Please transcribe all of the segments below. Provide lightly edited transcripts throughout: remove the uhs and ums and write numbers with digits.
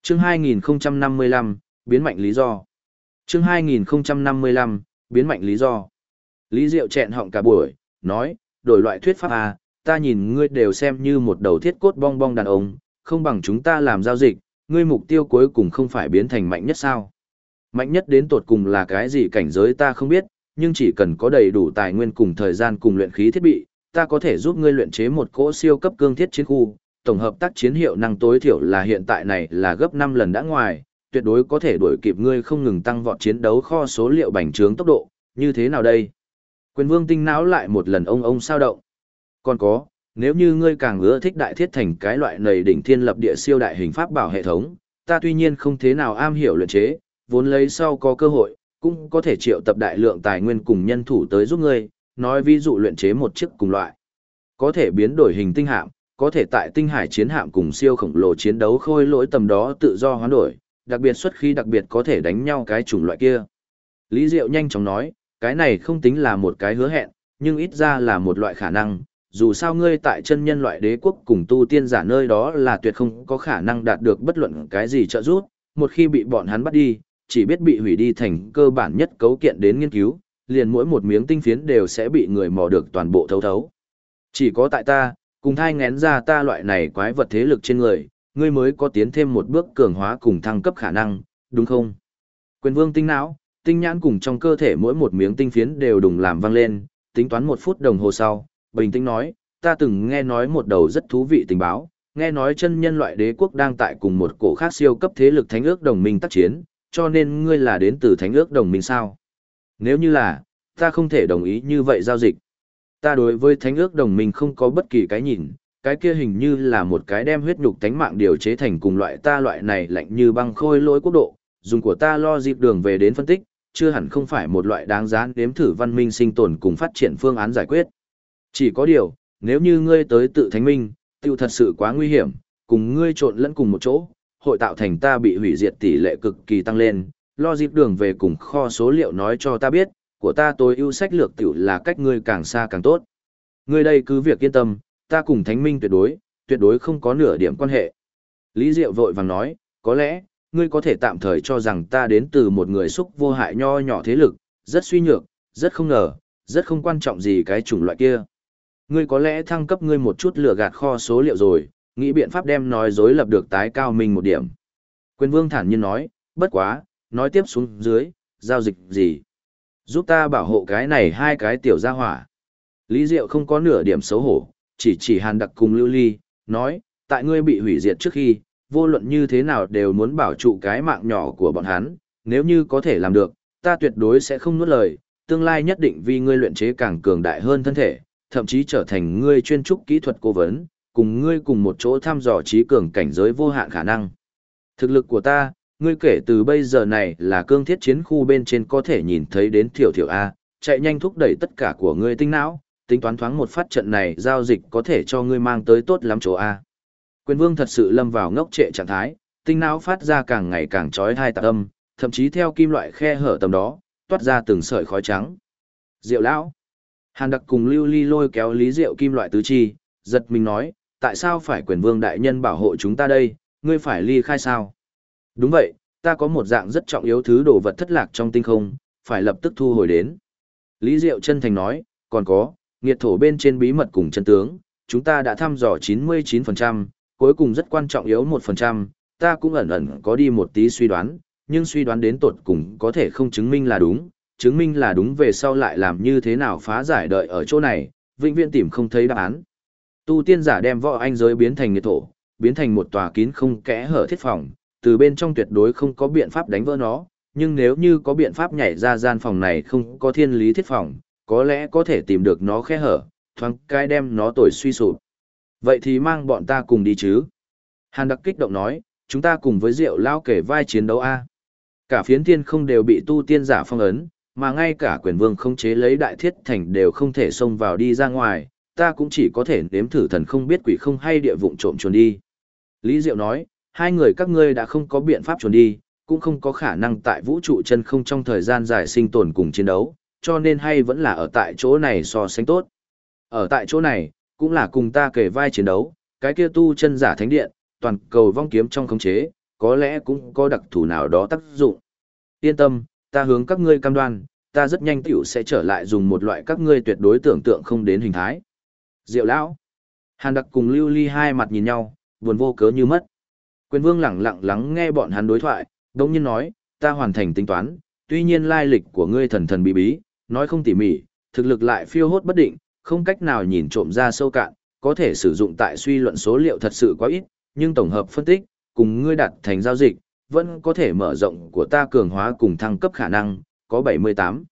Chương 2055, biến mạnh lý do. Chương 2055, biến mạnh lý do. Lý Diệu chẹn họng cả buổi, nói, đổi loại thuyết pháp à, ta nhìn ngươi đều xem như một đầu thiết cốt bong bong đàn ông, không bằng chúng ta làm giao dịch, ngươi mục tiêu cuối cùng không phải biến thành mạnh nhất sao. Mạnh nhất đến tột cùng là cái gì cảnh giới ta không biết, nhưng chỉ cần có đầy đủ tài nguyên cùng thời gian cùng luyện khí thiết bị, ta có thể giúp ngươi luyện chế một cỗ siêu cấp cương thiết chiến khu, tổng hợp tác chiến hiệu năng tối thiểu là hiện tại này là gấp 5 lần đã ngoài, tuyệt đối có thể đuổi kịp ngươi không ngừng tăng vọt chiến đấu kho số liệu bành trướng tốc độ, như thế nào đây? Quyền Vương tinh não lại một lần ông sao động. Còn có, nếu như ngươi càng ưa thích đại thiết thành cái loại nầy đỉnh thiên lập địa siêu đại hình pháp bảo hệ thống, ta tuy nhiên không thế nào am hiểu luyện chế, vốn lấy sau có cơ hội, cũng có thể triệu tập đại lượng tài nguyên cùng nhân thủ tới giúp ngươi, nói ví dụ luyện chế một chiếc cùng loại. Có thể biến đổi hình tinh hạm, có thể tại tinh hải chiến hạm cùng siêu khổng lồ chiến đấu khôi lỗi tầm đó tự do hoán đổi, đặc biệt xuất khí đặc biệt có thể đánh nhau cái chủng loại kia. Lý Diệu nhanh chóng nói, cái này không tính là một cái hứa hẹn, nhưng ít ra là một loại khả năng, dù sao ngươi tại chân nhân loại đế quốc cùng tu tiên giả nơi đó là tuyệt không có khả năng đạt được bất luận cái gì trợ giúp, một khi bị bọn hắn bắt đi, chỉ biết bị hủy đi thành cơ bản nhất cấu kiện đến nghiên cứu, liền mỗi một miếng tinh phiến đều sẽ bị người mò được toàn bộ thấu thấu. Chỉ có tại ta, cùng thai ngén ra ta loại này quái vật thế lực trên người, ngươi mới có tiến thêm một bước cường hóa cùng thăng cấp khả năng, đúng không? Quyền Vương tinh não, tinh nhãn cùng trong cơ thể mỗi một miếng tinh phiến đều đùng làm vang lên, tính toán 1 phút đồng hồ sau, bình tĩnh nói, ta từng nghe nói một đầu rất thú vị tình báo, nghe nói chân nhân loại đế quốc đang tại cùng một cổ khác siêu cấp thế lực thánh ước đồng minh tác chiến, cho nên ngươi là đến từ thánh ước đồng minh sao? Nếu như là, ta không thể đồng ý như vậy giao dịch. Ta đối với thánh ước đồng minh không có bất kỳ cái nhìn, cái kia hình như là một cái đem huyết nhục tánh mạng điều chế thành cùng loại ta loại này lạnh như băng khôi lỗi quốc độ, dùng của ta lo dịp đường về đến phân tích, chưa hẳn không phải một loại đáng giá nếm thử văn minh sinh tồn cùng phát triển phương án giải quyết. Chỉ có điều, nếu như ngươi tới tự thánh minh, tiêu thật sự quá nguy hiểm, cùng ngươi trộn lẫn cùng một chỗ, hội tạo thành ta bị hủy diệt tỷ lệ cực kỳ tăng lên, lo dịp đường về cùng kho số liệu nói cho ta biết, của ta tối ưu sách lược tiểu là cách ngươi càng xa càng tốt. Ngươi đây cứ việc yên tâm, ta cùng thánh minh tuyệt đối không có nửa điểm quan hệ. Lý Diệu vội vàng nói, có lẽ, ngươi có thể tạm thời cho rằng ta đến từ một người xúc vô hại nho nhỏ thế lực, rất suy nhược, rất không ngờ, rất không quan trọng gì cái chủng loại kia. Ngươi có lẽ thăng cấp ngươi một chút lừa gạt kho số liệu rồi, nghĩ biện pháp đem nói dối lập được tái cao mình một điểm. Quyền Vương thản nhiên nói, bất quá, nói tiếp xuống dưới, giao dịch gì? Giúp ta bảo hộ cái này hai cái tiểu gia hỏa. Lý Diệu không có nửa điểm xấu hổ, chỉ Hàn Đặc cùng Lưu Ly, nói, tại ngươi bị hủy diệt trước khi, vô luận như thế nào đều muốn bảo trụ cái mạng nhỏ của bọn hắn, nếu như có thể làm được, ta tuyệt đối sẽ không nuốt lời, tương lai nhất định vì ngươi luyện chế càng cường đại hơn thân thể, thậm chí trở thành ngươi chuyên trúc kỹ thuật cố vấn, cùng ngươi cùng một chỗ thăm dò trí cường cảnh giới vô hạn khả năng. Thực lực của ta, ngươi kể từ bây giờ này là cương thiết chiến khu bên trên có thể nhìn thấy đến thiểu A, chạy nhanh thúc đẩy tất cả của ngươi tinh não, tính toán thoáng một phát trận này giao dịch có thể cho ngươi mang tới tốt lắm chỗ A. Quyền Vương thật sự lâm vào ngốc trệ trạng thái, tinh não phát ra càng ngày càng chói tai tạc âm, thậm chí theo kim loại khe hở tầm đó, toát ra từng sợi khói trắng. Diệu lão, Hàn Đặc cùng Lưu Ly lôi kéo Lý Diệu kim loại tứ chi, giật mình nói, tại sao phải Quyền Vương đại nhân bảo hộ chúng ta đây, ngươi phải ly khai sao? Đúng vậy, ta có một dạng rất trọng yếu thứ đồ vật thất lạc trong tinh không, phải lập tức thu hồi đến. Lý Diệu chân thành nói, còn có, nghiệt thổ bên trên bí mật cùng chân tướng, chúng ta đã thăm dò 99%, cuối cùng rất quan trọng yếu 1%, ta cũng ẩn có đi một tí suy đoán, nhưng suy đoán đến tột cùng có thể không chứng minh là đúng về sau lại làm như thế nào phá giải đợi ở chỗ này, vĩnh viễn tìm không thấy đáp án. Tu tiên giả đem võ anh giới biến thành nghiệt thổ, biến thành một tòa kín không kẽ hở thiết phòng, từ bên trong tuyệt đối không có biện pháp đánh vỡ nó, nhưng nếu như có biện pháp nhảy ra gian phòng này không có thiên lý thiết phòng, có lẽ có thể tìm được nó kẽ hở, thoáng cái đem nó tồi suy sụp. Vậy thì mang bọn ta cùng đi chứ. Hàn Đặc kích động nói, chúng ta cùng với Diệu lão kể vai chiến đấu A. Cả phiến thiên không đều bị tu tiên giả phong ấn, mà ngay cả Quyền Vương không chế lấy đại thiết thành đều không thể xông vào đi ra ngoài, ta cũng chỉ có thể nếm thử thần không biết quỷ không hay địa vụng trộm chuồn đi. Lý Diệu nói, hai người các ngươi đã không có biện pháp chuồn đi, cũng không có khả năng tại vũ trụ chân không trong thời gian dài sinh tồn cùng chiến đấu, cho nên hay vẫn là ở tại chỗ này so sánh tốt. Ở tại chỗ này, cũng là cùng ta kể vai chiến đấu, cái kia tu chân giả thánh điện, toàn cầu vong kiếm trong khống chế, có lẽ cũng có đặc thù nào đó tác dụng. Yên tâm, ta hướng các ngươi cam đoan, ta rất nhanh tiểu sẽ trở lại dùng một loại các ngươi tuyệt đối tưởng tượng không đến hình thái. Diệu lão. Hàn Đặc cùng Lưu Ly hai mặt nhìn nhau, buồn vô cớ như mất. Quyền Vương lẳng lặng lắng nghe bọn hắn đối thoại, đồng nhiên nói, ta hoàn thành tính toán, tuy nhiên lai lịch của ngươi thần thần bí bí, nói không tỉ mỉ, thực lực lại phiêu hốt bất định, không cách nào nhìn trộm ra sâu cạn, có thể sử dụng tại suy luận số liệu thật sự quá ít, nhưng tổng hợp phân tích, cùng ngươi đặt thành giao dịch, vẫn có thể mở rộng của ta cường hóa cùng thăng cấp khả năng, có 78.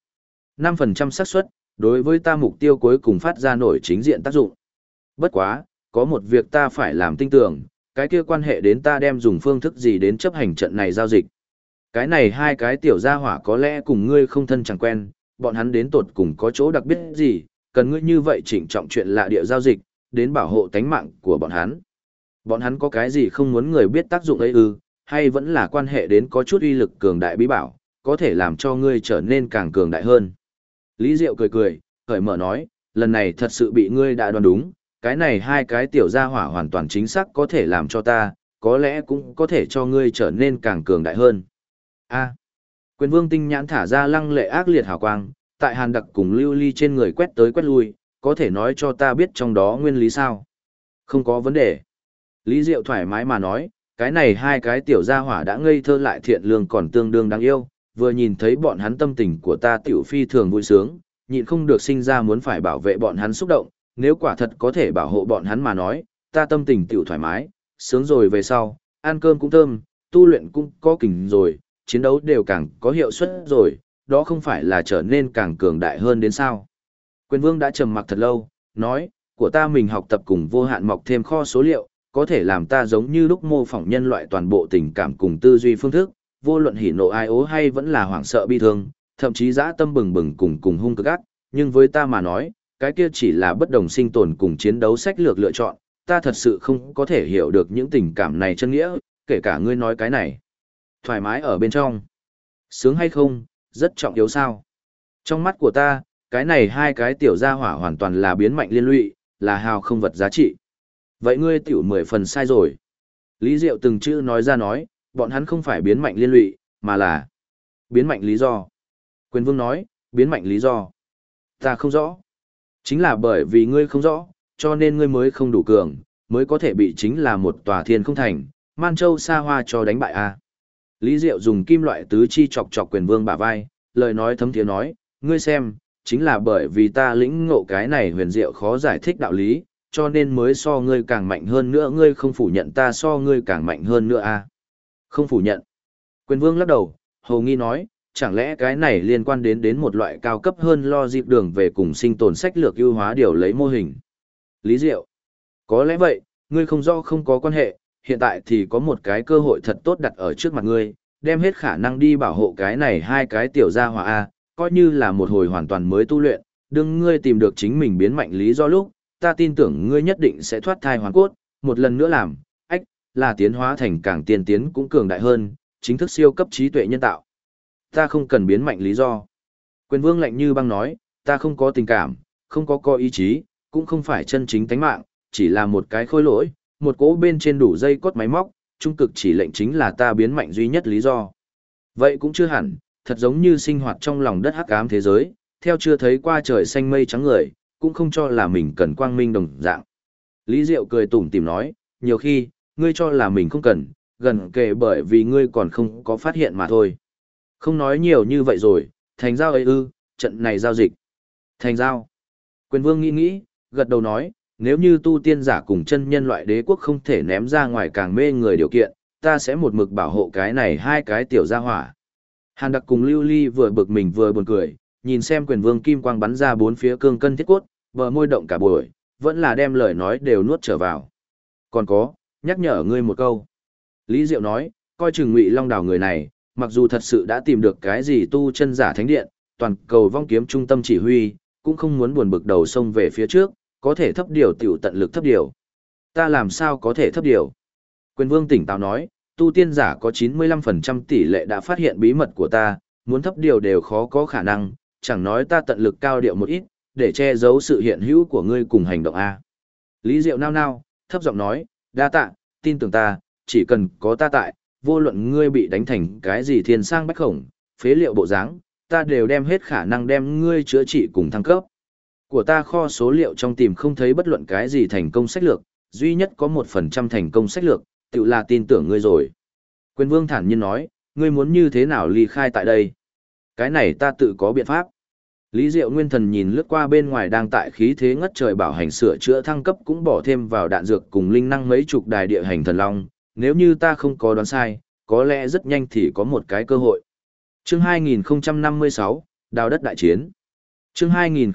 5% xác suất, đối với ta mục tiêu cuối cùng phát ra nổi chính diện tác dụng. Bất quá, có một việc ta phải làm tinh tưởng, cái kia quan hệ đến ta đem dùng phương thức gì đến chấp hành trận này giao dịch. Cái này hai cái tiểu gia hỏa có lẽ cùng ngươi không thân chẳng quen, bọn hắn đến tột cùng có chỗ đặc biệt gì, cần ngươi như vậy chỉnh trọng chuyện lạ địa giao dịch, đến bảo hộ tánh mạng của bọn hắn. Bọn hắn có cái gì không muốn người biết tác dụng ấy ư, hay vẫn là quan hệ đến có chút uy lực cường đại bí bảo, có thể làm cho ngươi trở nên càng cường đại hơn. Lý Diệu cười cười, cởi mở nói, lần này thật sự bị ngươi đã đoán đúng, cái này hai cái tiểu gia hỏa hoàn toàn chính xác có thể làm cho ta, có lẽ cũng có thể cho ngươi trở nên càng cường đại hơn. A. Quyền Vương tinh nhãn thả ra lăng lệ ác liệt hào quang, tại Hàn Đặc cùng Lưu Ly trên người quét tới quét lui, có thể nói cho ta biết trong đó nguyên lý sao? Không có vấn đề. Lý Diệu thoải mái mà nói, cái này hai cái tiểu gia hỏa đã ngây thơ lại thiện lương còn tương đương đáng yêu, vừa nhìn thấy bọn hắn tâm tình của ta tiểu phi thường vui sướng, nhịn không được sinh ra muốn phải bảo vệ bọn hắn xúc động, nếu quả thật có thể bảo hộ bọn hắn mà nói, ta tâm tình tiểu thoải mái, sướng rồi về sau, ăn cơm cũng thơm, tu luyện cũng có kình rồi, chiến đấu đều càng có hiệu suất rồi, đó không phải là trở nên càng cường đại hơn đến sao. Quyền Vương đã trầm mặc thật lâu, nói, của ta mình học tập cùng vô hạn mọc thêm kho số liệu, có thể làm ta giống như lúc mô phỏng nhân loại toàn bộ tình cảm cùng tư duy phương thức, vô luận hỉ nộ ai ố hay vẫn là hoảng sợ bi thương, thậm chí dã tâm bừng bừng cùng hung cực ác, nhưng với ta mà nói, cái kia chỉ là bất đồng sinh tồn cùng chiến đấu sách lược lựa chọn, ta thật sự không có thể hiểu được những tình cảm này chân nghĩa, kể cả ngươi nói cái này. Thoải mái ở bên trong. Sướng hay không, rất trọng yếu sao. Trong mắt của ta, cái này hai cái tiểu gia hỏa hoàn toàn là biến mạnh liên lụy, là hào không vật giá trị. Vậy ngươi tiểu 10 phần sai rồi. Lý Diệu từng chữ nói ra nói, bọn hắn không phải biến mạnh liên lụy, mà là biến mạnh lý do. Quyền Vương nói, biến mạnh lý do. Ta không rõ. Chính là bởi vì ngươi không rõ, cho nên ngươi mới không đủ cường, mới có thể bị chính là một tòa thiên không thành, Man Châu xa hoa cho đánh bại a. Lý Diệu dùng kim loại tứ chi chọc chọc Quyền Vương bả vai, lời nói thấm thiế nói, ngươi xem, chính là bởi vì ta lĩnh ngộ cái này huyền diệu khó giải thích đạo lý, cho nên mới so ngươi càng mạnh hơn nữa, ngươi không phủ nhận ta so ngươi càng mạnh hơn nữa a. Không phủ nhận. Quyền Vương lắc đầu, hồ nghi nói, chẳng lẽ cái này liên quan đến một loại cao cấp hơn lo dịp đường về cùng sinh tồn sách lược ưu hóa điều lấy mô hình. Lý Diệu. Có lẽ vậy, ngươi không rõ không có quan hệ, hiện tại thì có một cái cơ hội thật tốt đặt ở trước mặt ngươi, đem hết khả năng đi bảo hộ cái này hai cái tiểu gia hỏa A, coi như là một hồi hoàn toàn mới tu luyện, đừng ngươi tìm được chính mình biến mạnh lý do lúc, ta tin tưởng ngươi nhất định sẽ thoát thai hoàn cốt, một lần nữa làm, là tiến hóa thành càng tiên tiến cũng cường đại hơn, chính thức siêu cấp trí tuệ nhân tạo. Ta không cần biến mạnh lý do. Quyền Vương lạnh như băng nói, ta không có tình cảm, không có ý chí, cũng không phải chân chính tánh mạng, chỉ là một cái khối lỗi, một cỗ bên trên đủ dây cốt máy móc, trung cực chỉ lệnh chính là ta biến mạnh duy nhất lý do. Vậy cũng chưa hẳn, thật giống như sinh hoạt trong lòng đất hắc ám thế giới, theo chưa thấy qua trời xanh mây trắng người, cũng không cho là mình cần quang minh đồng dạng. Lý Diệu cười tủm tỉm nói, nhiều khi, ngươi cho là mình không cần, gần kề bởi vì ngươi còn không có phát hiện mà thôi. Không nói nhiều như vậy rồi, thành giao ấy ư, trận này giao dịch. Thành giao. Quyền Vương nghĩ, gật đầu nói, nếu như tu tiên giả cùng chân nhân loại đế quốc không thể ném ra ngoài càng mê người điều kiện, ta sẽ một mực bảo hộ cái này hai cái tiểu gia hỏa. Hàn Đặc cùng Lưu Ly vừa bực mình vừa buồn cười, nhìn xem Quyền Vương kim quang bắn ra bốn phía cương cân thiết cốt, bờ môi động cả buổi, vẫn là đem lời nói đều nuốt trở vào. Còn có, nhắc nhở ngươi một câu. Lý Diệu nói, coi chừng Ngụy Long Đảo người này, mặc dù thật sự đã tìm được cái gì tu chân giả thánh điện, toàn cầu vong kiếm trung tâm chỉ huy, cũng không muốn buồn bực đầu sông về phía trước, có thể thấp điều tiểu tận lực thấp điều. Ta làm sao có thể thấp điều? Quyền Vương tỉnh táo nói, tu tiên giả có 95% tỷ lệ đã phát hiện bí mật của ta, muốn thấp điều đều khó có khả năng, chẳng nói ta tận lực cao điệu một ít, để che giấu sự hiện hữu của ngươi cùng hành động A. Lý Diệu nao nao, thấp giọng nói, đa tạ, tin tưởng ta, chỉ cần có ta tại, vô luận ngươi bị đánh thành cái gì thiên sang bách khổng, phế liệu bộ dáng, ta đều đem hết khả năng đem ngươi chữa trị cùng thăng cấp. Của ta kho số liệu trong tìm không thấy bất luận cái gì thành công sách lược, duy nhất có 1% thành công sách lược, tự là tin tưởng ngươi rồi. Quyền vương thản nhiên nói, ngươi muốn như thế nào ly khai tại đây? Cái này ta tự có biện pháp. Lý Diệu Nguyên Thần nhìn lướt qua bên ngoài đang tại khí thế ngất trời bảo hành sửa chữa thăng cấp cũng bỏ thêm vào đạn dược cùng linh năng mấy chục đài địa hành thần long, nếu như ta không có đoán sai, có lẽ rất nhanh thì có một cái cơ hội. Chương 2056, Đào đất đại chiến. Chương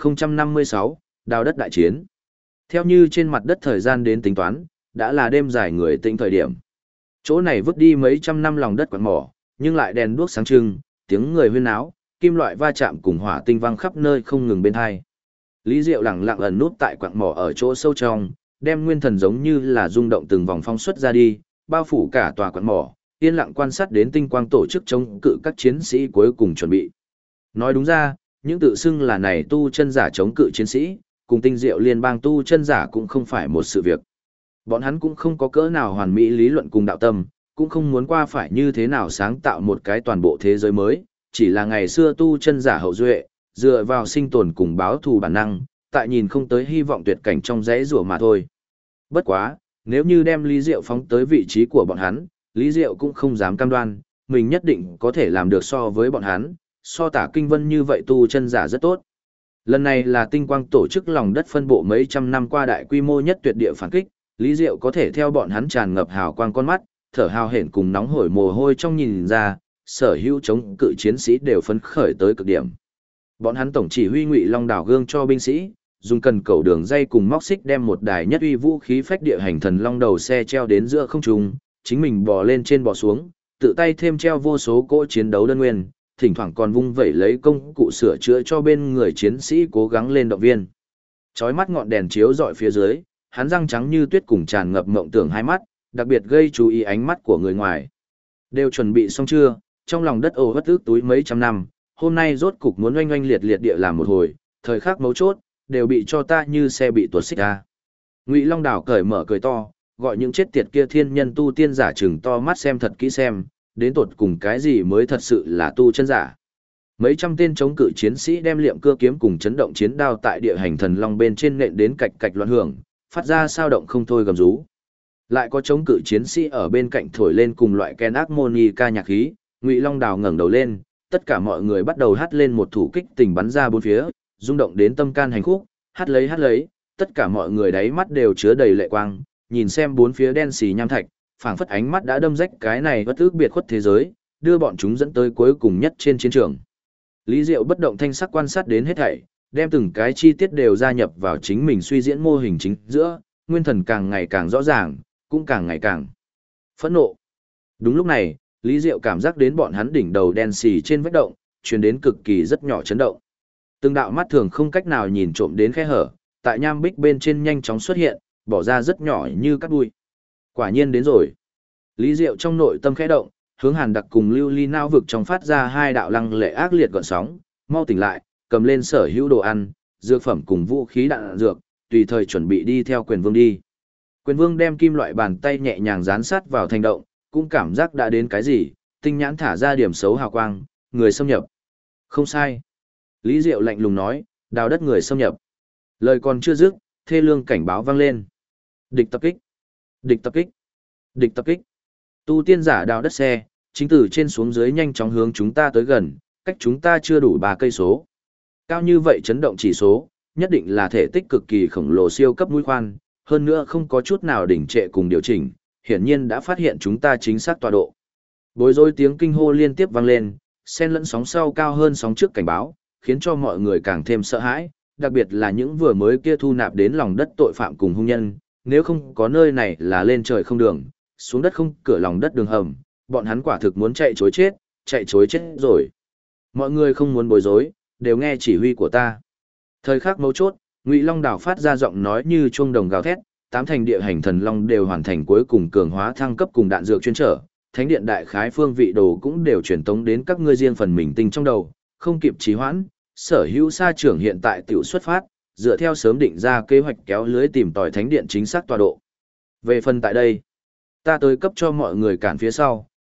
2056, Đào đất đại chiến. Theo như trên mặt đất thời gian đến tính toán, đã là đêm dài người tĩnh thời điểm. Chỗ này vứt đi mấy trăm năm lòng đất quặng mỏ, nhưng lại đèn đuốc sáng trưng, tiếng người huyên náo, kim loại va chạm cùng hỏa tinh văng khắp nơi không ngừng bên hai. Lý Diệu lẳng lặng ẩn nút tại quặng mỏ ở chỗ sâu trong, đem nguyên thần giống như là rung động từng vòng phong xuất ra đi, bao phủ cả tòa quặng mỏ, yên lặng quan sát đến tinh quang tổ chức chống cự các chiến sĩ cuối cùng chuẩn bị. Nói đúng ra, những tự xưng là này tu chân giả chống cự chiến sĩ, cùng tinh diệu liên bang tu chân giả cũng không phải một sự việc. Bọn hắn cũng không có cỡ nào hoàn mỹ lý luận cùng đạo tâm, cũng không muốn qua phải như thế nào sáng tạo một cái toàn bộ thế giới mới, chỉ là ngày xưa tu chân giả hậu duệ, dựa vào sinh tồn cùng báo thù bản năng, tại nhìn không tới hy vọng tuyệt cảnh trong rẽ rủa mà thôi. Bất quá, nếu như đem Lý Diệu phóng tới vị trí của bọn hắn, Lý Diệu cũng không dám cam đoan, mình nhất định có thể làm được so với bọn hắn, so Tả Kinh Vân như vậy tu chân giả rất tốt. Lần này là tinh quang tổ chức lòng đất phân bộ mấy trăm năm qua đại quy mô nhất tuyệt địa phản kích, Lý Diệu có thể theo bọn hắn tràn ngập hào quang con mắt, thở hào hển cùng nóng hổi mồ hôi trong nhìn ra, sở hữu chống cự chiến sĩ đều phấn khởi tới cực điểm. Bọn hắn tổng chỉ huy Ngụy Long đảo gương cho binh sĩ, dùng cần cầu đường dây cùng móc xích đem một đài nhất uy vũ khí phách địa hành thần long đầu xe treo đến giữa không trung, chính mình bò lên trên bò xuống, tự tay thêm treo vô số cỗ chiến đấu đơn nguyên, thỉnh thoảng còn vung vẩy lấy công cụ sửa chữa cho bên người chiến sĩ cố gắng lên động viên. Chói mắt ngọn đèn chiếu rọi phía dưới, hắn răng trắng như tuyết cùng tràn ngập mộng tưởng hai mắt, đặc biệt gây chú ý ánh mắt của người ngoài. Đều chuẩn bị xong chưa? Trong lòng đất ồ hất ức túi mấy trăm năm, hôm nay rốt cục muốn oanh oanh liệt liệt địa làm một hồi, thời khắc mấu chốt, đều bị cho ta như xe bị tuột xích ra. Ngụy Long Đảo cởi mở cười to, gọi những chết tiệt kia thiên nhân tu tiên giả chừng to mắt xem thật kỹ xem, đến tột cùng cái gì mới thật sự là tu chân giả. Mấy trăm tên chống cự chiến sĩ đem liệm cưa kiếm cùng chấn động chiến đao tại địa hành thần long bên trên nện đến cạch cạch loạn hưởng, phát ra sao động không thôi gầm rú. Lại có chống cự chiến sĩ ở bên cạnh thổi lên cùng loại ken harmonica nhạc khí, Ngụy Long Đào ngẩng đầu lên, tất cả mọi người bắt đầu hát lên một thủ kích tình bắn ra bốn phía, rung động đến tâm can hành khúc, hát lấy, tất cả mọi người đáy mắt đều chứa đầy lệ quang, nhìn xem bốn phía đen xì nham thạch, phảng phất ánh mắt đã đâm rách cái này bất ước biệt khuất thế giới, đưa bọn chúng dẫn tới cuối cùng nhất trên chiến trường. Lý Diệu bất động thanh sắc quan sát đến hết thảy, đem từng cái chi tiết đều gia nhập vào chính mình suy diễn mô hình chính giữa, nguyên thần càng ngày càng rõ ràng, cũng càng ngày càng phẫn nộ. Đúng lúc này, Lý Diệu cảm giác đến bọn hắn đỉnh đầu đen xì trên vách động, truyền đến cực kỳ rất nhỏ chấn động. Từng đạo mắt thường không cách nào nhìn trộm đến khe hở, tại nham bích bên trên nhanh chóng xuất hiện, bỏ ra rất nhỏ như cát bụi. Quả nhiên đến rồi. Lý Diệu trong nội tâm khẽ động, hướng Hàn Đặc cùng Lưu Ly nao vực trong phát ra hai đạo lăng lệ ác liệt gợn sóng, mau tỉnh lại, cầm lên sở hữu đồ ăn, dược phẩm cùng vũ khí đạn dược, tùy thời chuẩn bị đi theo Quyền Vương đi. Quyền Vương đem kim loại bàn tay nhẹ nhàng dán sát vào thành động, cũng cảm giác đã đến cái gì, tinh nhãn thả ra điểm xấu hào quang, người xâm nhập. Không sai. Lý Diệu lạnh lùng nói, đào đất người xâm nhập. Lời còn chưa dứt, thê lương cảnh báo vang lên. Địch tập kích. Địch tập kích. Địch tập kích. Tu tiên giả đào đất xe, chính từ trên xuống dưới nhanh chóng hướng chúng ta tới gần, cách chúng ta chưa đủ 3 cây số. Cao như vậy chấn động chỉ số, nhất định là thể tích cực kỳ khổng lồ siêu cấp mũi khoan, hơn nữa không có chút nào đỉnh trệ cùng điều chỉnh, hiển nhiên đã phát hiện chúng ta chính xác tọa độ. Bối rối tiếng kinh hô liên tiếp vang lên, xen lẫn sóng sau cao hơn sóng trước cảnh báo, khiến cho mọi người càng thêm sợ hãi, đặc biệt là những vừa mới kia thu nạp đến lòng đất tội phạm cùng hung nhân, nếu không có nơi này là lên trời không đường, xuống đất không cửa lòng đất đường hầm, bọn hắn quả thực muốn chạy chối chết rồi. Mọi người không muốn bối rối, đều nghe chỉ huy của ta. Thời khắc mấu chốt, Ngụy Long Đảo phát ra giọng nói như chuông đồng gào thét, 8 thành địa hành thần long đều hoàn thành cuối cùng cường hóa thăng cấp cùng đạn dược chuyên trở, thánh điện đại khái phương vị đồ cũng đều truyền tống đến các ngươi riêng phần mình tinh trong đầu, không kịp trì hoãn, sở hữu sa trưởng hiện tại tiểu xuất phát, dựa theo sớm định ra kế hoạch kéo lưới tìm tòi thánh điện chính xác tọa độ. Về phần tại đây, ta tới cấp cho mọi người cản phía sau,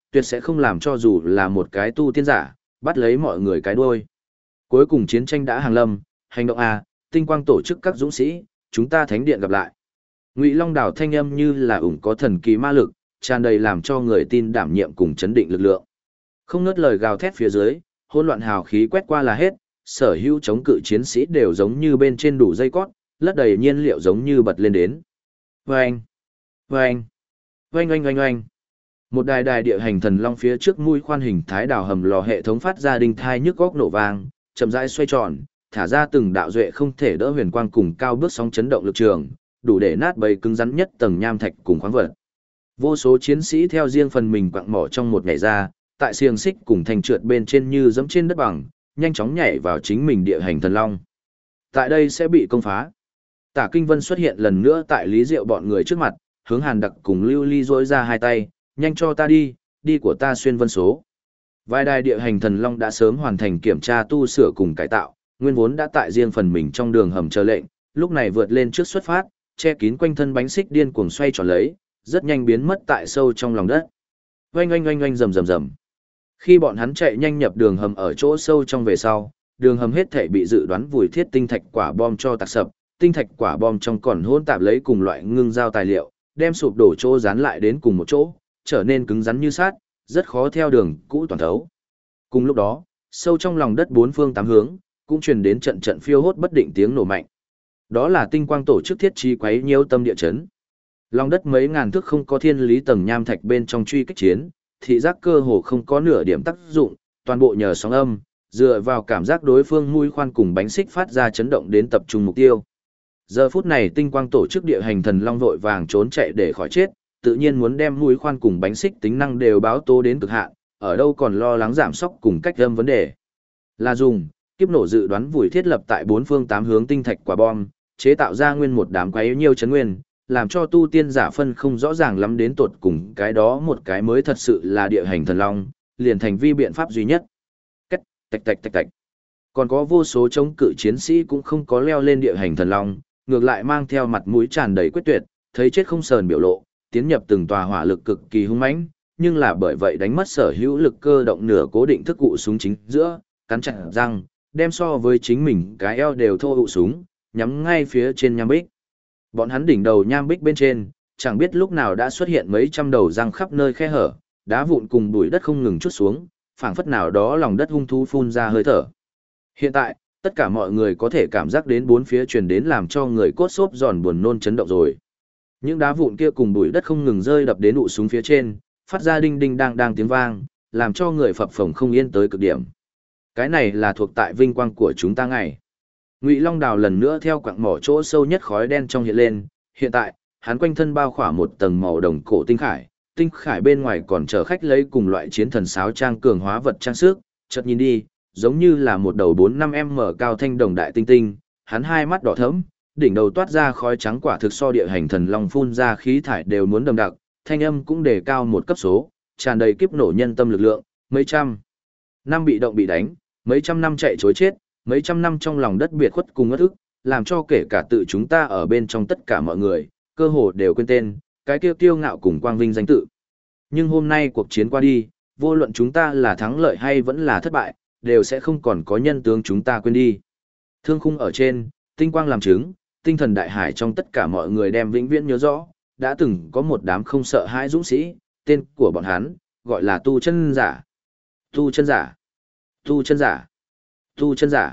tuyệt sẽ không làm cho dù là một cái tu tiên giả, bắt lấy mọi người cái đuôi. Cuối cùng chiến tranh đã hàng lâm, hành động A, tinh quang tổ chức các dũng sĩ, chúng ta thánh điện gặp lại. Ngụy Long Đảo thanh âm như là ủng có thần kỳ ma lực, tràn đầy làm cho người tin đảm nhiệm cùng chấn định lực lượng. Không ngớt lời gào thét phía dưới, hỗn loạn hào khí quét qua là hết, sở hữu chống cự chiến sĩ đều giống như bên trên đủ dây cót, lất đầy nhiên liệu giống như bật lên đến. Oeng, oeng, oeng oeng oeng oeng. Một đài đài địa hành thần long phía trước mũi khoan hình thái đào hầm lò hệ thống phát ra đinh thai nhức góc nổ vang, chậm rãi xoay tròn, thả ra từng đạo duệ không thể đỡ huyền quang cùng cao bước sóng chấn động lực trường, đủ để nát bầy cứng rắn nhất tầng nham thạch cùng khoáng vật. Vô số chiến sĩ theo riêng phần mình quặng mỏ trong một nhảy ra, tại xiềng xích cùng thành trượt bên trên như dẫm trên đất bằng, nhanh chóng nhảy vào chính mình địa hành thần long. Tại đây sẽ bị công phá. Tả Kinh Vân xuất hiện lần nữa tại Lý Diệu bọn người trước mặt, hướng Hàn Đặc cùng Lưu Ly rỗi ra hai tay, nhanh cho ta đi, đi của ta xuyên vân số. Vài đài địa hành thần long đã sớm hoàn thành kiểm tra tu sửa cùng cải tạo, nguyên vốn đã tại riêng phần mình trong đường hầm chờ lệnh, lúc này vượt lên trước xuất phát, che kín quanh thân bánh xích điên cuồng xoay tròn lấy, rất nhanh biến mất tại sâu trong lòng đất. Oanh oanh oanh oanh rầm rầm rầm. Khi bọn hắn chạy nhanh nhập đường hầm ở chỗ sâu trong về sau, đường hầm hết thảy bị dự đoán vùi thiết tinh thạch quả bom cho tạc sập, tinh thạch quả bom trong còn hỗn tạp lấy cùng loại ngưng giao tài liệu, đem sụp đổ chỗ dán lại đến cùng một chỗ, trở nên cứng rắn như sắt, rất khó theo đường cũ toàn thấu. Cùng lúc đó, sâu trong lòng đất bốn phương tám hướng, cũng truyền đến trận trận phiêu hốt bất định tiếng nổ mạnh. Đó là tinh quang tổ chức thiết trí quấy nhiễu tâm địa chấn. Lòng đất mấy ngàn thước không có thiên lý tầng nham thạch bên trong truy kích chiến, thị giác cơ hồ không có nửa điểm tác dụng, toàn bộ nhờ sóng âm, dựa vào cảm giác đối phương mũi khoan cùng bánh xích phát ra chấn động đến tập trung mục tiêu. Giờ phút này tinh quang tổ chức địa hành thần long vội vàng trốn chạy để khỏi chết, tự nhiên muốn đem mũi khoan cùng bánh xích tính năng đều báo tố đến cực hạn, ở đâu còn lo lắng giảm sóc cùng cách âm vấn đề. Là dùng kiếp nổ dự đoán vùi thiết lập tại bốn phương tám hướng tinh thạch quả bom, chế tạo ra nguyên một đám quái nhiêu chấn nguyên, làm cho tu tiên giả phân không rõ ràng lắm đến tột cùng cái đó một cái mới thật sự là địa hành thần long, liền thành vi biện pháp duy nhất. Cách, tạch tạch tạch tạch. Còn có vô số chống cự chiến sĩ cũng không có leo lên địa hành thần long, ngược lại mang theo mặt mũi tràn đầy quyết tuyệt, thấy chết không sờn biểu lộ, tiến nhập từng tòa hỏa lực cực kỳ hung mãnh, nhưng là bởi vậy đánh mất sở hữu lực cơ động nửa cố định thức cụ súng chính giữa, cắn chặt răng, đem so với chính mình cái eo đều thô hụ súng, nhắm ngay phía trên nham bích. Bọn hắn đỉnh đầu nham bích bên trên, chẳng biết lúc nào đã xuất hiện mấy trăm đầu răng khắp nơi khe hở, đá vụn cùng bụi đất không ngừng trút xuống, phảng phất nào đó lòng đất hung thú phun ra hơi thở. Hiện tại, tất cả mọi người có thể cảm giác đến bốn phía truyền đến làm cho người cốt xốp giòn buồn nôn chấn động rồi. Những đá vụn kia cùng bụi đất không ngừng rơi đập đến ụ súng phía trên, phát ra đinh đinh đang đang tiếng vang, làm cho người phập phồng không yên tới cực điểm. Cái này là thuộc tại vinh quang của chúng ta ngày. Ngụy Long Đào lần nữa theo quặng mỏ chỗ sâu nhất khói đen trong hiện lên, hiện tại, hắn quanh thân bao khỏa một tầng màu đồng cổ tinh khải bên ngoài còn chở khách lấy cùng loại chiến thần sáo trang cường hóa vật trang sức, chợt nhìn đi, giống như là một đầu 4-5m cao thanh đồng đại tinh tinh, hắn hai mắt đỏ thẫm, đỉnh đầu toát ra khói trắng quả thực so địa hành thần long phun ra khí thải đều muốn đậm đặc, thanh âm cũng đề cao một cấp số, tràn đầy kiếp nổ nhân tâm lực lượng, mấy trăm năm bị động bị đánh, mấy trăm năm chạy trối chết, mấy trăm năm trong lòng đất biệt khuất cùng ất ức, làm cho kể cả tự chúng ta ở bên trong tất cả mọi người, cơ hồ đều quên tên, cái kiêu kiêu ngạo cùng quang vinh danh tự. Nhưng hôm nay cuộc chiến qua đi, vô luận chúng ta là thắng lợi hay vẫn là thất bại, đều sẽ không còn có nhân tướng chúng ta quên đi. Thương khung ở trên, tinh quang làm chứng, tinh thần đại hải trong tất cả mọi người đem vĩnh viễn nhớ rõ, đã từng có một đám không sợ hãi dũng sĩ, tên của bọn hắn, gọi là tu chân giả. Tu chân giả. Tu chân giả. Tu chân giả.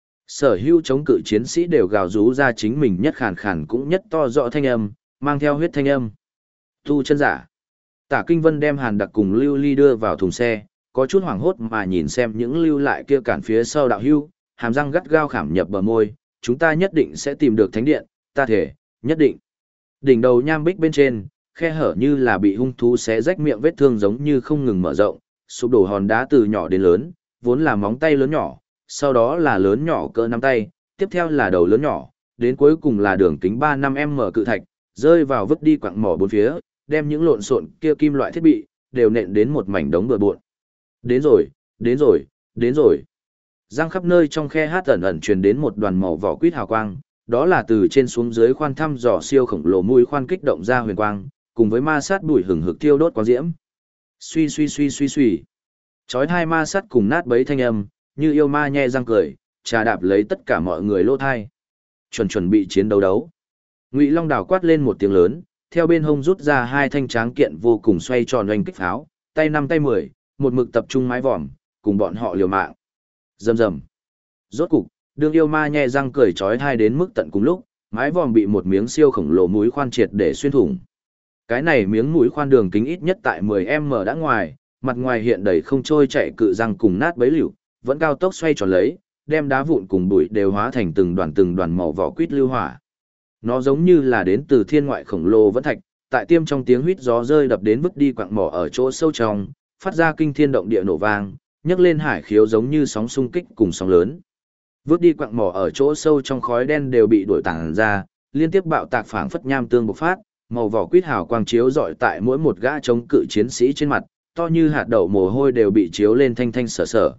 Sở hữu chống cự chiến sĩ đều gào rú ra chính mình nhất khàn khàn cũng nhất to rõ thanh âm, mang theo huyết thanh âm. Tu chân giả. Tả Kinh Vân đem Hàn Đặc cùng Lưu Ly đưa vào thùng xe, có chút hoảng hốt mà nhìn xem những lưu lại kia cản phía sau đạo hưu, hàm răng gắt gao khảm nhập bờ môi, chúng ta nhất định sẽ tìm được thánh điện, ta thể, nhất định. Đỉnh đầu nham bích bên trên, khe hở như là bị hung thú xé rách miệng vết thương giống như không ngừng mở rộng, sụp đổ hòn đá từ nhỏ đến lớn, vốn là móng tay lớn nhỏ, sau đó là lớn nhỏ cỡ nắm tay, tiếp theo là đầu lớn nhỏ, đến cuối cùng là đường kính 3-5m cự thạch, rơi vào vứt đi quặng mỏ bốn phía, đem những lộn xộn kia kim loại thiết bị, đều nện đến một mảnh đống bừa bộn. Đến rồi, đến rồi, đến rồi. Răng khắp nơi trong khe hát ẩn ẩn truyền đến một đoàn màu vỏ quýt hào quang, đó là từ trên xuống dưới khoan thăm dò siêu khổng lồ mũi khoan kích động ra huyền quang, cùng với ma sát bụi hừng hực thiêu đốt quang diễm. Suy suy suy suy suy. Chói hai ma sắt cùng nát bấy thanh âm, như yêu ma nhe răng cười, trà đạp lấy tất cả mọi người lỗ thai. Chuẩn bị chiến đấu đấu. Ngụy Long Đào quát lên một tiếng lớn, theo bên hông rút ra hai thanh tráng kiện vô cùng xoay tròn oanh kích pháo, tay 5 tay 10, một mực tập trung mái vòm, cùng bọn họ liều mạng. Rầm rầm. Rốt cục, đương yêu ma nhe răng cười chói tai đến mức tận cùng lúc, mái vòm bị một miếng siêu khổng lồ mũi khoan triệt để xuyên thủng. Cái này miếng mũi khoan đường kính ít nhất tại 10m đã ngoài, mặt ngoài hiện đầy không trôi chạy cự răng cùng nát bấy liều, vẫn cao tốc xoay tròn lấy, đem đá vụn cùng bụi đều hóa thành từng đoàn màu vỏ quýt lưu hỏa. Nó giống như là đến từ thiên ngoại khổng lồ vẫn thạch, tại tiêm trong tiếng huýt gió rơi đập đến vứt đi quặng mỏ ở chỗ sâu trong, phát ra kinh thiên động địa nổ vang, nhấc lên hải khiếu giống như sóng xung kích cùng sóng lớn. Vứt đi quặng mỏ ở chỗ sâu trong khói đen đều bị đuổi tản ra, liên tiếp bạo tạc phảng phất nham tương bộc phát, màu vỏ quýt hào quang chiếu rọi tại mỗi một gã chống cự chiến sĩ trên mặt, to như hạt đậu mồ hôi đều bị chiếu lên thanh thanh sở sở.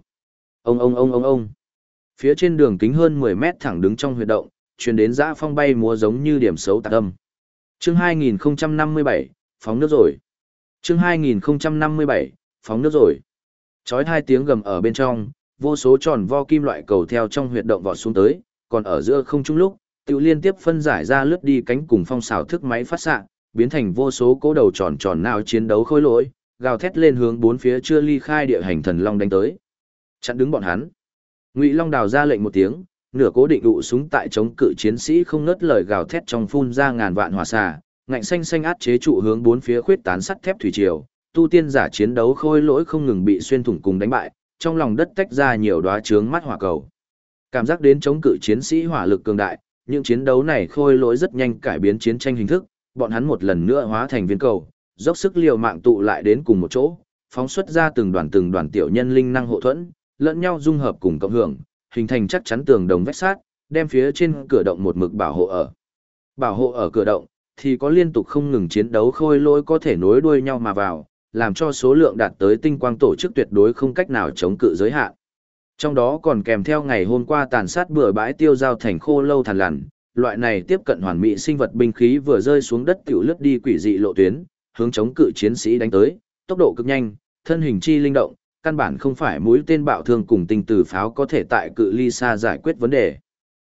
Ông. Phía trên đường kính hơn 10 mét thẳng đứng trong huyệt động, truyền đến dã phong bay múa giống như điểm xấu tạc âm. Chương 2057, phóng nước rồi. Chương 2057, phóng nước rồi. Chói hai tiếng gầm ở bên trong, vô số tròn vo kim loại cầu theo trong huyệt động vọt xuống tới, còn ở giữa không trung lúc, tự liên tiếp phân giải ra lướt đi cánh cùng phong xào thức máy phát xạ, biến thành vô số cố đầu tròn tròn nào chiến đấu khôi lỗi, gào thét lên hướng bốn phía chưa ly khai địa hành thần long đánh tới. Chặn đứng bọn hắn. Ngụy Long Đào ra lệnh một tiếng, nửa cố định đụ súng tại chống cự chiến sĩ không ngớt lời gào thét trong phun ra ngàn vạn hỏa xà, ngạnh xanh át chế trụ hướng bốn phía khuyết tán sắt thép thủy triều, tu tiên giả chiến đấu khôi lỗi không ngừng bị xuyên thủng cùng đánh bại, trong lòng đất tách ra nhiều đóa chướng mắt hỏa cầu. Cảm giác đến chống cự chiến sĩ hỏa lực cường đại, những chiến đấu này khôi lỗi rất nhanh cải biến chiến tranh hình thức, bọn hắn một lần nữa hóa thành viên cầu, dốc sức liều mạng tụ lại đến cùng một chỗ, phóng xuất ra từng đoàn tiểu nhân linh năng hộ thuẫn, lẫn nhau dung hợp cùng cộng hưởng, hình thành chắc chắn tường đồng vách sát, đem phía trên cửa động một mực bảo hộ ở. Bảo hộ ở cửa động, thì có liên tục không ngừng chiến đấu khôi lỗi có thể nối đuôi nhau mà vào, làm cho số lượng đạt tới tinh quang tổ chức tuyệt đối không cách nào chống cự giới hạn. Trong đó còn kèm theo ngày hôm qua tàn sát bừa bãi tiêu giao thành khô lâu thằn lằn, loại này tiếp cận hoàn mỹ sinh vật binh khí vừa rơi xuống đất tiểu lướt đi quỷ dị lộ tuyến, hướng chống cự chiến sĩ đánh tới, tốc độ cực nhanh, thân hình chi linh động, căn bản không phải mũi tên bạo thương cùng tinh tử pháo có thể tại cự ly xa giải quyết vấn đề.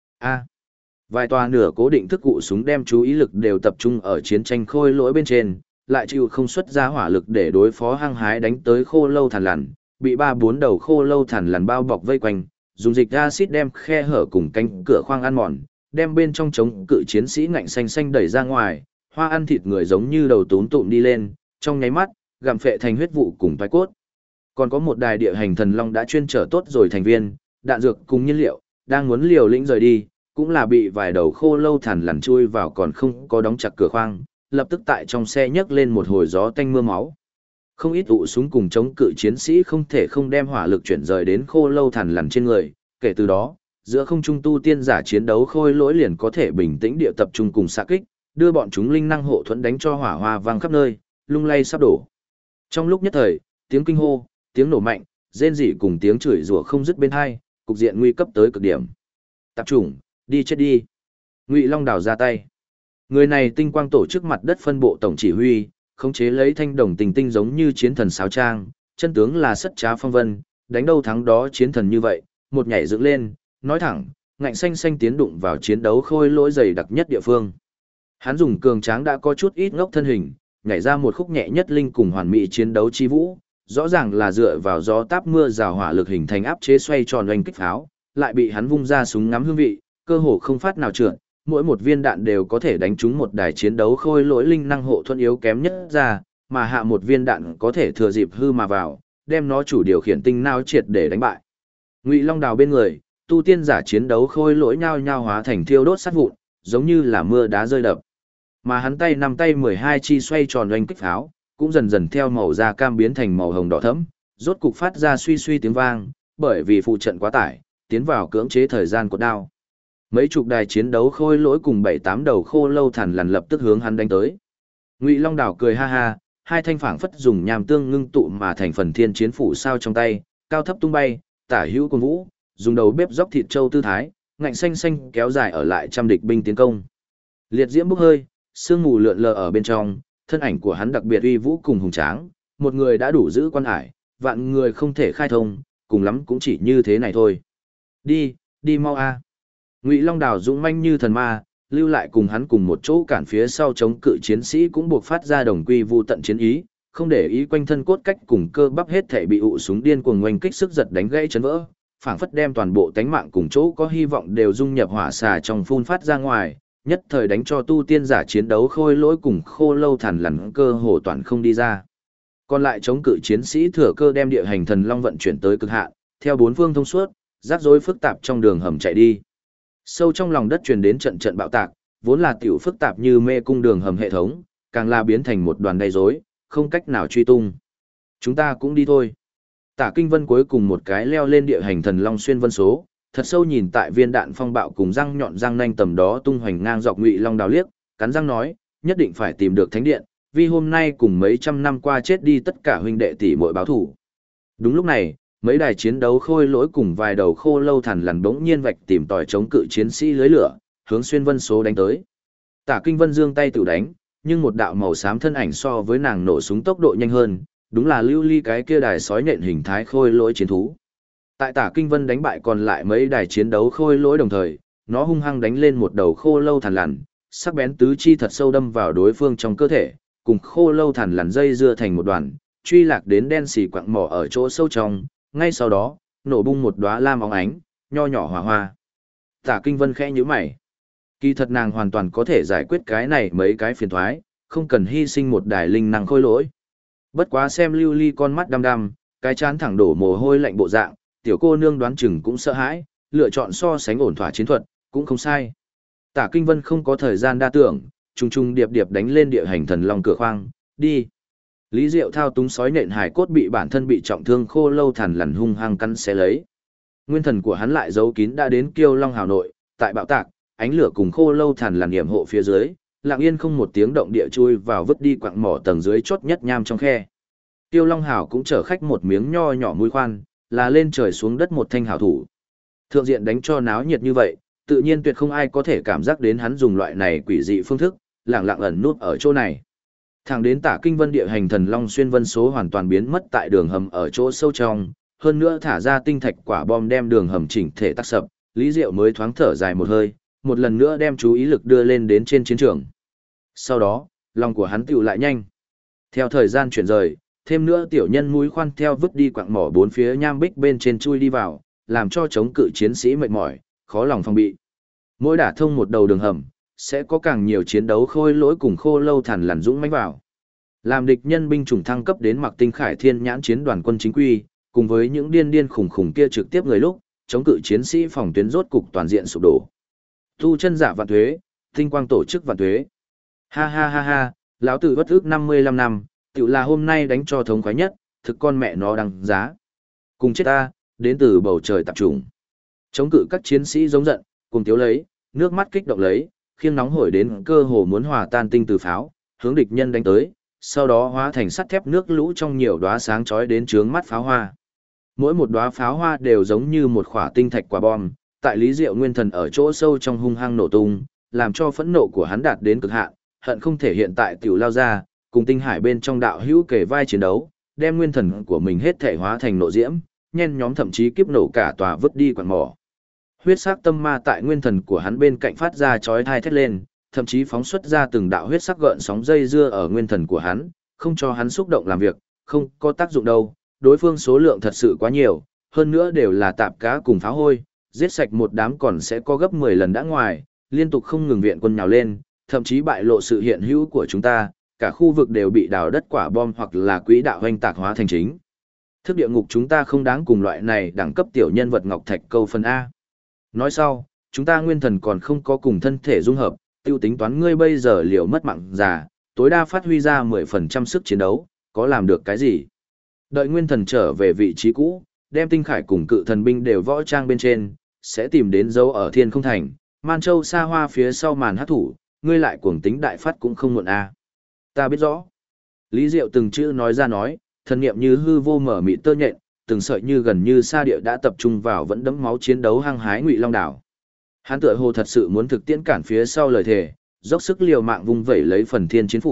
Vài tòa nửa cố định thức cụ súng đem chú ý lực đều tập trung ở chiến tranh khôi lỗi bên trên, lại chịu không xuất ra hỏa lực để đối phó hăng hái đánh tới khô lâu thằn lằn, bị 3-4 đầu khô lâu thằn lằn bao bọc vây quanh, dùng dịch acid đem khe hở cùng cánh cửa khoang ăn mòn, đem bên trong chống cự chiến sĩ ngạnh xanh đẩy ra ngoài, hoa ăn thịt người giống như đầu tún tụm đi lên, trong nháy mắt, gặm phệ thành huyết vụ cùng toái cốt. Còn có một đài địa hành thần long đã chuyên trở tốt rồi thành viên, đạn dược cùng nhiên liệu, đang muốn liều lĩnh rời đi, cũng là bị vài đầu khô lâu thằn lằn chui vào còn không có đóng chặt cửa khoang, lập tức tại trong xe nhấc lên một hồi gió tanh mưa máu. Không ít ụ súng cùng chống cự chiến sĩ không thể không đem hỏa lực chuyển rời đến khô lâu thằn lằn trên người, kể từ đó, giữa không trung tu tiên giả chiến đấu khôi lỗi liền có thể bình tĩnh địa tập trung cùng xạ kích, đưa bọn chúng linh năng hộ thuẫn đánh cho hỏa hoa vang khắp nơi, lung lay sắp đổ. Trong lúc nhất thời, tiếng kinh hô, tiếng nổ mạnh, rên rỉ cùng tiếng chửi rủa không dứt bên hai, cục diện nguy cấp tới cực điểm. Tạp chủng, đi chết đi. Ngụy Long Đào ra tay. Người này tinh quang tổ chức mặt đất phân bộ tổng chỉ huy, khống chế lấy thanh đồng tình tinh giống như chiến thần sáo trang, chân tướng là sất trá phong vân, đánh đâu thắng đó chiến thần như vậy, một nhảy dựng lên, nói thẳng, ngạnh xanh tiến đụng vào chiến đấu khôi lỗi dày đặc nhất địa phương. Hắn dùng cường tráng đã có chút ít ngốc thân hình, nhảy ra một khúc nhẹ nhất linh cùng hoàn mỹ chiến đấu chi vũ, rõ ràng là dựa vào gió táp mưa rào hỏa lực hình thành áp chế xoay tròn oanh kích pháo, lại bị hắn vung ra súng ngắm hương vị, cơ hồ không phát nào trượt, mỗi một viên đạn đều có thể đánh trúng một đài chiến đấu khôi lỗi linh năng hộ thuẫn yếu kém nhất ra, mà hạ một viên đạn có thể thừa dịp hư mà vào, đem nó chủ điều khiển tinh não triệt để đánh bại. Ngụy Long Đào bên người, tu tiên giả chiến đấu khôi lỗi nhao nhao hóa thành thiêu đốt sát vụn, giống như là mưa đá rơi đập. Mà hắn tay 5 tay 12 chi xoay tròn oanh kích pháo, cũng dần dần theo màu da cam biến thành màu hồng đỏ thẫm, rốt cục phát ra suy tiếng vang, bởi vì phụ trận quá tải, tiến vào cưỡng chế thời gian của đao. Mấy chục đài chiến đấu khôi lỗi cùng 7-8 đầu khô lâu thằn lằn lập tức hướng hắn đánh tới. Ngụy Long Đào cười ha ha, hai thanh phảng phất dùng nham tương ngưng tụ mà thành phần thiên chiến phủ sao trong tay, cao thấp tung bay, tả hữu cuồng vũ, dùng đầu bếp dốc thịt trâu tư thái, ngạnh xanh kéo dài ở lại trăm địch binh tiến công. Liệt diễm bốc hơi, sương mù lượn lờ ở bên trong, thân ảnh của hắn đặc biệt uy vũ cùng hùng tráng, một người đã đủ giữ quan hải, vạn người không thể khai thông, cùng lắm cũng chỉ như thế này thôi. Đi, đi mau a. Ngụy Long Đào dũng manh như thần ma, lưu lại cùng hắn cùng một chỗ cản phía sau chống cự chiến sĩ cũng buộc phát ra đồng quy vu tận chiến ý, không để ý quanh thân cốt cách cùng cơ bắp hết thể bị ụ súng điên cuồng oanh kích sức giật đánh gãy chấn vỡ, phảng phất đem toàn bộ tánh mạng cùng chỗ có hy vọng đều dung nhập hỏa xà trong phun phát ra ngoài, nhất thời đánh cho tu tiên giả chiến đấu khôi lỗi cùng khô lâu thằn lằn cơ hồ toàn không đi ra. Còn lại chống cự chiến sĩ thừa cơ đem địa hành thần long vận chuyển tới cực hạn, theo bốn phương thông suốt, rắc rối phức tạp trong đường hầm chạy đi. Sâu trong lòng đất truyền đến trận trận bạo tạc, vốn là tiểu phức tạp như mê cung đường hầm hệ thống, càng là biến thành một đoàn đầy rối, không cách nào truy tung. Chúng ta cũng đi thôi. Tả Kinh Vân cuối cùng một cái leo lên địa hành thần long xuyên vân số, thật sâu nhìn tại viên đạn phong bạo cùng răng nhọn răng nanh tầm đó tung hoành ngang dọc Ngụy Long Đào liếc, cắn răng nói, nhất định phải tìm được thánh điện, vì hôm nay cùng mấy trăm năm qua chết đi tất cả huynh đệ tỷ muội báo thủ. Đúng lúc này, mấy đài chiến đấu khôi lỗi cùng vài đầu khô lâu thằn lằn bỗng nhiên vạch tìm tòi chống cự chiến sĩ lưới lửa, hướng xuyên vân số đánh tới. Tả Kinh Vân giương tay tự đánh, nhưng một đạo màu xám thân ảnh so với nàng nổ súng tốc độ nhanh hơn, đúng là Lưu Ly cái kia đài sói nện hình thái khôi lỗi chiến thú. Tại Tả Kinh Vân đánh bại còn lại mấy đài chiến đấu khôi lỗi đồng thời, nó hung hăng đánh lên một đầu khô lâu thằn lằn, sắc bén tứ chi thật sâu đâm vào đối phương trong cơ thể, cùng khô lâu thằn lằn dây dưa thành một đoàn, truy lạc đến đen xì quặng mỏ ở chỗ sâu trong, ngay sau đó, nổ bung một đóa lam óng ánh, nho nhỏ hỏa hoa. Tả Kinh Vân khẽ nhíu mày. Kỳ thật nàng hoàn toàn có thể giải quyết cái này mấy cái phiền toái, không cần hy sinh một đài linh năng khôi lỗi. Bất quá xem Lưu Ly con mắt đăm đăm, cái chán thẳng đổ mồ hôi lạnh bộ dạng, tiểu cô nương đoán chừng cũng sợ hãi, lựa chọn so sánh ổn thỏa chiến thuật, cũng không sai. Tả Kinh Vân không có thời gian đa tưởng, trùng trùng điệp điệp đánh lên địa hành thần long cửa khoang, đi. Lý Diệu thao túng sói nện hải cốt bị bản thân bị trọng thương khô lâu thằn lằn hung hăng cắn xé lấy. Nguyên thần của hắn lại giấu kín đã đến Kiêu Long Hào nội, tại bạo tạc, ánh lửa cùng khô lâu thằn lằn yểm hộ phía dưới, lặng yên không một tiếng động địa chui vào vứt đi quặng mỏ tầng dưới chốt nhất nham trong khe. Kiêu Long Hào cũng chở khách một miếng nho nhỏ mũi khoan, là lên trời xuống đất một thanh hảo thủ. Thượng diện đánh cho náo nhiệt như vậy, tự nhiên tuyệt không ai có thể cảm giác đến hắn dùng loại này quỷ dị phương thức, lẳng lặng ẩn nút ở chỗ này. Thẳng đến Tả Kinh Vân địa hành thần long xuyên vân số hoàn toàn biến mất tại đường hầm ở chỗ sâu trong, hơn nữa thả ra tinh thạch quả bom đem đường hầm chỉnh thể tắc sập, Lý Diệu mới thoáng thở dài một hơi, một lần nữa đem chú ý lực đưa lên đến trên chiến trường. Sau đó, lòng của hắn tựu lại nhanh. Theo thời gian chuyển rời, thêm nữa tiểu nhân mũi khoan theo vứt đi quặng mỏ bốn phía nham bích bên trên chui đi vào, làm cho chống cự chiến sĩ mệt mỏi, khó lòng phòng bị. Mỗi đả thông một đầu đường hầm, sẽ có càng nhiều chiến đấu khôi lỗi cùng khô lâu thằn lằn dũng mãnh vào. Làm địch nhân binh chủng thăng cấp đến mặc tinh khải thiên nhãn chiến đoàn quân chính quy, cùng với những điên điên khủng khủng kia trực tiếp người lúc, chống cự chiến sĩ phòng tuyến rốt cục toàn diện sụp đổ. Tu chân giả vạn thuế, tinh quang tổ chức vạn thuế. Ha ha ha ha, lão tử bất ức 55 năm, tiểu là hôm nay đánh cho thống khoái nhất, thực con mẹ nó đăng giá. Cùng chết ta, đến từ bầu trời tập trung. Chống cự các chiến sĩ giống giận, cùng tiếu lấy, nước mắt kích động lấy, khiêng nóng hổi đến cơ hồ muốn hòa tan tinh từ pháo, hướng địch nhân đánh tới, sau đó hóa thành sắt thép nước lũ trong nhiều đóa sáng chói đến trướng mắt pháo hoa. Mỗi một đóa pháo hoa đều giống như một quả tinh thạch quả bom, tại Lý Diệu nguyên thần ở chỗ sâu trong hung hăng nổ tung, làm cho phẫn nộ của hắn đạt đến cực hạn, hận không thể hiện tại tiểu lao ra, cùng tinh hải bên trong đạo hữu kề vai chiến đấu, đem nguyên thần của mình hết thể hóa thành nộ diễm, nhen nhóm thậm chí kiếp nổ cả tòa vứt đi quặng mỏ. Huyết sắc tâm ma tại nguyên thần của hắn bên cạnh phát ra chói tai thét lên, thậm chí phóng xuất ra từng đạo huyết sắc gợn sóng dây dưa ở nguyên thần của hắn, không cho hắn xúc động làm việc, không có tác dụng đâu, đối phương số lượng thật sự quá nhiều, hơn nữa đều là tạp cá cùng pháo hôi, giết sạch một đám còn sẽ có gấp 10 lần đã ngoài, liên tục không ngừng viện quân nhào lên, thậm chí bại lộ sự hiện hữu của chúng ta, cả khu vực đều bị đào đất quả bom hoặc là quỹ đạo hoành tạc hóa thành chính. Thức địa ngục chúng ta không đáng cùng loại này đẳng cấp tiểu nhân vật ngọc thạch câu phần A. Nói sau, chúng ta nguyên thần còn không có cùng thân thể dung hợp, tiêu tính toán ngươi bây giờ liều mất mạng già, tối đa phát huy ra 10% sức chiến đấu, có làm được cái gì? Đợi nguyên thần trở về vị trí cũ, đem tinh khải cùng cự thần binh đều võ trang bên trên, sẽ tìm đến dấu ở thiên không thành, Man Châu xa hoa phía sau màn hát thủ, ngươi lại cuồng tính đại phát cũng không muộn A. Ta biết rõ. Lý Diệu từng chữ nói ra nói, thần niệm như hư vô mở mịt tơ nhện, từng sợi như gần như xa địa đã tập trung vào vẫn đẫm máu chiến đấu hăng hái Ngụy Long Đảo. Hắn tựa hồ thật sự muốn thực tiễn cản phía sau lời thề, dốc sức liều mạng vung vẩy lấy phần thiên chiến phủ,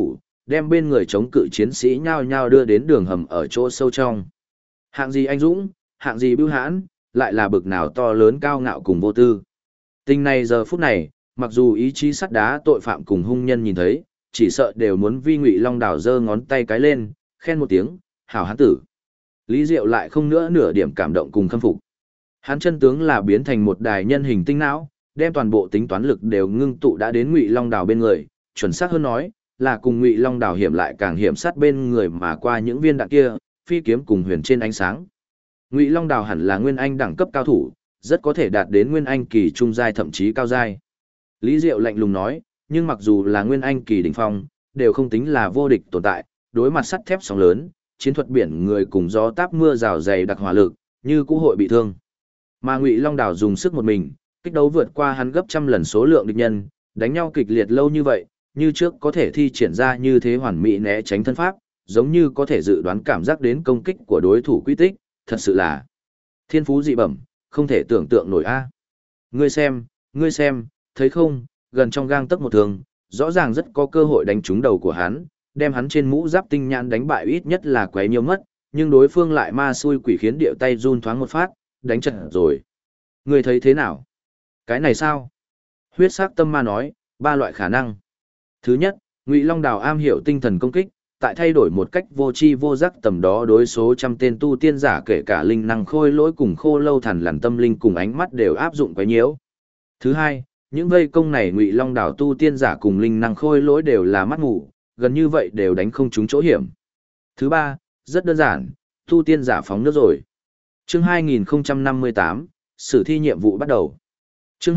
đem bên người chống cự chiến sĩ nhao nhao đưa đến đường hầm ở chỗ sâu trong. Hạng gì anh dũng, hạng gì bưu hãn, lại là bực nào to lớn cao ngạo cùng vô tư. Tình này giờ phút này, mặc dù ý chí sắt đá tội phạm cùng hung nhân nhìn thấy, chỉ sợ đều muốn vi Ngụy Long Đào giơ ngón tay cái lên, khen một tiếng, hảo hán tử. Lý Diệu lại không nữa nửa điểm cảm động cùng khâm phục. Hắn chân tướng là biến thành một đài nhân hình tinh não, đem toàn bộ tính toán lực đều ngưng tụ đã đến Ngụy Long Đào bên người, chuẩn xác hơn nói, là cùng Ngụy Long Đào hiểm lại càng hiểm sát bên người mà qua những viên đạn kia, phi kiếm cùng huyền trên ánh sáng. Ngụy Long Đào hẳn là nguyên anh đẳng cấp cao thủ, rất có thể đạt đến nguyên anh kỳ trung giai thậm chí cao giai. Lý Diệu lạnh lùng nói, nhưng mặc dù là nguyên anh kỳ đỉnh phong, đều không tính là vô địch tồn tại, đối mặt sắt thép sóng lớn, chiến thuật biển người cùng gió táp mưa rào dày đặc hỏa lực, như cũ hội bị thương. Mà Ngụy Long Đào dùng sức một mình, kích đấu vượt qua hắn gấp trăm lần số lượng địch nhân, đánh nhau kịch liệt lâu như vậy, như trước có thể thi triển ra như thế hoàn mỹ né tránh thân pháp, giống như có thể dự đoán cảm giác đến công kích của đối thủ quy tích, thật sự là thiên phú dị bẩm, không thể tưởng tượng nổi a. Ngươi xem, thấy không, gần trong gang tấc một thường, rõ ràng rất có cơ hội đánh trúng đầu của hắn, đem hắn trên mũ giáp tinh nhãn đánh bại ít nhất là quấy nhiều mất, nhưng đối phương lại ma xui quỷ khiến điệu tay run thoáng một phát, đánh chật rồi. Ngươi thấy thế nào? Cái này sao? Huyết sắc tâm ma nói, ba loại khả năng. Thứ nhất, Ngụy Long Đào am hiểu tinh thần công kích, tại thay đổi một cách vô tri vô giác tầm đó đối số trăm tên tu tiên giả kể cả linh năng khôi lỗi cùng khô lâu thần lằn tâm linh cùng ánh mắt đều áp dụng quấy nhiễu. Thứ hai, những vây công này Ngụy Long Đào tu tiên giả cùng linh năng khôi lỗi đều là mắt ngủ, gần như vậy đều đánh không trúng chỗ hiểm. Thứ ba, rất đơn giản, tu tiên giả phóng nước rồi. Chương 2058, sử thi nhiệm vụ bắt đầu. Chương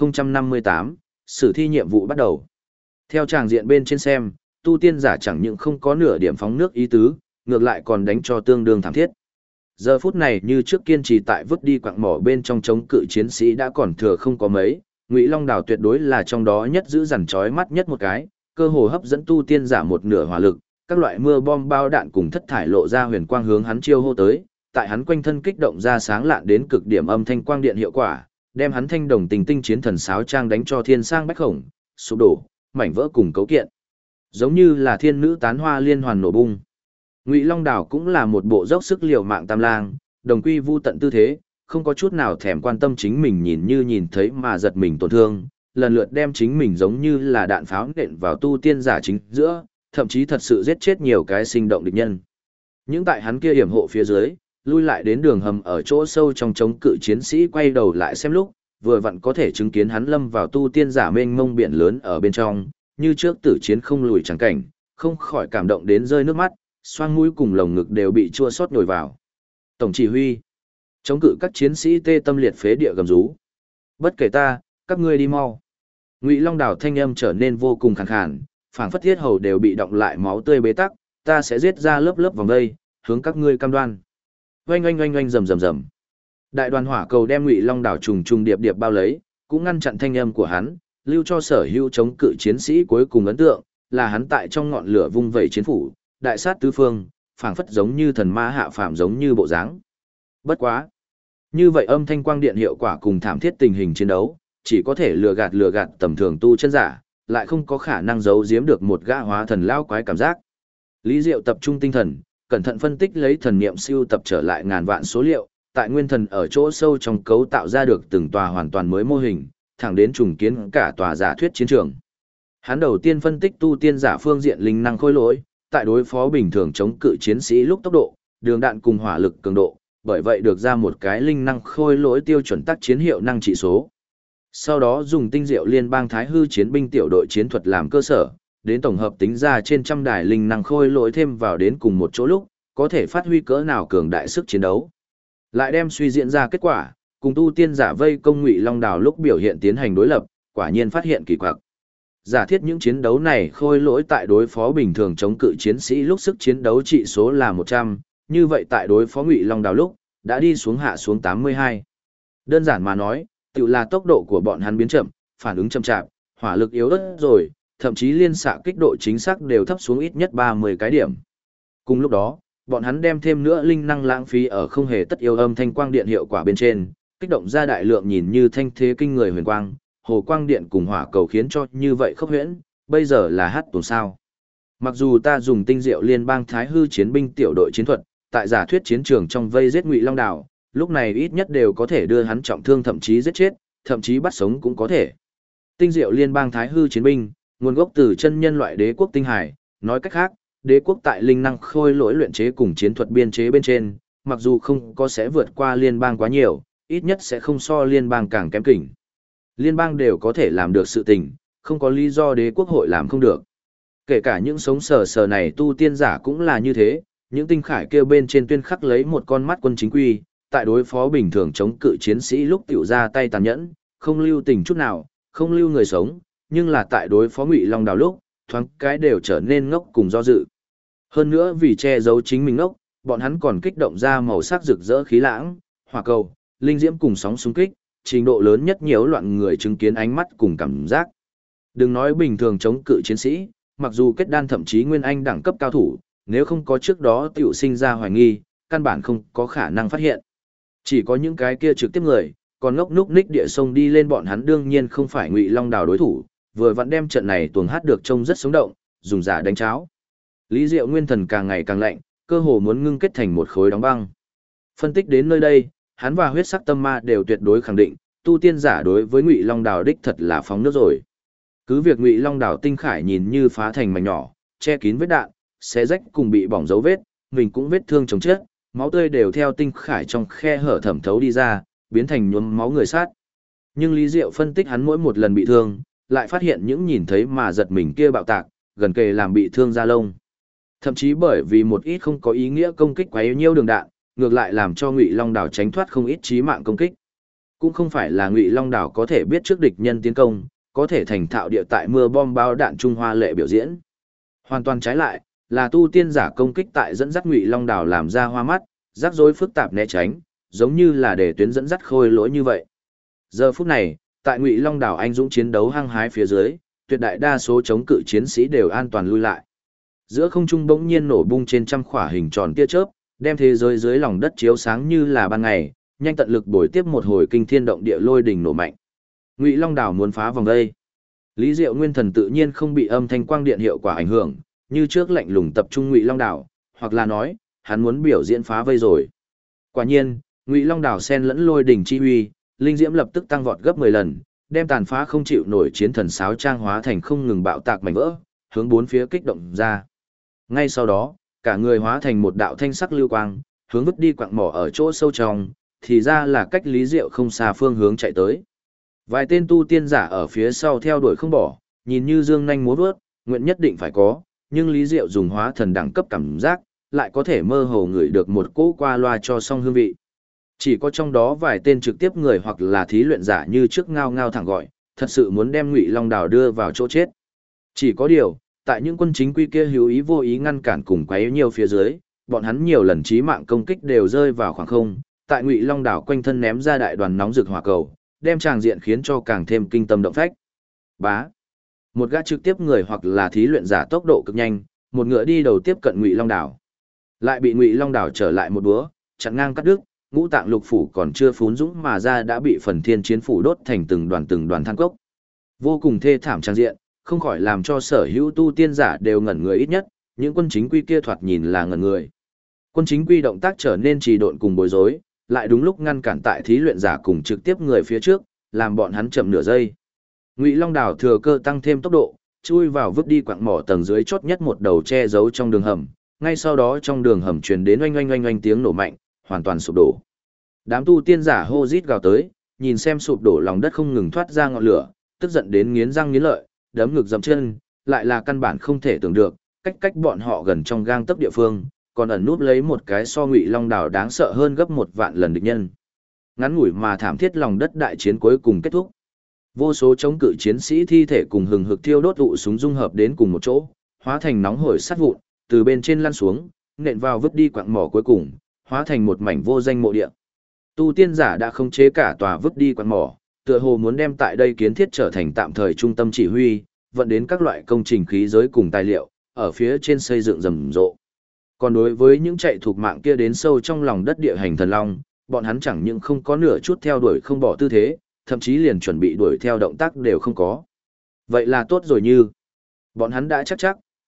2058, sử thi nhiệm vụ bắt đầu. Theo tràng diện bên trên xem, tu tiên giả chẳng những không có nửa điểm phóng nước ý tứ, ngược lại còn đánh cho tương đương thảm thiết. Giờ phút này như trước kiên trì tại vứt đi quặng mỏ bên trong chống cự chiến sĩ đã còn thừa không có mấy, Ngụy Long Đào tuyệt đối là trong đó nhất giữ dằn chói mắt nhất một cái, cơ hồ hấp dẫn tu tiên giả một nửa hỏa lực, các loại mưa bom bao đạn cùng thất thải lộ ra huyền quang hướng hắn chiêu hô tới, tại hắn quanh thân kích động ra sáng lạn đến cực điểm âm thanh quang điện hiệu quả, đem hắn thanh đồng tình tinh chiến thần sáo trang đánh cho thiên sang bách khổng, sụp đổ, mảnh vỡ cùng cấu kiện. Giống như là thiên nữ tán hoa liên hoàn nổ bung. Ngụy Long Đào cũng là một bộ dốc sức liều mạng tam lang, đồng quy vu tận tư thế, không có chút nào thèm quan tâm chính mình nhìn như nhìn thấy mà giật mình tổn thương, lần lượt đem chính mình giống như là đạn pháo nện vào tu tiên giả chính giữa, thậm chí thật sự giết chết nhiều cái sinh động địch nhân. Những tại hắn kia hiểm hộ phía dưới, lui lại đến đường hầm ở chỗ sâu trong chống cự chiến sĩ quay đầu lại xem lúc, vừa vặn có thể chứng kiến hắn lâm vào tu tiên giả mênh mông biển lớn ở bên trong, như trước tử chiến không lùi chẳng cảnh, không khỏi cảm động đến rơi nước mắt, xoang mũi cùng lồng ngực đều bị chua xót nhồi vào. Tổng chỉ huy, chống cự các chiến sĩ tê tâm liệt phế địa gầm rú. Bất kể ta, các ngươi đi mau. Ngụy Long Đào thanh âm trở nên vô cùng khàn khàn, phảng phất thiết hầu đều bị động lại máu tươi bế tắc, ta sẽ giết ra lớp lớp vòng đây, hướng các ngươi cam đoan. Oanh oanh oanh oanh rầm rầm rầm. Đại đoàn hỏa cầu đem Ngụy Long Đào trùng trùng điệp điệp bao lấy, cũng ngăn chặn thanh âm của hắn, lưu cho sở hữu chống cự chiến sĩ cuối cùng ấn tượng, là hắn tại trong ngọn lửa vung vẩy chiến phủ, đại sát tứ phương, phảng phất giống như thần ma hạ phàm giống như bộ dáng. Bất quá, như vậy âm thanh quang điện hiệu quả cùng thảm thiết tình hình chiến đấu, chỉ có thể lừa gạt tầm thường tu chân giả, lại không có khả năng giấu giếm được một gã hóa thần lao quái cảm giác. Lý Diệu tập trung tinh thần, cẩn thận phân tích lấy thần niệm siêu tập trở lại ngàn vạn số liệu, tại nguyên thần ở chỗ sâu trong cấu tạo ra được từng tòa hoàn toàn mới mô hình, thẳng đến trùng kiến cả tòa giả thuyết chiến trường. Hắn đầu tiên phân tích tu tiên giả phương diện linh năng khôi lỗi, tại đối phó bình thường chống cự chiến sĩ lúc tốc độ, đường đạn cùng hỏa lực cường độ, bởi vậy được ra một cái linh năng khôi lỗi tiêu chuẩn tác chiến hiệu năng trị số. Sau đó dùng tinh diệu liên bang thái hư chiến binh tiểu đội chiến thuật làm cơ sở, đến tổng hợp tính ra trên trăm đài linh năng khôi lỗi thêm vào đến cùng một chỗ lúc, có thể phát huy cỡ nào cường đại sức chiến đấu. Lại đem suy diễn ra kết quả, cùng tu tiên giả vây công Ngụy Long Đào lúc biểu hiện tiến hành đối lập, quả nhiên phát hiện kỳ quặc. Giả thiết những chiến đấu này khôi lỗi tại đối phó bình thường chống cự chiến sĩ lúc sức chiến đấu trị số là 100, như vậy tại đối phó Ngụy Long Đào lúc, đã đi xuống hạ xuống 82. Đơn giản mà nói, tự là tốc độ của bọn hắn biến chậm, phản ứng chậm chạp, hỏa lực yếu ớt rồi, thậm chí liên xạ kích độ chính xác đều thấp xuống ít nhất 30 cái điểm. Cùng lúc đó, bọn hắn đem thêm nữa linh năng lãng phí ở không hề tất yếu âm thanh quang điện hiệu quả bên trên, kích động ra đại lượng nhìn như thanh thế kinh người huyền quang, hồ quang điện cùng hỏa cầu khiến cho như vậy khốc huyễn, bây giờ là hát tuồng sao. Mặc dù ta dùng tinh diệu liên bang thái hư chiến binh tiểu đội chiến thuật, tại giả thuyết chiến trường trong vây giết Ngụy Long Đảo, lúc này ít nhất đều có thể đưa hắn trọng thương thậm chí giết chết, thậm chí bắt sống cũng có thể. Tinh diệu liên bang thái hư chiến binh, nguồn gốc từ chân nhân loại đế quốc tinh hải, nói cách khác, đế quốc tại linh năng khôi lỗi luyện chế cùng chiến thuật biên chế bên trên, mặc dù không có sẽ vượt qua liên bang quá nhiều, ít nhất sẽ không so liên bang càng kém kỉnh. Liên bang đều có thể làm được sự tình, không có lý do đế quốc hội làm không được. Kể cả những sống sờ sờ này tu tiên giả cũng là như thế, những tinh khải kêu bên trên tuyên khắc lấy một con mắt quân chính quy, tại đối phó bình thường chống cự chiến sĩ lúc tiểu ra tay tàn nhẫn, không lưu tình chút nào, không lưu người sống, nhưng là tại đối phó Ngụy Long Đào lúc, thoáng cái đều trở nên ngốc cùng do dự. Hơn nữa vì che giấu chính mình ngốc, bọn hắn còn kích động ra màu sắc rực rỡ khí lãng, hỏa cầu, linh diễm cùng sóng xung kích, trình độ lớn nhất nhiễu loạn người chứng kiến ánh mắt cùng cảm giác. Đừng nói bình thường chống cự chiến sĩ, mặc dù kết đan thậm chí nguyên anh đẳng cấp cao thủ, nếu không có trước đó tiểu sinh ra hoài nghi, căn bản không có khả năng phát hiện. Chỉ có những cái kia trực tiếp người, còn ngốc núc ních địa sông đi lên bọn hắn đương nhiên không phải Ngụy Long Đào đối thủ, vừa vặn đem trận này tuồng hát được trông rất sống động, dùng giả đánh cháo. Lý Diệu nguyên thần càng ngày càng lạnh, cơ hồ muốn ngưng kết thành một khối đóng băng. Phân tích đến nơi đây, hắn và huyết sắc tâm ma đều tuyệt đối khẳng định, tu tiên giả đối với Ngụy Long Đào đích thật là phóng nước rồi. Cứ việc Ngụy Long Đào tinh khải nhìn như phá thành mảnh nhỏ, che kín vết đạn, xé rách cùng bị bỏng dấu vết, mình cũng vết thương chồng chết, máu tươi đều theo tinh khải trong khe hở thẩm thấu đi ra, biến thành nhuốm máu người sát. Nhưng Lý Diệu phân tích hắn mỗi một lần bị thương, lại phát hiện những nhìn thấy mà giật mình kia bạo tạc, gần kề làm bị thương da lông. Thậm chí bởi vì một ít không có ý nghĩa công kích quá yếu nhiêu đường đạn, ngược lại làm cho Ngụy Long Đào tránh thoát không ít chí mạng công kích. Cũng không phải là Ngụy Long Đào có thể biết trước địch nhân tiến công, có thể thành thạo địa tại mưa bom bao đạn Trung Hoa lệ biểu diễn. Hoàn toàn trái lại, là tu tiên giả công kích tại dẫn dắt Ngụy Long Đào làm ra hoa mắt, rắc rối phức tạp né tránh, giống như là để tuyến dẫn dắt khôi lỗi như vậy. Giờ phút này, tại Ngụy Long Đào anh dũng chiến đấu hăng hái phía dưới, tuyệt đại đa số chống cự chiến sĩ đều an toàn lui lại. Giữa không trung bỗng nhiên nổ bung trên trăm khỏa hình tròn tia chớp, đem thế giới dưới lòng đất chiếu sáng như là ban ngày, nhanh tận lực bồi tiếp một hồi kinh thiên động địa lôi đình nổ mạnh. Ngụy Long Đào muốn phá vòng đây. Lý Diệu nguyên thần tự nhiên không bị âm thanh quang điện hiệu quả ảnh hưởng, như trước lạnh lùng tập trung Ngụy Long Đào, hoặc là nói, hắn muốn biểu diễn phá vây rồi. Quả nhiên, Ngụy Long Đào xen lẫn lôi đỉnh chi uy, linh diễm lập tức tăng vọt gấp 10 lần, đem tàn phá không chịu nổi chiến thần sáo trang hóa thành không ngừng bạo tạc mảnh vỡ, hướng bốn phía kích động ra. Ngay sau đó, cả người hóa thành một đạo thanh sắc lưu quang, hướng vứt đi quặng mỏ ở chỗ sâu trong, thì ra là cách Lý Diệu không xa phương hướng chạy tới. Vài tên tu tiên giả ở phía sau theo đuổi không bỏ, nhìn như dương nhanh múa vớt, nguyện nhất định phải có, nhưng Lý Diệu dùng hóa thần đẳng cấp cảm giác, lại có thể mơ hồ ngửi được một cỗ qua loa cho xong hương vị. Chỉ có trong đó vài tên trực tiếp người hoặc là thí luyện giả như trước ngao ngao thẳng gọi, thật sự muốn đem Ngụy Long Đào đưa vào chỗ chết. Chỉ có điều, tại những quân chính quy kia hữu ý vô ý ngăn cản cùng quấy nhiều phía dưới, bọn hắn nhiều lần chí mạng công kích đều rơi vào khoảng không, tại Ngụy Long Đào quanh thân ném ra đại đoàn nóng rực hỏa cầu, đem tràng diện khiến cho càng thêm kinh tâm động phách. Bá. Một gã trực tiếp người hoặc là thí luyện giả tốc độ cực nhanh, một ngựa đi đầu tiếp cận Ngụy Long Đào. Lại bị Ngụy Long Đào trở lại một búa, chặn ngang cắt đứt, ngũ tạng lục phủ còn chưa phún dũng mà ra đã bị phần thiên chiến phủ đốt thành từng đoàn than cốc. Vô cùng thê thảm tràng diện, không khỏi làm cho sở hữu tu tiên giả đều ngẩn người ít nhất, những quân chính quy kia thoạt nhìn là ngẩn người. Quân chính quy động tác trở nên trì độn cùng bối rối, lại đúng lúc ngăn cản tại thí luyện giả cùng trực tiếp người phía trước, làm bọn hắn chậm nửa giây. Ngụy Long Đào thừa cơ tăng thêm tốc độ, chui vào vứt đi quặng mỏ tầng dưới chót nhất một đầu che giấu trong đường hầm, ngay sau đó trong đường hầm truyền đến oanh oanh oanh oanh tiếng nổ mạnh, hoàn toàn sụp đổ. Đám tu tiên giả hô rít gào tới, nhìn xem sụp đổ lòng đất không ngừng thoát ra ngọn lửa, tức giận đến nghiến răng nghiến lợi, đấm ngực dậm chân, lại là căn bản không thể tưởng được, cách bọn họ gần trong gang tấc địa phương, còn ẩn núp lấy một cái so Ngụy Long Đào đáng sợ hơn gấp 1 vạn lần địch nhân. Ngắn ngủi mà thảm thiết lòng đất đại chiến cuối cùng kết thúc. Vô số chống cự chiến sĩ thi thể cùng hừng hực thiêu đốt tụ súng dung hợp đến cùng một chỗ, hóa thành nóng hổi sắt vụn, từ bên trên lăn xuống, nện vào vứt đi quặng mỏ cuối cùng, hóa thành một mảnh vô danh mộ địa. Tu tiên giả đã khống chế cả tòa vứt đi quặng mỏ, tựa hồ muốn đem tại đây kiến thiết trở thành tạm thời trung tâm chỉ huy, vận đến các loại công trình khí giới cùng tài liệu, ở phía trên xây dựng rầm rộ. Còn đối với những chạy thuộc mạng kia đến sâu trong lòng đất địa hành thần long, bọn hắn chẳng những không có nửa chút theo đuổi không bỏ tư thế, thậm chí liền chuẩn bị đuổi theo động tác đều không có. Vậy là tốt rồi như. Bọn hắn đã chắc,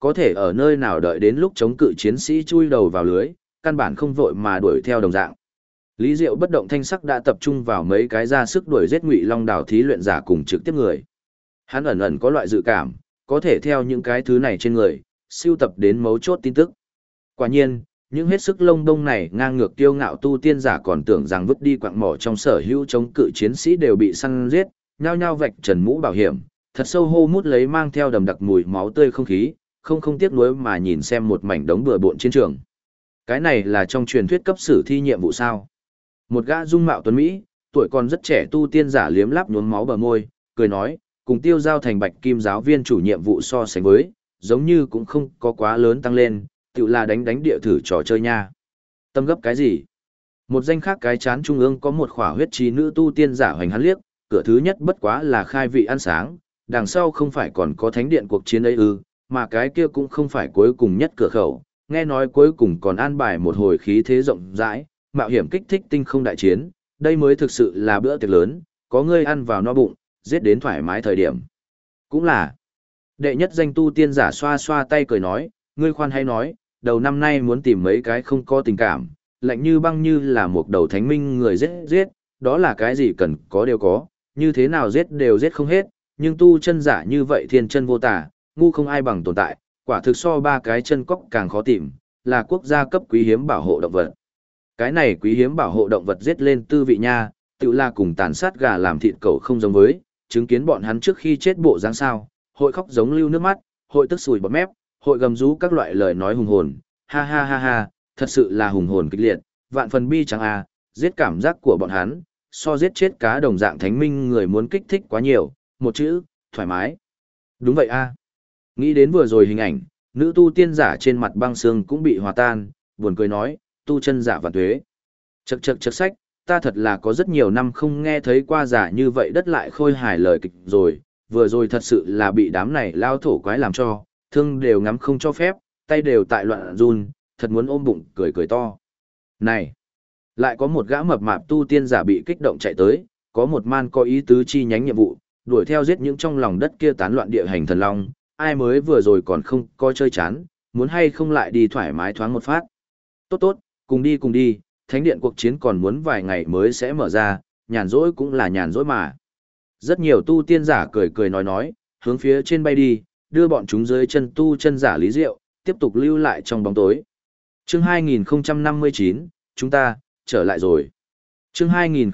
có thể ở nơi nào đợi đến lúc chống cự chiến sĩ chui đầu vào lưới, căn bản không vội mà đuổi theo đồng dạng. Lý Diệu bất động thanh sắc đã tập trung vào mấy cái ra sức đuổi giết Ngụy Long Đảo thí luyện giả cùng trực tiếp người. Hắn ẩn ẩn có loại dự cảm, có thể theo những cái thứ này trên người, siêu tập đến mấu chốt tin tức. Quả nhiên, những hết sức lông đông này ngang ngược kiêu ngạo tu tiên giả còn tưởng rằng vứt đi quặng mỏ trong sở hữu chống cự chiến sĩ đều bị săn giết, nhao nhao vạch trần mũ bảo hiểm, thật sâu hô mút lấy mang theo đầm đặc mùi máu tươi không khí, không tiếc nuối mà nhìn xem một mảnh đống bừa bộn chiến trường. Cái này là trong truyền thuyết cấp sử thi nhiệm vụ sao? Một gã dung mạo tuấn Mỹ, tuổi còn rất trẻ tu tiên giả liếm láp nhuốm máu bờ môi, cười nói, cùng Tiêu Giao thành Bạch Kim giáo viên chủ nhiệm vụ so sánh với, giống như cũng không có quá lớn tăng lên, tự là đánh địa thử trò chơi nha. Tâm gấp cái gì? Một danh khác cái chán trung ương có một khỏa huyết trí nữ tu tiên giả hoành hắn liếc, cửa thứ nhất bất quá là khai vị ăn sáng, đằng sau không phải còn có thánh điện cuộc chiến ấy ư, mà cái kia cũng không phải cuối cùng nhất cửa khẩu, nghe nói cuối cùng còn an bài một hồi khí thế rộng rãi, mạo hiểm kích thích tinh không đại chiến, đây mới thực sự là bữa tiệc lớn, có ngươi ăn vào no bụng, giết đến thoải mái thời điểm. Cũng là, đệ nhất danh tu tiên giả xoa xoa tay cười nói, ngươi khoan hay nói, đầu năm nay muốn tìm mấy cái không có tình cảm, lạnh như băng như là một đầu thánh minh người giết, đó là cái gì cần có đều có, như thế nào giết đều giết không hết, nhưng tu chân giả như vậy thiên chân vô tả, ngu không ai bằng tồn tại, quả thực so ba cái chân cóc càng khó tìm, là quốc gia cấp quý hiếm bảo hộ động vật. Cái này quý hiếm bảo hộ động vật giết lên tư vị nha, tự là cùng tàn sát gà làm thịt cẩu không giống với, chứng kiến bọn hắn trước khi chết bộ dáng sao, hội khóc giống lưu nước mắt, hội tức sùi bọt mép, hội gầm rú các loại lời nói hùng hồn, ha ha ha ha, thật sự là hùng hồn kịch liệt, vạn phần bi chẳng à, giết cảm giác của bọn hắn, so giết chết cá đồng dạng thánh minh người muốn kích thích quá nhiều, một chữ, thoải mái. Đúng vậy a. Nghĩ đến vừa rồi hình ảnh, nữ tu tiên giả trên mặt băng xương cũng bị hòa tan, buồn cười nói, tu chân giả vạn tuế. Chậc sách, ta thật là có rất nhiều năm không nghe thấy qua giả như vậy đất lại khôi hài lời kịch rồi, vừa rồi thật sự là bị đám này lao thổ quái làm cho, thương đều ngắm không cho phép, tay đều tại loạn run, thật muốn ôm bụng cười to. Này, lại có một gã mập mạp tu tiên giả bị kích động chạy tới, có một man có ý tứ chi nhánh nhiệm vụ, đuổi theo giết những trong lòng đất kia tán loạn địa hành thần long, ai mới vừa rồi còn không coi chơi chán, muốn hay không lại đi thoải mái thoáng một phát. Tốt, cùng đi, thánh điện cuộc chiến còn muốn vài ngày mới sẽ mở ra, nhàn rỗi cũng là nhàn rỗi mà. Rất nhiều tu tiên giả cười nói, hướng phía trên bay đi, đưa bọn chúng dưới chân tu chân giả Lý Diệu, tiếp tục lưu lại trong bóng tối. Chương 2059, chúng ta, trở lại rồi. Chương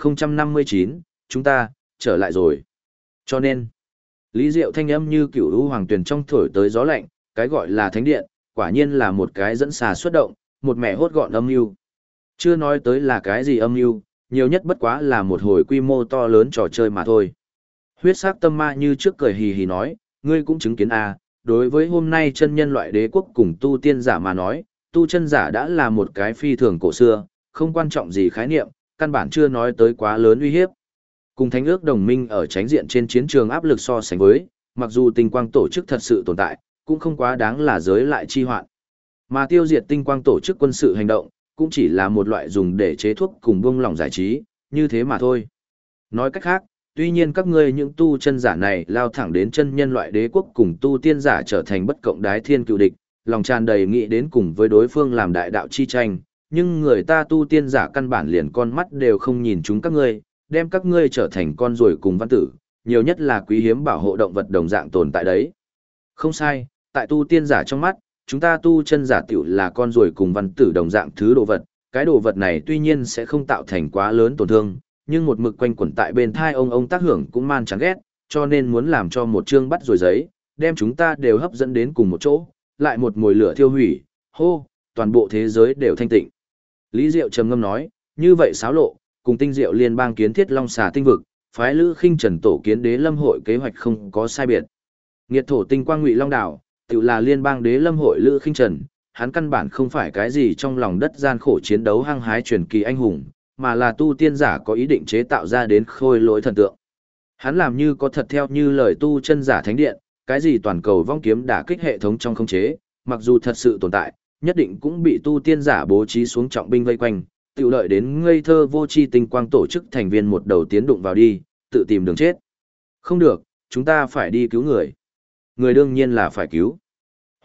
2059, chúng ta, trở lại rồi. Cho nên, Lý Diệu thanh âm như cửu u hoàng tuyền trong thổi tới gió lạnh, cái gọi là thánh điện, quả nhiên là một cái dẫn xà xuất động, một mẹ hốt gọn âm mưu. Chưa nói tới là cái gì âm mưu, nhiều nhất bất quá là một hồi quy mô to lớn trò chơi mà thôi. Huyết sắc tâm ma như trước cười hì hì nói, ngươi cũng chứng kiến à, đối với hôm nay chân nhân loại đế quốc cùng tu tiên giả mà nói, tu chân giả đã là một cái phi thường cổ xưa, không quan trọng gì khái niệm, căn bản chưa nói tới quá lớn uy hiếp. Cùng thánh ước đồng minh ở tránh diện trên chiến trường áp lực so sánh với, mặc dù tinh quang tổ chức thật sự tồn tại, cũng không quá đáng là giới lại chi hoạn. Mà tiêu diệt tinh quang tổ chức quân sự hành động, cũng chỉ là một loại dùng để chế thuốc cùng buông lỏng giải trí, như thế mà thôi. Nói cách khác, tuy nhiên các ngươi những tu chân giả này lao thẳng đến chân nhân loại đế quốc cùng tu tiên giả trở thành bất cộng đái thiên cựu địch, lòng tràn đầy nghĩ đến cùng với đối phương làm đại đạo chi tranh, nhưng người ta tu tiên giả căn bản liền con mắt đều không nhìn chúng các ngươi, đem các ngươi trở thành con ruồi cùng văn tử, nhiều nhất là quý hiếm bảo hộ động vật đồng dạng tồn tại đấy. Không sai, tại tu tiên giả trong mắt, chúng ta tu chân giả tiểu là con ruồi cùng văn tử đồng dạng thứ đồ vật, cái đồ vật này tuy nhiên sẽ không tạo thành quá lớn tổn thương, nhưng một mực quanh quẩn tại bên thai ông tác hưởng cũng man chán ghét, cho nên muốn làm cho một chương bắt rồi giấy, đem chúng ta đều hấp dẫn đến cùng một chỗ, lại một mùi lửa thiêu hủy, hô, toàn bộ thế giới đều thanh tịnh. Lý Diệu trầm ngâm nói, như vậy xáo lộ, cùng Tinh Diệu liên bang kiến thiết Long Xà tinh vực, phái Lữ Khinh Trần tổ kiến Đế Lâm hội kế hoạch không có sai biệt. Nghiệt thổ tinh quang Ngụy Long đảo, tự là liên bang Đế Lâm hội Lữ Khinh Trần, hắn căn bản không phải cái gì trong lòng đất gian khổ chiến đấu hăng hái truyền kỳ anh hùng, mà là tu tiên giả có ý định chế tạo ra đến khôi lỗi thần tượng. Hắn làm như có thật theo như lời tu chân giả thánh điện, cái gì toàn cầu vong kiếm đả kích hệ thống trong khống chế, mặc dù thật sự tồn tại, nhất định cũng bị tu tiên giả bố trí xuống trọng binh vây quanh, tự lợi đến ngây thơ vô tri tinh quang tổ chức thành viên một đầu tiến đụng vào đi, tự tìm đường chết. Không được, chúng ta phải đi cứu người. Người đương nhiên là phải cứu.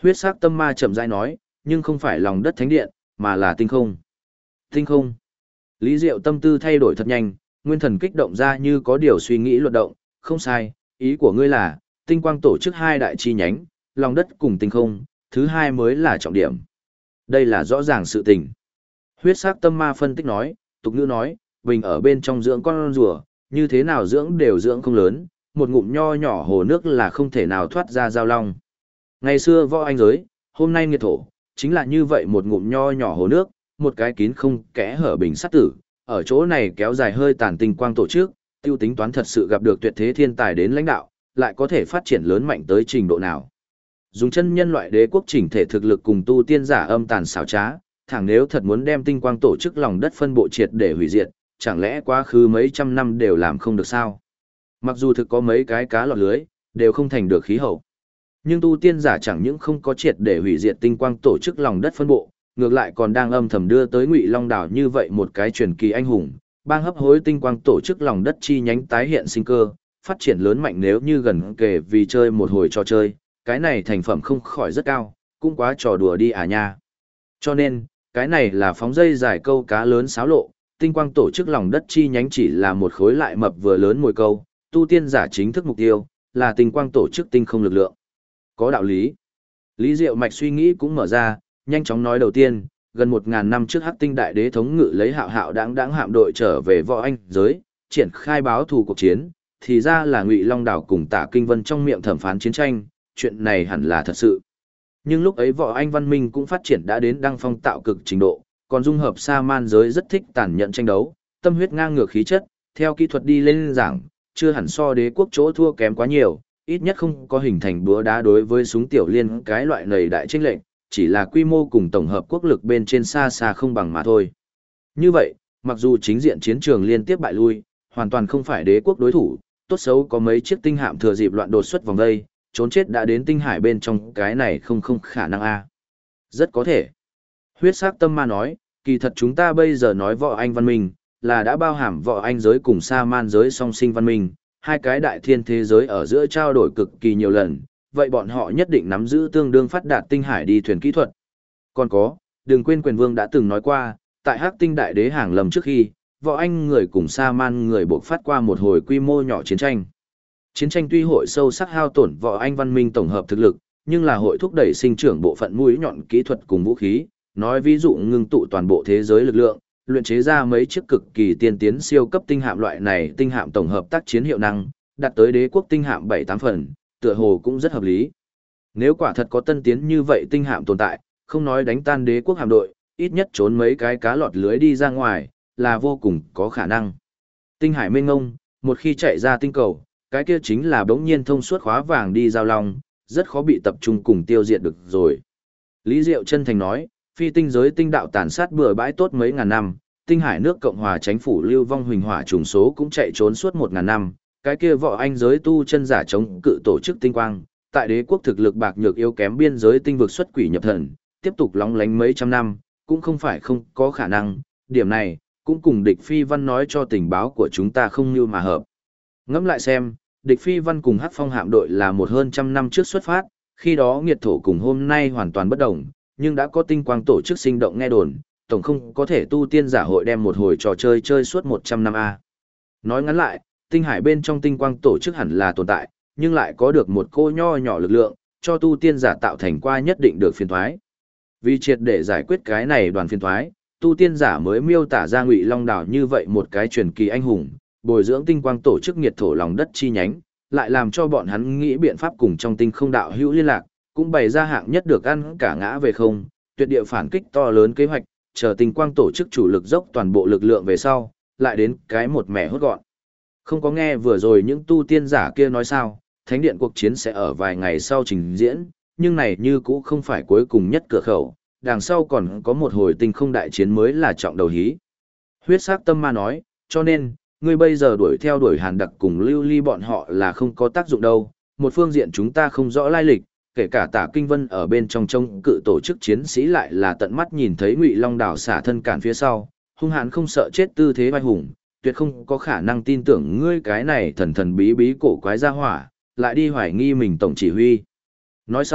Huyết sắc tâm ma chậm rãi nói, nhưng không phải lòng đất thánh điện, mà là tinh không. Tinh không. Lý Diệu tâm tư thay đổi thật nhanh, nguyên thần kích động ra như có điều suy nghĩ luật động, không sai, ý của ngươi là, tinh quang tổ chức hai đại chi nhánh, lòng đất cùng tinh không, thứ hai mới là trọng điểm. Đây là rõ ràng sự tình. Huyết sắc tâm ma phân tích nói, tục ngữ nói, bình ở bên trong dưỡng con rùa, như thế nào dưỡng đều dưỡng không lớn, một ngụm nho nhỏ hồ nước là không thể nào thoát ra giao long. Ngày xưa võ anh giới, hôm nay nghiệt thổ, chính là như vậy một ngụm nho nhỏ hồ nước, một cái kín không kẽ hở bình sắt tử, ở chỗ này kéo dài hơi tàn tinh quang tổ chức, tiêu tính toán thật sự gặp được tuyệt thế thiên tài đến lãnh đạo, lại có thể phát triển lớn mạnh tới trình độ nào. Dùng chân nhân loại đế quốc chỉnh thể thực lực cùng tu tiên giả âm tàn xảo trá, thẳng nếu thật muốn đem tinh quang tổ chức lòng đất phân bộ triệt để hủy diệt, chẳng lẽ quá khứ mấy trăm năm đều làm không được sao? Mặc dù thực có mấy cái cá lọt lưới, đều không thành được khí hậu. Nhưng tu tiên giả chẳng những không có triệt để hủy diệt tinh quang tổ chức lòng đất phân bộ, ngược lại còn đang âm thầm đưa tới Ngụy Long đảo như vậy một cái truyền kỳ anh hùng, bang hấp hối tinh quang tổ chức lòng đất chi nhánh tái hiện sinh cơ, phát triển lớn mạnh nếu như gần kề vì chơi một hồi trò chơi, cái này thành phẩm không khỏi rất cao, cũng quá trò đùa đi à nha. Cho nên, cái này là phóng dây dài câu cá lớn xáo lộ, tinh quang tổ chức lòng đất chi nhánh chỉ là một khối lại mập vừa lớn mồi câu, tu tiên giả chính thức mục tiêu, là tinh quang tổ chức tinh không lực lượng. Có đạo lý. Lý Diệu mạch suy nghĩ cũng mở ra, nhanh chóng nói đầu tiên, gần 1000 năm trước Hắc Tinh Đại Đế thống ngự lấy hạo hạo đáng hạm đội trở về võ anh giới, triển khai báo thù cuộc chiến, thì ra là Ngụy Long đảo cùng Tả Kinh Vân trong miệng thẩm phán chiến tranh, chuyện này hẳn là thật sự. Nhưng lúc ấy võ anh văn minh cũng phát triển đã đến đăng phong tạo cực trình độ, còn dung hợp sa man giới rất thích tàn nhẫn tranh đấu, tâm huyết ngang ngược khí chất, theo kỹ thuật đi lên giảng, chưa hẳn so đế quốc chỗ thua kém quá nhiều, ít nhất không có hình thành búa đá đối với súng tiểu liên cái loại nầy đại chênh lệnh, chỉ là quy mô cùng tổng hợp quốc lực bên trên xa xa không bằng mà thôi. Như vậy, mặc dù chính diện chiến trường liên tiếp bại lui, hoàn toàn không phải đế quốc đối thủ, tốt xấu có mấy chiếc tinh hạm thừa dịp loạn đột xuất vòng vây, trốn chết đã đến tinh hải bên trong, cái này không khả năng a. Rất có thể. Huyết sắc tâm ma nói, kỳ thật chúng ta bây giờ nói võ anh văn minh, là đã bao hàm võ anh giới cùng sa man giới song sinh văn minh, hai cái đại thiên thế giới ở giữa trao đổi cực kỳ nhiều lần, vậy bọn họ nhất định nắm giữ tương đương phát đạt tinh hải đi thuyền kỹ thuật. Còn có, đừng quên quyền vương đã từng nói qua, tại Hắc Tinh Đại Đế hàng lầm trước khi, võ anh người cùng sa man người buộc phát qua một hồi quy mô nhỏ chiến tranh. Chiến tranh tuy hội sâu sắc hao tổn võ anh văn minh tổng hợp thực lực, nhưng là hội thúc đẩy sinh trưởng bộ phận mũi nhọn kỹ thuật cùng vũ khí, nói ví dụ ngưng tụ toàn bộ thế giới lực lượng, luyện chế ra mấy chiếc cực kỳ tiên tiến siêu cấp tinh hạm loại này tinh hạm tổng hợp tác chiến hiệu năng, đạt tới đế quốc tinh hạm 7-8 phần, tựa hồ cũng rất hợp lý. Nếu quả thật có tân tiến như vậy tinh hạm tồn tại, không nói đánh tan đế quốc hạm đội, ít nhất trốn mấy cái cá lọt lưới đi ra ngoài, là vô cùng có khả năng. Tinh hải mênh ngông, một khi chạy ra tinh cầu, cái kia chính là bỗng nhiên thông suốt khóa vàng đi giao long, rất khó bị tập trung cùng tiêu diệt được rồi. Lý Diệu chân thành nói, phi tinh giới tinh đạo tàn sát bừa bãi tốt mấy ngàn năm, tinh hải nước Cộng hòa Chánh phủ lưu vong huỳnh hỏa trùng số cũng chạy trốn suốt 1000 năm, cái kia võ anh giới tu chân giả chống cự tổ chức tinh quang, tại đế quốc thực lực bạc nhược yếu kém biên giới tinh vực xuất quỷ nhập thần, tiếp tục lóng lánh mấy trăm năm, cũng không phải không có khả năng, điểm này, cũng cùng địch phi văn nói cho tình báo của chúng ta không như mà hợp. Ngẫm lại xem, địch phi văn cùng Hắc Phong hạm đội là một hơn trăm năm trước xuất phát, khi đó nghiệt thổ cùng hôm nay hoàn toàn bất đồng, nhưng đã có tinh quang tổ chức sinh động nghe đồn, tổng không có thể tu tiên giả hội đem một hồi trò chơi chơi suốt 100 năm a. Nói ngắn lại, tinh hải bên trong tinh quang tổ chức hẳn là tồn tại, nhưng lại có được một cô nho nhỏ lực lượng, cho tu tiên giả tạo thành qua nhất định được phiền thoái. Vì triệt để giải quyết cái này đoàn phiền thoái, tu tiên giả mới miêu tả ra Ngụy Long đảo như vậy một cái truyền kỳ anh hùng, bồi dưỡng tinh quang tổ chức nghiệt thổ lòng đất chi nhánh, lại làm cho bọn hắn nghĩ biện pháp cùng trong tinh không đạo hữu liên lạc, cũng bày ra hạng nhất được ăn cả ngã về không, tuyệt địa phản kích to lớn kế hoạch, chờ tinh quang tổ chức chủ lực dốc toàn bộ lực lượng về sau, lại đến cái một mẻ hốt gọn. Không có nghe vừa rồi những tu tiên giả kia nói sao, thánh điện cuộc chiến sẽ ở vài ngày sau trình diễn, nhưng này như cũ không phải cuối cùng nhất cửa khẩu, đằng sau còn có một hồi tinh không đại chiến mới là trọng đầu hí. Huyết sắc tâm ma nói, cho nên, ngươi bây giờ đuổi Hàn Đặc cùng Lưu Ly bọn họ là không có tác dụng đâu, một phương diện chúng ta không rõ lai lịch, kể cả Tả Kinh Vân ở bên trong trông cự tổ chức chiến sĩ lại là tận mắt nhìn thấy Ngụy Long đảo xả thân cản phía sau, hung hãn không sợ chết tư thế vai hùng, tuyệt không có khả năng tin tưởng ngươi cái này thần thần bí bí cổ quái ra hỏa, lại đi hoài nghi mình tổng chỉ huy. Nói sau,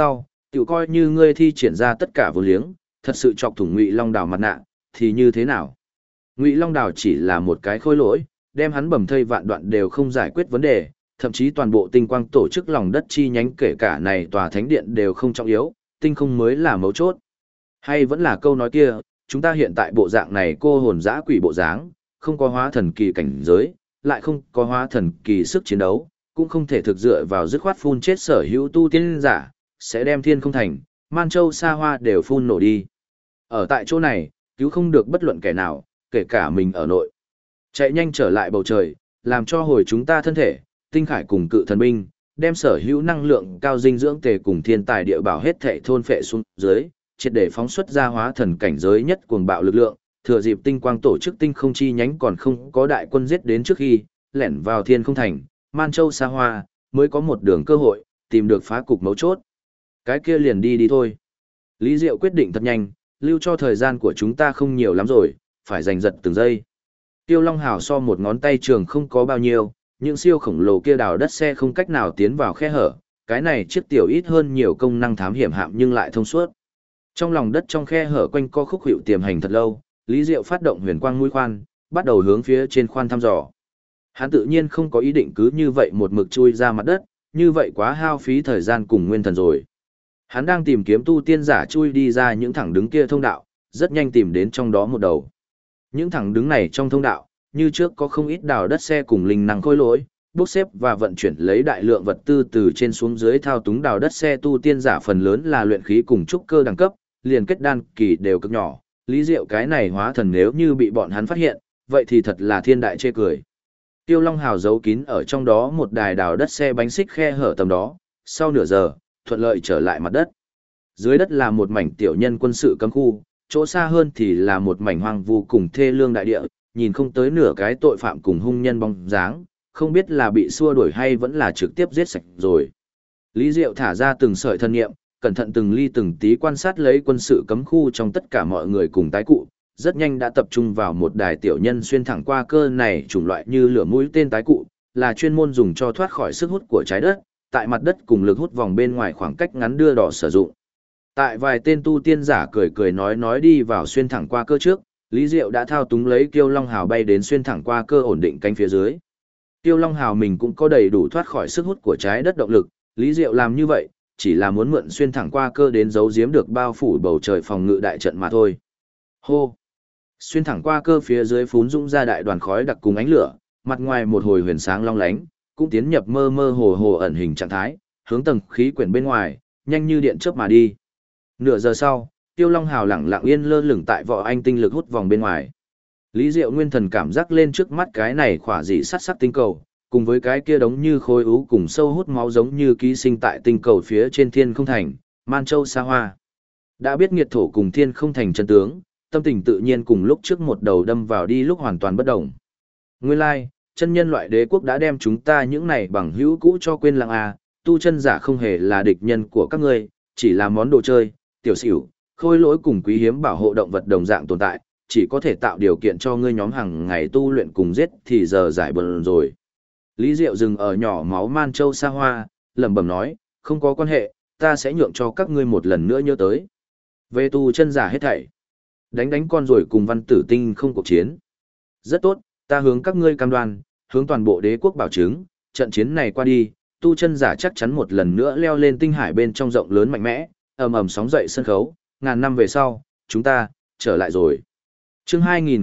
Tiểu coi như ngươi thi triển ra tất cả vô liếng, thật sự chọc thủng Ngụy Long Đào mặt nạ, thì như thế nào? Ngụy Long Đào chỉ là một cái khôi lỗi, đem hắn bầm thây vạn đoạn đều không giải quyết vấn đề, thậm chí toàn bộ tinh quang tổ chức lòng đất chi nhánh kể cả này tòa thánh điện đều không trọng yếu, tinh không mới là mấu chốt. Hay vẫn là câu nói kia, chúng ta hiện tại bộ dạng này cô hồn dã quỷ bộ dáng, không có hóa thần kỳ cảnh giới, lại không có hóa thần kỳ sức chiến đấu, cũng không thể thực dựa vào dứt khoát phun chết sở hữu tu tiên giả, sẽ đem thiên không thành, man châu xa hoa đều phun nổ đi. Ở tại chỗ này, cứu không được bất luận kẻ nào, kể cả mình ở nội. Chạy nhanh trở lại bầu trời, làm cho hồi chúng ta thân thể, tinh khải cùng cự thần binh, đem sở hữu năng lượng cao dinh dưỡng tề cùng thiên tài địa bảo hết thảy thôn phệ xuống dưới, triệt để phóng xuất ra hóa thần cảnh giới nhất cuồng bạo lực lượng, thừa dịp tinh quang tổ chức tinh không chi nhánh còn không có đại quân giết đến trước khi, lẻn vào thiên không thành, man châu xa hoa, mới có một đường cơ hội, tìm được phá cục mấu chốt. Cái kia liền đi thôi. Lý Diệu quyết định thật nhanh, lưu cho thời gian của chúng ta không nhiều lắm rồi, phải giành giật từng giây. Tiêu Long Hào so một ngón tay trường không có bao nhiêu, những siêu khổng lồ kia đào đất xe không cách nào tiến vào khe hở, cái này chiếc tiểu ít hơn nhiều công năng thám hiểm hạm nhưng lại thông suốt. Trong lòng đất trong khe hở quanh co khúc hiệu tiềm hành thật lâu, Lý Diệu phát động huyền quang mũi khoan, bắt đầu hướng phía trên khoan thăm dò. Hắn tự nhiên không có ý định cứ như vậy một mực chui ra mặt đất, như vậy quá hao phí thời gian cùng nguyên thần rồi. Hắn đang tìm kiếm tu tiên giả chui đi ra những thẳng đứng kia thông đạo, rất nhanh tìm đến trong đó một đầu. Những thẳng đứng này trong thông đạo, như trước có không ít đào đất xe cùng linh năng khôi lỗi, bốc xếp và vận chuyển lấy đại lượng vật tư từ trên xuống dưới thao túng đào đất xe tu tiên giả phần lớn là luyện khí cùng trúc cơ đẳng cấp, liền kết đan kỳ đều cực nhỏ. Lý Diệu cái này hóa thần nếu như bị bọn hắn phát hiện, vậy thì thật là thiên đại chê cười. Tiêu Long Hào giấu kín ở trong đó một đài đào đất xe bánh xích khe hở tầm đó, sau nửa giờ, thuận lợi trở lại mặt đất. Dưới đất là một mảnh tiểu nhân quân sự cấm khu, chỗ xa hơn thì là một mảnh hoang vu cùng thê lương đại địa, nhìn không tới nửa cái tội phạm cùng hung nhân bóng dáng, không biết là bị xua đuổi hay vẫn là trực tiếp giết sạch rồi. Lý Diệu thả ra từng sợi thân nghiệm, cẩn thận từng ly từng tí quan sát lấy quân sự cấm khu trong tất cả mọi người cùng tái cụ, rất nhanh đã tập trung vào một đài tiểu nhân xuyên thẳng qua cơ này chủng loại như lửa mũi tên tái cụ, là chuyên môn dùng cho thoát khỏi sức hút của trái đất, tại mặt đất cùng lực hút vòng bên ngoài khoảng cách ngắn đưa đỏ sử dụng. Tại vài tên tu tiên giả cười cười nói đi vào xuyên thẳng qua cơ trước, Lý Diệu đã thao túng lấy Kiêu Long Hào bay đến xuyên thẳng qua cơ ổn định cánh phía dưới. Kiêu Long Hào mình cũng có đầy đủ thoát khỏi sức hút của trái đất động lực, Lý Diệu làm như vậy, chỉ là muốn mượn xuyên thẳng qua cơ đến giấu giếm được bao phủ bầu trời phòng ngự đại trận mà thôi. Hô! Xuyên thẳng qua cơ phía dưới phún dũng ra đại đoàn khói đặc cùng ánh lửa, mặt ngoài một hồi huyền sáng long lánh, cũng tiến nhập mơ mơ hồ hồ ẩn hình trạng thái, hướng tầng khí quyển bên ngoài, nhanh như điện chớp mà đi. Nửa giờ sau, Tiêu Long Hào lẳng lặng yên lơ lửng tại vỏ anh tinh lực hút vòng bên ngoài. Lý Diệu nguyên thần cảm giác lên trước mắt cái này khỏa dị sắt sắc tinh cầu, cùng với cái kia đống như khối ú cùng sâu hút máu giống như ký sinh tại tinh cầu phía trên thiên không thành, man châu xa hoa. Đã biết nghiệt thổ cùng thiên không thành chân tướng, tâm tình tự nhiên cùng lúc trước một đầu đâm vào đi lúc hoàn toàn bất động. Nguyên lai, chân nhân loại đế quốc đã đem chúng ta những này bằng hữu cũ cho quên lãng à, tu chân giả không hề là địch nhân của các ngươi, chỉ là món đồ chơi, tiểu xỉu, khôi lỗi cùng quý hiếm bảo hộ động vật đồng dạng tồn tại, chỉ có thể tạo điều kiện cho ngươi nhóm hàng ngày tu luyện cùng giết thì giờ giải bần rồi. Lý Diệu dừng ở nhỏ máu man châu xa hoa, lẩm bẩm nói, không có quan hệ, ta sẽ nhượng cho các ngươi một lần nữa nhớ tới. Về tu chân giả hết thảy. Đánh con rồi cùng văn tử tinh không cuộc chiến. Rất tốt, ta hướng các ngươi cam đoan, hướng toàn bộ đế quốc bảo chứng, trận chiến này qua đi, tu chân giả chắc chắn một lần nữa leo lên tinh hải bên trong rộng lớn mạnh mẽ, ầm ầm sóng dậy sân khấu, ngàn năm về sau, chúng ta, trở lại rồi. Chương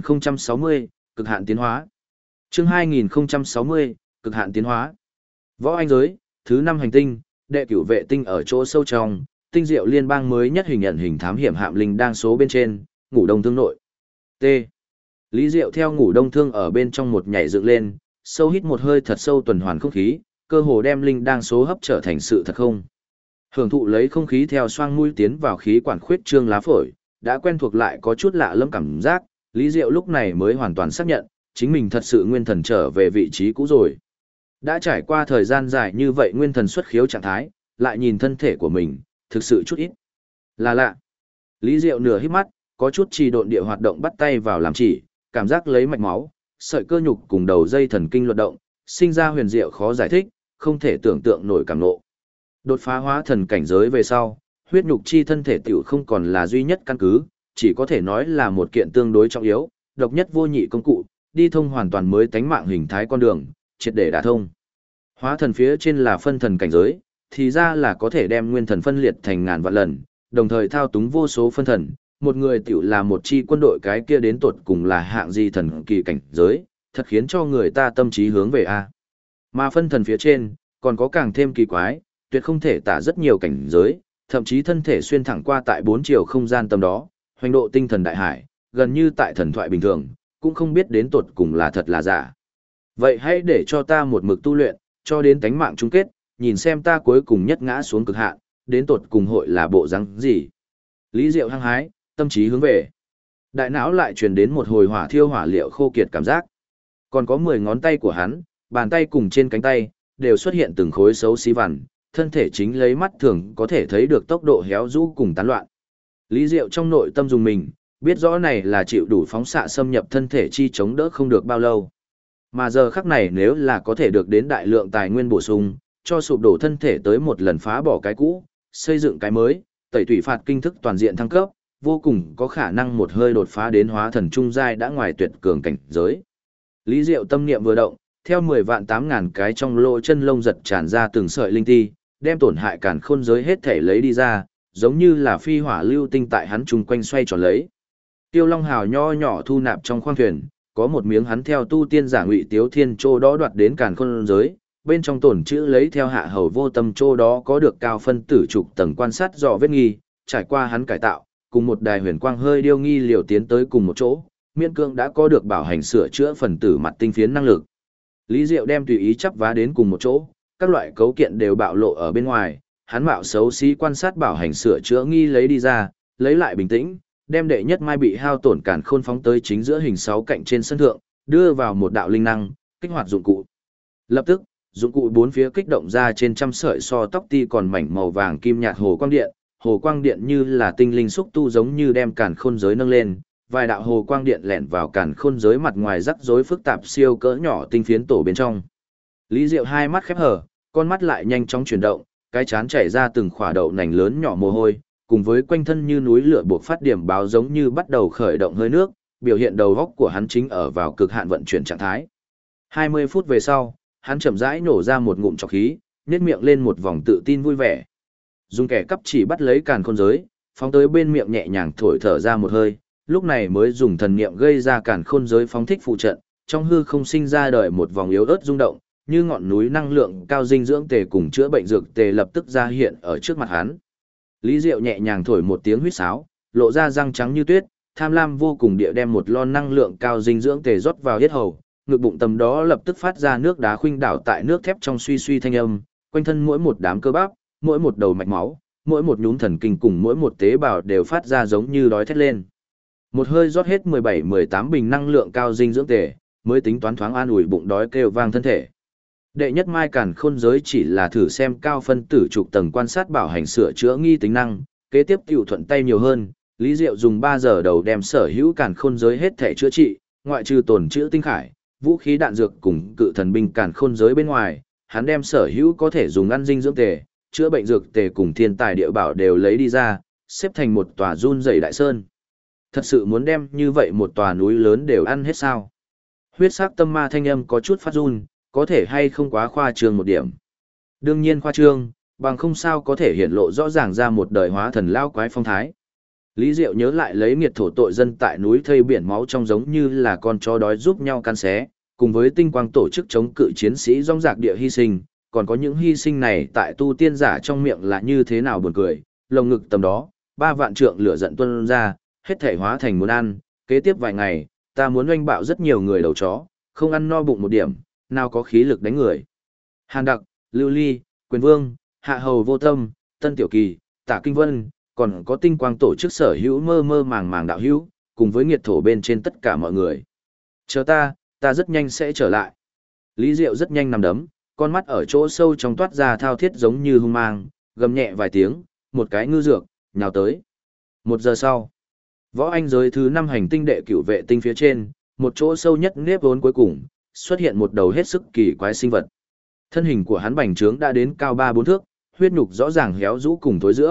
2060, cực hạn tiến hóa. Chương 2060, cực hạn tiến hóa. Võ Anh giới, thứ 5 hành tinh, đệ cửu vệ tinh ở chỗ sâu trong, tinh diệu liên bang mới nhất hình nhận hình thám hiểm hạm linh đang số bên trên, ngủ đông thương nội. T. Lý Diệu theo ngủ đông thương ở bên trong một nhảy dựng lên, sâu hít một hơi thật sâu tuần hoàn không khí, cơ hồ đem linh đang số hấp trở thành sự thật không. Hưởng thụ lấy không khí theo xoang mũi tiến vào khí quản khuyết trương lá phổi, đã quen thuộc lại có chút lạ lẫm cảm giác, Lý Diệu lúc này mới hoàn toàn xác nhận, chính mình thật sự nguyên thần trở về vị trí cũ rồi. Đã trải qua thời gian dài như vậy nguyên thần xuất khiếu trạng thái, lại nhìn thân thể của mình, thực sự chút ít. Là lạ. Lý Diệu nửa hít mắt, có chút trì độn địa hoạt động bắt tay vào làm chỉ, cảm giác lấy mạch máu, sợi cơ nhục cùng đầu dây thần kinh luật động, sinh ra huyền diệu khó giải thích, không thể tưởng tượng nổi cảm ngộ. Đột phá hóa thần cảnh giới về sau, huyết nhục chi thân thể tiểu không còn là duy nhất căn cứ, chỉ có thể nói là một kiện tương đối trọng yếu, độc nhất vô nhị công cụ, đi thông hoàn toàn mới tánh mạng hình thái con đường, triệt để đả thông. Hóa thần phía trên là phân thần cảnh giới, thì ra là có thể đem nguyên thần phân liệt thành ngàn vạn lần, đồng thời thao túng vô số phân thần, một người tiểu là một chi quân đội, cái kia đến tột cùng là hạng gì thần kỳ cảnh giới, thật khiến cho người ta tâm trí hướng về a. Mà phân thần phía trên, còn có càng thêm kỳ quái, tuyệt không thể tả rất nhiều cảnh giới, thậm chí thân thể xuyên thẳng qua tại 4 chiều không gian tầm đó, hoành độ tinh thần đại hải, gần như tại thần thoại bình thường, cũng không biết đến tột cùng là thật là giả. Vậy hãy để cho ta một mực tu luyện, cho đến tánh mạng chung kết, nhìn xem ta cuối cùng nhất ngã xuống cực hạn, đến tột cùng hội là bộ răng gì. Lý Diệu hăng hái, tâm trí hướng về. Đại não lại truyền đến một hồi hỏa thiêu hỏa liệu khô kiệt cảm giác. Còn có 10 ngón tay của hắn, bàn tay cùng trên cánh tay, đều xuất hiện từng khối xấu xí vằn, thân thể chính lấy mắt thường có thể thấy được tốc độ héo rũ cùng tán loạn. Lý Diệu trong nội tâm dùng mình, biết rõ này là chịu đủ phóng xạ xâm nhập thân thể chi chống đỡ không được bao lâu. Mà giờ khắc này nếu là có thể được đến đại lượng tài nguyên bổ sung, cho sụp đổ thân thể tới một lần phá bỏ cái cũ, xây dựng cái mới, tẩy tủy phạt kinh thức toàn diện thăng cấp, vô cùng có khả năng một hơi đột phá đến hóa thần trung giai đã ngoài tuyệt cường cảnh giới. Lý Diệu tâm niệm vừa động, theo 10 vạn 8 ngàn cái trong lỗ chân lông giật tràn ra từng sợi linh ti, đem tổn hại càn khôn giới hết thể lấy đi ra, giống như là phi hỏa lưu tinh tại hắn chung quanh xoay tròn lấy. Tiêu Long Hào nho nhỏ thu nạp trong khoang thuyền, có một miếng hắn theo tu tiên giả Ngụy Tiếu Thiên Trô đó đoạt đến càn khôn giới, bên trong tổn chữ lấy theo hạ hầu vô tâm Trô đó có được cao phân tử trục tầng quan sát dò vết nghi, trải qua hắn cải tạo, cùng một đài huyền quang hơi điêu nghi liều tiến tới cùng một chỗ, miễn cương đã có được bảo hành sửa chữa phần tử mặt tinh phiến năng lực. Lý Diệu đem tùy ý chắp vá đến cùng một chỗ, các loại cấu kiện đều bạo lộ ở bên ngoài, hắn mạo xấu xí quan sát bảo hành sửa chữa nghi lấy đi ra, lấy lại bình tĩnh, đem đệ nhất mai bị hao tổn càn khôn phóng tới chính giữa hình 6 cạnh trên sân thượng, đưa vào một đạo linh năng, kích hoạt dụng cụ. Lập tức, dụng cụ bốn phía kích động ra trên trăm sợi so tóc ti còn mảnh màu vàng kim nhạt hồ quang điện như là tinh linh xúc tu giống như đem càn khôn giới nâng lên, vài đạo hồ quang điện lẻn vào càn khôn giới mặt ngoài rắc rối phức tạp siêu cỡ nhỏ tinh phiến tổ bên trong. Lý Diệu hai mắt khép hờ, con mắt lại nhanh chóng chuyển động, cái chán chảy ra từng khỏa đậu nành lớn nhỏ mồ hôi, cùng với quanh thân như núi lửa buộc phát điểm báo giống như bắt đầu khởi động hơi nước, biểu hiện đầu góc của hắn chính ở vào cực hạn vận chuyển trạng thái. 20 phút về sau, hắn chậm rãi nổ ra một ngụm trọc khí, nhếch miệng lên một vòng tự tin vui vẻ. Dùng kẻ cắp chỉ bắt lấy càn khôn giới, phóng tới bên miệng nhẹ nhàng thổi thở ra một hơi, lúc này mới dùng thần niệm gây ra càn khôn giới phóng thích phụ trận, trong hư không sinh ra đời một vòng yếu ớt rung động, như ngọn núi năng lượng cao dinh dưỡng tề cùng chữa bệnh dược tề lập tức ra hiện ở trước mặt hắn. Lý Diệu nhẹ nhàng thổi một tiếng huýt sáo, lộ ra răng trắng như tuyết, tham lam vô cùng địa đem một lon năng lượng cao dinh dưỡng tề rót vào yết hầu, ngực bụng tầm đó lập tức phát ra nước đá khuynh đảo tại nước thép trong suy suy thanh âm, quanh thân mỗi một đám cơ bắp, mỗi một đầu mạch máu, mỗi một nhún thần kinh cùng mỗi một tế bào đều phát ra giống như đói thét lên. Một hơi rót hết 17-18 bình năng lượng cao dinh dưỡng tề, mới tính toán thoáng an ủi bụng đói kêu vang thân thể. Đệ nhất mai càn khôn giới chỉ là thử xem cao phân tử trục tầng quan sát bảo hành sửa chữa nghi tính năng, kế tiếp tiểu thuận tay nhiều hơn, Lý Diệu dùng 3 giờ đầu đem sở hữu càn khôn giới hết thể chữa trị, ngoại trừ tổn chữa tinh khải, vũ khí đạn dược cùng cự thần binh càn khôn giới bên ngoài, hắn đem sở hữu có thể dùng ăn dinh dưỡng tề, chữa bệnh dược tề cùng thiên tài địa bảo đều lấy đi ra, xếp thành một tòa run rẩy đại sơn. Thật sự muốn đem như vậy một tòa núi lớn đều ăn hết sao? Huyết sắc tâm ma thanh âm có chút phát run, có thể hay không quá khoa trương một điểm. Đương nhiên khoa trương, bằng không sao có thể hiện lộ rõ ràng ra một đời hóa thần lao quái phong thái. Lý Diệu nhớ lại lấy nghiệt thổ tội dân tại núi thây biển máu trong giống như là con chó đói giúp nhau căn xé, cùng với tinh quang tổ chức chống cự chiến sĩ rong rạc địa hy sinh, còn có những hy sinh này tại tu tiên giả trong miệng là như thế nào buồn cười, lồng ngực tầm đó, 3 vạn trượng lửa giận tuôn ra, hết thể hóa thành muốn ăn, kế tiếp vài ngày, ta muốn oanh bạo rất nhiều người đầu chó, không ăn no bụng một điểm, nào có khí lực đánh người. Hàn Đặc, Lưu Ly, Quyền Vương, Hạ Hầu Vô Tâm, Tân Tiểu Kỳ, Tả Kinh Vân, còn có tinh quang tổ chức sở hữu mơ mơ màng màng đạo hữu, cùng với nghiệt thổ bên trên tất cả mọi người. Chờ ta rất nhanh sẽ trở lại. Lý Diệu rất nhanh nằm đấm, con mắt ở chỗ sâu trong toát ra thao thiết giống như hung mang, gầm nhẹ vài tiếng, một cái ngư dược, nhào tới. 1 giờ sau, võ anh giới thứ 5 hành tinh đệ cửu vệ tinh phía trên, một chỗ sâu nhất nếp vốn cuối cùng, xuất hiện một đầu hết sức kỳ quái sinh vật. Thân hình của hắn bành trướng đã đến cao 3-4 thước, huyết nhục rõ ràng héo rũ cùng thối giữa,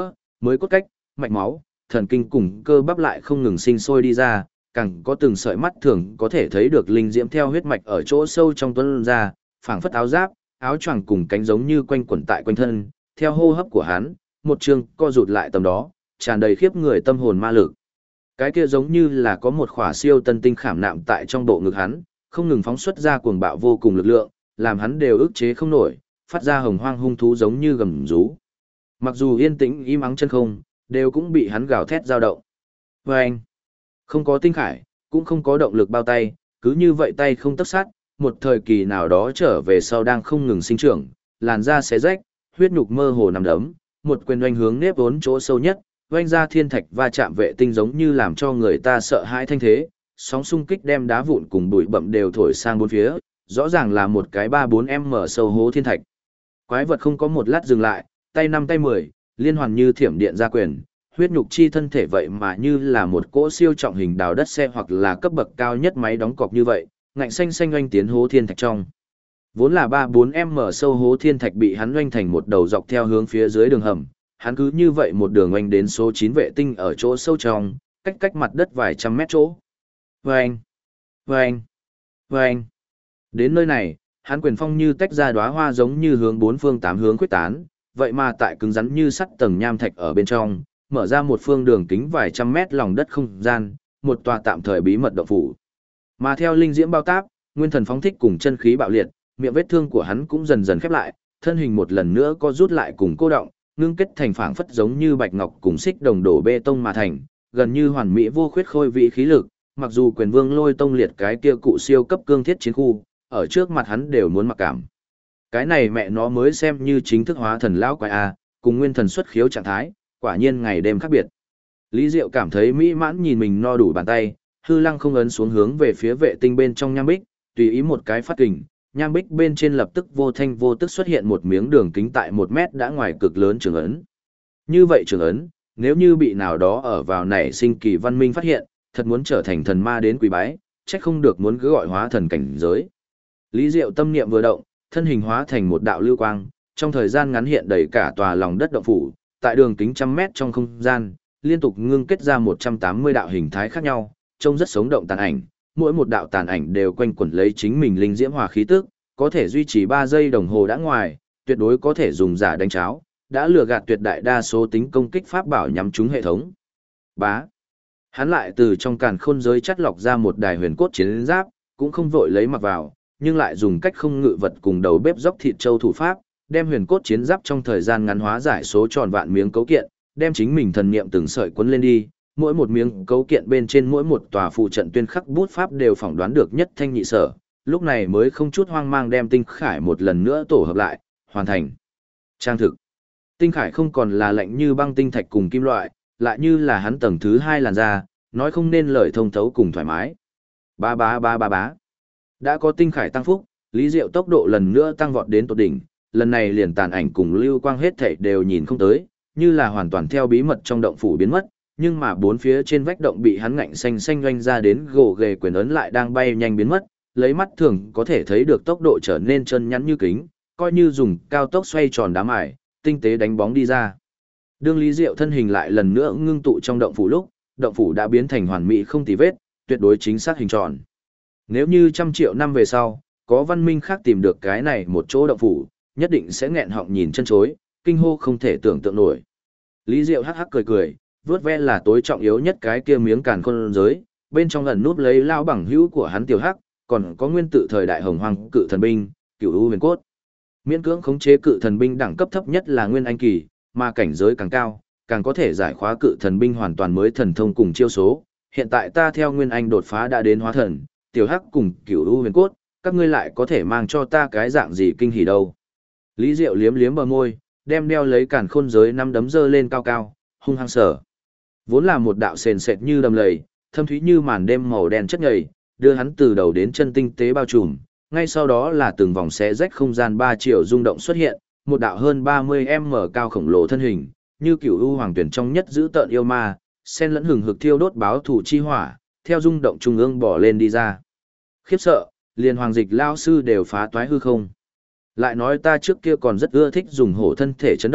mới cốt cách, mạch máu, thần kinh cùng cơ bắp lại không ngừng sinh sôi đi ra, càng có từng sợi mắt thường có thể thấy được linh diễm theo huyết mạch ở chỗ sâu trong tuấn ra, phảng phất áo giáp, áo choàng cùng cánh giống như quanh quẩn tại quanh thân, theo hô hấp của hắn, một trường co rụt lại tầm đó, tràn đầy khiếp người tâm hồn ma lực. Cái kia giống như là có một khỏa siêu tân tinh khảm nạm tại trong bộ ngực hắn, không ngừng phóng xuất ra cuồng bạo vô cùng lực lượng, làm hắn đều ức chế không nổi, phát ra hồng hoang hung thú giống như gầm rú. Mặc dù yên tĩnh im ắng chân không, đều cũng bị hắn gào thét dao động. Vâng! Không có tinh khải, cũng không có động lực bao tay, cứ như vậy tay không tấc sát, một thời kỳ nào đó trở về sau đang không ngừng sinh trưởng, làn da xé rách, huyết nhục mơ hồ nằm đấm, một quyền oanh hướng nếp vốn chỗ sâu nhất, oanh ra thiên thạch va chạm vệ tinh giống như làm cho người ta sợ hãi thanh thế, sóng xung kích đem đá vụn cùng bụi bậm đều thổi sang bốn phía, rõ ràng là một cái 3-4m sâu hố thiên thạch. Quái vật không có một lát dừng lại, tay 5 tay 10, liên hoàn như thiểm điện ra quyền, huyết nhục chi thân thể vậy mà như là một cỗ siêu trọng hình đào đất xe hoặc là cấp bậc cao nhất máy đóng cọc như vậy, ngạnh xanh xanh oanh tiến hố thiên thạch trong. Vốn là 3-4m sâu hố thiên thạch bị hắn oanh thành một đầu dọc theo hướng phía dưới đường hầm, hắn cứ như vậy một đường oanh đến số 9 vệ tinh ở chỗ sâu trong, cách mặt đất vài trăm mét chỗ. Vâng! Vâng! Vâng! Đến nơi này, hắn quyền phong như tách ra đóa hoa giống như hướng bốn phương tám hướng quyết tán, vậy mà tại cứng rắn như sắt tầng nham thạch ở bên trong, mở ra một phương đường kính vài trăm mét lòng đất không gian, một tòa tạm thời bí mật động phủ. Mà theo linh diễm bao táp, nguyên thần phóng thích cùng chân khí bạo liệt, miệng vết thương của hắn cũng dần dần khép lại, thân hình một lần nữa co rút lại cùng cô động, ngưng kết thành phảng phất giống như bạch ngọc cùng xích đồng đổ bê tông mà thành, gần như hoàn mỹ vô khuyết khôi vị khí lực, mặc dù quyền vương lôi tông liệt cái kia cụ siêu cấp cương thiết chiến khu, ở trước mặt hắn đều muốn mặc cảm. Cái này mẹ nó mới xem như chính thức hóa thần lão quái a, cùng nguyên thần xuất khiếu trạng thái, quả nhiên ngày đêm khác biệt. Lý Diệu cảm thấy mỹ mãn nhìn mình no đủ bàn tay, hư lăng không ấn xuống hướng về phía vệ tinh bên trong nham bích, tùy ý một cái phát kình, nham bích bên trên lập tức vô thanh vô tức xuất hiện một miếng đường kính tại 1 mét đã ngoài cực lớn trường ấn. Như vậy trường ấn, nếu như bị nào đó ở vào nảy sinh kỳ văn minh phát hiện, thật muốn trở thành thần ma đến quỳ bái, trách không được muốn cứ gọi hóa thần cảnh giới. Lý Diệu tâm niệm vừa động, thân hình hóa thành một đạo lưu quang, trong thời gian ngắn hiện đầy cả tòa lòng đất động phủ, tại đường kính trăm mét trong không gian, liên tục ngưng kết ra 180 đạo hình thái khác nhau, trông rất sống động tàn ảnh, mỗi một đạo tàn ảnh đều quanh quẩn lấy chính mình linh diễm hòa khí tức, có thể duy trì 3 giây đồng hồ đã ngoài, tuyệt đối có thể dùng giả đánh cháo, đã lừa gạt tuyệt đại đa số tính công kích pháp bảo nhắm trúng hệ thống. Bá. Hắn lại từ trong càn khôn giới chắt lọc ra một đài huyền cốt chiến giáp, cũng không vội lấy mặc vào, nhưng lại dùng cách không ngự vật cùng đầu bếp dốc thịt châu thủ pháp, đem huyền cốt chiến giáp trong thời gian ngắn hóa giải số tròn vạn miếng cấu kiện, đem chính mình thần niệm từng sợi cuốn lên đi, mỗi một miếng cấu kiện bên trên mỗi một tòa phụ trận tuyên khắc bút pháp đều phỏng đoán được nhất thanh nhị sở, lúc này mới không chút hoang mang đem tinh khải một lần nữa tổ hợp lại, hoàn thành. Trang thực. Tinh khải không còn là lạnh như băng tinh thạch cùng kim loại, lại như là hắn tầng thứ 2 làn da, nói không nên lời thông thấu cùng thoải mái. Ba ba ba ba bá. Đã có tinh khải tăng phúc, Lý Diệu tốc độ lần nữa tăng vọt đến tột đỉnh, lần này liền tàn ảnh cùng lưu quang hết thảy đều nhìn không tới, như là hoàn toàn theo bí mật trong động phủ biến mất, nhưng mà bốn phía trên vách động bị hắn ngạnh xanh xanh doanh ra đến gồ ghề quyền ấn lại đang bay nhanh biến mất, lấy mắt thường có thể thấy được tốc độ trở nên chân nhắn như kính, coi như dùng cao tốc xoay tròn đá mài, tinh tế đánh bóng đi ra. Đương Lý Diệu thân hình lại lần nữa ngưng tụ trong động phủ lúc, động phủ đã biến thành hoàn mỹ không tì vết, tuyệt đối chính xác hình tròn. Nếu như 100 triệu năm về sau, có văn minh khác tìm được cái này một chỗ động phủ, nhất định sẽ nghẹn họng nhìn chân chối, kinh hô không thể tưởng tượng nổi. Lý Diệu hắc hắc cười cười, vớt ve là tối trọng yếu nhất cái kia miếng càn khôn giới, bên trong ẩn núp lấy lao bằng hữu của hắn tiểu hắc, còn có nguyên tự thời đại hồng hoang cự thần binh, Cửu U Huyền Cốt. Miễn cưỡng khống chế cự thần binh đẳng cấp thấp nhất là nguyên anh kỳ, mà cảnh giới càng cao, càng có thể giải khóa cự thần binh hoàn toàn mới thần thông cùng chiêu số. Hiện tại ta theo nguyên anh đột phá đã đến hóa thần, tiểu hắc cùng Cửu U Huyền Cốt, các ngươi lại có thể mang cho ta cái dạng gì kinh hỉ đâu. Lý Diệu liếm liếm bờ môi, đem đeo lấy càn khôn giới năm đấm dơ lên cao cao, hung hăng sở. Vốn là một đạo sền sệt như đầm lầy, thâm thúy như màn đêm màu đen chất nhầy, đưa hắn từ đầu đến chân tinh tế bao trùm, ngay sau đó là từng vòng xé rách không gian 3 triệu rung động xuất hiện, một đạo hơn 30m cao khổng lồ thân hình, như Cửu U Hoàng Tuyển trong nhất giữ tợn yêu ma, sen lẫn hừng hực thiêu đốt báo thủ chi hỏa, theo rung động trung ương bỏ lên đi ra. Khiếp sợ, liền Hoàng Dịch lao sư đều phá toái hư không. Lại nói ta trước kia còn rất ưa thích dùng hổ thân thể chấn động,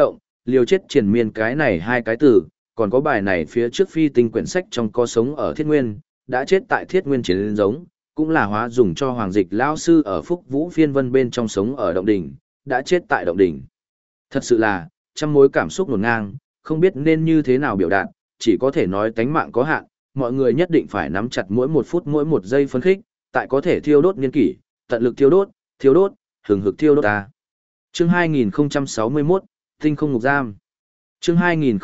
liều chết triền miên cái này hai cái từ, còn có bài này phía trước phi tinh quyển sách trong có sống ở Thiết Nguyên, đã chết tại Thiết Nguyên chiến giống, cũng là hóa dùng cho Hoàng Dịch lão sư ở Phúc Vũ Phiên Vân bên trong sống ở Động Đỉnh, đã chết tại Động Đỉnh. Thật sự là, trăm mối cảm xúc ngổn ngang, không biết nên như thế nào biểu đạt, chỉ có thể nói tánh mạng có hạn, mọi người nhất định phải nắm chặt mỗi một phút mỗi một giây phấn khích, tại có thể thiêu đốt niên kỷ, tận lực thiêu đốt, hừng hực thiêu đốt ta. Chương 2061, Tinh không ngục giam. Chương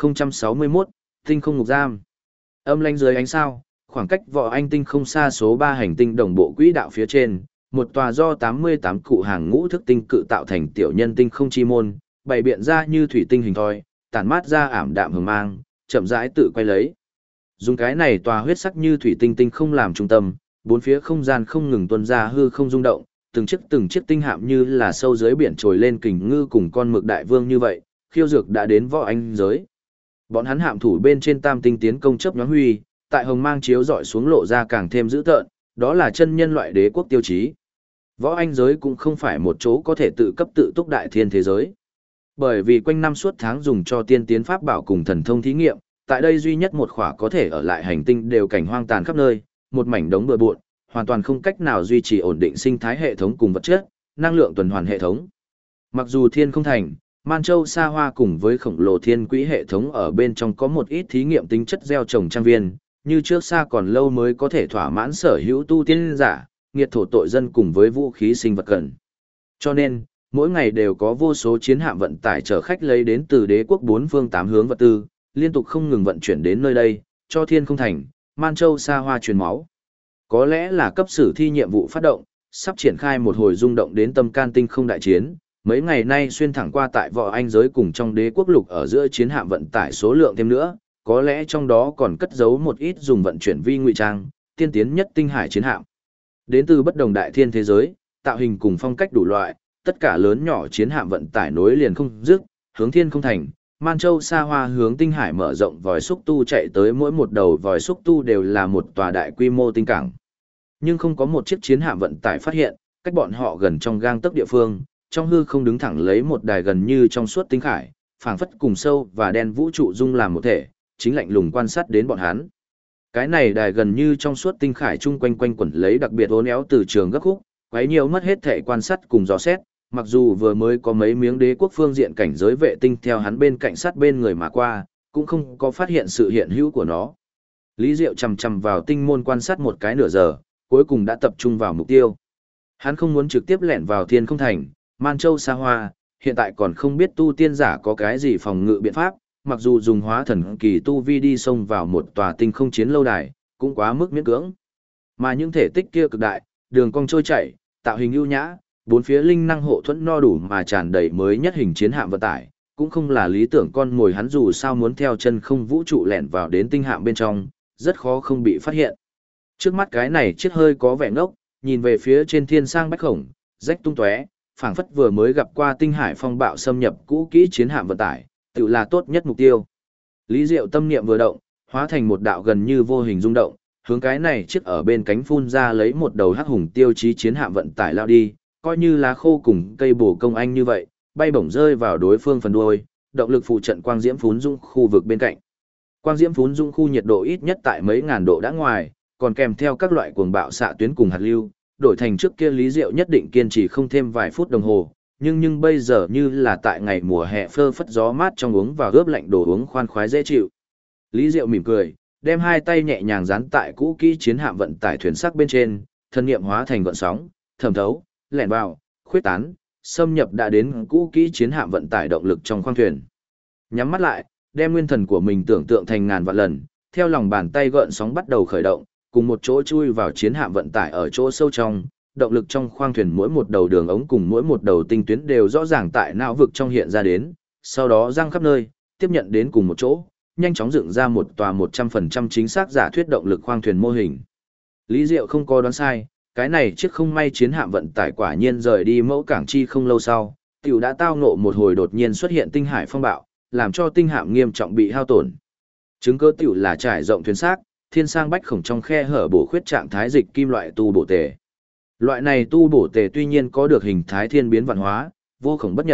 2061, Tinh không ngục giam. Âm lãnh dưới ánh sao, khoảng cách Võ Anh tinh không xa số 3 hành tinh đồng bộ quỹ đạo phía trên, một tòa do 88 cụ hàng ngũ thức tinh cự tạo thành tiểu nhân tinh không chi môn, bày biện ra như thủy tinh hình thoi, tản mát ra ảm đạm hừng mang, chậm rãi tự quay lấy. Dùng cái này tòa huyết sắc như thủy tinh tinh không làm trung tâm, bốn phía không gian không ngừng tuôn ra hư không rung động, từng chiếc tinh hạm như là sâu dưới biển trồi lên kình ngư cùng con mực đại vương như vậy, khiêu dược đã đến Võ Anh giới. Bọn hắn hạm thủ bên trên tam tinh tiến công chớp nhoáng huy, tại hồng mang chiếu dọi xuống lộ ra càng thêm dữ tợn, đó là chân nhân loại đế quốc tiêu chí. Võ Anh giới cũng không phải một chỗ có thể tự cấp tự túc đại thiên thế giới. Bởi vì quanh năm suốt tháng dùng cho tiên tiến pháp bảo cùng thần thông thí nghiệm, tại đây duy nhất một khỏa có thể ở lại hành tinh đều cảnh hoang tàn khắp nơi, một mảnh đống bừa bộn, hoàn toàn không cách nào duy trì ổn định sinh thái hệ thống cùng vật chất, năng lượng tuần hoàn hệ thống. Mặc dù thiên không thành, Man Châu Sa Hoa cùng với khổng lồ thiên quỹ hệ thống ở bên trong có một ít thí nghiệm tính chất gieo trồng trang viên, như trước xa còn lâu mới có thể thỏa mãn sở hữu tu tiên giả, nghiệt thổ tội dân cùng với vũ khí sinh vật cần. Cho nên, mỗi ngày đều có vô số chiến hạm vận tải chở khách lấy đến từ đế quốc bốn phương tám hướng vật tư, liên tục không ngừng vận chuyển đến nơi đây, cho thiên không thành, Man Châu Sa Hoa truyền máu. Có lẽ là cấp sử thi nhiệm vụ phát động, sắp triển khai một hồi rung động đến tâm can tinh không đại chiến. Mấy ngày nay xuyên thẳng qua tại Võ Anh giới cùng trong đế quốc lục ở giữa chiến hạm vận tải số lượng thêm nữa, có lẽ trong đó còn cất giấu một ít dùng vận chuyển vi ngụy trang, tiên tiến nhất tinh hải chiến hạm. Đến từ bất đồng đại thiên thế giới, tạo hình cùng phong cách đủ loại, tất cả lớn nhỏ chiến hạm vận tải nối liền không dứt, hướng thiên không thành, Man Châu Sa Hoa hướng tinh hải mở rộng vòi xúc tu chạy tới, mỗi một đầu vòi xúc tu đều là một tòa đại quy mô tinh cảng. Nhưng không có một chiếc chiến hạm vận tải phát hiện, cách bọn họ gần trong gang tấc địa phương, trong hư không đứng thẳng lấy một đài gần như trong suốt tinh hải, phảng phất cùng sâu và đen vũ trụ dung làm một thể, chính lạnh lùng quan sát đến bọn hắn. Cái này đài gần như trong suốt tinh khải chung quanh quanh quẩn lấy đặc biệt uốn éo từ trường gấp khúc, quấy nhiều mất hết thể quan sát cùng dò xét, mặc dù vừa mới có mấy miếng đế quốc phương diện cảnh giới vệ tinh theo hắn bên cạnh sát bên người mà qua, cũng không có phát hiện sự hiện hữu của nó. Lý Diệu chầm chầm vào tinh môn quan sát một cái nửa giờ, cuối cùng đã tập trung vào mục tiêu. Hắn không muốn trực tiếp lẻn vào thiên không thành, Man Châu Sa Hoa, hiện tại còn không biết tu tiên giả có cái gì phòng ngự biện pháp, mặc dù dùng hóa thần kỳ tu vi đi xông vào một tòa tinh không chiến lâu đài, cũng quá mức miễn cưỡng. Mà những thể tích kia cực đại, đường cong trôi chảy, tạo hình ưu nhã, bốn phía linh năng hộ thuẫn no đủ mà tràn đầy mới nhất hình chiến hạm vận tải, cũng không là lý tưởng con mồi hắn, dù sao muốn theo chân không vũ trụ lẻn vào đến tinh hạm bên trong, rất khó không bị phát hiện. Trước mắt cái này chiếc hơi có vẻ ngốc, nhìn về phía trên thiên sang bách khổng, rách tung tóe, phảng phất vừa mới gặp qua tinh hải phong bạo xâm nhập cũ kỹ chiến hạm vận tải, tự là tốt nhất mục tiêu. Lý Diệu tâm niệm vừa động, hóa thành một đạo gần như vô hình rung động, hướng cái này chiếc ở bên cánh phun ra lấy một đầu hắc hùng tiêu chí chiến hạm vận tải lao đi, coi như lá khô cùng cây bổ công anh như vậy, bay bổng rơi vào đối phương phần đuôi, động lực phụ trận quang diễm phún dung khu vực bên cạnh. Quang diễm phún dung khu nhiệt độ ít nhất tại mấy ngàn độ đã ngoài, còn kèm theo các loại cuồng bạo xạ tuyến cùng hạt lưu, đổi thành trước kia Lý Diệu nhất định kiên trì không thêm vài phút đồng hồ, nhưng bây giờ như là tại ngày mùa hè phơ phất gió mát trong uống và ướp lạnh đồ uống khoan khoái dễ chịu. Lý Diệu mỉm cười, đem hai tay nhẹ nhàng dán tại cũ kỹ chiến hạm vận tải thuyền sắc bên trên, thân niệm hóa thành gợn sóng, thẩm thấu, lẻn vào, khuyết tán, xâm nhập đã đến cũ kỹ chiến hạm vận tải động lực trong khoang thuyền. Nhắm mắt lại, đem nguyên thần của mình tưởng tượng thành ngàn vạn lần, theo lòng bàn tay gợn sóng bắt đầu khởi động, cùng một chỗ chui vào chiến hạm vận tải ở chỗ sâu trong, động lực trong khoang thuyền mỗi một đầu đường ống cùng mỗi một đầu tinh tuyến đều rõ ràng tại não vực trong hiện ra đến, sau đó răng khắp nơi, tiếp nhận đến cùng một chỗ, nhanh chóng dựng ra một tòa 100% chính xác giả thuyết động lực khoang thuyền mô hình. Lý Diệu không có đoán sai, cái này chiếc không may chiến hạm vận tải quả nhiên rời đi mẫu cảng chi không lâu sau, tiểu đã tao ngộ một hồi đột nhiên xuất hiện tinh hải phong bạo, làm cho tinh hạm nghiêm trọng bị hao tổn. Chứng cơ tiểu là trải rộng thuyền xác, thiên sang bách khổng trong khe hở bổ khuyết trạng thái dịch kim loại tu bổ tề. Loại này tu bổ tề tuy nhiên có được hình thái thiên biến vạn hóa, vô khổng bất nhập,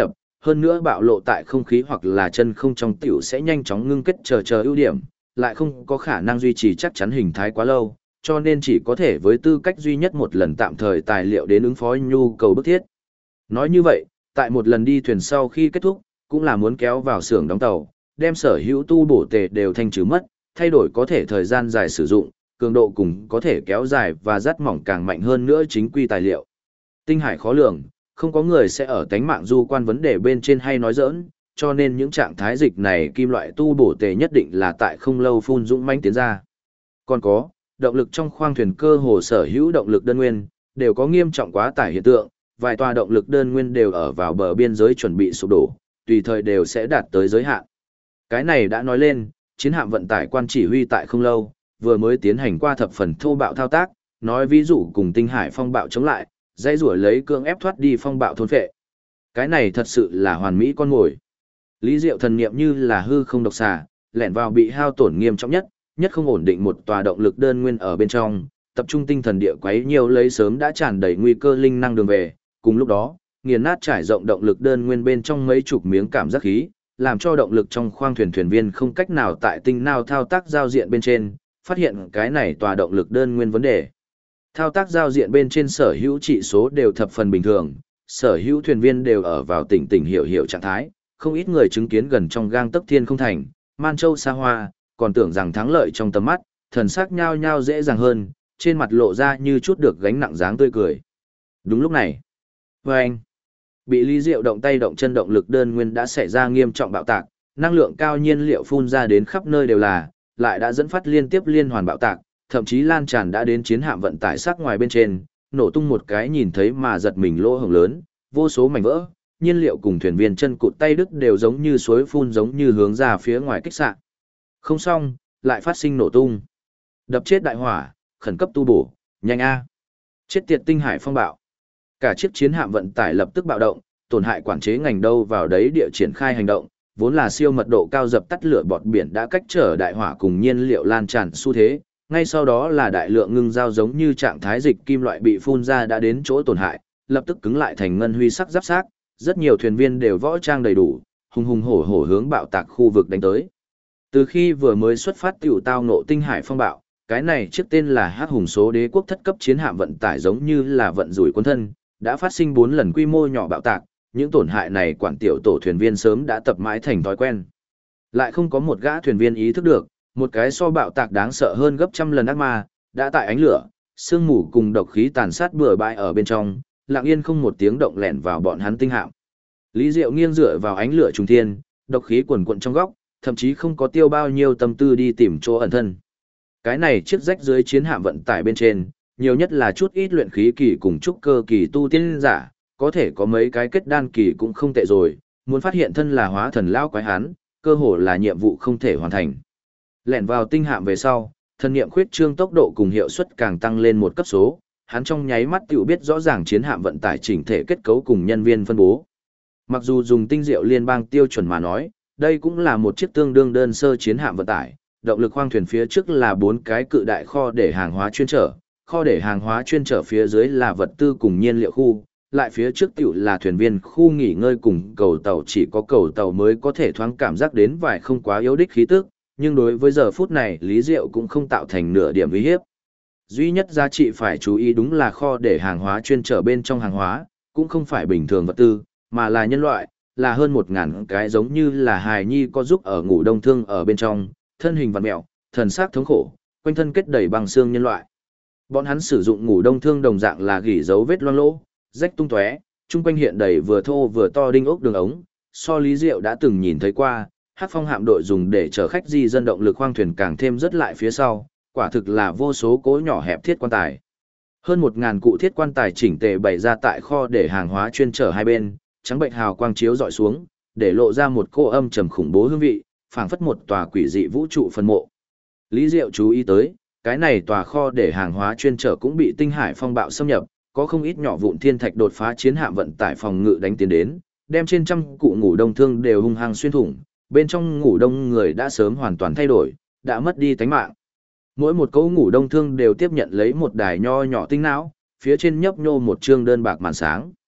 hơn nữa bạo lộ tại không khí hoặc là chân không trong tiểu sẽ nhanh chóng ngưng kết chờ ưu điểm, lại không có khả năng duy trì chắc chắn hình thái quá lâu, cho nên chỉ có thể với tư cách duy nhất một lần tạm thời tài liệu đến ứng phó nhu cầu bức thiết. Nói như vậy, tại một lần đi thuyền sau khi kết thúc, cũng là muốn kéo vào xưởng đóng tàu, đem sở hữu tu bổ tề đều thanh trừ mất, thay đổi có thể thời gian dài sử dụng, cường độ cùng có thể kéo dài và dắt mỏng càng mạnh hơn nữa chính quy tài liệu. Tinh hải khó lường, không có người sẽ ở tánh mạng du quan vấn đề bên trên hay nói giỡn, cho nên những trạng thái dịch này kim loại tu bổ tề nhất định là tại không lâu phun dũng mãnh tiến ra. Còn có, động lực trong khoang thuyền cơ hồ sở hữu động lực đơn nguyên, đều có nghiêm trọng quá tải hiện tượng, vài tòa động lực đơn nguyên đều ở vào bờ biên giới chuẩn bị sụp đổ, tùy thời đều sẽ đạt tới giới hạn. Cái này đã nói lên, chiến hạm vận tải quan chỉ huy tại không lâu, vừa mới tiến hành qua thập phần thô bạo thao tác, nói ví dụ cùng tinh hải phong bạo chống lại, dây rủa lấy cương ép thoát đi phong bạo thôn phệ. Cái này thật sự là hoàn mỹ con mồi. Lý Diệu thần niệm như là hư không độc xà, lẻn vào bị hao tổn nghiêm trọng nhất không ổn định một tòa động lực đơn nguyên ở bên trong, tập trung tinh thần địa quấy nhiều lấy sớm đã tràn đầy nguy cơ linh năng đường về, cùng lúc đó, nghiền nát trải rộng động lực đơn nguyên bên trong mấy chục miếng cảm giác khí, làm cho động lực trong khoang thuyền thuyền viên không cách nào tại tinh nào thao tác giao diện bên trên, phát hiện cái này tòa động lực đơn nguyên vấn đề. Thao tác giao diện bên trên sở hữu chỉ số đều thập phần bình thường, sở hữu thuyền viên đều ở vào tỉnh hiểu trạng thái, không ít người chứng kiến gần trong gang tấc thiên không thành, man châu xa hoa, còn tưởng rằng thắng lợi trong tầm mắt, thần sắc nhao nhao dễ dàng hơn, trên mặt lộ ra như chút được gánh nặng dáng tươi cười. Đúng lúc này, vâng, bị Lý Diệu động tay động chân động lực đơn nguyên đã xảy ra nghiêm trọng bạo tạc, năng lượng cao nhiên liệu phun ra đến khắp nơi đều là, lại đã dẫn phát liên tiếp liên hoàn bạo tạc, thậm chí lan tràn đã đến chiến hạm vận tải sắc ngoài bên trên, nổ tung một cái nhìn thấy mà giật mình lỗ hổng lớn, vô số mảnh vỡ, nhiên liệu cùng thuyền viên chân cụt tay đứt đều giống như suối phun giống như hướng ra phía ngoài kích xạ. Không xong, lại phát sinh nổ tung. Đập chết đại hỏa, khẩn cấp tu bổ, nhanh a. Chết tiệt tinh hải phong bạo. Cả chiếc chiến hạm vận tải lập tức bạo động, tổn hại quản chế ngành đâu vào đấy địa triển khai hành động, vốn là siêu mật độ cao dập tắt lửa bọt biển đã cách trở đại hỏa cùng nhiên liệu lan tràn xu thế, ngay sau đó là đại lượng ngưng giao giống như trạng thái dịch kim loại bị phun ra đã đến chỗ tổn hại, lập tức cứng lại thành ngân huy sắc giáp xác, rất nhiều thuyền viên đều võ trang đầy đủ, hùng hùng hổ hổ hướng bạo tạc khu vực đánh tới. Từ khi vừa mới xuất phát tiểu tao ngộ tinh hải phong bạo, cái này trước tên là Hắc Hùng số đế quốc thất cấp chiến hạm vận tải giống như là vận rủi quân thân, đã phát sinh 4 lần quy mô nhỏ bạo tạc, những tổn hại này quản tiểu tổ thuyền viên sớm đã tập mãi thành thói quen. Lại không có một gã thuyền viên ý thức được, một cái so bạo tạc đáng sợ hơn gấp trăm lần ác ma, đã tại ánh lửa, sương mù cùng độc khí tàn sát bừa bãi ở bên trong, lặng yên không một tiếng động lẻn vào bọn hắn tinh hạm. Lý Diệu nghiêng dựa vào ánh lửa trùng thiên, độc khí quần quật trong góc, thậm chí không có tiêu bao nhiêu tâm tư đi tìm chỗ ẩn thân. Cái này chiếc rách dưới chiến hạm vận tải bên trên, nhiều nhất là chút ít luyện khí kỳ cùng trúc cơ kỳ tu tiên giả, có thể có mấy cái kết đan kỳ cũng không tệ rồi, muốn phát hiện thân là hóa thần lão quái hán, cơ hồ là nhiệm vụ không thể hoàn thành. Lẻn vào tinh hạm về sau, thần niệm khuyết trương tốc độ cùng hiệu suất càng tăng lên một cấp số, hắn trong nháy mắt tiểu biết rõ ràng chiến hạm vận tải chỉnh thể kết cấu cùng nhân viên phân bố. Mặc dù dùng tinh diệu liên bang tiêu chuẩn mà nói, đây cũng là một chiếc tương đương đơn sơ chiến hạm vận tải, động lực khoang thuyền phía trước là 4 cái cự đại kho để hàng hóa chuyên trở, kho để hàng hóa chuyên trở phía dưới là vật tư cùng nhiên liệu khu, lại phía trước tiểu là thuyền viên khu nghỉ ngơi cùng cầu tàu, chỉ có cầu tàu mới có thể thoáng cảm giác đến vài không quá yếu đích khí tức, nhưng đối với giờ phút này Lý Diệu cũng không tạo thành nửa điểm uy hiếp. Duy nhất giá trị phải chú ý đúng là kho để hàng hóa chuyên trở bên trong hàng hóa, cũng không phải bình thường vật tư, mà là nhân loại, là hơn 1000 cái giống như là hài nhi có giúp ở ngủ đông thương ở bên trong, thân hình vặn mẹo, thần sắc thống khổ, quanh thân kết đầy bằng xương nhân loại. Bọn hắn sử dụng ngủ đông thương đồng dạng là gỉ dấu vết loang lỗ, rách tung tóe, chung quanh hiện đầy vừa thô vừa to đinh ốc đường ống, so Lý Diệu đã từng nhìn thấy qua, Hắc Phong hạm đội dùng để chở khách di dân động lực khoang thuyền càng thêm rất lại phía sau, quả thực là vô số cỗ nhỏ hẹp thiết quan tài. Hơn 1000 cụ thiết quan tài chỉnh tề bày ra tại kho để hàng hóa chuyên chở hai bên, trắng bệnh hào quang chiếu dọi xuống, để lộ ra một cô âm trầm khủng bố hương vị, phảng phất một tòa quỷ dị vũ trụ phân mộ. Lý Diệu chú ý tới, cái này tòa kho để hàng hóa chuyên chở cũng bị tinh hải phong bạo xâm nhập, có không ít nhỏ vụn thiên thạch đột phá chiến hạm vận tải phòng ngự đánh tiến đến, đem trên trăm cụ ngủ đông thương đều hung hăng xuyên thủng, bên trong ngủ đông người đã sớm hoàn toàn thay đổi, đã mất đi tánh mạng. Mỗi một cỗ ngủ đông thương đều tiếp nhận lấy một đài nho nhỏ tinh não, phía trên nhấp nhô một chương đơn bạc màn sáng.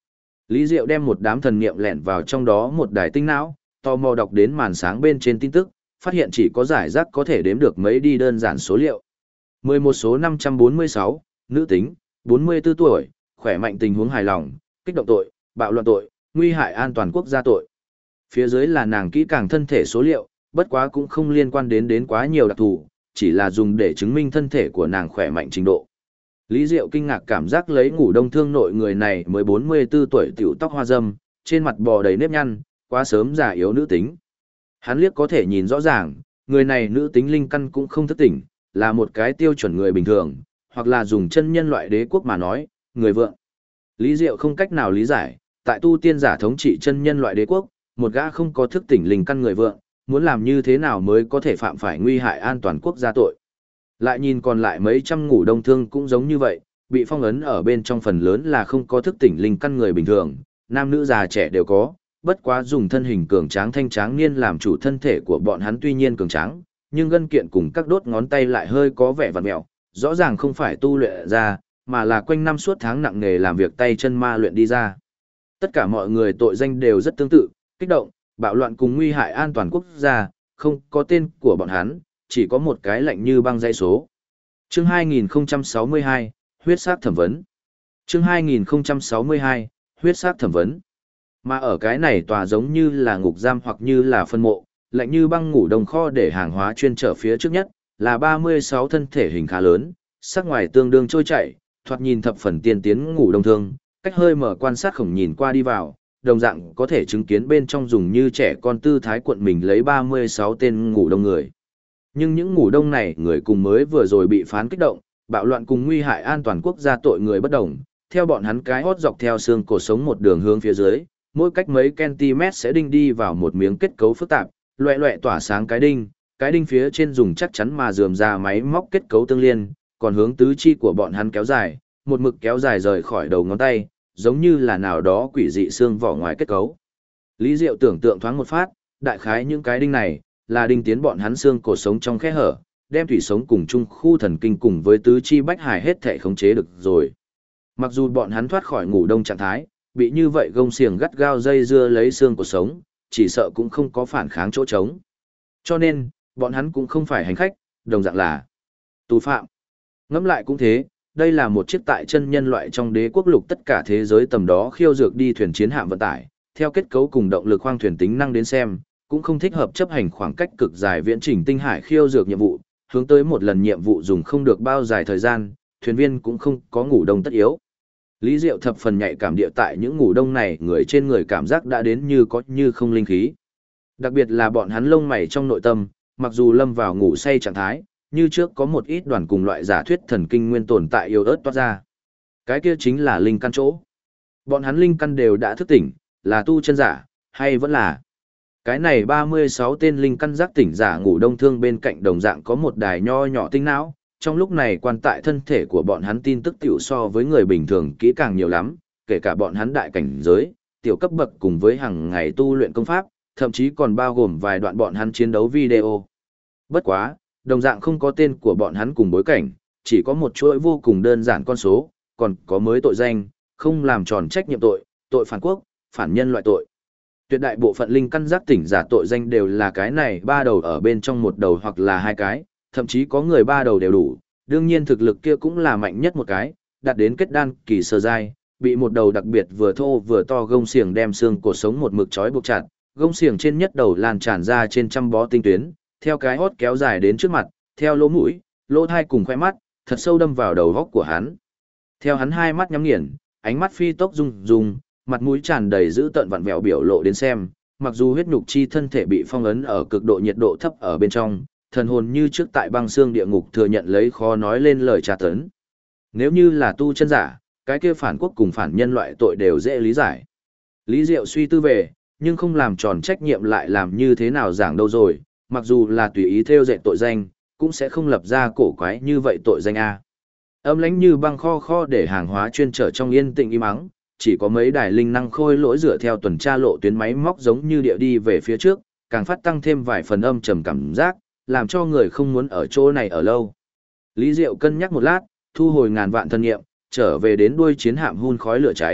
Lý Diệu đem một đám thần niệm lẻn vào trong đó một đài tinh não, tò mò đọc đến màn sáng bên trên tin tức, phát hiện chỉ có giải rác có thể đếm được mấy đi đơn giản số liệu. 11 số 546, nữ tính, 44 tuổi, khỏe mạnh tình huống hài lòng, kích động tội, bạo loạn tội, nguy hại an toàn quốc gia tội. Phía dưới là nàng kỹ càng thân thể số liệu, bất quá cũng không liên quan đến quá nhiều đặc thù, chỉ là dùng để chứng minh thân thể của nàng khỏe mạnh trình độ. Lý Diệu kinh ngạc cảm giác lấy ngủ đông thương nội người này mới 44 tuổi tiểu tóc hoa râm, trên mặt bò đầy nếp nhăn, quá sớm già yếu nữ tính. Hắn liếc có thể nhìn rõ ràng, người này nữ tính linh căn cũng không thức tỉnh, là một cái tiêu chuẩn người bình thường, hoặc là dùng chân nhân loại đế quốc mà nói, người vượng. Lý Diệu không cách nào lý giải, tại tu tiên giả thống trị chân nhân loại đế quốc, một gã không có thức tỉnh linh căn người vượng, muốn làm như thế nào mới có thể phạm phải nguy hại an toàn quốc gia tội. Lại nhìn còn lại mấy trăm ngủ đông thương cũng giống như vậy, bị phong ấn ở bên trong phần lớn là không có thức tỉnh linh căn người bình thường, nam nữ già trẻ đều có, bất quá dùng thân hình cường tráng thanh tráng niên làm chủ thân thể của bọn hắn tuy nhiên cường tráng, nhưng gân kiện cùng các đốt ngón tay lại hơi có vẻ vặn mẹo, rõ ràng không phải tu luyện ra, mà là quanh năm suốt tháng nặng nghề làm việc tay chân ma luyện đi ra. Tất cả mọi người tội danh đều rất tương tự, kích động, bạo loạn cùng nguy hại an toàn quốc gia, không có tên của bọn hắn, chỉ có một cái lệnh như băng dãy số. Chương 2062, huyết sắc thẩm vấn. Chương 2062, huyết sắc thẩm vấn. Mà ở cái này tòa giống như là ngục giam hoặc như là phân mộ, lạnh như băng ngủ đồng kho để hàng hóa chuyên trở phía trước nhất, là 36 thân thể hình khá lớn, sắc ngoài tương đương trôi chảy, thoạt nhìn thập phần tiên tiến ngủ đông thương, cách hơi mở quan sát khổng nhìn qua đi vào, đồng dạng có thể chứng kiến bên trong dùng như trẻ con tư thái cuộn mình lấy 36 tên ngủ đông người. Nhưng những ngủ đông này người cùng mới vừa rồi bị phán kích động, bạo loạn cùng nguy hại an toàn quốc gia tội người bất đồng, theo bọn hắn cái hót dọc theo xương cổ sống một đường hướng phía dưới, mỗi cách mấy cm sẽ đinh đi vào một miếng kết cấu phức tạp, loẹ loẹ tỏa sáng cái đinh phía trên dùng chắc chắn mà rườm ra máy móc kết cấu tương liên, còn hướng tứ chi của bọn hắn kéo dài, một mực kéo dài rời khỏi đầu ngón tay, giống như là nào đó quỷ dị xương vỏ ngoài kết cấu. Lý Diệu tưởng tượng thoáng một phát, đại khái những cái đinh này là đinh tiến bọn hắn xương cổ sống trong khe hở, đem thủy sống cùng chung khu thần kinh cùng với tứ chi bách hải hết thể khống chế được rồi. Mặc dù bọn hắn thoát khỏi ngủ đông trạng thái, bị như vậy gông xiềng gắt gao dây dưa lấy xương cổ sống, chỉ sợ cũng không có phản kháng chỗ trống. Cho nên, bọn hắn cũng không phải hành khách, đồng dạng là tù phạm. Ngẫm lại cũng thế, đây là một chiếc tại chân nhân loại trong đế quốc lục tất cả thế giới tầm đó khiêu dược đi thuyền chiến hạm vận tải, theo kết cấu cùng động lực khoang thuyền tính năng đến xem, cũng không thích hợp chấp hành khoảng cách cực dài viễn trình tinh hải khiêu dược nhiệm vụ, hướng tới một lần nhiệm vụ dùng không được bao dài thời gian, thuyền viên cũng không có ngủ đông tất yếu. Lý Diệu thập phần nhạy cảm địa tại những ngủ đông này người trên người cảm giác đã đến như có như không linh khí. Đặc biệt là bọn hắn lông mày trong nội tâm, mặc dù lâm vào ngủ say trạng thái, như trước có một ít đoàn cùng loại giả thuyết thần kinh nguyên tồn tại yếu ớt toát ra. Cái kia chính là linh căn chỗ. Bọn hắn linh căn đều đã thức tỉnh, là tu chân giả, hay vẫn là cái này 36 tên linh căn giác tỉnh giả ngủ đông thương bên cạnh đồng dạng có một đài nho nhỏ tinh não, trong lúc này quan tại thân thể của bọn hắn tin tức tiểu so với người bình thường kỹ càng nhiều lắm, kể cả bọn hắn đại cảnh giới, tiểu cấp bậc cùng với hàng ngày tu luyện công pháp, thậm chí còn bao gồm vài đoạn bọn hắn chiến đấu video. Bất quá, đồng dạng không có tên của bọn hắn cùng bối cảnh, chỉ có một chuỗi vô cùng đơn giản con số, còn có mới tội danh, không làm tròn trách nhiệm tội, tội phản quốc, phản nhân loại tội. Tuyệt đại bộ phận linh căn giác tỉnh giả tội danh đều là cái này ba đầu ở bên trong một đầu hoặc là hai cái, thậm chí có người ba đầu đều đủ, đương nhiên thực lực kia cũng là mạnh nhất một cái, đạt đến kết đan kỳ sơ giai, bị một đầu đặc biệt vừa thô vừa to gông xiềng đem xương cột sống một mực trói buộc chặt, gông xiềng trên nhất đầu lan tràn ra trên trăm bó tinh tuyến, theo cái hót kéo dài đến trước mặt, theo lỗ mũi, lỗ thai cùng khoe mắt, thật sâu đâm vào đầu góc của hắn. Theo hắn hai mắt nhắm nghiền, ánh mắt phi tốc rung rung, mặt mũi tràn đầy dữ tợn vặn vẹo biểu lộ đến xem, mặc dù huyết nhục chi thân thể bị phong ấn ở cực độ nhiệt độ thấp ở bên trong, thần hồn như trước tại băng xương địa ngục thừa nhận lấy khó nói lên lời tra tấn. Nếu như là tu chân giả, cái kia phản quốc cùng phản nhân loại tội đều dễ lý giải. Lý Diệu suy tư về, nhưng không làm tròn trách nhiệm lại làm như thế nào giảng đâu rồi, mặc dù là tùy ý theo dệt tội danh, cũng sẽ không lập ra cổ quái như vậy tội danh A. Âm lãnh như băng kho để hàng hóa chuyên trở trong yên tĩnh im ắng, chỉ có mấy đài linh năng khôi lỗi dựa theo tuần tra lộ tuyến máy móc giống như địa đi về phía trước, càng phát tăng thêm vài phần âm trầm cảm giác, làm cho người không muốn ở chỗ này ở lâu. Lý Diệu cân nhắc một lát, thu hồi ngàn vạn thân nghiệm, trở về đến đuôi chiến hạm hun khói lửa cháy,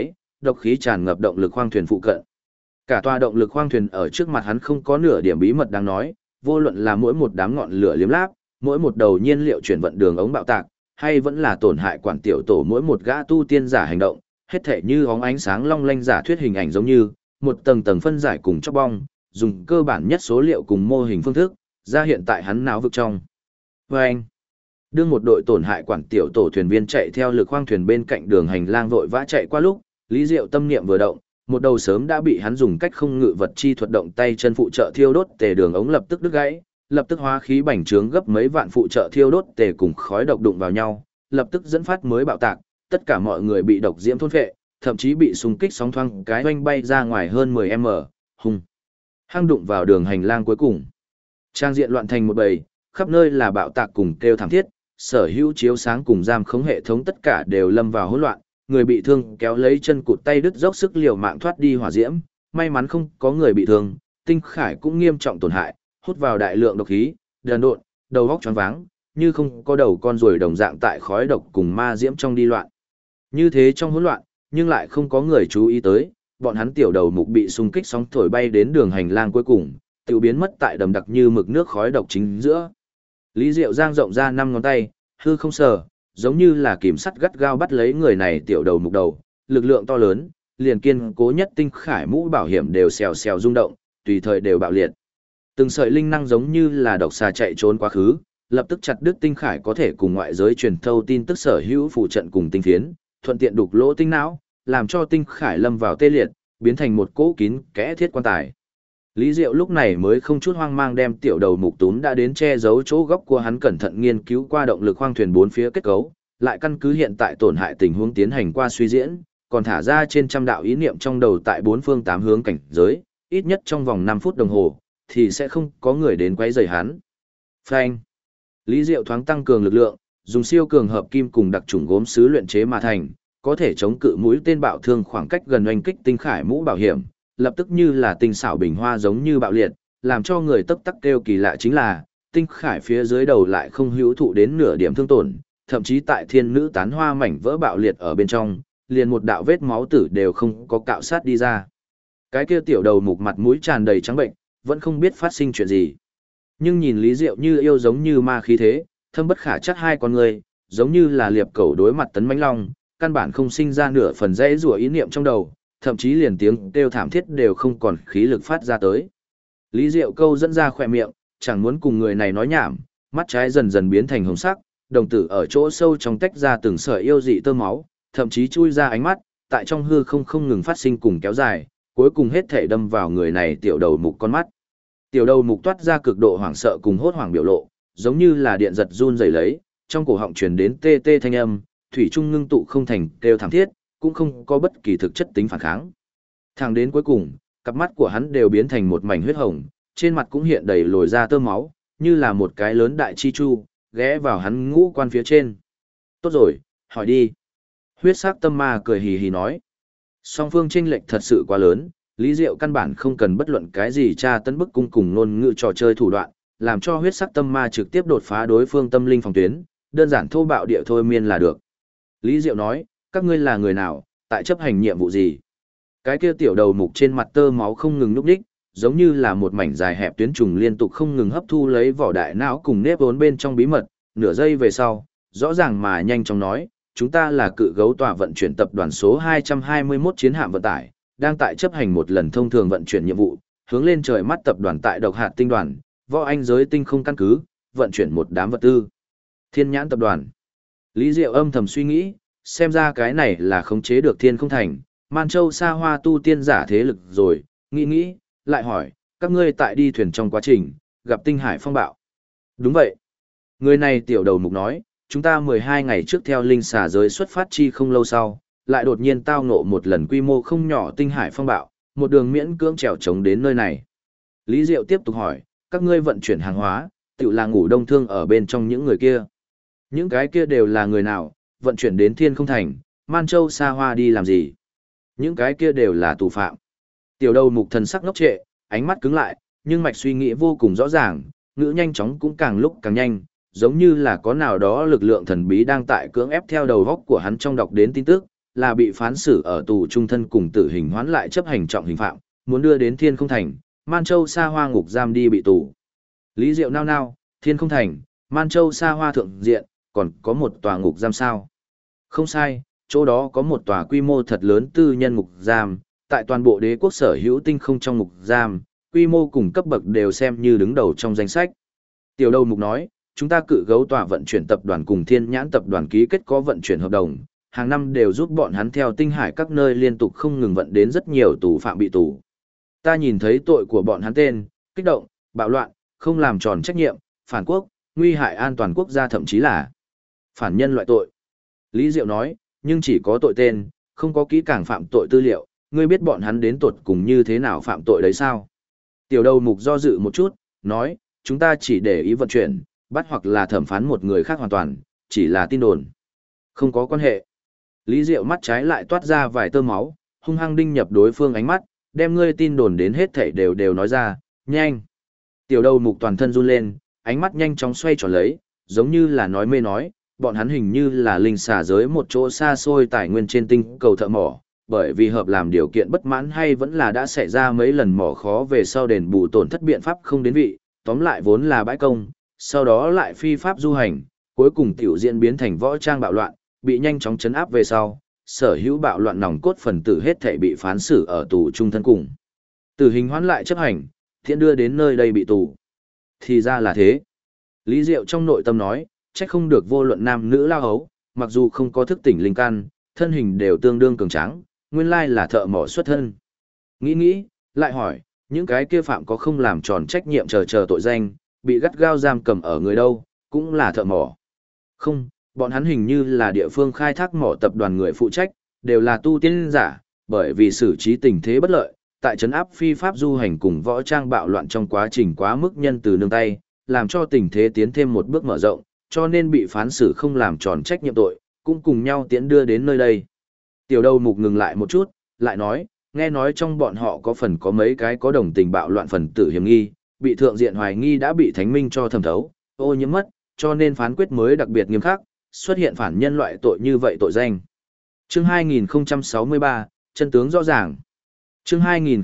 độc khí tràn ngập động lực khoang thuyền phụ cận. Cả tòa động lực khoang thuyền ở trước mặt hắn không có nửa điểm bí mật đáng nói, vô luận là mỗi một đám ngọn lửa liếm láp, mỗi một đầu nhiên liệu chuyển vận đường ống bạo tạc, hay vẫn là tổn hại quản tiểu tổ mỗi một gã tu tiên giả hành động, hết thể như óng ánh sáng long lanh giả thuyết hình ảnh giống như một tầng tầng phân giải cùng chóc bong, dùng cơ bản nhất số liệu cùng mô hình phương thức, ra hiện tại hắn não vực trong. Vâng! Đương một đội tổn hại quản tiểu tổ thuyền viên chạy theo lực khoang thuyền bên cạnh đường hành lang vội vã chạy qua lúc, Lý Diệu tâm niệm vừa động, một đầu sớm đã bị hắn dùng cách không ngự vật chi thuật động tay chân phụ trợ thiêu đốt tề đường ống lập tức đứt gãy, lập tức hóa khí bành trướng gấp mấy vạn phụ trợ thiêu đốt tề cùng khói độc đụng vào nhau, lập tức dẫn phát mới bạo tạc, tất cả mọi người bị độc diễm thôn phệ, thậm chí bị xung kích sóng thoáng cái oanh bay ra ngoài hơn 10m, hung hăng đụng vào đường hành lang cuối cùng. Trang diện loạn thành một bầy, khắp nơi là bạo tạc cùng kêu thảm thiết, sở hữu chiếu sáng cùng giam khống hệ thống tất cả đều lâm vào hỗn loạn, người bị thương kéo lấy chân cụt tay đứt dốc sức liều mạng thoát đi hỏa diễm, may mắn không có người bị thương, Tinh Khải cũng nghiêm trọng tổn hại, hút vào đại lượng độc khí, đần độn, đầu óc choáng váng, như không có đầu con ruồi đồng dạng tại khói độc cùng ma diễm trong đi loạn. Như thế trong hỗn loạn, nhưng lại không có người chú ý tới, bọn hắn tiểu đầu mục bị xung kích sóng thổi bay đến đường hành lang cuối cùng, tự biến mất tại đầm đặc như mực nước khói độc chính giữa. Lý Diệu giang rộng ra 5 ngón tay, hư không sờ, giống như là kìm sắt gắt gao bắt lấy người này tiểu đầu mục đầu, lực lượng to lớn, liền kiên cố nhất Tinh Khải mũ bảo hiểm đều xèo xèo rung động, tùy thời đều bạo liệt. Từng sợi linh năng giống như là độc xà chạy trốn quá khứ, lập tức chặt đứt Tinh Khải có thể cùng ngoại giới truyền thâu tin tức sở hữu phụ trận cùng tinh phiến, thuận tiện đục lỗ tinh não, làm cho Tinh Khải lâm vào tê liệt, biến thành một cỗ kín kẽ thiết quan tài. Lý Diệu lúc này mới không chút hoang mang đem tiểu đầu mục túm đã đến che giấu chỗ góc của hắn cẩn thận nghiên cứu qua động lực khoang thuyền bốn phía kết cấu, lại căn cứ hiện tại tổn hại tình huống tiến hành qua suy diễn, còn thả ra trên trăm đạo ý niệm trong đầu tại bốn phương tám hướng cảnh giới, ít nhất trong vòng 5 phút đồng hồ, thì sẽ không có người đến quấy rầy hắn. Phanh. Lý Diệu thoáng tăng cường lực lượng, dùng siêu cường hợp kim cùng đặc trùng gốm sứ luyện chế mà thành, có thể chống cự mũi tên bạo thương khoảng cách gần oanh kích Tinh Khải mũ bảo hiểm, lập tức như là tinh xảo bình hoa giống như bạo liệt, làm cho người tấp tắc kêu kỳ lạ chính là, Tinh Khải phía dưới đầu lại không hữu thụ đến nửa điểm thương tổn, thậm chí tại thiên nữ tán hoa mảnh vỡ bạo liệt ở bên trong, liền một đạo vết máu tử đều không có cạo sát đi ra. Cái kia tiểu đầu mục mặt mũi tràn đầy trắng bệnh, vẫn không biết phát sinh chuyện gì. Nhưng nhìn Lý Diệu như yêu giống như ma khí thế, thâm bất khả chắc hai con người, giống như là liệp cẩu đối mặt tấn mãnh long, căn bản không sinh ra nửa phần dễ rủa ý niệm trong đầu, thậm chí liền tiếng kêu thảm thiết đều không còn khí lực phát ra tới. Lý Diệu câu dẫn ra khỏe miệng, chẳng muốn cùng người này nói nhảm, mắt trái dần dần biến thành hồng sắc, đồng tử ở chỗ sâu trong tách ra từng sợi yêu dị tơ máu, thậm chí chui ra ánh mắt, tại trong hư không ngừng phát sinh cùng kéo dài, cuối cùng hết thể đâm vào người này tiểu đầu mục con mắt. Tiểu đầu mục toát ra cực độ hoảng sợ cùng hốt hoảng biểu lộ, giống như là điện giật run rẩy lấy, trong cổ họng truyền đến tê tê thanh âm, thủy trung ngưng tụ không thành kêu thảm thiết, cũng không có bất kỳ thực chất tính phản kháng. Thẳng đến cuối cùng, cặp mắt của hắn đều biến thành một mảnh huyết hồng, trên mặt cũng hiện đầy lồi ra tơ máu, như là một cái lớn đại chi chu, ghé vào hắn ngũ quan phía trên. Tốt rồi, hỏi đi. Huyết sắc tâm ma cười hì hì nói. Song phương chênh lệch thật sự quá lớn, Lý Diệu căn bản không cần bất luận cái gì tra tấn bức cung cùng ngôn ngữ trò chơi thủ đoạn, làm cho huyết sắc tâm ma trực tiếp đột phá đối phương tâm linh phòng tuyến, đơn giản thô bạo địa thôi miên là được. Lý Diệu nói, các ngươi là người nào, tại chấp hành nhiệm vụ gì? Cái kia tiểu đầu mục trên mặt tơ máu không ngừng núp đích, giống như là một mảnh dài hẹp tuyến trùng liên tục không ngừng hấp thu lấy vỏ đại não cùng nếp vốn bên trong bí mật, nửa giây về sau, rõ ràng mà nhanh chóng nói, chúng ta là cự gấu tòa vận chuyển tập đoàn số 221 chiến hạm vận tải, đang tại chấp hành một lần thông thường vận chuyển nhiệm vụ, hướng lên trời mắt tập đoàn tại độc hạt tinh đoàn, võ anh giới tinh không căn cứ, vận chuyển một đám vật tư. Thiên nhãn tập đoàn. Lý Diệu âm thầm suy nghĩ, xem ra cái này là khống chế được thiên không thành, Man Châu xa hoa tu tiên giả thế lực rồi, nghĩ, lại hỏi, các ngươi tại đi thuyền trong quá trình, gặp tinh hải phong bạo. Đúng vậy. Người này tiểu đầu mục nói, chúng ta 12 ngày trước theo linh xà giới xuất phát chi không lâu sau, lại đột nhiên tao ngộ một lần quy mô không nhỏ tinh hải phong bạo, một đường miễn cưỡng trèo trống đến nơi này. Lý Diệu tiếp tục hỏi, các ngươi vận chuyển hàng hóa, tự là ngủ đông thương ở bên trong những người kia. Những cái kia đều là người nào, vận chuyển đến thiên không thành, Man Châu xa hoa đi làm gì? Những cái kia đều là tù phạm. Tiểu đầu mục thần sắc ngốc trệ, ánh mắt cứng lại, nhưng mạch suy nghĩ vô cùng rõ ràng, ngữ nhanh chóng cũng càng lúc càng nhanh, giống như là có nào đó lực lượng thần bí đang tại cưỡng ép theo đầu góc của hắn trong đọc đến tin tức, là bị phán xử ở tù trung thân cùng tử hình hoán lại chấp hành trọng hình phạm, muốn đưa đến Thiên Không Thành, Man Châu Sa Hoa ngục giam đi bị tù. Lý Diệu nao nao, Thiên Không Thành, Man Châu Sa Hoa thượng diện, còn có một tòa ngục giam sao? Không sai, chỗ đó có một tòa quy mô thật lớn tư nhân ngục giam, tại toàn bộ đế quốc sở hữu tinh không trong ngục giam, quy mô cùng cấp bậc đều xem như đứng đầu trong danh sách. Tiểu đầu mục nói, chúng ta cự gấu tòa vận chuyển tập đoàn cùng Thiên Nhãn tập đoàn ký kết có vận chuyển hợp đồng, hàng năm đều giúp bọn hắn theo tinh hải các nơi liên tục không ngừng vận đến rất nhiều tù phạm bị tù. Ta nhìn thấy tội của bọn hắn tên, kích động, bạo loạn, không làm tròn trách nhiệm, phản quốc, nguy hại an toàn quốc gia thậm chí là phản nhân loại tội. Lý Diệu nói, nhưng chỉ có tội tên, không có kỹ càng phạm tội tư liệu, ngươi biết bọn hắn đến tột cùng như thế nào phạm tội đấy sao? Tiểu đầu mục do dự một chút, nói, chúng ta chỉ để ý vận chuyển, bắt hoặc là thẩm phán một người khác hoàn toàn, chỉ là tin đồn. Không có quan hệ. Lý Diệu mắt trái lại toát ra vài tơ máu, hung hăng đinh nhập đối phương ánh mắt, đem ngươi tin đồn đến hết thảy đều nói ra, nhanh. Tiểu đầu mục toàn thân run lên, ánh mắt nhanh chóng xoay tròn lấy, giống như là nói mê nói, bọn hắn hình như là linh xà giới một chỗ xa xôi tài nguyên trên tinh cầu thợ mỏ, bởi vì hợp làm điều kiện bất mãn hay vẫn là đã xảy ra mấy lần mỏ khó về sau đền bù tổn thất biện pháp không đến vị, tóm lại vốn là bãi công, sau đó lại phi pháp du hành, cuối cùng tiểu diễn biến thành võ trang bạo loạn, bị nhanh chóng chấn áp về sau, sở hữu bạo loạn nòng cốt phần tử hết thảy bị phán xử ở tù trung thân cùng. Tử hình hoãn lại chấp hành, thiện đưa đến nơi đây bị tù. Thì ra là thế. Lý Diệu trong nội tâm nói, trách không được vô luận nam nữ lao hấu, mặc dù không có thức tỉnh linh căn, thân hình đều tương đương cường tráng, nguyên lai là thợ mỏ xuất thân. Nghĩ, lại hỏi, những cái kia phạm có không làm tròn trách nhiệm chờ tội danh, bị gắt gao giam cầm ở người đâu, cũng là thợ mỏ. Không, bọn hắn hình như là địa phương khai thác mỏ tập đoàn người phụ trách, đều là tu tiên giả, bởi vì xử trí tình thế bất lợi, tại trấn áp phi pháp du hành cùng võ trang bạo loạn trong quá trình quá mức nhân từ nương tay, làm cho tình thế tiến thêm một bước mở rộng, cho nên bị phán xử không làm tròn trách nhiệm tội, cũng cùng nhau tiễn đưa đến nơi đây. Tiểu đầu mục ngừng lại một chút, lại nói, nghe nói trong bọn họ có phần có mấy cái có đồng tình bạo loạn phần tử hiểm nghi, bị thượng diện hoài nghi đã bị thánh minh cho thẩm thấu, ô nhiễm mất, cho nên phán quyết mới đặc biệt nghiêm khắc, xuất hiện phản nhân loại tội như vậy tội danh. Chương 2063, chân tướng rõ ràng. Chương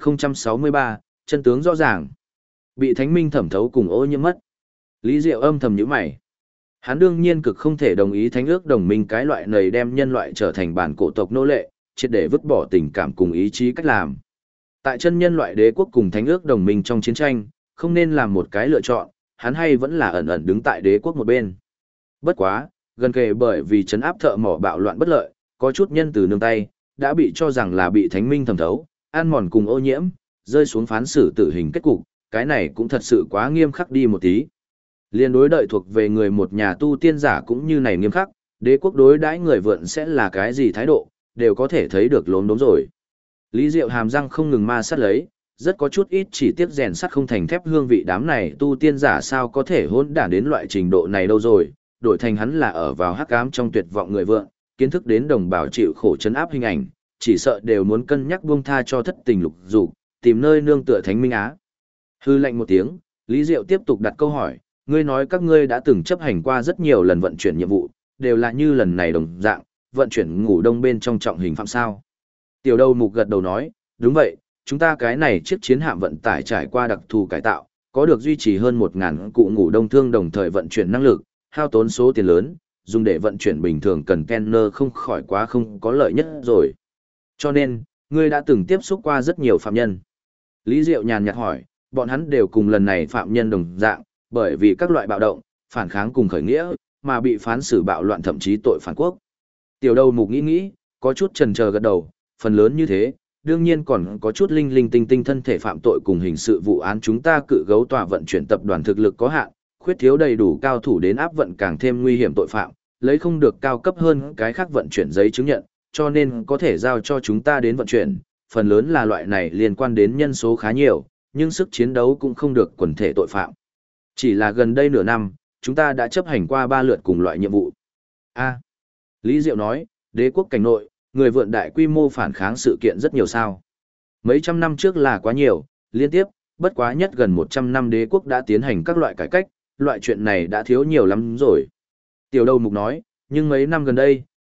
2063, chân tướng rõ ràng. Bị thánh minh thẩm thấu cùng ô nhiễm mất. Lý Diệu âm thầm nhíu mày. Hắn đương nhiên cực không thể đồng ý thánh ước đồng minh cái loại này đem nhân loại trở thành bản cổ tộc nô lệ, triệt để vứt bỏ tình cảm cùng ý chí cách làm. Tại chân nhân loại đế quốc cùng thánh ước đồng minh trong chiến tranh, không nên làm một cái lựa chọn, hắn hay vẫn là ẩn ẩn đứng tại đế quốc một bên. Bất quá, gần kề bởi vì trấn áp thợ mỏ bạo loạn bất lợi, có chút nhân từ nương tay, đã bị cho rằng là bị thánh minh thẩm thấu, ăn mòn cùng ô nhiễm, rơi xuống phán xử tử hình kết cục, cái này cũng thật sự quá nghiêm khắc đi một tí. Liên đối đợi thuộc về người một nhà tu tiên giả cũng như này nghiêm khắc, đế quốc đối đãi người vượn sẽ là cái gì thái độ, đều có thể thấy được lốm đốm rồi. Lý Diệu hàm răng không ngừng ma sát lấy, rất có chút ít chỉ tiếc rèn sắt không thành thép hương vị đám này tu tiên giả sao có thể hỗn đản đến loại trình độ này đâu rồi, đổi thành hắn là ở vào hắc ám trong tuyệt vọng người vượn, kiến thức đến đồng bào chịu khổ trấn áp hình ảnh, chỉ sợ đều muốn cân nhắc buông tha cho thất tình lục dục, tìm nơi nương tựa thánh minh á. Hư lạnh một tiếng, Lý Diệu tiếp tục đặt câu hỏi, ngươi nói các ngươi đã từng chấp hành qua rất nhiều lần vận chuyển nhiệm vụ, đều là như lần này đồng dạng, vận chuyển ngủ đông bên trong trọng hình phạm sao. Tiểu đầu mục gật đầu nói, đúng vậy, chúng ta cái này chiếc chiến hạm vận tải trải qua đặc thù cải tạo, có được duy trì hơn 1.000 cụ ngủ đông thương đồng thời vận chuyển năng lực, hao tốn số tiền lớn, dùng để vận chuyển bình thường cần kenner không khỏi quá không có lợi nhất rồi. Cho nên, ngươi đã từng tiếp xúc qua rất nhiều phạm nhân. Lý Diệu nhàn nhạt hỏi, bọn hắn đều cùng lần này phạm nhân đồng dạng, bởi vì các loại bạo động, phản kháng cùng khởi nghĩa, mà bị phán xử bạo loạn thậm chí tội phản quốc. Tiểu đầu mục nghĩ, có chút chần chờ gật đầu, phần lớn như thế, đương nhiên còn có chút linh linh tinh tinh thân thể phạm tội cùng hình sự vụ án chúng ta cự gấu tòa vận chuyển tập đoàn thực lực có hạn, khuyết thiếu đầy đủ cao thủ đến áp vận càng thêm nguy hiểm tội phạm, lấy không được cao cấp hơn cái khác vận chuyển giấy chứng nhận, cho nên có thể giao cho chúng ta đến vận chuyển, phần lớn là loại này liên quan đến nhân số khá nhiều, nhưng sức chiến đấu cũng không được quần thể tội phạm. Chỉ là gần đây nửa năm, chúng ta đã chấp hành qua 3 lượt cùng loại nhiệm vụ. A. Lý Diệu nói, đế quốc cảnh nội, người vượn đại quy mô phản kháng sự kiện rất nhiều sao. Mấy trăm năm trước là quá nhiều, liên tiếp, bất quá nhất gần 100 năm đế quốc đã tiến hành các loại cải cách, loại chuyện này đã thiếu nhiều lắm rồi. Tiểu đầu mục nói, nhưng mấy năm gần đây,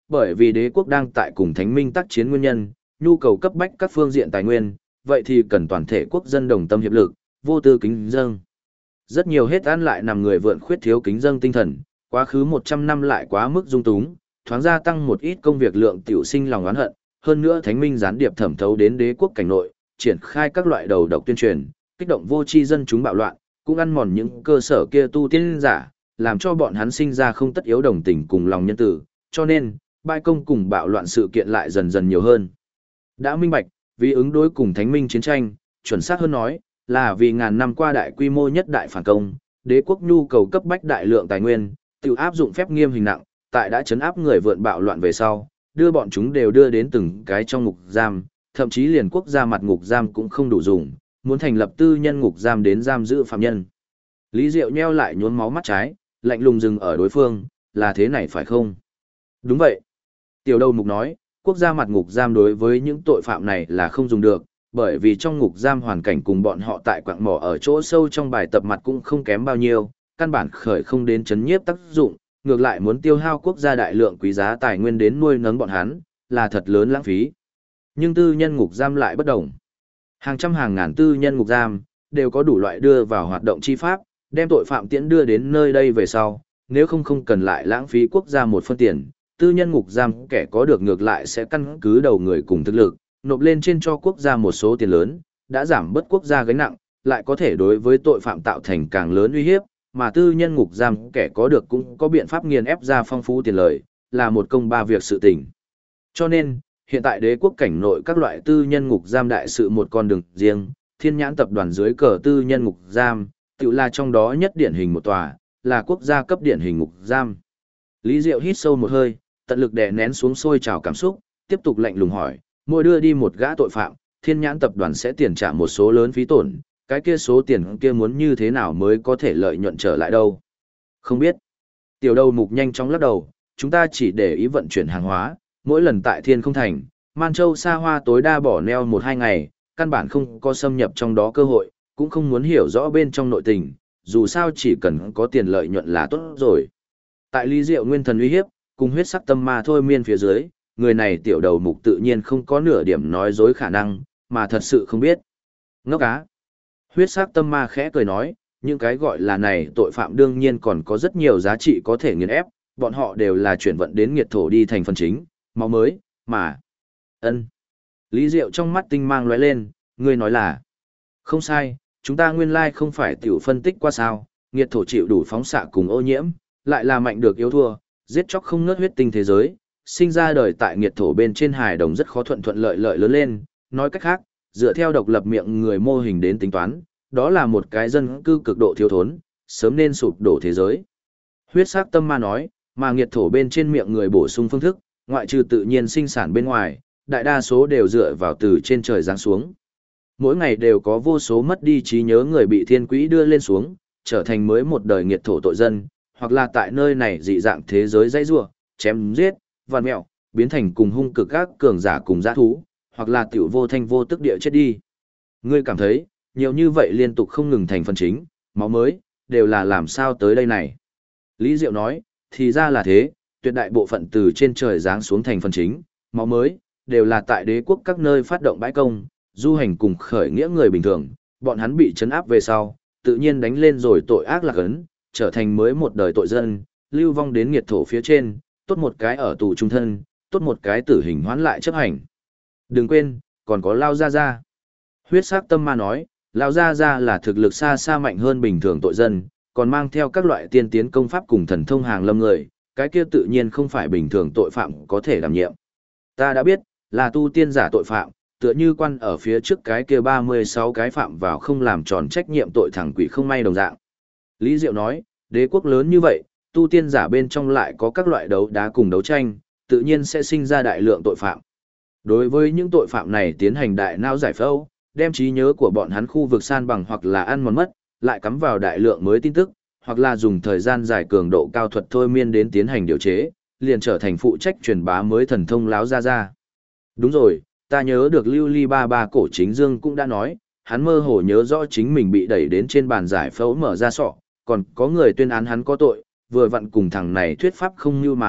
bởi vì đế quốc đang tại cùng thánh minh tác chiến nguyên nhân, nhu cầu cấp bách các phương diện tài nguyên, vậy thì cần toàn thể quốc dân đồng tâm hiệp lực, vô tư kính dâng. Rất nhiều hết ăn lại nằm người vượn khuyết thiếu kính dâng tinh thần, quá khứ 100 năm lại quá mức dung túng, thoáng gia tăng một ít công việc lượng tiểu sinh lòng oán hận, hơn nữa thánh minh gián điệp thẩm thấu đến đế quốc cảnh nội, triển khai các loại đầu độc tuyên truyền, kích động vô tri dân chúng bạo loạn, cũng ăn mòn những cơ sở kia tu tiên giả, làm cho bọn hắn sinh ra không tất yếu đồng tình cùng lòng nhân tử, cho nên, bại công cùng bạo loạn sự kiện lại dần dần nhiều hơn. Đã minh bạch, vì ứng đối cùng thánh minh chiến tranh, chuẩn xác hơn nói, là vì ngàn năm qua đại quy mô nhất đại phản công, đế quốc nhu cầu cấp bách đại lượng tài nguyên, tự áp dụng phép nghiêm hình nặng, tại đã chấn áp người vượn bạo loạn về sau, đưa bọn chúng đều đưa đến từng cái trong ngục giam, thậm chí liền quốc gia mặt ngục giam cũng không đủ dùng, muốn thành lập tư nhân ngục giam đến giam giữ phạm nhân. Lý Diệu nheo lại nhuốm máu mắt trái, lạnh lùng dừng ở đối phương, là thế này phải không? Đúng vậy. Tiểu đầu mục nói, quốc gia mặt ngục giam đối với những tội phạm này là không dùng được, bởi vì trong ngục giam hoàn cảnh cùng bọn họ tại quạng mỏ ở chỗ sâu trong bài tập mặt cũng không kém bao nhiêu, căn bản khởi không đến chấn nhiếp tác dụng, ngược lại muốn tiêu hao quốc gia đại lượng quý giá tài nguyên đến nuôi nấng bọn hắn, là thật lớn lãng phí. Nhưng tư nhân ngục giam lại bất đồng. Hàng trăm hàng ngàn tư nhân ngục giam đều có đủ loại đưa vào hoạt động chi pháp, đem tội phạm tiễn đưa đến nơi đây về sau, nếu không cần lại lãng phí quốc gia một phân tiền, tư nhân ngục giam kẻ có được ngược lại sẽ căn cứ đầu người cùng thực lực, nộp lên trên cho quốc gia một số tiền lớn, đã giảm bớt quốc gia gánh nặng, lại có thể đối với tội phạm tạo thành càng lớn uy hiếp, mà tư nhân ngục giam kẻ có được cũng có biện pháp nghiền ép ra phong phú tiền lợi, là một công ba việc sự tình. Cho nên, hiện tại đế quốc cảnh nội các loại tư nhân ngục giam đại sự một con đường riêng, Thiên Nhãn tập đoàn dưới cờ tư nhân ngục giam, tự là trong đó nhất điển hình một tòa, là quốc gia cấp điển hình ngục giam. Lý Diệu hít sâu một hơi, tận lực đè nén xuống sôi trào cảm xúc, tiếp tục lạnh lùng hỏi, mỗi đưa đi một gã tội phạm, Thiên Nhãn tập đoàn sẽ tiền trả một số lớn phí tổn, cái kia số tiền kia muốn như thế nào mới có thể lợi nhuận trở lại đâu? Không biết. Tiểu đầu mục nhanh chóng lắc đầu, chúng ta chỉ để ý vận chuyển hàng hóa, mỗi lần tại Thiên không thành, Man Châu xa hoa tối đa bỏ neo 1-2 ngày, căn bản không có xâm nhập trong đó cơ hội, cũng không muốn hiểu rõ bên trong nội tình, dù sao chỉ cần có tiền lợi nhuận là tốt rồi. Tại Lý Diệu nguyên thần uy hiếp, cùng huyết sắc tâm ma thôi miên phía dưới, người này tiểu đầu mục tự nhiên không có nửa điểm nói dối khả năng, mà thật sự không biết. Ngốc á. Huyết sắc tâm ma khẽ cười nói, những cái gọi là này tội phạm đương nhiên còn có rất nhiều giá trị có thể nghiền ép, bọn họ đều là chuyển vận đến nghiệt thổ đi thành phần chính, máu mới, mà. Ân. Lý Diệu trong mắt tinh mang lóe lên, ngươi nói là. Không sai, chúng ta nguyên lai không phải tiểu phân tích qua sao, nghiệt thổ chịu đủ phóng xạ cùng ô nhiễm, lại là mạnh được yếu thua, giết chóc không ngớt huyết tinh thế giới, sinh ra đời tại nghiệt thổ bên trên hài đồng rất khó thuận lợi lớn lên, nói cách khác, dựa theo độc lập miệng người mô hình đến tính toán, đó là một cái dân cư cực độ thiếu thốn, sớm nên sụp đổ thế giới. Huyết sắc tâm ma nói, mà nghiệt thổ bên trên miệng người bổ sung phương thức, ngoại trừ tự nhiên sinh sản bên ngoài, đại đa số đều dựa vào từ trên trời giáng xuống. Mỗi ngày đều có vô số mất đi trí nhớ người bị thiên quỹ đưa lên xuống, trở thành mới một đời nghiệt thổ tội dân, hoặc là tại nơi này dị dạng thế giới dãy rủa, chém giết, vằn mẹo, biến thành cùng hung cực các cường giả cùng dã thú, hoặc là tiểu vô thanh vô tức địa chết đi. Ngươi cảm thấy, nhiều như vậy liên tục không ngừng thành phần chính, máu mới, đều là làm sao tới đây này. Lý Diệu nói, thì ra là thế, tuyệt đại bộ phận từ trên trời giáng xuống thành phần chính, máu mới, đều là tại đế quốc các nơi phát động bãi công, du hành cùng khởi nghĩa người bình thường, bọn hắn bị trấn áp về sau, tự nhiên đánh lên rồi tội ác lạc ấn, trở thành mới một đời tội dân, lưu vong đến nghiệt thổ phía trên, tốt một cái ở tù trung thân, tốt một cái tử hình hoán lại chấp hành. Đừng quên, còn có Lao Gia Gia. Huyết sắc tâm ma nói, Lao Gia Gia là thực lực xa xa mạnh hơn bình thường tội dân, còn mang theo các loại tiên tiến công pháp cùng thần thông hàng lâm người, cái kia tự nhiên không phải bình thường tội phạm có thể đảm nhiệm. Ta đã biết, là tu tiên giả tội phạm, tựa như quan ở phía trước cái kia 36 cái phạm vào không làm tròn trách nhiệm tội thẳng quỷ không may đồng dạng. Lý Diệu nói, đế quốc lớn như vậy, tu tiên giả bên trong lại có các loại đấu đá cùng đấu tranh, tự nhiên sẽ sinh ra đại lượng tội phạm. Đối với những tội phạm này tiến hành đại não giải phẫu, đem trí nhớ của bọn hắn khu vực san bằng hoặc là ăn mòn mất, lại cắm vào đại lượng mới tin tức, hoặc là dùng thời gian dài cường độ cao thuật thôi miên đến tiến hành điều chế, liền trở thành phụ trách truyền bá mới thần thông láo ra. Đúng rồi, ta nhớ được Lưu Ly Ba Ba cổ chính Dương cũng đã nói, hắn mơ hồ nhớ rõ chính mình bị đẩy đến trên bàn giải phẫu mở ra sọ, còn có người tuyên án hắn có tội, vừa vặn cùng thằng này thuyết pháp không như mà hợp,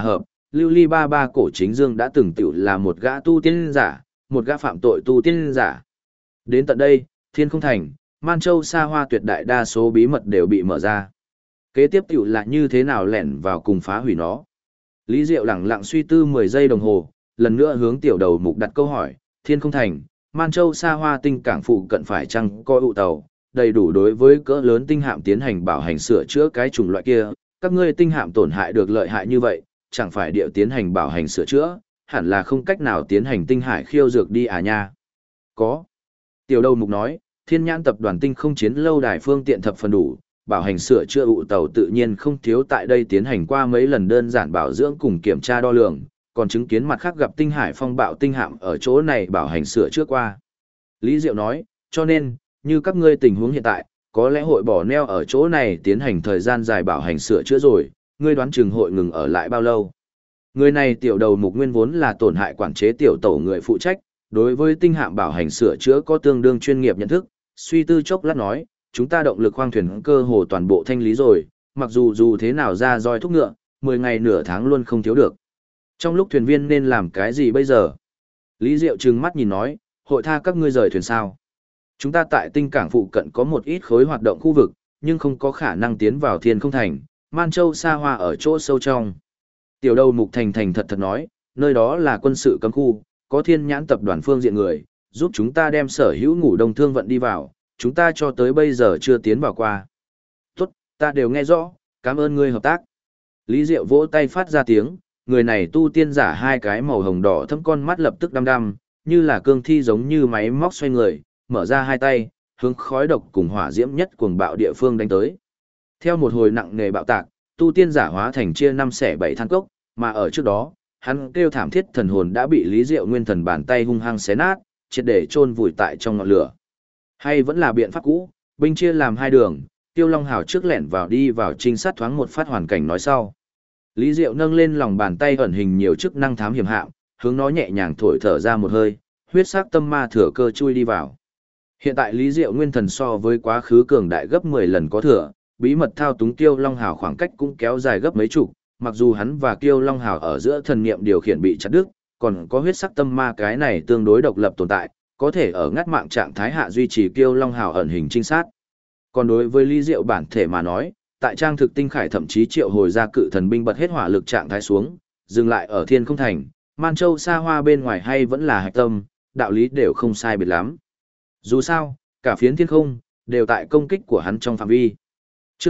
Lưu Ly Ba Ba cổ chính dương đã từng tiểu là một gã tu tiên giả, một gã phạm tội tu tiên giả. Đến tận đây, Thiên Không Thành, Man Châu Sa Hoa tuyệt đại đa số bí mật đều bị mở ra. Kế tiếp tiểu là như thế nào lẻn vào cùng phá hủy nó. Lý Diệu lẳng lặng suy tư 10 giây đồng hồ, lần nữa hướng tiểu đầu mục đặt câu hỏi, Thiên Không Thành, Man Châu Sa Hoa tinh cảng phụ cận phải chăng có ụ tàu, đầy đủ đối với cỡ lớn tinh hạm tiến hành bảo hành sửa chữa cái chủng loại kia, các ngươi tinh hạm tổn hại được lợi hại như vậy, chẳng phải điệu tiến hành bảo hành sửa chữa, hẳn là không cách nào tiến hành tinh hải khiêu dược đi à nha. Có. Tiểu đầu mục nói, Thiên Nhãn tập đoàn tinh không chiến lâu đài phương tiện thập phần đủ, bảo hành sửa chữa ụ tàu tự nhiên không thiếu tại đây tiến hành qua mấy lần đơn giản bảo dưỡng cùng kiểm tra đo lường, còn chứng kiến mặt khác gặp tinh hải phong bạo tinh hạm ở chỗ này bảo hành sửa chữa qua. Lý Diệu nói, cho nên, như các ngươi tình huống hiện tại, có lẽ hội bỏ neo ở chỗ này tiến hành thời gian dài bảo hành sửa chữa rồi, ngươi đoán chừng hội ngừng ở lại bao lâu. Người này tiểu đầu mục nguyên vốn là tổn hại quản chế tiểu tổ người phụ trách, đối với tinh hạm bảo hành sửa chữa có tương đương chuyên nghiệp nhận thức, suy tư chốc lát nói, chúng ta động lực khoang thuyền cơ hồ toàn bộ thanh lý rồi, mặc dù thế nào ra roi thúc ngựa, 10 ngày nửa tháng luôn không thiếu được. Trong lúc thuyền viên nên làm cái gì bây giờ? Lý Diệu trừng mắt nhìn nói, hội tha các ngươi rời thuyền sao? Chúng ta tại tinh cảng phụ cận có một ít khối hoạt động khu vực, nhưng không có khả năng tiến vào Thiên Không Thành, Man Châu Sa Hoa ở chỗ sâu trong. Tiểu đầu mục thành thật nói, nơi đó là quân sự cấm khu, có Thiên Nhãn tập đoàn phương diện người, giúp chúng ta đem sở hữu ngủ đông thương vận đi vào, chúng ta cho tới bây giờ chưa tiến vào qua. Tốt, ta đều nghe rõ, cảm ơn ngươi hợp tác. Lý Diệu vỗ tay phát ra tiếng, người này tu tiên giả hai cái màu hồng đỏ thâm con mắt lập tức đăm đăm, như là cương thi giống như máy móc xoay người, mở ra hai tay, hướng khói độc cùng hỏa diễm nhất cuồng bạo địa phương đánh tới. Theo một hồi nặng nề bạo tạc, tu tiên giả hóa thành chia 5 xẻ 7 than cốc, mà ở trước đó, hắn kêu thảm thiết thần hồn đã bị Lý Diệu nguyên thần bàn tay hung hăng xé nát, triệt để chôn vùi tại trong ngọn lửa. Hay vẫn là biện pháp cũ, binh chia làm hai đường, Tiêu Long Hào trước lẻn vào đi vào trinh sát thoáng một phát hoàn cảnh nói sau. Lý Diệu nâng lên lòng bàn tay ẩn hình nhiều chức năng thám hiểm hạm, hướng nó nhẹ nhàng thổi thở ra một hơi, huyết sắc tâm ma thừa cơ chui đi vào. Hiện tại Lý Diệu nguyên thần so với quá khứ cường đại gấp 10 lần có thừa, bí mật thao túng Tiêu Long Hào khoảng cách cũng kéo dài gấp mấy chục, mặc dù hắn và Tiêu Long Hào ở giữa thần niệm điều khiển bị chặt đứt, còn có huyết sắc tâm ma cái này tương đối độc lập tồn tại, có thể ở ngắt mạng trạng thái hạ duy trì Tiêu Long Hào ẩn hình trinh sát. Còn đối với Lý Diệu bản thể mà nói, tại trang thực tinh khải thậm chí triệu hồi ra cự thần binh bật hết hỏa lực trạng thái xuống, dừng lại ở Thiên Không Thành, Man Châu Sa Hoa bên ngoài hay vẫn là hạch tâm, đạo lý đều không sai biệt lắm. Dù sao, cả phiến thiên không, đều tại công kích của hắn trong phạm vi. Chương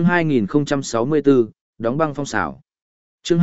2064, đóng băng phong xảo. Chương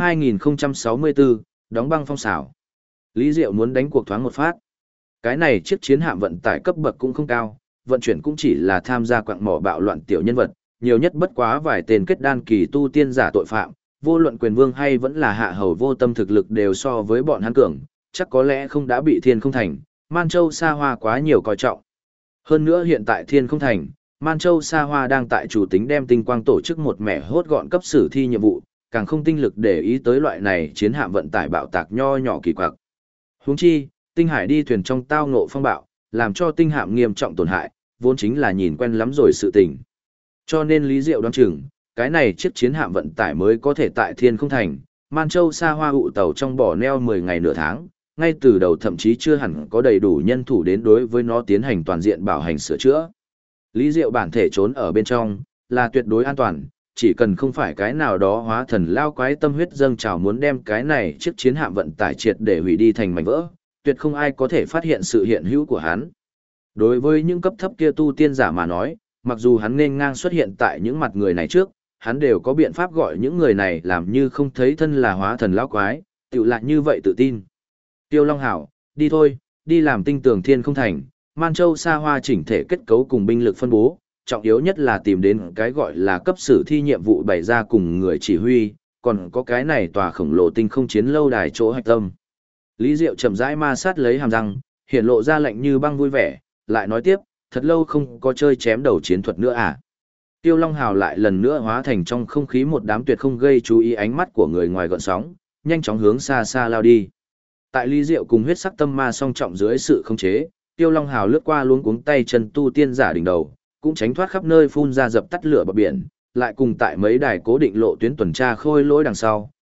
2064, đóng băng phong xảo. Lý Diệu muốn đánh cuộc thoáng một phát. Cái này chiếc chiến hạm vận tải cấp bậc cũng không cao, vận chuyển cũng chỉ là tham gia quặng mỏ bạo loạn tiểu nhân vật, nhiều nhất bất quá vài tên kết đan kỳ tu tiên giả tội phạm, vô luận quyền vương hay vẫn là hạ hầu vô tâm thực lực đều so với bọn hắn cường, chắc có lẽ không đã bị Thiên Không Thành, Man Châu Sa Hoa quá nhiều coi trọng. Hơn nữa hiện tại Thiên Không Thành, Man Châu Sa Hoa đang tại chủ tính đem tinh quang tổ chức một mẻ hốt gọn cấp sử thi nhiệm vụ, càng không tinh lực để ý tới loại này chiến hạm vận tải bạo tạc nho nhỏ kỳ quặc. Huống chi, tinh hải đi thuyền trong tao ngộ phong bạo, làm cho tinh hạm nghiêm trọng tổn hại, vốn chính là nhìn quen lắm rồi sự tình. Cho nên Lý Diệu đoán chừng, cái này chiếc chiến hạm vận tải mới có thể tại Thiên Không Thành, Man Châu Sa Hoa ụ tàu trong bỏ neo 10 ngày nửa tháng, ngay từ đầu thậm chí chưa hẳn có đầy đủ nhân thủ đến đối với nó tiến hành toàn diện bảo hành sửa chữa. Lý Diệu bản thể trốn ở bên trong, là tuyệt đối an toàn, chỉ cần không phải cái nào đó hóa thần lao quái tâm huyết dâng trào muốn đem cái này chiếc chiến hạm vận tải triệt để hủy đi thành mảnh vỡ, tuyệt không ai có thể phát hiện sự hiện hữu của hắn. Đối với những cấp thấp kia tu tiên giả mà nói, mặc dù hắn nên ngang xuất hiện tại những mặt người này trước, hắn đều có biện pháp gọi những người này làm như không thấy thân là hóa thần lão quái, tự lại như vậy tự tin. Tiêu Long Hảo, đi thôi, đi làm tinh tường Thiên Không Thành, Man Châu Sa Hoa chỉnh thể kết cấu cùng binh lực phân bố, trọng yếu nhất là tìm đến cái gọi là cấp sử thi nhiệm vụ bày ra cùng người chỉ huy, còn có cái này tòa khổng lồ tinh không chiến lâu đài chỗ hạch tâm. Lý Diệu chậm rãi ma sát lấy hàm răng, hiện lộ ra lạnh như băng vui vẻ, lại nói tiếp, thật lâu không có chơi chém đầu chiến thuật nữa à. Tiêu Long Hào lại lần nữa hóa thành trong không khí một đám tuyệt không gây chú ý ánh mắt của người ngoài gợn sóng, nhanh chóng hướng xa xa lao đi. Tại Lý Diệu cùng huyết sắc tâm ma song trọng dưới sự khống chế, Tiêu Long Hào lướt qua luống cuống tay chân tu tiên giả đỉnh đầu, cũng tránh thoát khắp nơi phun ra dập tắt lửa bờ biển, lại cùng tại mấy đài cố định lộ tuyến tuần tra khôi lỗi đằng sau,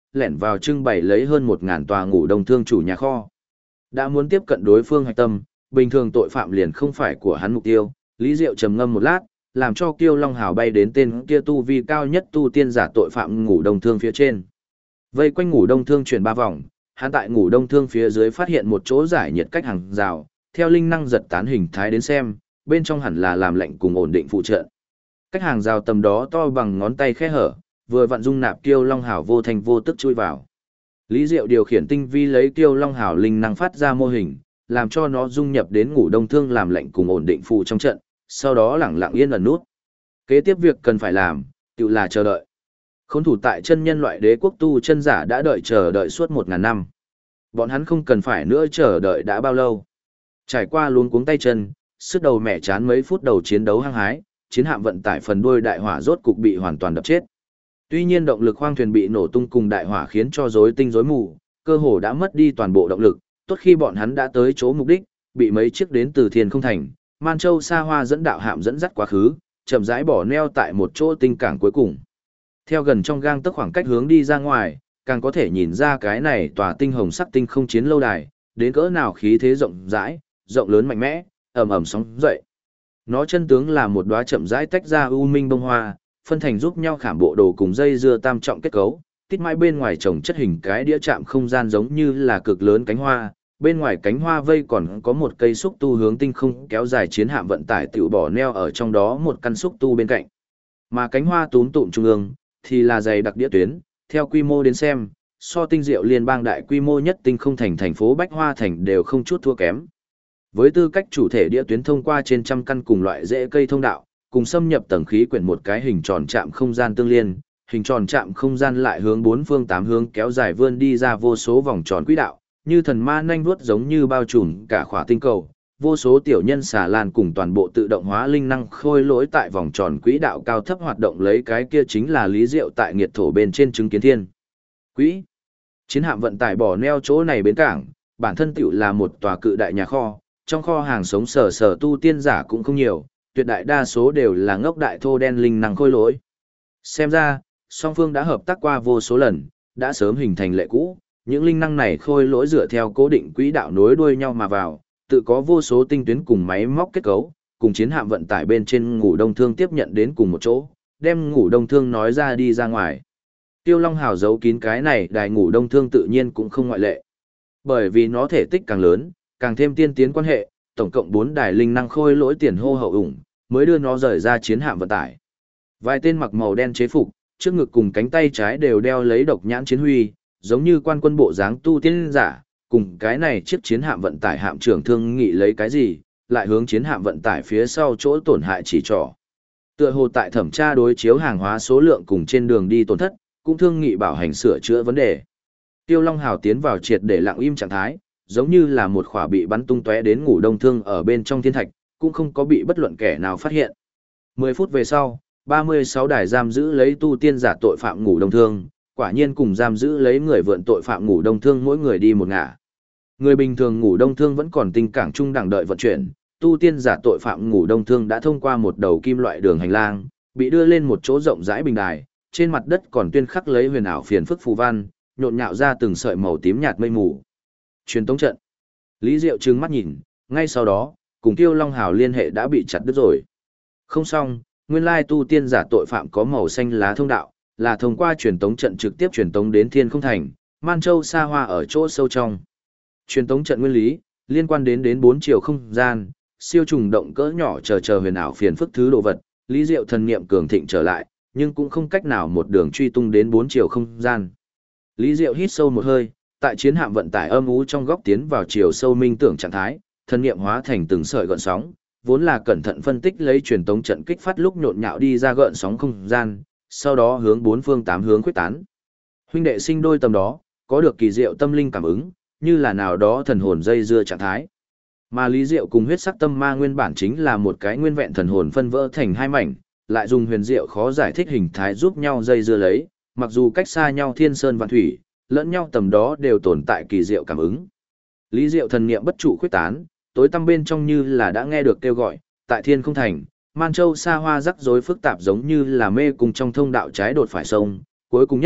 lẻn vào trưng bày lấy hơn 1.000 tòa ngủ đông thương chủ nhà kho. Đã muốn tiếp cận đối phương hạch tâm, bình thường tội phạm liền không phải của hắn mục tiêu. Lý Diệu trầm ngâm một lát, làm cho Kiêu Long Hào bay đến tên kia tu vi cao nhất tu tiên giả tội phạm ngủ đông thương phía trên. Vây quanh ngủ đông thương chuyển 3 vòng, hắn tại ngủ đông thương phía dưới phát hiện một chỗ giải nhiệt cách hàng rào, theo linh năng giật tán hình thái đến xem, bên trong hẳn là làm lệnh cùng ổn định phụ trợ. Cách hàng rào tầm đó to bằng ngón tay khe hở, vừa vặn dung nạp Kiêu Long Hào vô thành vô tức chui vào. Lý Diệu điều khiển tinh vi lấy Kiêu Long Hào linh năng phát ra mô hình, làm cho nó dung nhập đến ngủ đông thương làm lệnh cùng ổn định phụ trong trận, sau đó lẳng lặng yên ẩn nút. Kế tiếp việc cần phải làm, tự là chờ đợi. Khốn thủ tại chân nhân loại đế quốc tu chân giả đã đợi chờ đợi suốt 1.000 năm. Bọn hắn không cần phải nữa chờ đợi đã bao lâu. Trải qua luống cuống tay chân, sức đầu mẻ chán mấy phút đầu chiến đấu hăng hái, chiến hạm vận tải phần đuôi đại hỏa rốt cục bị hoàn toàn đập chết. Tuy nhiên động lực khoang thuyền bị nổ tung cùng đại hỏa khiến cho rối tinh rối mù, cơ hồ đã mất đi toàn bộ động lực, tốt khi bọn hắn đã tới chỗ mục đích, bị mấy chiếc đến từ Thiên Không Thành, Man Châu Sa Hoa dẫn đạo hạm dẫn dắt quá khứ, chậm rãi bỏ neo tại một chỗ tinh cảng cuối cùng. Theo gần trong gang tấc khoảng cách hướng đi ra ngoài, càng có thể nhìn ra cái này tòa tinh hồng sắc tinh không chiến lâu đài, đến cỡ nào khí thế rộng rãi, rộng lớn mạnh mẽ, ầm ầm sóng dậy. Nó chân tướng là một đóa chậm rãi tách ra u minh bông hoa, phân thành giúp nhau khảm bộ đồ cùng dây dưa tam trọng kết cấu, tít mãi bên ngoài trồng chất hình cái đĩa chạm không gian giống như là cực lớn cánh hoa, bên ngoài cánh hoa vây còn có một cây xúc tu hướng tinh không kéo dài chiến hạm vận tải tiểu bỏ neo ở trong đó một căn xúc tu bên cạnh. Mà cánh hoa túm tụm trung ương thì là dày đặc đĩa tuyến, theo quy mô đến xem, so tinh diệu liên bang đại quy mô nhất tinh không thành thành phố Bách Hoa Thành đều không chút thua kém. Với tư cách chủ thể đĩa tuyến thông qua trên trăm căn cùng loại rễ cây thông đạo, cùng xâm nhập tầng khí quyển một cái hình tròn chạm không gian tương liên, hình tròn chạm không gian lại hướng bốn phương tám hướng kéo dài vươn đi ra vô số vòng tròn quỹ đạo, như thần ma nhanh vuốt giống như bao trùm cả khỏa tinh cầu, vô số tiểu nhân xà lan cùng toàn bộ tự động hóa linh năng khôi lỗi tại vòng tròn quỹ đạo cao thấp hoạt động lấy, cái kia chính là Lý Diệu tại nghiệt thổ bên trên chứng kiến thiên quỹ. Chiến hạm vận tải bỏ neo chỗ này bến cảng, bản thân tựu là một tòa cự đại nhà kho, trong kho hàng sống sờ sờ tu tiên giả cũng không nhiều, tuyệt đại đa số đều là ngốc đại thô đen linh năng khôi lỗi. Xem ra, song phương đã hợp tác qua vô số lần, đã sớm hình thành lệ cũ, những linh năng này khôi lỗi dựa theo cố định quỹ đạo nối đuôi nhau mà vào, tự có vô số tinh tuyến cùng máy móc kết cấu, cùng chiến hạm vận tải bên trên ngủ đông thương tiếp nhận đến cùng một chỗ, đem ngủ đông thương nói ra đi ra ngoài. Tiêu Long Hào giấu kín cái này đài ngủ đông thương tự nhiên cũng không ngoại lệ. Bởi vì nó thể tích càng lớn, càng thêm tiên tiến quan hệ, tổng cộng 4 đài linh năng khôi lỗi tiền hô hậu ủng, mới đưa nó rời ra chiến hạm vận tải. Vài tên mặc màu đen chế phục, trước ngực cùng cánh tay trái đều đeo lấy độc nhãn chiến huy, giống như quan quân bộ dáng tu tiên giả, cùng cái này chiếc chiến hạm vận tải hạm trưởng thương nghị lấy cái gì, lại hướng chiến hạm vận tải phía sau chỗ tổn hại chỉ trỏ. Tựa hồ tại thẩm tra đối chiếu hàng hóa số lượng cùng trên đường đi tổn thất, cũng thương nghị bảo hành sửa chữa vấn đề. Tiêu Long Hào tiến vào triệt để lặng im trạng thái, giống như là một khỏa bị bắn tung tóe đến ngủ đông thương ở bên trong thiên thạch, cũng không có bị bất luận kẻ nào phát hiện. 10 phút về sau, 36 đài giam giữ lấy tu tiên giả tội phạm ngủ đông thương, quả nhiên cùng giam giữ lấy người vượn tội phạm ngủ đông thương mỗi người đi một ngả. Người bình thường ngủ đông thương vẫn còn tinh cảng trung đẳng đợi vận chuyển, tu tiên giả tội phạm ngủ đông thương đã thông qua một đầu kim loại đường hành lang, bị đưa lên một chỗ rộng rãi bình đài, trên mặt đất còn tuyên khắc lấy huyền ảo phiền phức phù văn, nhộn nhạo ra từng sợi màu tím nhạt mây mù. Truyền tống trận. Lý Diệu trừng mắt nhìn, ngay sau đó, cùng Tiêu Long Hào liên hệ đã bị chặt đứt rồi. Không xong, nguyên lai tu tiên giả tội phạm có màu xanh lá thông đạo, là thông qua truyền tống trận trực tiếp truyền tống đến Thiên Không Thành, Man Châu Sa Hoa ở chỗ sâu trong. Truyền tống trận nguyên lý, liên quan đến 4 chiều không gian, siêu trùng động cỡ nhỏ chờ huyền ảo phiền phức thứ đồ vật, Lý Diệu thần niệm cường thịnh trở lại, nhưng cũng không cách nào một đường truy tung đến 4 chiều không gian. Lý Diệu hít sâu một hơi, tại chiến hạm vận tải âm u trong góc tiến vào chiều sâu minh tưởng trạng thái, thần niệm hóa thành từng sợi gợn sóng, vốn là cẩn thận phân tích lấy truyền tống trận kích phát lúc nhộn nhạo đi ra gợn sóng không gian, sau đó hướng bốn phương tám hướng khuếch tán. Huynh đệ sinh đôi tầm đó, có được kỳ diệu tâm linh cảm ứng, như là nào đó thần hồn dây dưa trạng thái. Mà Lý Diệu cùng huyết sắc tâm ma nguyên bản chính là một cái nguyên vẹn thần hồn phân vỡ thành hai mảnh, lại dùng huyền diệu khó giải thích hình thái giúp nhau dây dưa lấy, mặc dù cách xa nhau thiên sơn vạn thủy, lẫn nhau tầm đó đều tồn tại kỳ diệu cảm ứng. Lý Diệu thần niệm bất trụ khuếch tán, tối tăm bên trong như là đã nghe được kêu gọi, tại Thiên Không Thành, Man Châu Sa Hoa rắc rối phức tạp giống như là mê cùng trong thông đạo trái đột phải sông, cuối cùng nhất,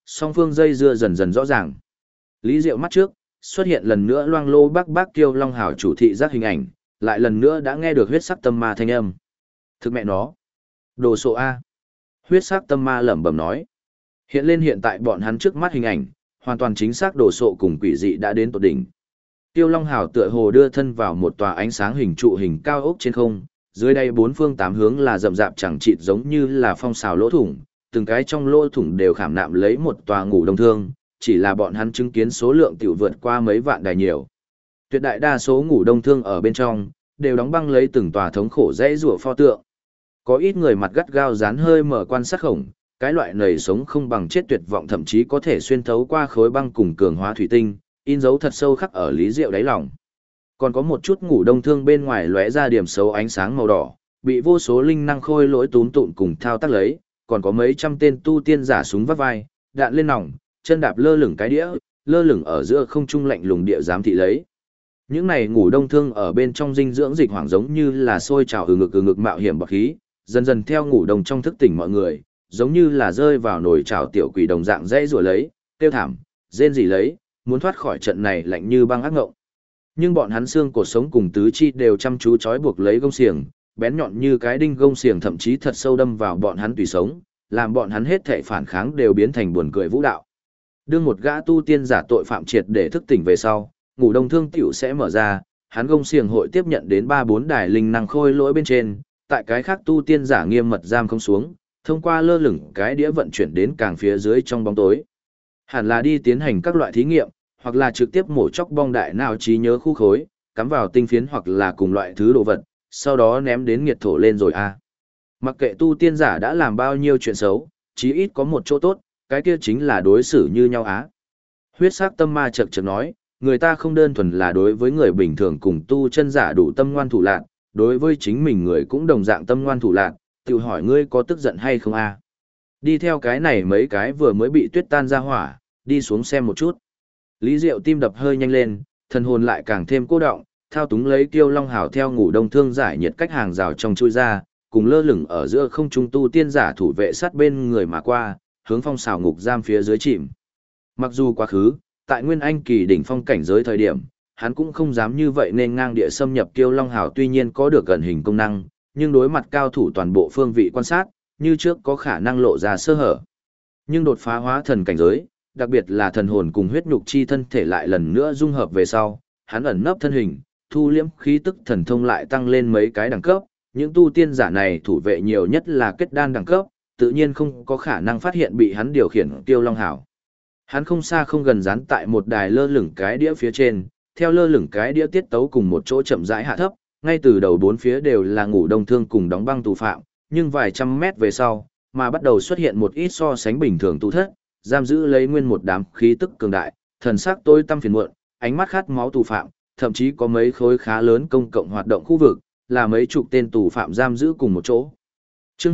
song phương dây dưa dần dần rõ ràng. Lý Diệu mắt trước, xuất hiện lần nữa loang lô bác Kiêu Long Hào chủ thị giác hình ảnh, lại lần nữa đã nghe được huyết sắc tâm ma thanh âm. Thực mẹ nó. Đồ sộ A. Huyết sắc tâm ma lẩm bẩm nói. Hiện lên hiện tại bọn hắn trước mắt hình ảnh, hoàn toàn chính xác đồ sộ cùng quỷ dị đã đến tột đỉnh. Kiêu Long Hào tựa hồ đưa thân vào một tòa ánh sáng hình trụ hình cao ốc trên không, dưới đây bốn phương tám hướng là rậm rạp chẳng chịt giống như là phong xào lỗ thủng, từng cái trong lỗ thủng đều khảm nạm lấy một tòa ngủ đông thương, chỉ là bọn hắn chứng kiến số lượng tiểu vượt qua mấy vạn đài nhiều. Tuyệt đại đa số ngủ đông thương ở bên trong, đều đóng băng lấy từng tòa thống khổ dãy rủa pho tượng. Có ít người mặt gắt gao dán hơi mở quan sát khổng, cái loại nầy sống không bằng chết tuyệt vọng thậm chí có thể xuyên thấu qua khối băng cùng cường hóa thủy tinh, in dấu thật sâu khắc ở Lý Diệu đáy lòng. Còn có một chút ngủ đông thương bên ngoài lóe ra điểm xấu ánh sáng màu đỏ, bị vô số linh năng khôi lỗi túm tụm cùng thao tác lấy, còn có mấy trăm tên tu tiên giả súng vắt vai, đạn lên nòng, chân đạp lơ lửng cái đĩa, lơ lửng ở giữa không trung lạnh lùng địa giám thị lấy. Những này ngủ đông thương ở bên trong dinh dưỡng dịch hoảng giống như là sôi trào ừ ngực mạo hiểm bạc khí, dần dần theo ngủ đông trong thức tỉnh mọi người, giống như là rơi vào nồi trào tiểu quỷ đồng dạng dãy rủa lấy, tiêu thảm, rên rỉ lấy, muốn thoát khỏi trận này lạnh như băng ác ngộng. Nhưng bọn hắn xương cột sống cùng tứ chi đều chăm chú trói buộc lấy gông xiềng, bén nhọn như cái đinh gông xiềng thậm chí thật sâu đâm vào bọn hắn tùy sống, làm bọn hắn hết thảy phản kháng đều biến thành buồn cười vũ đạo. Đương một gã tu tiên giả tội phạm triệt để thức tỉnh về sau, ngủ đông thương tiểu sẽ mở ra, hắn gông xiềng hội tiếp nhận đến 3-4 đài linh năng khôi lỗi bên trên, tại cái khác tu tiên giả nghiêm mật giam không xuống, thông qua lơ lửng cái đĩa vận chuyển đến càng phía dưới trong bóng tối. Hẳn là đi tiến hành các loại thí nghiệm, hoặc là trực tiếp mổ chóc bong đại não trí nhớ khu khối, cắm vào tinh phiến hoặc là cùng loại thứ đồ vật, sau đó ném đến nghiệt thổ lên rồi a. Mặc kệ tu tiên giả đã làm bao nhiêu chuyện xấu, chí ít có một chỗ tốt, cái kia chính là đối xử như nhau á. Huyết sắc tâm ma chậc chậc nói, người ta không đơn thuần là đối với người bình thường cùng tu chân giả đủ tâm ngoan thủ lạn, đối với chính mình người cũng đồng dạng tâm ngoan thủ lạn, tự hỏi ngươi có tức giận hay không a? Đi theo cái này mấy cái vừa mới bị tuyết tan ra hỏa, đi xuống xem một chút. Lý Diệu tim đập hơi nhanh lên, thần hồn lại càng thêm cô động, thao túng lấy Kiêu Long Hào theo ngủ đông thương giải nhiệt cách hàng rào trong chui ra, cùng lơ lửng ở giữa không trung tu tiên giả thủ vệ sát bên người mà qua, hướng phong xào ngục giam phía dưới chìm. Mặc dù quá khứ, tại Nguyên Anh kỳ đỉnh phong cảnh giới thời điểm, hắn cũng không dám như vậy nên ngang địa xâm nhập Kiêu Long Hào tuy nhiên có được gần hình công năng, nhưng đối mặt cao thủ toàn bộ phương vị quan sát, như trước có khả năng lộ ra sơ hở. Nhưng đột phá hóa thần cảnh giới, đặc biệt là thần hồn cùng huyết nhục chi thân thể lại lần nữa dung hợp về sau, hắn ẩn nấp thân hình, thu liễm khí tức thần thông lại tăng lên mấy cái đẳng cấp, những tu tiên giả này thủ vệ nhiều nhất là kết đan đẳng cấp, tự nhiên không có khả năng phát hiện bị hắn điều khiển Kiêu Long Hào. Hắn không xa không gần dán tại một đài lơ lửng cái đĩa phía trên, theo lơ lửng cái đĩa tiết tấu cùng một chỗ chậm rãi hạ thấp, ngay từ đầu bốn phía đều là ngủ đông thương cùng đóng băng tù phạm, nhưng vài trăm mét về sau, mà bắt đầu xuất hiện một ít so sánh bình thường tu thất, giam giữ lấy nguyên một đám khí tức cường đại, thần sắc tối tăm phiền muộn, ánh mắt khát máu tù phạm, thậm chí có mấy khối khá lớn công cộng hoạt động khu vực, là mấy chục tên tù phạm giam giữ cùng một chỗ. Chương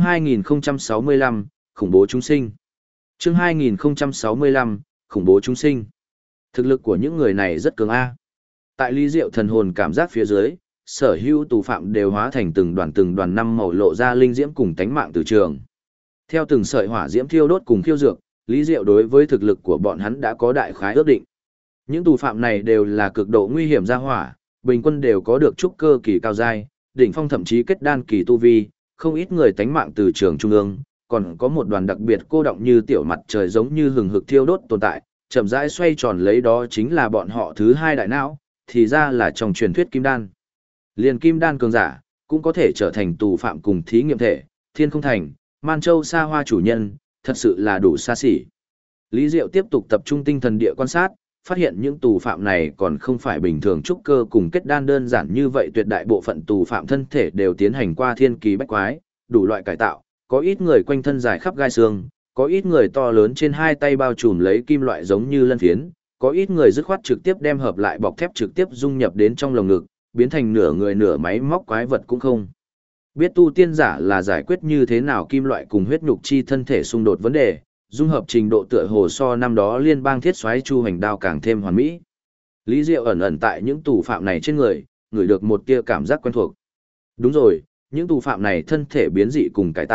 2065, khủng bố chúng sinh. Chương 2065, khủng bố chúng sinh. Thực lực của những người này rất cường a. Tại Lý Diệu thần hồn cảm giác phía dưới, sở hữu tù phạm đều hóa thành từng đoàn năm màu lộ ra linh diễm cùng tánh mạng từ trường. Theo từng sợi hỏa diễm thiêu đốt cùng khiêu dược, Lý Diệu đối với thực lực của bọn hắn đã có đại khái ước định. Những tù phạm này đều là cực độ nguy hiểm ra hỏa, bình quân đều có được trúc cơ kỳ cao giai, đỉnh phong thậm chí kết đan kỳ tu vi, không ít người tánh mạng từ trường trung ương, còn có một đoàn đặc biệt cô động như tiểu mặt trời giống như hừng hực thiêu đốt tồn tại, chậm rãi xoay tròn lấy đó chính là bọn họ thứ hai đại não, thì ra là trong truyền thuyết kim đan. Liền kim đan cường giả, cũng có thể trở thành tù phạm cùng thí nghiệm thể, thiên không thành, man châu xa hoa chủ nhân, thật sự là đủ xa xỉ. Lý Diệu tiếp tục tập trung tinh thần địa quan sát, phát hiện những tù phạm này còn không phải bình thường trúc cơ cùng kết đan đơn giản như vậy, tuyệt đại bộ phận tù phạm thân thể đều tiến hành qua thiên kỳ bách quái, đủ loại cải tạo, có ít người quanh thân dài khắp gai xương, có ít người to lớn trên hai tay bao trùm lấy kim loại giống như lân phiến, có ít người dứt khoát trực tiếp đem hợp lại bọc thép trực tiếp dung nhập đến trong lồng ngực, biến thành nửa người nửa máy móc quái vật cũng không. Biết tu tiên giả là giải quyết như thế nào kim loại cùng huyết nhục chi thân thể xung đột vấn đề, dung hợp trình độ tựa hồ so năm đó liên bang thiết soái Chu Hành Đao càng thêm hoàn mỹ. Lý Diệu ẩn ẩn tại những tù phạm này trên người, ngửi được một tia cảm giác quen thuộc. Đúng rồi, những tù phạm này thân thể biến dị cùng cải tạo,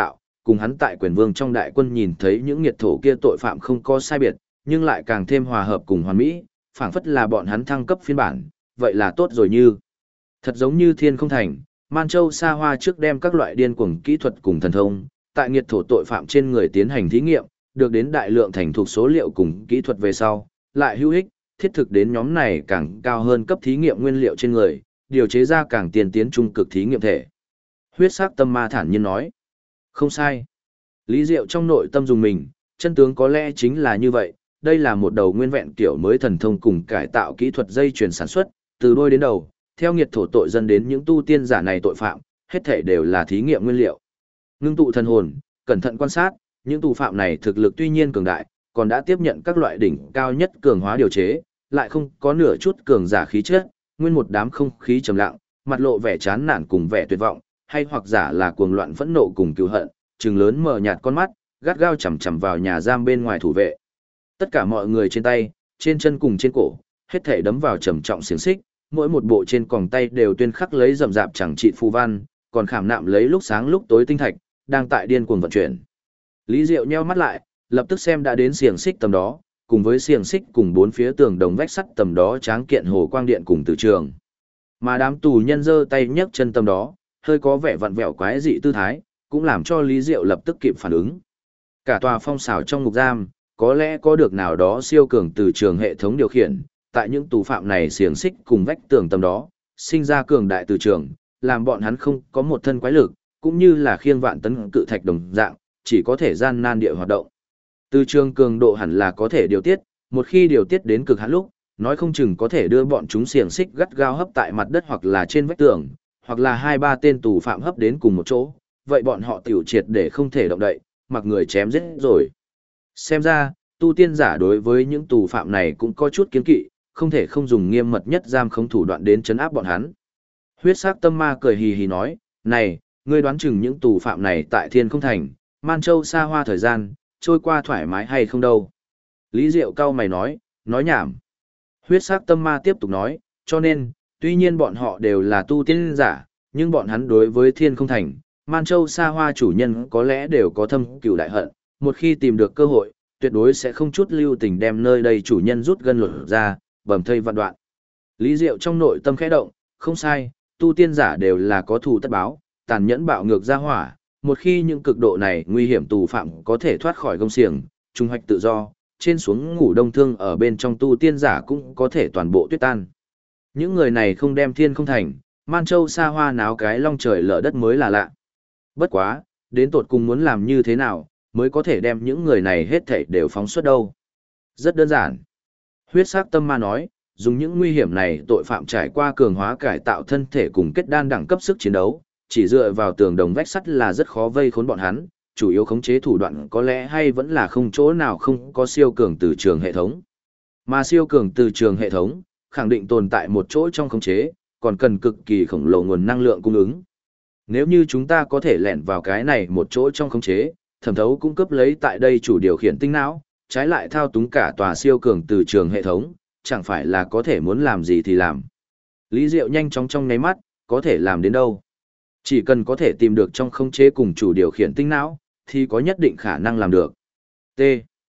cùng hắn tại quyền vương trong đại quân nhìn thấy những nghiệt thổ kia tội phạm không có sai biệt, nhưng lại càng thêm hòa hợp cùng hoàn mỹ, phảng phất là bọn hắn thăng cấp phiên bản, vậy là tốt rồi như. Thật giống như thiên không thành, Man Châu Sa Hoa trước đem các loại điên cuồng kỹ thuật cùng thần thông, tại nghiệt thổ tội phạm trên người tiến hành thí nghiệm, được đến đại lượng thành thục số liệu cùng kỹ thuật về sau, lại hữu ích, thiết thực đến nhóm này càng cao hơn cấp thí nghiệm nguyên liệu trên người, điều chế ra càng tiên tiến trung cực thí nghiệm thể. Huyết sắc tâm ma thản nhiên nói. Không sai. Lý Diệu trong nội tâm dùng mình, chân tướng có lẽ chính là như vậy, đây là một đầu nguyên vẹn kiểu mới thần thông cùng cải tạo kỹ thuật dây chuyền sản xuất, từ đuôi đến đầu, theo nghiệt thổ tội dân đến những tu tiên giả này tội phạm, hết thể đều là thí nghiệm nguyên liệu. Ngưng tụ thần hồn, cẩn thận quan sát, những tù phạm này thực lực tuy nhiên cường đại, còn đã tiếp nhận các loại đỉnh cao nhất cường hóa điều chế, lại không có nửa chút cường giả khí chất, nguyên một đám không khí trầm lặng, mặt lộ vẻ chán nản cùng vẻ tuyệt vọng, hay hoặc giả là cuồng loạn phẫn nộ cùng cừu hận, trừng lớn mờ nhạt con mắt, gắt gao chằm chằm vào nhà giam bên ngoài thủ vệ. Tất cả mọi người trên tay, trên chân cùng trên cổ, hết thảy đấm vào trầm trọng xiềng xích, mỗi một bộ trên còng tay đều tuyên khắc lấy rậm rạp chẳng trị phù văn, còn khảm nạm lấy lúc sáng lúc tối tinh thạch, đang tại điên cuồng vận chuyển. Lý Diệu nheo mắt lại, lập tức xem đã đến xiềng xích tầm đó, cùng với xiềng xích cùng bốn phía tường đồng vách sắt tầm đó tráng kiện hồ quang điện cùng từ trường. Mà đám tù nhân giơ tay nhấc chân tầm đó, hơi có vẻ vặn vẹo quái dị tư thái, cũng làm cho Lý Diệu lập tức kịp phản ứng. Cả tòa phong xảo trong ngục giam, có lẽ có được nào đó siêu cường từ trường hệ thống điều khiển, tại những tù phạm này xiềng xích cùng vách tường tầm đó, sinh ra cường đại từ trường, làm bọn hắn không có một thân quái lực, cũng như là khiêng vạn tấn cự thạch đồng dạng, chỉ có thể gian nan địa hoạt động. Từ trường cường độ hẳn là có thể điều tiết, một khi điều tiết đến cực hạn lúc, nói không chừng có thể đưa bọn chúng xiềng xích gắt gao hấp tại mặt đất hoặc là trên vách tường, hoặc là hai ba tên tù phạm hấp đến cùng một chỗ, vậy bọn họ tiểu triệt để không thể động đậy, mặc người chém giết rồi. Xem ra, tu tiên giả đối với những tù phạm này cũng có chút kiêng kỵ, không thể không dùng nghiêm mật nhất giam khống thủ đoạn đến trấn áp bọn hắn. Huyết sắc tâm ma cười hì hì nói, này, ngươi đoán chừng những tù phạm này tại Thiên Không Thành, Man Châu Sa Hoa thời gian, trôi qua thoải mái hay không đâu. Lý Diệu cau mày nói nhảm. Huyết sắc tâm ma tiếp tục nói, cho nên, tuy nhiên bọn họ đều là tu tiên giả, nhưng bọn hắn đối với Thiên Không Thành, Man Châu Sa Hoa chủ nhân có lẽ đều có thâm cừu đại hận, một khi tìm được cơ hội, tuyệt đối sẽ không chút lưu tình đem nơi đây chủ nhân rút gân lột ra, bầm thây vạn đoạn. Lý Diệu trong nội tâm khẽ động, không sai, tu tiên giả đều là có thù tất báo, tàn nhẫn bạo ngược ra hỏa, một khi những cực độ này nguy hiểm tù phạm có thể thoát khỏi gông xiềng, trung hoạch tự do, trên xuống ngủ đông thương ở bên trong tu tiên giả cũng có thể toàn bộ tuyết tan. Những người này không đem Thiên Không Thành, Man Châu Sa Hoa náo cái long trời lở đất mới là lạ. Bất quá, đến tột cùng muốn làm như thế nào, mới có thể đem những người này hết thảy đều phóng xuất đâu. Rất đơn giản. Huyết sắc tâm ma nói, dùng những nguy hiểm này tội phạm trải qua cường hóa cải tạo thân thể cùng kết đan đẳng cấp sức chiến đấu, chỉ dựa vào tường đồng vách sắt là rất khó vây khốn bọn hắn, chủ yếu khống chế thủ đoạn có lẽ hay vẫn là không chỗ nào không có siêu cường từ trường hệ thống. Mà siêu cường từ trường hệ thống, khẳng định tồn tại một chỗ trong khống chế, còn cần cực kỳ khổng lồ nguồn năng lượng cung ứng. Nếu như chúng ta có thể lẻn vào cái này một chỗ trong khống chế, thẩm thấu cung cấp lấy tại đây chủ điều khiển tinh não, trái lại thao túng cả tòa siêu cường từ trường hệ thống, chẳng phải là có thể muốn làm gì thì làm. Lý Diệu nhanh chóng trong nháy mắt, có thể làm đến đâu. Chỉ cần có thể tìm được trong khống chế cùng chủ điều khiển tinh não, thì có nhất định khả năng làm được. T.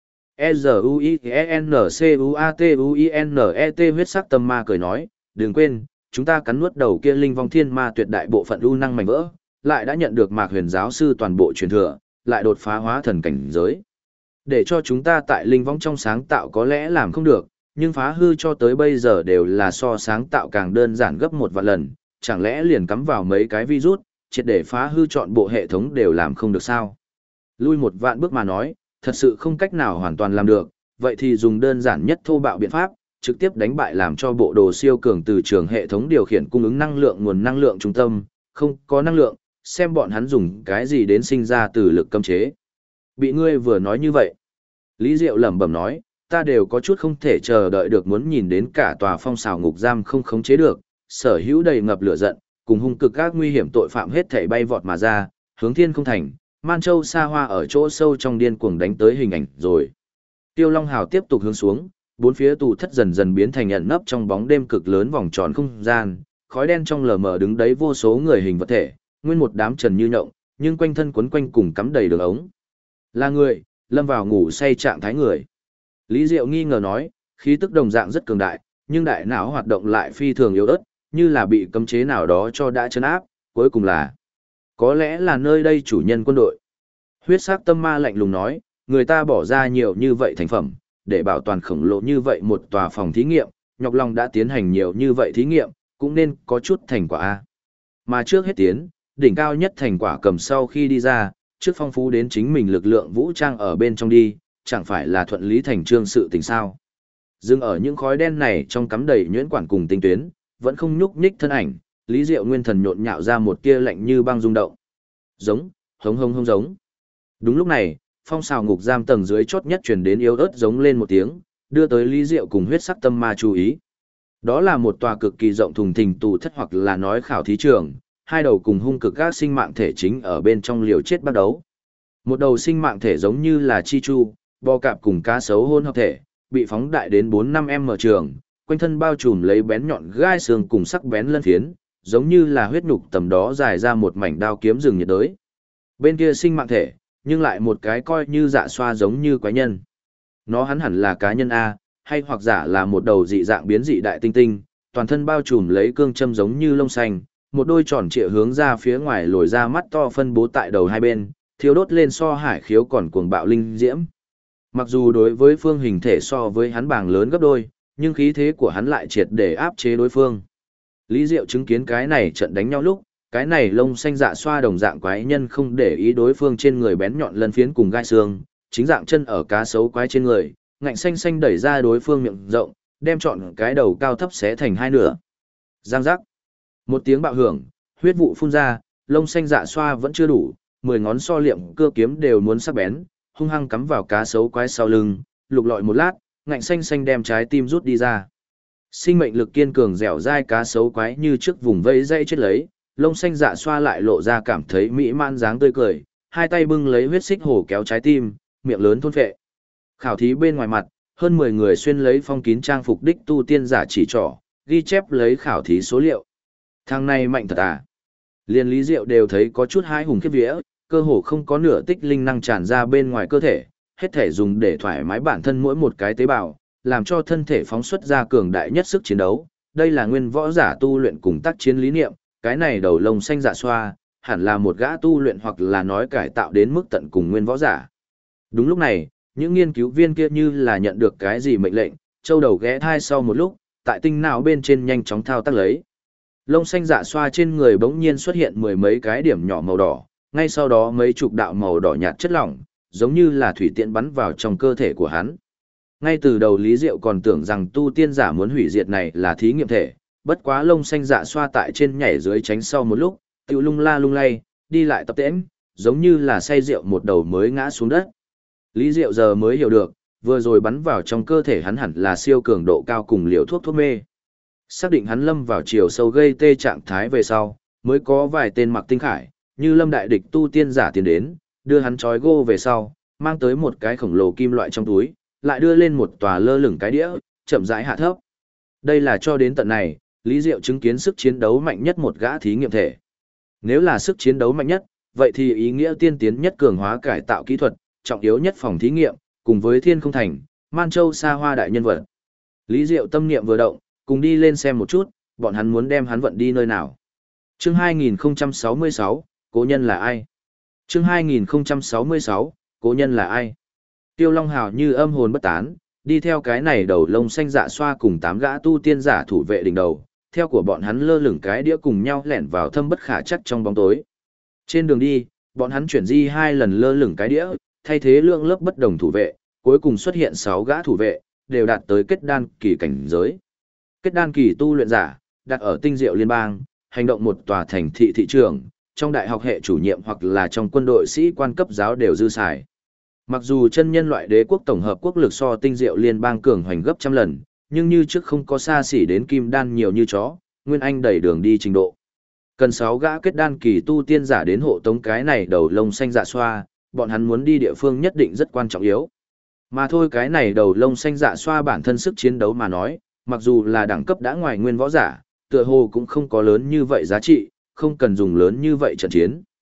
E-Z-U-I-N-C-U-A-T-U-I-N-E-T huyết sắc tâm ma cười nói, đừng quên, chúng ta cắn nuốt đầu kia linh vong thiên ma tuyệt đại bộ phận ưu năng mảnh vỡ, lại đã nhận được Mạc Huyền giáo sư toàn bộ truyền thừa, lại đột phá hóa thần cảnh giới. Để cho chúng ta tại linh vong trong sáng tạo có lẽ làm không được, nhưng phá hư cho tới bây giờ đều là so sáng tạo càng đơn giản gấp một vạn lần, chẳng lẽ liền cắm vào mấy cái virus, triệt để phá hư trọn bộ hệ thống đều làm không được sao? Lui một vạn bước mà nói, thật sự không cách nào hoàn toàn làm được, vậy thì dùng đơn giản nhất thô bạo biện pháp, trực tiếp đánh bại làm cho bộ đồ siêu cường từ trường hệ thống điều khiển cung ứng năng lượng nguồn năng lượng trung tâm, không có năng lượng, xem bọn hắn dùng cái gì đến sinh ra từ lực cấm chế. Bị ngươi vừa nói như vậy. Lý Diệu lẩm bẩm nói, ta đều có chút không thể chờ đợi được muốn nhìn đến cả tòa phong xào ngục giam không khống chế được, sở hữu đầy ngập lửa giận, cùng hung cực các nguy hiểm tội phạm hết thảy bay vọt mà ra, hướng Thiên Không Thành, Man Châu Sa Hoa ở chỗ sâu trong điên cuồng đánh tới hình ảnh rồi. Tiêu Long Hào tiếp tục hướng xuống, bốn phía tù thất dần dần biến thành ẩn nấp trong bóng đêm cực lớn vòng tròn không gian, khói đen trong lờ mờ đứng đấy vô số người hình vật thể, nguyên một đám trần như nhộng, nhưng quanh thân quấn quanh cùng cắm đầy đường ống. Là người, lâm vào ngủ say trạng thái người. Lý Diệu nghi ngờ nói, khí tức đồng dạng rất cường đại, nhưng đại não hoạt động lại phi thường yếu ớt, như là bị cấm chế nào đó cho đã trấn áp, cuối cùng là có lẽ là nơi đây chủ nhân quân đội. Huyết sắc tâm ma lạnh lùng nói, người ta bỏ ra nhiều như vậy thành phẩm, để bảo toàn khổng lồ như vậy một tòa phòng thí nghiệm, nhọc lòng đã tiến hành nhiều như vậy thí nghiệm, cũng nên có chút thành quả a. Mà trước hết tiến, đỉnh cao nhất thành quả cầm sau khi đi ra, trước phong phú đến chính mình lực lượng vũ trang ở bên trong đi, chẳng phải là thuận lý thành trương sự tình sao. Dừng ở những khói đen này trong cắm đầy nhuyễn quản cùng tinh tuyến, vẫn không nhúc nhích thân ảnh, Lý Diệu nguyên thần nhộn nhạo ra một tia lạnh như băng rung động. Giống, hống hống hống giống. Đúng lúc này, phong xào ngục giam tầng dưới chót nhất truyền đến yếu ớt giống lên một tiếng, đưa tới Lý Diệu cùng huyết sắc tâm ma chú ý. Đó là một tòa cực kỳ rộng thùng thình tù thất hoặc là nói khảo thí trường, hai đầu cùng hung cực các sinh mạng thể chính ở bên trong liều chết bắt đấu. Một đầu sinh mạng thể giống như là chi chu, bò cạp cùng cá sấu hôn hợp thể, bị phóng đại đến 4-5m trường, quanh thân bao trùm lấy bén nhọn gai xương cùng sắc bén lân phiến, giống như là huyết nhục tầm đó dài ra một mảnh đao kiếm rừng nhiệt đới. Bên kia sinh mạng thể, nhưng lại một cái coi như dạ xoa giống như quái nhân. Nó hắn hẳn là cá nhân A, hay hoặc giả là một đầu dị dạng biến dị đại tinh tinh, toàn thân bao trùm lấy cương châm giống như lông xanh, một đôi tròn trịa hướng ra phía ngoài lồi ra mắt to phân bố tại đầu hai bên, thiêu đốt lên so hải khiếu còn cuồng bạo linh diễm. Mặc dù đối với phương hình thể so với hắn bảng lớn gấp đôi, nhưng khí thế của hắn lại triệt để áp chế đối phương. Lý Diệu chứng kiến cái này trận đánh nhau lúc, cái này lông xanh dạ xoa đồng dạng quái nhân không để ý đối phương trên người bén nhọn lân phiến cùng gai xương, chính dạng chân ở cá sấu quái trên người, ngạnh xanh xanh đẩy ra đối phương miệng rộng, đem trọn cái đầu cao thấp xé thành hai nửa. Giang giác. Một tiếng bạo hưởng, huyết vụ phun ra, lông xanh dạ xoa vẫn chưa đủ, 10 ngón so liệm cưa kiếm đều muốn sắc bén, hung hăng cắm vào cá sấu quái sau lưng, lục lọi một lát, ngạnh xanh xanh đem trái tim rút đi ra. Sinh mệnh lực kiên cường dẻo dai cá sấu quái như trước vùng vây dây chết lấy, lông xanh dạ xoa lại lộ ra cảm thấy mỹ mãn dáng tươi cười, hai tay bưng lấy huyết xích hổ kéo trái tim, miệng lớn thôn phệ. Khảo thí bên ngoài mặt, hơn 10 người xuyên lấy phong kín trang phục đích tu tiên giả chỉ trỏ, ghi chép lấy khảo thí số liệu. Thằng này mạnh thật à? Liên Lý Diệu đều thấy có chút hái hùng khiếp vía, cơ hồ không có nửa tích linh năng tràn ra bên ngoài cơ thể, hết thể dùng để thoải mái bản thân mỗi một cái tế bào, làm cho thân thể phóng xuất ra cường đại nhất sức chiến đấu. Đây là nguyên võ giả tu luyện cùng tác chiến lý niệm, cái này đầu lông xanh dạ xoa, hẳn là một gã tu luyện hoặc là nói cải tạo đến mức tận cùng nguyên võ giả. Đúng lúc này, những nghiên cứu viên kia như là nhận được cái gì mệnh lệnh, châu đầu ghé thai sau một lúc, tại tinh não bên trên nhanh chóng thao tác lấy. Lông xanh dạ xoa trên người bỗng nhiên xuất hiện mười mấy cái điểm nhỏ màu đỏ, ngay sau đó mấy chục đạo màu đỏ nhạt chất lỏng, giống như là thủy tiễn bắn vào trong cơ thể của hắn. Ngay từ đầu Lý Diệu còn tưởng rằng tu tiên giả muốn hủy diệt này là thí nghiệm thể, bất quá lông xanh dạ xoa tại trên nhảy dưới tránh sau một lúc, tiểu lung la lung lay, đi lại tập tễnh, giống như là say rượu một đầu mới ngã xuống đất. Lý Diệu giờ mới hiểu được, vừa rồi bắn vào trong cơ thể hắn hẳn là siêu cường độ cao cùng liều thuốc mê. Xác định hắn lâm vào chiều sâu gây tê trạng thái về sau, mới có vài tên mặc tinh khải, như lâm đại địch tu tiên giả tiến đến, đưa hắn trói gô về sau, mang tới một cái khổng lồ kim loại trong túi, lại đưa lên một tòa lơ lửng cái đĩa, chậm rãi hạ thấp. Đây là cho đến tận này, Lý Diệu chứng kiến sức chiến đấu mạnh nhất một gã thí nghiệm thể. Nếu là sức chiến đấu mạnh nhất, vậy thì ý nghĩa tiên tiến nhất cường hóa cải tạo kỹ thuật, trọng yếu nhất phòng thí nghiệm, cùng với Thiên Không Thành, Man Châu xa hoa đại nhân vật. Lý Diệu tâm niệm vừa động, cùng đi lên xem một chút, bọn hắn muốn đem hắn vận đi nơi nào. Chương 2066, cố nhân là ai? Chương 2066, cố nhân là ai? Tiêu Long Hào như âm hồn bất tán, đi theo cái này đầu lông xanh dạ xoa cùng 8 gã tu tiên giả thủ vệ đỉnh đầu, theo của bọn hắn lơ lửng cái đĩa cùng nhau lẻn vào thâm bất khả chắc trong bóng tối. Trên đường đi, bọn hắn chuyển di 2 lần lơ lửng cái đĩa, thay thế lượng lớp bất đồng thủ vệ, cuối cùng xuất hiện 6 gã thủ vệ, đều đạt tới kết đan kỳ cảnh giới. Kết đan kỳ tu luyện giả, đặt ở tinh diệu liên bang, hành động một tòa thành thị thị trường, trong đại học hệ chủ nhiệm hoặc là trong quân đội sĩ quan cấp giáo đều dư xài. Mặc dù chân nhân loại đế quốc tổng hợp quốc lực so tinh diệu liên bang cường hoành gấp trăm lần, nhưng như trước không có xa xỉ đến kim đan nhiều như chó, Nguyên Anh đẩy đường đi trình độ. Cần 6 gã kết đan kỳ tu tiên giả đến hộ tống cái này đầu lông xanh dạ xoa, bọn hắn muốn đi địa phương nhất định rất quan trọng yếu. Mà thôi cái này đầu lông xanh dạ xoa bản thân sức chiến đấu mà nói, mặc dù là đẳng cấp đã ngoài nguyên võ giả, tựa hồ cũng không có lớn như vậy giá trị, không cần dùng lớn như vậy trận chiến.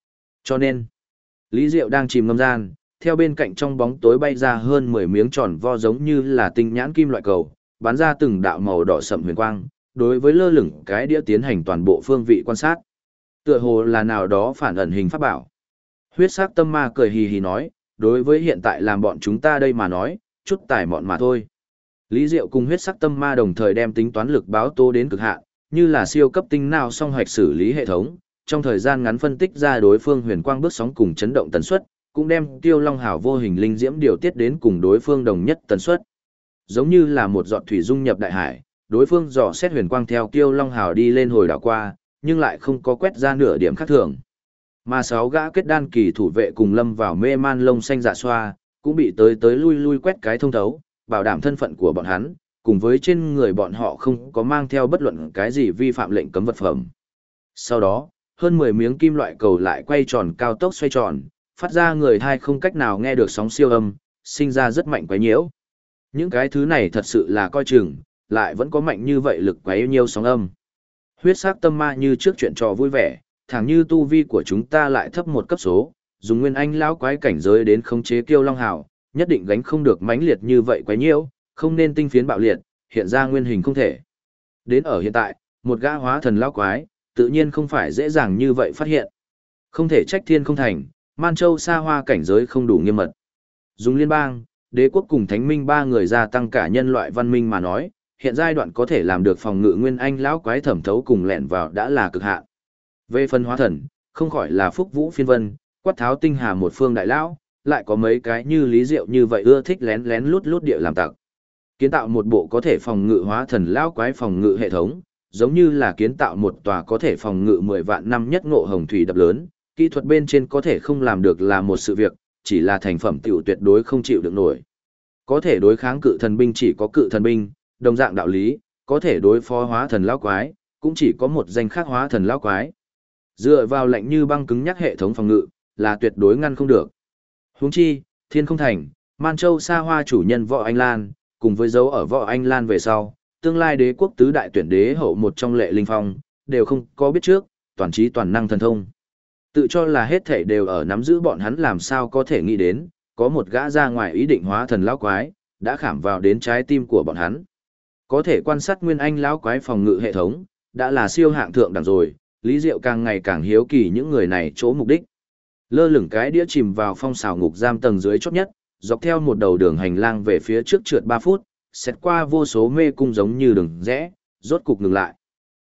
Cho nên, Lý Diệu đang chìm ngâm gian, theo bên cạnh trong bóng tối bay ra hơn 10 miếng tròn vo giống như là tinh nhãn kim loại cầu, bắn ra từng đạo màu đỏ sậm huyền quang, đối với lơ lửng cái đĩa tiến hành toàn bộ phương vị quan sát. Tựa hồ là nào đó phản ẩn hình pháp bảo. Huyết sắc tâm ma cười hì hì nói, đối với hiện tại làm bọn chúng ta đây mà nói, chút tài mọn mà thôi. Lý Diệu cùng huyết sắc tâm ma đồng thời đem tính toán lực báo tố đến cực hạn, như là siêu cấp tinh nào song hoạch xử lý hệ thống, trong thời gian ngắn phân tích ra đối phương huyền quang bước sóng cùng chấn động tần suất, cũng đem Tiêu Long Hào vô hình linh diễm điều tiết đến cùng đối phương đồng nhất tần suất. Giống như là một giọt thủy dung nhập đại hải, đối phương dò xét huyền quang theo Tiêu Long Hào đi lên hồi đảo qua, nhưng lại không có quét ra nửa điểm khác thường. Mà 6 gã kết đan kỳ thủ vệ cùng lâm vào mê man lông xanh dạ xoa, cũng bị tới lui lui quét cái thông thấu, bảo đảm thân phận của bọn hắn, cùng với trên người bọn họ không có mang theo bất luận cái gì vi phạm lệnh cấm vật phẩm. Sau đó, hơn 10 miếng kim loại cầu lại quay tròn cao tốc xoay tròn, phát ra người thai không cách nào nghe được sóng siêu âm, sinh ra rất mạnh quấy nhiễu. Những cái thứ này thật sự là coi chừng, lại vẫn có mạnh như vậy lực quấy nhiễu sóng âm. Huyết sắc tâm ma như trước chuyện trò vui vẻ, thẳng như tu vi của chúng ta lại thấp một cấp số, dùng nguyên anh lão quái cảnh giới đến khống chế Kiêu Long Hào, nhất định gánh không được mãnh liệt như vậy quấy nhiễu, không nên tinh phiến bạo liệt, hiện ra nguyên hình không thể. Đến ở hiện tại, một gã hóa thần lão quái, tự nhiên không phải dễ dàng như vậy phát hiện. Không thể trách thiên không thành, Man Châu xa hoa cảnh giới không đủ nghiêm mật. Dùng liên bang, đế quốc cùng thánh minh ba người gia tăng cả nhân loại văn minh mà nói, hiện giai đoạn có thể làm được phòng ngự nguyên anh lão quái thẩm thấu cùng lẻn vào đã là cực hạn. Về phần hóa thần, không khỏi là phúc vũ phiên vân, quát tháo tinh hà một phương đại lão, lại có mấy cái như Lý Diệu như vậy ưa thích lén lén lút lút địa làm tặc. Kiến tạo một bộ có thể phòng ngự hóa thần lão quái phòng ngự hệ thống, giống như là kiến tạo một tòa có thể phòng ngự 10 vạn năm nhất ngộ hồng thủy đập lớn, kỹ thuật bên trên có thể không làm được là một sự việc, chỉ là thành phẩm tiểu tuyệt đối không chịu được nổi. Có thể đối kháng cự thần binh chỉ có cự thần binh, đồng dạng đạo lý, có thể đối phó hóa thần lão quái, cũng chỉ có một danh khác hóa thần lão quái. Dựa vào lệnh như băng cứng nhắc hệ thống phòng ngự, là tuyệt đối ngăn không được. Huống chi, Thiên Không Thành, Man Châu xa hoa chủ nhân Võ Anh Lan, cùng với dấu ở Võ Anh Lan về sau, tương lai đế quốc tứ đại tuyển đế hậu một trong Lệ Linh Phong, đều không có biết trước, toàn trí toàn năng thần thông. Tự cho là hết thảy đều ở nắm giữ bọn hắn làm sao có thể nghĩ đến, có một gã ra ngoài ý định hóa thần lão quái, đã khảm vào đến trái tim của bọn hắn. Có thể quan sát nguyên anh lão quái phòng ngự hệ thống, đã là siêu hạng thượng đẳng rồi, Lý Diệu càng ngày càng hiếu kỳ những người này chỗ mục đích. Lơ lửng cái đĩa chìm vào phong xào ngục giam tầng dưới chót nhất, dọc theo một đầu đường hành lang về phía trước trượt 3 phút, xét qua vô số mê cung giống như đường rẽ, rốt cục ngừng lại.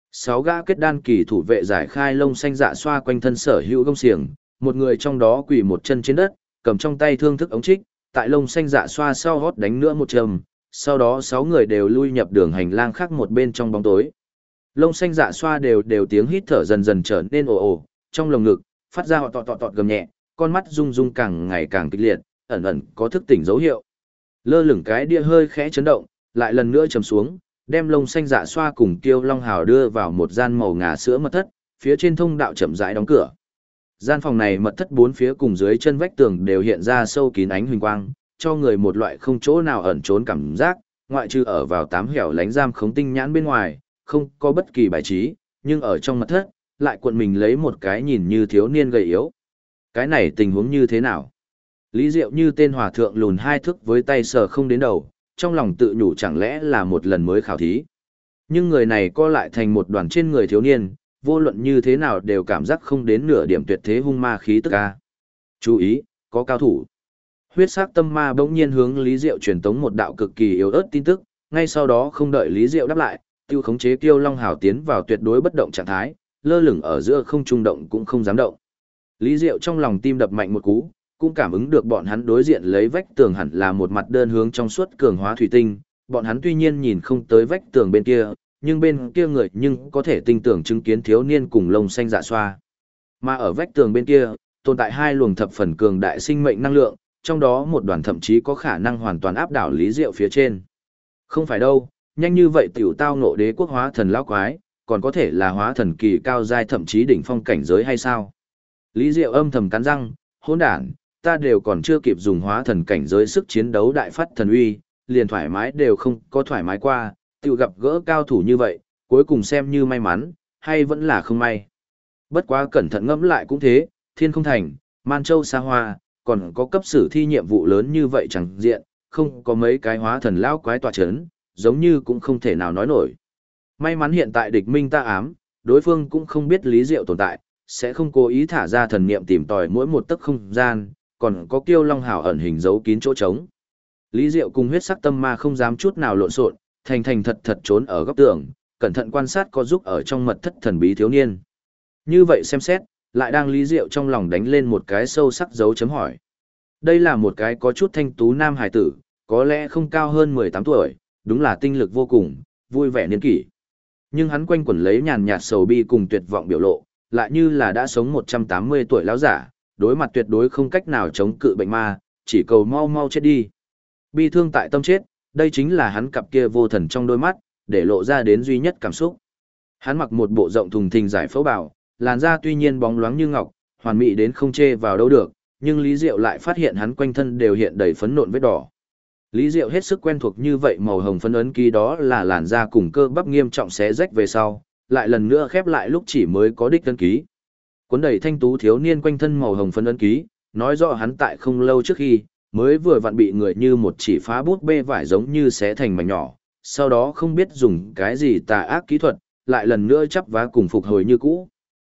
6 gã kết đan kỳ thủ vệ giải khai lông xanh dạ xoa quanh thân sở hữu gông xiềng, một người trong đó quỳ một chân trên đất, cầm trong tay thương thức ống trích, tại lông xanh dạ xoa sau hót đánh nữa một trầm, sau đó 6 người đều lui nhập đường hành lang khác một bên trong bóng tối. Lông xanh dạ xoa đều tiếng hít thở dần dần trở nên ồ ồ, trong lồng ngực phát ra họ tọt gầm nhẹ, con mắt rung rung càng ngày càng kịch liệt, ẩn ẩn có thức tỉnh dấu hiệu. Lơ lửng cái đĩa hơi khẽ chấn động, lại lần nữa trầm xuống, đem lông xanh dạ xoa cùng Kiêu Long Hào đưa vào một gian màu ngà sữa mật thất, phía trên thông đạo chậm rãi đóng cửa. Gian phòng này mật thất bốn phía cùng dưới chân vách tường đều hiện ra sâu kín ánh huỳnh quang, cho người một loại không chỗ nào ẩn trốn cảm giác, ngoại trừ ở vào tám hẻo lánh giam khống tinh nhãn bên ngoài, không có bất kỳ bài trí, nhưng ở trong mật thất, lại cuộn mình lấy một cái nhìn như thiếu niên gầy yếu. Cái này tình huống như thế nào? Lý Diệu như tên hòa thượng lùn 2 thước với tay sờ không đến đầu, trong lòng tự nhủ chẳng lẽ là một lần mới khảo thí. Nhưng người này co lại thành một đoàn trên người thiếu niên, vô luận như thế nào đều cảm giác không đến nửa điểm tuyệt thế hung ma khí tức a. Chú ý, có cao thủ. Huyết sắc tâm ma bỗng nhiên hướng Lý Diệu truyền tống một đạo cực kỳ yếu ớt tin tức, ngay sau đó không đợi Lý Diệu đáp lại, tiêu khống chế Kiêu Long Hào tiến vào tuyệt đối bất động trạng thái, lơ lửng ở giữa không trung động cũng không dám động. Lý Diệu trong lòng tim đập mạnh một cú, cũng cảm ứng được bọn hắn đối diện lấy vách tường hẳn là một mặt đơn hướng trong suốt cường hóa thủy tinh, bọn hắn tuy nhiên nhìn không tới vách tường bên kia, nhưng bên kia người nhưng có thể tinh tưởng chứng kiến thiếu niên cùng lông xanh dạ xoa. Mà ở vách tường bên kia, tồn tại 2 luồng thập phần cường đại sinh mệnh năng lượng, trong đó một đoàn thậm chí có khả năng hoàn toàn áp đảo Lý Diệu phía trên. Không phải đâu, nhanh như vậy tiểu tao ngộ đế quốc hóa thần lão quái, còn có thể là hóa thần kỳ cao giai thậm chí đỉnh phong cảnh giới hay sao? Lý Diệu âm thầm cắn răng, hỗn đản, ta đều còn chưa kịp dùng hóa thần cảnh giới sức chiến đấu đại phát thần uy, liền thoải mái đều không có thoải mái qua, tiểu gặp gỡ cao thủ như vậy, cuối cùng xem như may mắn, hay vẫn là không may. Bất quá cẩn thận ngẫm lại cũng thế, Thiên Không Thành, Man Châu Sa Hoa, còn có cấp sử thi nhiệm vụ lớn như vậy chẳng diện, không có mấy cái hóa thần lão quái tọa chấn, giống như cũng không thể nào nói nổi. May mắn hiện tại địch minh ta ám, đối phương cũng không biết Lý Diệu tồn tại, sẽ không cố ý thả ra thần niệm tìm tòi mỗi một tấc không gian, còn có Kiêu Long Hào ẩn hình giấu kín chỗ trống. Lý Diệu cùng huyết sắc tâm ma không dám chút nào lộn xộn, thành thành thật thật trốn ở góc tường, cẩn thận quan sát có giúp ở trong mật thất thần bí thiếu niên. Như vậy xem xét, lại đang Lý Diệu trong lòng đánh lên một cái sâu sắc dấu chấm hỏi. Đây là một cái có chút thanh tú nam hài tử, có lẽ không cao hơn 18 tuổi, đúng là tinh lực vô cùng, vui vẻ niên kỷ. Nhưng hắn quanh quẩn lấy nhàn nhạt sầu bi cùng tuyệt vọng biểu lộ, lại như là đã sống 180 tuổi lão giả, đối mặt tuyệt đối không cách nào chống cự bệnh ma, chỉ cầu mau mau chết đi. Bi thương tại tâm chết, đây chính là hắn cặp kia vô thần trong đôi mắt, để lộ ra đến duy nhất cảm xúc. Hắn mặc một bộ rộng thùng thình giải phẫu bào, làn da tuy nhiên bóng loáng như ngọc, hoàn mỹ đến không chê vào đâu được, nhưng Lý Diệu lại phát hiện hắn quanh thân đều hiện đầy phấn nộn vết đỏ. Lý Diệu hết sức quen thuộc như vậy màu hồng phấn ấn ký đó là làn da cùng cơ bắp nghiêm trọng xé rách về sau, lại lần nữa khép lại lúc chỉ mới có đích ấn ký. Cuốn đầy thanh tú thiếu niên quanh thân màu hồng phấn ấn ký, nói rõ hắn tại không lâu trước khi, mới vừa vặn bị người như một chỉ phá bút bê vải giống như xé thành mảnh nhỏ, sau đó không biết dùng cái gì tà ác kỹ thuật, lại lần nữa chắp vá cùng phục hồi như cũ.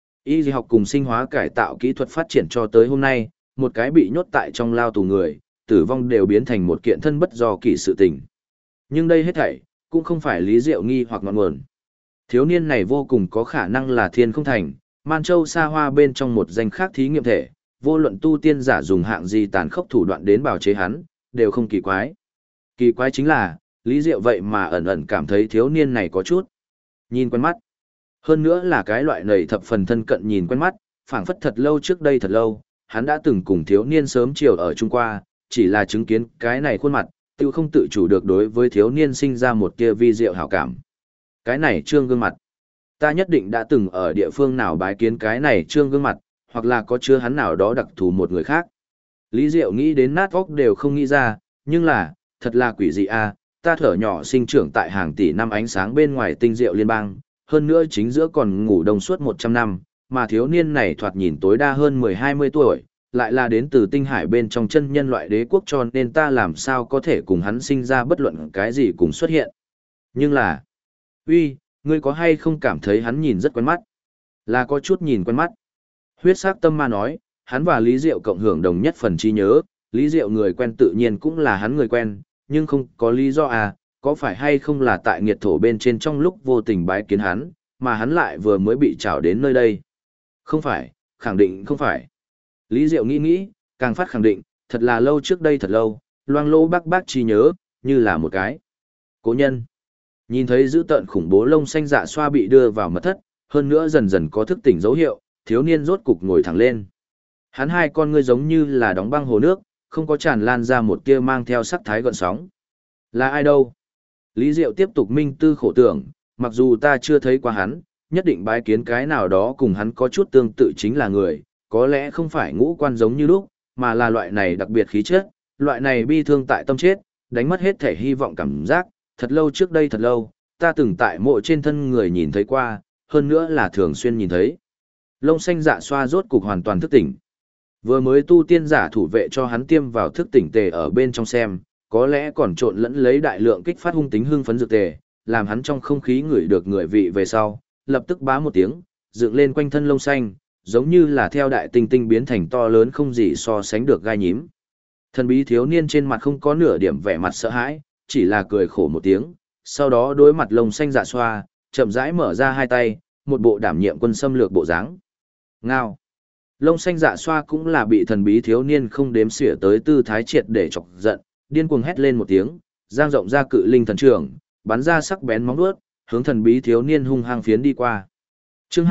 Y học cùng sinh hóa cải tạo kỹ thuật phát triển cho tới hôm nay, một cái bị nhốt tại trong lao tù người, tử vong đều biến thành một kiện thân bất do kỳ sự tình. Nhưng đây hết thảy, cũng không phải Lý Diệu nghi hoặc ngọn nguồn. Thiếu niên này vô cùng có khả năng là Thiên Không Thành, Man Châu Sa Hoa bên trong một danh khác thí nghiệm thể, vô luận tu tiên giả dùng hạng gì tàn khốc thủ đoạn đến bào chế hắn, đều không kỳ quái. Kỳ quái chính là, Lý Diệu vậy mà ẩn ẩn cảm thấy thiếu niên này có chút nhìn quen mắt. Hơn nữa là cái loại nầy thập phần thân cận nhìn quen mắt, phảng phất thật lâu trước đây thật lâu, hắn đã từng cùng thiếu niên sớm chiều ở Trung qua, chỉ là chứng kiến cái này khuôn mặt, tiêu không tự chủ được đối với thiếu niên sinh ra một tia vi diệu hảo cảm. Cái này trương gương mặt, ta nhất định đã từng ở địa phương nào bái kiến cái này trương gương mặt, hoặc là có chứa hắn nào đó đặc thù một người khác. Lý Diệu nghĩ đến nát óc đều không nghĩ ra, nhưng là, thật là quỷ dị a, ta thở nhỏ sinh trưởng tại hàng tỷ năm ánh sáng bên ngoài tinh diệu liên bang, hơn nữa chính giữa còn ngủ đông suốt 100 năm, mà thiếu niên này thoạt nhìn tối đa hơn 10-20 tuổi, lại là đến từ tinh hải bên trong chân nhân loại đế quốc, cho nên ta làm sao có thể cùng hắn sinh ra bất luận cái gì cùng xuất hiện. Nhưng là, uy, ngươi có hay không cảm thấy hắn nhìn rất quen mắt? Là có chút nhìn quen mắt. Huyết sắc tâm ma nói, hắn và Lý Diệu cộng hưởng đồng nhất phần trí nhớ, Lý Diệu người quen tự nhiên cũng là hắn người quen, nhưng không có lý do à, có phải hay không là tại nghiệt thổ bên trên trong lúc vô tình bái kiến hắn, mà hắn lại vừa mới bị trảo đến nơi đây. Không phải, khẳng định không phải. Lý Diệu nghĩ nghĩ, càng phát khẳng định, thật là lâu trước đây thật lâu, loang lô bác trí nhớ, như là một cái cố nhân. Nhìn thấy dữ tợn khủng bố lông xanh dạ xoa bị đưa vào mật thất, hơn nữa dần dần có thức tỉnh dấu hiệu, thiếu niên rốt cục ngồi thẳng lên. Hắn hai con ngươi giống như là đóng băng hồ nước, không có tràn lan ra một tia mang theo sắc thái gợn sóng. Là ai đâu? Lý Diệu tiếp tục minh tư khổ tưởng, mặc dù ta chưa thấy qua hắn, nhất định bái kiến cái nào đó cùng hắn có chút tương tự chính là người, có lẽ không phải ngũ quan giống như lúc, mà là loại này đặc biệt khí chất, loại này bi thương tại tâm chết, đánh mất hết thể hy vọng cảm giác, thật lâu trước đây thật lâu, ta từng tại mộ trên thân người nhìn thấy qua, hơn nữa là thường xuyên nhìn thấy. Lông xanh dạ xoa rốt cục hoàn toàn thức tỉnh. Vừa mới tu tiên giả thủ vệ cho hắn tiêm vào thức tỉnh tề ở bên trong xem, có lẽ còn trộn lẫn lấy đại lượng kích phát hung tính hưng phấn dược tề, làm hắn trong không khí ngửi được người vị về sau, lập tức bá một tiếng, dựng lên quanh thân lông xanh, giống như là theo đại tinh tinh biến thành to lớn không gì so sánh được gai nhím. Thần bí thiếu niên trên mặt không có nửa điểm vẻ mặt sợ hãi, chỉ là cười khổ một tiếng, sau đó đối mặt lông xanh dạ xoa, chậm rãi mở ra hai tay, một bộ đảm nhiệm quân xâm lược bộ dáng. Ngao. Lông xanh dạ xoa cũng là bị thần bí thiếu niên không đếm xỉa tới tư thái triệt để chọc giận, điên cuồng hét lên một tiếng, giang rộng ra cự linh thần trường, bắn ra sắc bén móng vuốt, hướng thần bí thiếu niên hung hăng phiến đi qua. Chương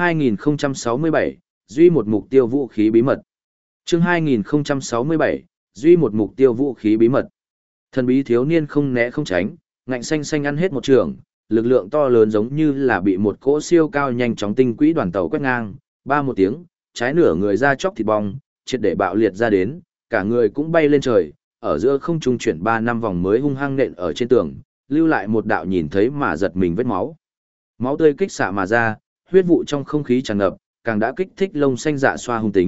2067, duy một mục tiêu vũ khí bí mật. Chương 2067, duy một mục tiêu vũ khí bí mật. Thần bí thiếu niên không né không tránh, ngạnh xanh xanh ăn hết một trường, lực lượng to lớn giống như là bị một cỗ siêu cao nhanh chóng tinh quỹ đoàn tàu quét ngang, ba một tiếng, trái nửa người ra chóc thịt bong, triệt để bạo liệt ra đến, cả người cũng bay lên trời, ở giữa không trung chuyển 3 năm vòng mới hung hăng nện ở trên tường, lưu lại một đạo nhìn thấy mà giật mình vết máu. Máu tươi kích xạ mà ra, huyết vụ trong không khí tràn ngập, càng đã kích thích lông xanh dạ xoa hung tính,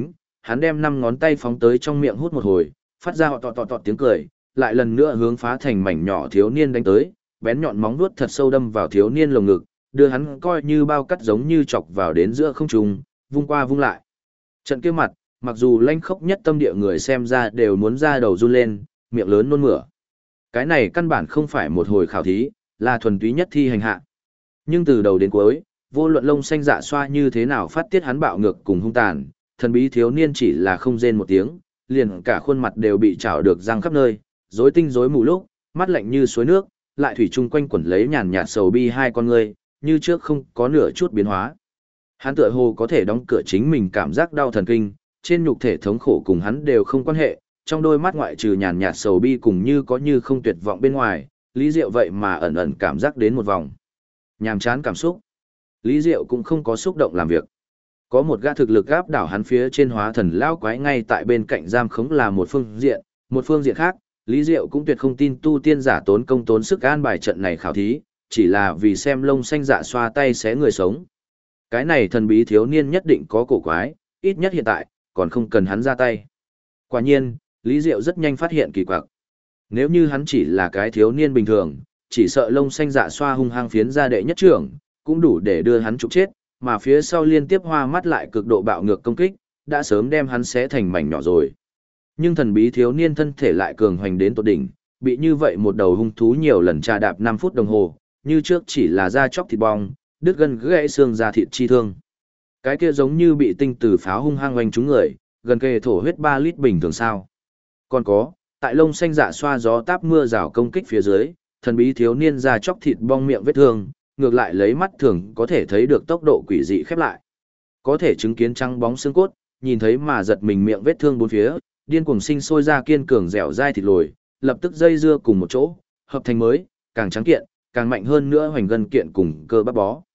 hắn đem 5 ngón tay phóng tới trong miệng hút một hồi, phát ra họ tọt tiếng cười, lại lần nữa hướng phá thành mảnh nhỏ thiếu niên đánh tới, bén nhọn móng vuốt thật sâu đâm vào thiếu niên lồng ngực, đưa hắn coi như bao cắt giống như chọc vào đến giữa không trung, vung qua vung lại. Trận kia mặt, mặc dù lanh khốc nhất tâm địa người xem ra đều muốn ra đầu run lên, miệng lớn nôn mửa. Cái này căn bản không phải một hồi khảo thí, là thuần túy nhất thi hành hạ. Nhưng từ đầu đến cuối, vô luận lông xanh dạ xoa như thế nào phát tiết hắn bạo ngược cùng hung tàn, thần bí thiếu niên chỉ là không rên một tiếng, liền cả khuôn mặt đều bị chảo được răng khắp nơi, rối tinh rối mù lúc, mắt lạnh như suối nước, lại thủy chung quanh quẩn lấy nhàn nhạt sầu bi hai con ngươi, như trước không có nửa chút biến hóa. Hắn tựa hồ có thể đóng cửa chính mình cảm giác đau thần kinh, trên nhục thể thống khổ cùng hắn đều không quan hệ, trong đôi mắt ngoại trừ nhàn nhạt sầu bi cùng như có như không tuyệt vọng bên ngoài, Lý Diệu vậy mà ẩn ẩn cảm giác đến một vòng nhàm chán cảm xúc. Lý Diệu cũng không có xúc động làm việc. Có một gã thực lực áp đảo hắn phía trên hóa thần lão quái ngay tại bên cạnh giam khống là một phương diện khác, Lý Diệu cũng tuyệt không tin tu tiên giả tốn công tốn sức an bài trận này khảo thí, chỉ là vì xem lông xanh dạ xoa tay xé người sống. Cái này thần bí thiếu niên nhất định có cổ quái, ít nhất hiện tại, còn không cần hắn ra tay. Quả nhiên, Lý Diệu rất nhanh phát hiện kỳ quặc. Nếu như hắn chỉ là cái thiếu niên bình thường, chỉ sợ lông xanh dạ xoa hung hăng phiến ra đệ nhất trưởng, cũng đủ để đưa hắn trục chết, mà phía sau liên tiếp hoa mắt lại cực độ bạo ngược công kích, đã sớm đem hắn xé thành mảnh nhỏ rồi. Nhưng thần bí thiếu niên thân thể lại cường hoành đến tột đỉnh, bị như vậy một đầu hung thú nhiều lần trà đạp 5 phút đồng hồ, như trước chỉ là da chóc thịt bong, đứt gân gãy xương da thịt chi thương. Cái kia giống như bị tinh từ pháo hung hăng oanh trúng người, gần kề thổ huyết 3 lít bình thường sao. Còn có, tại lông xanh dạ xoa gió táp mưa rào công kích phía dưới, thần bí thiếu niên da chóc thịt bong miệng vết thương, ngược lại lấy mắt thường có thể thấy được tốc độ quỷ dị khép lại. Có thể chứng kiến trắng bóng xương cốt, nhìn thấy mà giật mình miệng vết thương bốn phía, điên cuồng sinh sôi ra kiên cường dẻo dai thịt lồi, lập tức dây dưa cùng một chỗ, hợp thành mới, càng trắng kiện, càng mạnh hơn nữa hoành gân kiện cùng cơ bắp bó.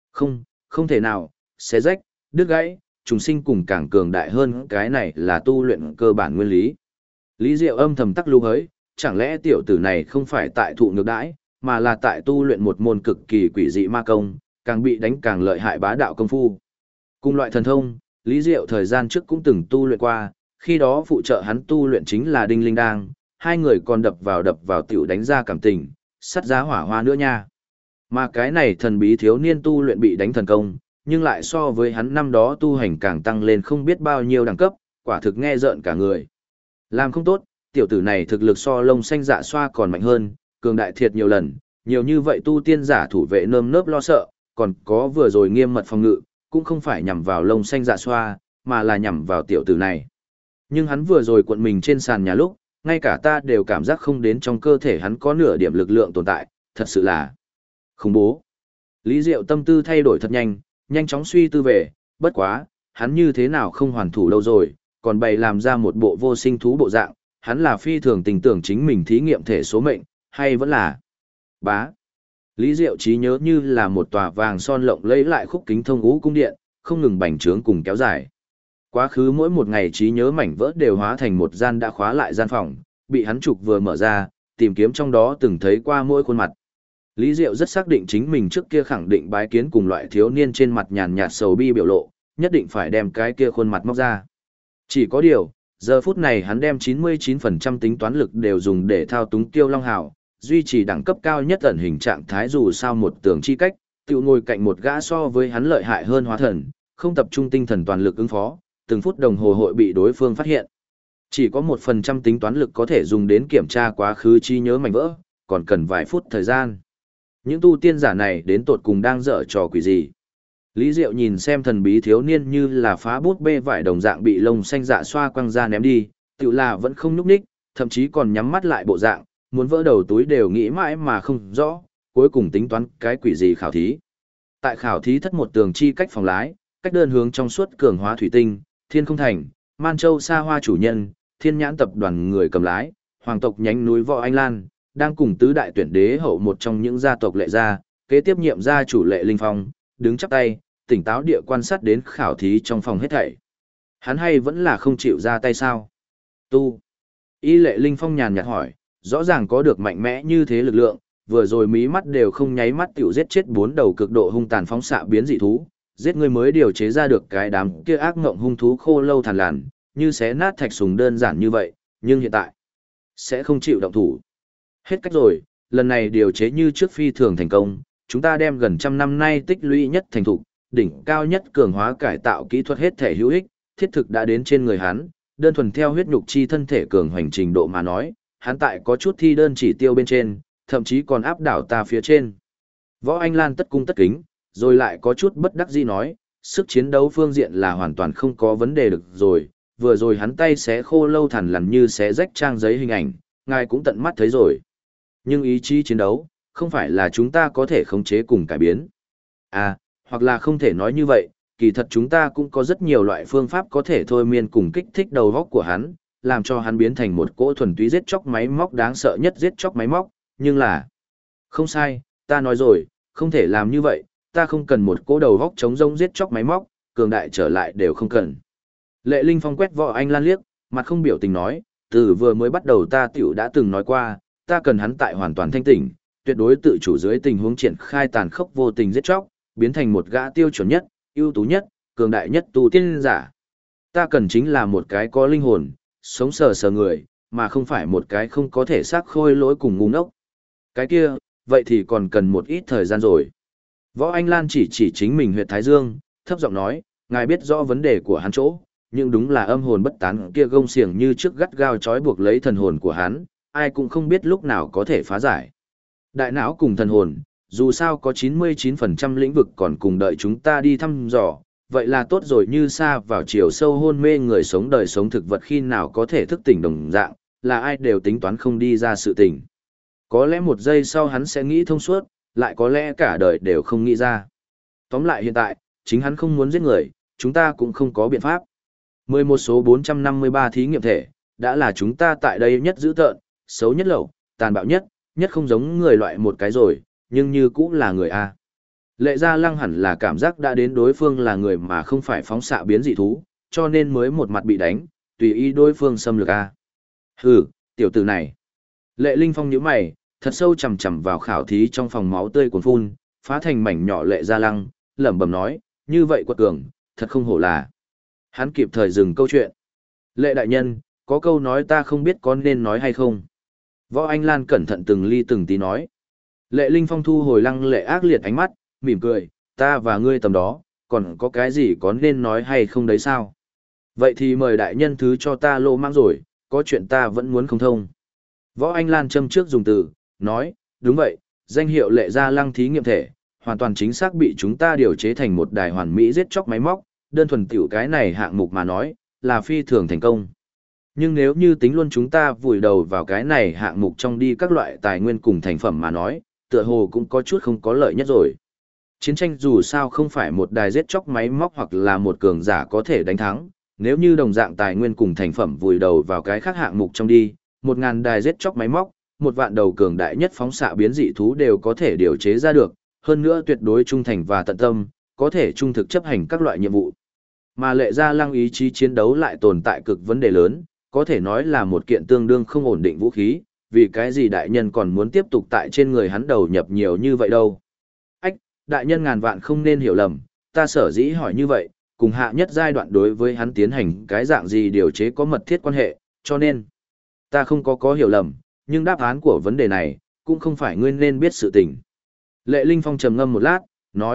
Không thể nào, xé rách, đứt gãy, trùng sinh cùng càng cường đại hơn, cái này là tu luyện cơ bản nguyên lý. Lý Diệu âm thầm tắc lưu hới, chẳng lẽ tiểu tử này không phải tại thụ ngược đãi, mà là tại tu luyện một môn cực kỳ quỷ dị ma công, càng bị đánh càng lợi hại bá đạo công phu. Cùng loại thần thông, Lý Diệu thời gian trước cũng từng tu luyện qua, khi đó phụ trợ hắn tu luyện chính là Đinh Linh Đang, hai người còn đập vào tiểu đánh ra cảm tình, sắt giá hỏa hoa nữa nha. Mà cái này thần bí thiếu niên tu luyện bị đánh thần công, nhưng lại so với hắn năm đó tu hành càng tăng lên không biết bao nhiêu đẳng cấp, quả thực nghe rợn cả người. Làm không tốt, tiểu tử này thực lực so lông xanh dạ xoa còn mạnh hơn, cường đại thiệt nhiều lần, nhiều như vậy tu tiên giả thủ vệ nơm nớp lo sợ, còn có vừa rồi nghiêm mật phòng ngự, cũng không phải nhằm vào lông xanh dạ xoa, mà là nhằm vào tiểu tử này. Nhưng hắn vừa rồi cuộn mình trên sàn nhà lúc, ngay cả ta đều cảm giác không đến trong cơ thể hắn có nửa điểm lực lượng tồn tại, thật sự là khủng bố. Lý Diệu tâm tư thay đổi thật nhanh, nhanh chóng suy tư về, bất quá, hắn như thế nào không hoàn thủ đâu rồi, còn bày làm ra một bộ vô sinh thú bộ dạng, hắn là phi thường tình tưởng chính mình thí nghiệm thể số mệnh, hay vẫn là bá. Lý Diệu trí nhớ như là một tòa vàng son lộng lẫy lại khúc kính thông ngũ cung điện, không ngừng bành trướng cùng kéo dài. Quá khứ mỗi một ngày trí nhớ mảnh vỡ đều hóa thành một gian đã khóa lại gian phòng, bị hắn trục vừa mở ra, tìm kiếm trong đó từng thấy qua mỗi khuôn mặt. Lý Diệu rất xác định chính mình trước kia khẳng định bái kiến cùng loại thiếu niên trên mặt nhàn nhạt sầu bi biểu lộ, nhất định phải đem cái kia khuôn mặt móc ra. Chỉ có điều, giờ phút này hắn đem 99% tính toán lực đều dùng để thao túng Tiêu Long Hào, duy trì đẳng cấp cao nhất ẩn hình trạng thái dù sao một tường chi cách, tự ngồi cạnh một gã so với hắn lợi hại hơn hóa thần, không tập trung tinh thần toàn lực ứng phó, từng phút đồng hồ hội bị đối phương phát hiện. Chỉ có 1% tính toán lực có thể dùng đến kiểm tra quá khứ trí nhớ mảnh vỡ, còn cần vài phút thời gian. Những tu tiên giả này đến tột cùng đang dở trò quỷ gì? Lý Diệu nhìn xem thần bí thiếu niên như là phá bút bê vải đồng dạng bị lông xanh dạ xoa quăng ra ném đi, tự là vẫn không nhúc nhích, thậm chí còn nhắm mắt lại bộ dạng, muốn vỡ đầu túi đều nghĩ mãi mà không rõ, cuối cùng tính toán cái quỷ gì khảo thí. Tại khảo thí thất một tường chi cách phòng lái, cách đơn hướng trong suốt cường hóa thủy tinh, Thiên Không Thành, Man Châu Sa Hoa chủ nhân, Thiên Nhãn tập đoàn người cầm lái, hoàng tộc nhánh núi Võ Anh Lan, đang cùng tứ đại tuyển đế hậu một trong những gia tộc Lệ gia, kế tiếp nhiệm gia chủ Lệ Linh Phong, đứng chắp tay, tỉnh táo địa quan sát đến khảo thí trong phòng hết thảy. Hắn hay vẫn là không chịu ra tay sao? Y Lệ Linh Phong nhàn nhạt hỏi, rõ ràng có được mạnh mẽ như thế lực lượng, vừa rồi mí mắt đều không nháy mắt tiểu giết chết 4 đầu cực độ hung tàn phóng xạ biến dị thú, giết người mới điều chế ra được cái đám kia ác ngộng hung thú khô lâu thằn lằn, như xé nát thạch sùng đơn giản như vậy, nhưng hiện tại sẽ không chịu động thủ. Hết cách rồi, lần này điều chế như trước phi thường thành công, chúng ta đem gần trăm năm nay tích lũy nhất thành thục, đỉnh cao nhất cường hóa cải tạo kỹ thuật hết thể hữu ích, thiết thực đã đến trên người hắn, đơn thuần theo huyết nhục chi thân thể cường hoành trình độ mà nói, hắn tại có chút thi đơn chỉ tiêu bên trên, thậm chí còn áp đảo ta phía trên. Võ Anh Lan tất cung tất kính, rồi lại có chút bất đắc dĩ nói, sức chiến đấu phương diện là hoàn toàn không có vấn đề được rồi, vừa rồi hắn tay xé khô lâu thằn lằn như xé rách trang giấy hình ảnh, ngài cũng tận mắt thấy rồi. Nhưng ý chí chiến đấu, không phải là chúng ta có thể khống chế cùng cải biến. À, hoặc là không thể nói như vậy, kỳ thật chúng ta cũng có rất nhiều loại phương pháp có thể thôi miên cùng kích thích đầu óc của hắn, làm cho hắn biến thành một cỗ thuần túy giết chóc máy móc đáng sợ nhất giết chóc máy móc, nhưng là... Không sai, ta nói rồi, không thể làm như vậy, ta không cần một cỗ đầu óc chống rông giết chóc máy móc, cường đại trở lại đều không cần. Lệ Linh Phong quét Võ Anh Lan liếc, mặt không biểu tình nói, từ vừa mới bắt đầu ta tiểu đã từng nói qua, ta cần hắn tại hoàn toàn thanh tỉnh, tuyệt đối tự chủ dưới tình huống triển khai tàn khốc vô tình giết chóc, biến thành một gã tiêu chuẩn nhất, ưu tú nhất, cường đại nhất tu tiên giả. Ta cần chính là một cái có linh hồn, sống sờ sờ người, mà không phải một cái không có thể xác khôi lỗi cùng ngu ngốc. Cái kia, vậy thì còn cần một ít thời gian rồi. Võ Anh Lan chỉ chính mình huyệt Thái Dương, thấp giọng nói, ngài biết rõ vấn đề của hắn chỗ, nhưng đúng là âm hồn bất tán kia gông xiềng như trước gắt gao trói buộc lấy thần hồn của hắn, ai cũng không biết lúc nào có thể phá giải. Đại não cùng thần hồn, dù sao có 99% lĩnh vực còn cùng đợi chúng ta đi thăm dò, vậy là tốt rồi, như xa vào chiều sâu hôn mê người sống đời sống thực vật khi nào có thể thức tỉnh đồng dạng, là ai đều tính toán không đi ra sự tỉnh. Có lẽ một giây sau hắn sẽ nghĩ thông suốt, lại có lẽ cả đời đều không nghĩ ra. Tóm lại hiện tại, chính hắn không muốn giết người, chúng ta cũng không có biện pháp. 11 số 453 thí nghiệm thể, đã là chúng ta tại đây nhất dữ tợn, xấu nhất lậu, tàn bạo nhất, nhất không giống người loại một cái rồi, nhưng như cũng là người A. Lệ Gia Lăng hẳn là cảm giác đã đến đối phương là người mà không phải phóng xạ biến dị thú, cho nên mới một mặt bị đánh, tùy ý đối phương xâm lược A. Hừ, tiểu tử này. Lệ Linh Phong nhíu mày, thật sâu chầm chầm vào khảo thí trong phòng máu tươi cuồn phun, phá thành mảnh nhỏ Lệ Gia Lăng, lẩm bẩm nói, như vậy quật cường, thật không hổ là. Hắn kịp thời dừng câu chuyện. Lệ đại nhân, có câu nói ta không biết có nên nói hay không. Võ Anh Lan cẩn thận từng ly từng tí nói. Lệ Linh Phong thu hồi Lăng Lệ ác liệt ánh mắt, mỉm cười, ta và ngươi tầm đó, còn có cái gì có nên nói hay không đấy sao? Vậy thì mời đại nhân thứ cho ta lô mang rồi, có chuyện ta vẫn muốn không thông. Võ Anh Lan châm trước dùng từ, nói, đúng vậy, danh hiệu Lệ Gia Lăng thí nghiệm thể, hoàn toàn chính xác bị chúng ta điều chế thành một đài hoàn mỹ giết chóc máy móc, đơn thuần tiểu cái này hạng mục mà nói, là phi thường thành công. Nhưng nếu như tính luôn chúng ta vùi đầu vào cái này hạng mục trong đi các loại tài nguyên cùng thành phẩm mà nói, tựa hồ cũng có chút không có lợi nhất rồi. Chiến tranh dù sao không phải một đài giết chóc máy móc hoặc là một cường giả có thể đánh thắng, nếu như đồng dạng tài nguyên cùng thành phẩm vùi đầu vào cái khác hạng mục trong đi, 1000 đài giết chóc máy móc, 1 vạn đầu cường đại nhất phóng xạ biến dị thú đều có thể điều chế ra được, hơn nữa tuyệt đối trung thành và tận tâm, có thể trung thực chấp hành các loại nhiệm vụ. Mà Lệ Gia Lăng ý chí chiến đấu lại tồn tại cực vấn đề lớn, có thể nói là một kiện tương đương không ổn định vũ khí, vì cái gì đại nhân còn muốn tiếp tục tại trên người hắn đầu nhập nhiều như vậy đâu. Ách, đại nhân ngàn vạn không nên hiểu lầm, ta sở dĩ hỏi như vậy, cùng hạ nhất giai đoạn đối với hắn tiến hành cái dạng gì điều chế có mật thiết quan hệ, cho nên, ta không có hiểu lầm, nhưng đáp án của vấn đề này, cũng không phải ngươi nên biết sự tình. Lệ Linh Phong trầm ngâm một lát,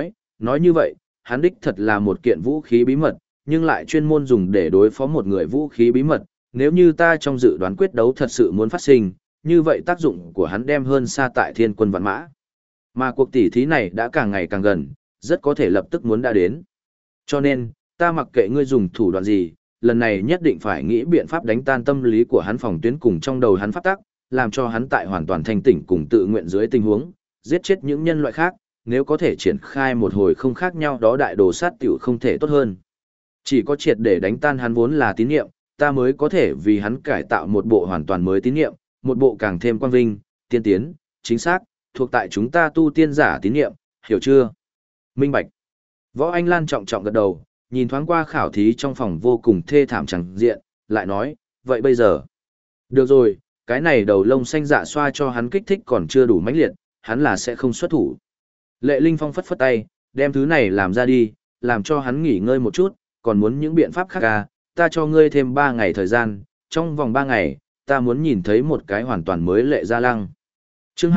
nói như vậy, hắn đích thật là một kiện vũ khí bí mật, nhưng lại chuyên môn dùng để đối phó một người vũ khí bí mật, nếu như ta trong dự đoán quyết đấu thật sự muốn phát sinh, như vậy tác dụng của hắn đem hơn xa tại thiên quân vạn mã. Mà cuộc tỉ thí này đã càng ngày càng gần, rất có thể lập tức muốn đã đến. Cho nên, ta mặc kệ ngươi dùng thủ đoạn gì, lần này nhất định phải nghĩ biện pháp đánh tan tâm lý của hắn phòng tuyến cùng trong đầu hắn phát tác, làm cho hắn tại hoàn toàn thanh tỉnh cùng tự nguyện dưới tình huống, giết chết những nhân loại khác, nếu có thể triển khai một hồi không khác nhau đó đại đồ sát tiểu không thể tốt hơn. Chỉ có triệt để đánh tan hắn vốn là tín niệm, ta mới có thể vì hắn cải tạo một bộ hoàn toàn mới tín niệm, một bộ càng thêm quang vinh, tiên tiến, chính xác, thuộc tại chúng ta tu tiên giả tín niệm, hiểu chưa? Minh bạch. Võ Anh Lan trọng trọng gật đầu, nhìn thoáng qua khảo thí trong phòng vô cùng thê thảm chẳng diện, lại nói, vậy bây giờ? Được rồi, cái này đầu lông xanh dạ xoa cho hắn kích thích còn chưa đủ mãnh liệt, hắn là sẽ không xuất thủ. Lệ Linh Phong phất phất tay, đem thứ này làm ra đi, làm cho hắn nghỉ ngơi một chút, còn muốn những biện pháp khác à, ta cho ngươi thêm 3 ngày thời gian, trong vòng 3 ngày, ta muốn nhìn thấy một cái hoàn toàn mới Lệ Gia Lăng. Chương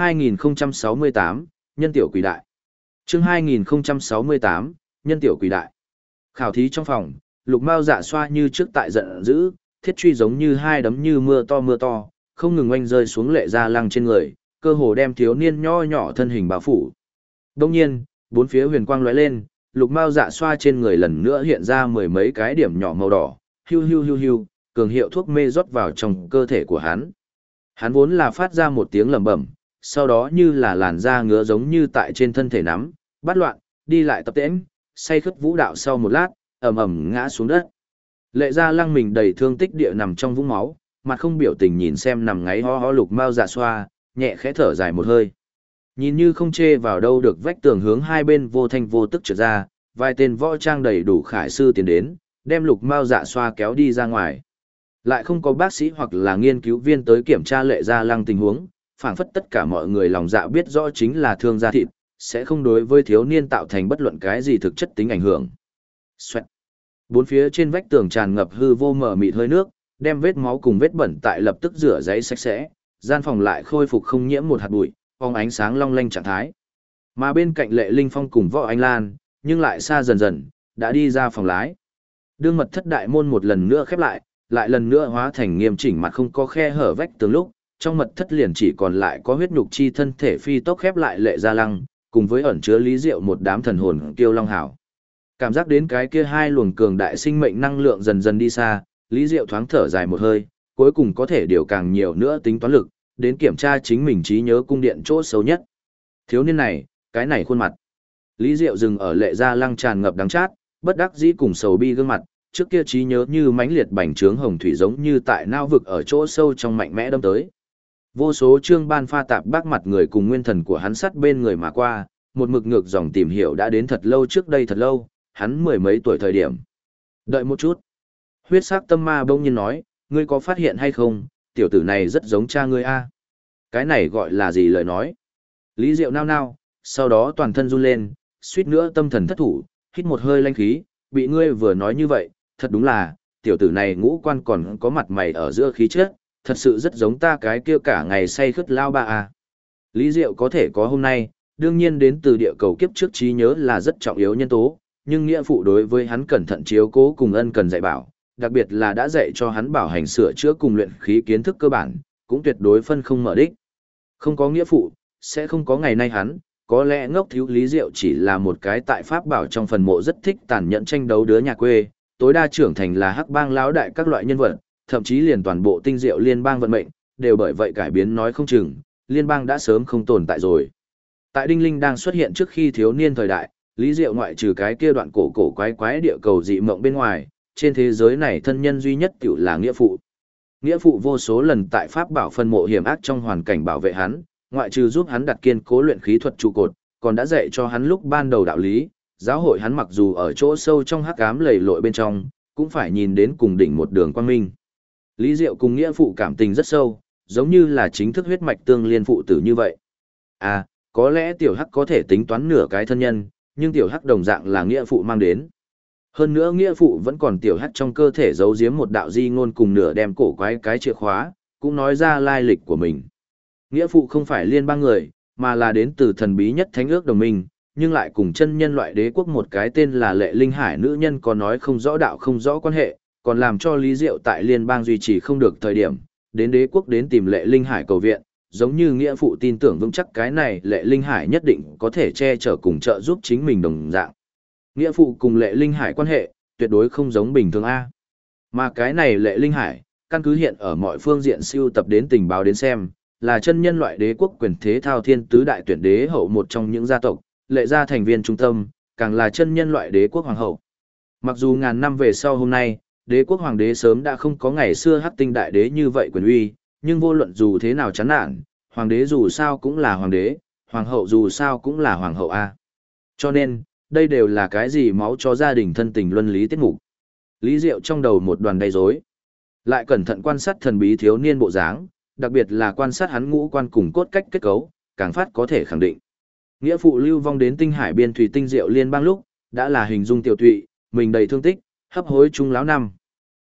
2068, Nhân tiểu quỷ đại. Chương 2068, Nhân tiểu quỷ đại. Khảo thí trong phòng, Lục Mao Dạ Xoa như trước tại giận dữ, thiết truy giống như hai đấm như mưa to, không ngừng oanh rơi xuống Lệ Gia Lăng trên người, cơ hồ đem thiếu niên nho nhỏ thân hình bao phủ. Đương nhiên, bốn phía huyền quang lóe lên, Lục Mao Dạ Xoa trên người lần nữa hiện ra mười mấy cái điểm nhỏ màu đỏ, hiu, cường hiệu thuốc mê rót vào trong cơ thể của hắn. Hắn vốn là phát ra một tiếng lẩm bẩm, sau đó như là làn da ngứa giống như tại trên thân thể nắm, bắt loạn, đi lại tập tễnh, say khướt vũ đạo sau một lát, ầm ngã xuống đất. Lệ Gia Lăng mình đầy thương tích địa nằm trong vũng máu, mặt không biểu tình nhìn xem nằm ngáy ho ho Lục Mao Dạ Xoa, nhẹ khẽ thở dài một hơi. Nhìn như không chê vào đâu được vách tường hướng hai bên vô thanh vô tức trượt ra, vài tên võ trang đầy đủ khải sư tiến đến, đem Lục Mao Dạ Xoa kéo đi ra ngoài. Lại không có bác sĩ hoặc là nghiên cứu viên tới kiểm tra Lệ Gia Lăng tình huống, phảng phất tất cả mọi người lòng dạ biết rõ chính là thương da thịt, sẽ không đối với thiếu niên tạo thành bất luận cái gì thực chất tính ảnh hưởng. Xoẹt. Bốn phía trên vách tường tràn ngập hư vô mờ mịt hơi nước, đem vết máu cùng vết bẩn tại lập tức rửa giấy sạch sẽ, gian phòng lại khôi phục không nhiễm một hạt bụi, phóng ánh sáng long lanh trạng thái. Mà bên cạnh Lệ Linh Phong cùng Võ Anh Lan, nhưng lại xa dần, đã đi ra phòng lái. Đương mật thất đại môn một lần nữa khép lại lần nữa hóa thành nghiêm chỉnh mặt không có khe hở vách tường lúc, trong mật thất liền chỉ còn lại có huyết nhục chi thân thể phi tốc khép lại Lệ Gia Lăng, cùng với ẩn chứa Lý Diệu một đám thần hồn kiêu long hảo. Cảm giác đến cái kia hai luồng cường đại sinh mệnh năng lượng dần đi xa, Lý Diệu thoáng thở dài một hơi, cuối cùng có thể điều càng nhiều nữa tính toán lực, đến kiểm tra chính mình trí nhớ cung điện chỗ sâu nhất. Thiếu niên này, cái này khuôn mặt. Lý Diệu dừng ở Lệ Gia Lăng tràn ngập đắng chát, bất đắc dĩ cùng sầu bi gương mặt, trước kia trí nhớ như mãnh liệt bành trướng hồng thủy giống như tại nao vực ở chỗ sâu trong mạnh mẽ đâm tới. Vô số chương ban pha tạp bác mặt người cùng nguyên thần của hắn sắt bên người mà qua, một mực ngược dòng tìm hiểu đã đến thật lâu trước đây thật lâu, hắn mười mấy tuổi thời điểm. Đợi một chút. Huyết sắc tâm ma bỗng nhiên nói, ngươi có phát hiện hay không, tiểu tử này rất giống cha ngươi a. Cái này gọi là gì lời nói? Lý Diệu nao, sau đó toàn thân run lên, suýt nữa tâm thần thất thủ, hít một hơi lanh khí, bị ngươi vừa nói như vậy, thật đúng là, tiểu tử này ngũ quan còn có mặt mày ở giữa khí chất, thật sự rất giống ta cái kia cả ngày say khướt lao ba a. Lý Diệu có thể có hôm nay, đương nhiên đến từ địa cầu kiếp trước trí nhớ là rất trọng yếu nhân tố, nhưng nghĩa phụ đối với hắn cẩn thận chiếu cố cùng ân cần dạy bảo, đặc biệt là đã dạy cho hắn bảo hành sửa chữa cùng luyện khí kiến thức cơ bản, cũng tuyệt đối phân không mở đích. Không có nghĩa phụ, sẽ không có ngày nay hắn, có lẽ ngốc thiếu Lý Diệu chỉ là một cái tại Pháp bảo trong phần mộ rất thích tàn nhẫn tranh đấu đứa nhà quê, tối đa trưởng thành là hắc bang lão đại các loại nhân vật, thậm chí liền toàn bộ tinh diệu liên bang vận mệnh, đều bởi vậy cải biến nói không chừng, liên bang đã sớm không tồn tại rồi. Tại Đinh Linh đang xuất hiện trước khi thiếu niên thời đại, Lý Diệu ngoại trừ cái kia đoạn cổ quái địa cầu dị mộng bên ngoài, trên thế giới này thân nhân duy nhất tiểu là nghĩa phụ. Nghĩa phụ vô số lần tại Pháp bảo phân mộ hiểm ác trong hoàn cảnh bảo vệ hắn, ngoại trừ giúp hắn đặt kiên cố luyện khí thuật trụ cột, còn đã dạy cho hắn lúc ban đầu đạo lý, giáo hội hắn mặc dù ở chỗ sâu trong hắc ám lầy lội bên trong, cũng phải nhìn đến cùng đỉnh một đường quang minh. Lý Diệu cùng nghĩa phụ cảm tình rất sâu, giống như là chính thức huyết mạch tương liên phụ tử như vậy. À, có lẽ tiểu hắc có thể tính toán nửa cái thân nhân, nhưng tiểu hắc đồng dạng là nghĩa phụ mang đến. Hơn nữa nghĩa phụ vẫn còn tiểu hắc trong cơ thể giấu giếm một đạo di ngôn cùng nửa đem cổ quái cái chìa khóa, cũng nói ra lai lịch của mình. Nghĩa phụ không phải liên bang người, mà là đến từ thần bí nhất thánh ước đồng minh, nhưng lại cùng chân nhân loại đế quốc một cái tên là Lệ Linh Hải nữ nhân có nói không rõ đạo không rõ quan hệ, còn làm cho Lý Diệu tại liên bang duy trì không được thời điểm, đến đế quốc đến tìm Lệ Linh Hải cầu viện, giống như nghĩa phụ tin tưởng vững chắc cái này Lệ Linh Hải nhất định có thể che chở cùng trợ giúp chính mình đồng dạng. Nghĩa phụ cùng Lệ Linh Hải quan hệ, tuyệt đối không giống bình thường A. Mà cái này Lệ Linh Hải, căn cứ hiện ở mọi phương diện siêu tập đến tình báo đến xem, là chân nhân loại đế quốc quyền thế thao thiên tứ đại tuyển đế hậu một trong những gia tộc, Lệ gia thành viên trung tâm, càng là chân nhân loại đế quốc hoàng hậu. Mặc dù ngàn năm về sau hôm nay, đế quốc hoàng đế sớm đã không có ngày xưa hắc tinh đại đế như vậy quyền uy, nhưng vô luận dù thế nào chán nản, hoàng đế dù sao cũng là hoàng đế, hoàng hậu dù sao cũng là hoàng hậu A. Cho nên, đây đều là cái gì máu cho gia đình thân tình luân lý tiết mục. Lý Diệu trong đầu một đoàn đầy rối, lại cẩn thận quan sát thần bí thiếu niên bộ dáng, đặc biệt là quan sát hắn ngũ quan cùng cốt cách kết cấu, càng phát có thể khẳng định. Nghĩa phụ lưu vong đến tinh hải biên thủy tinh diệu liên bang lúc, đã là hình dung tiểu tụy, mình đầy thương tích, hấp hối trung lão năm.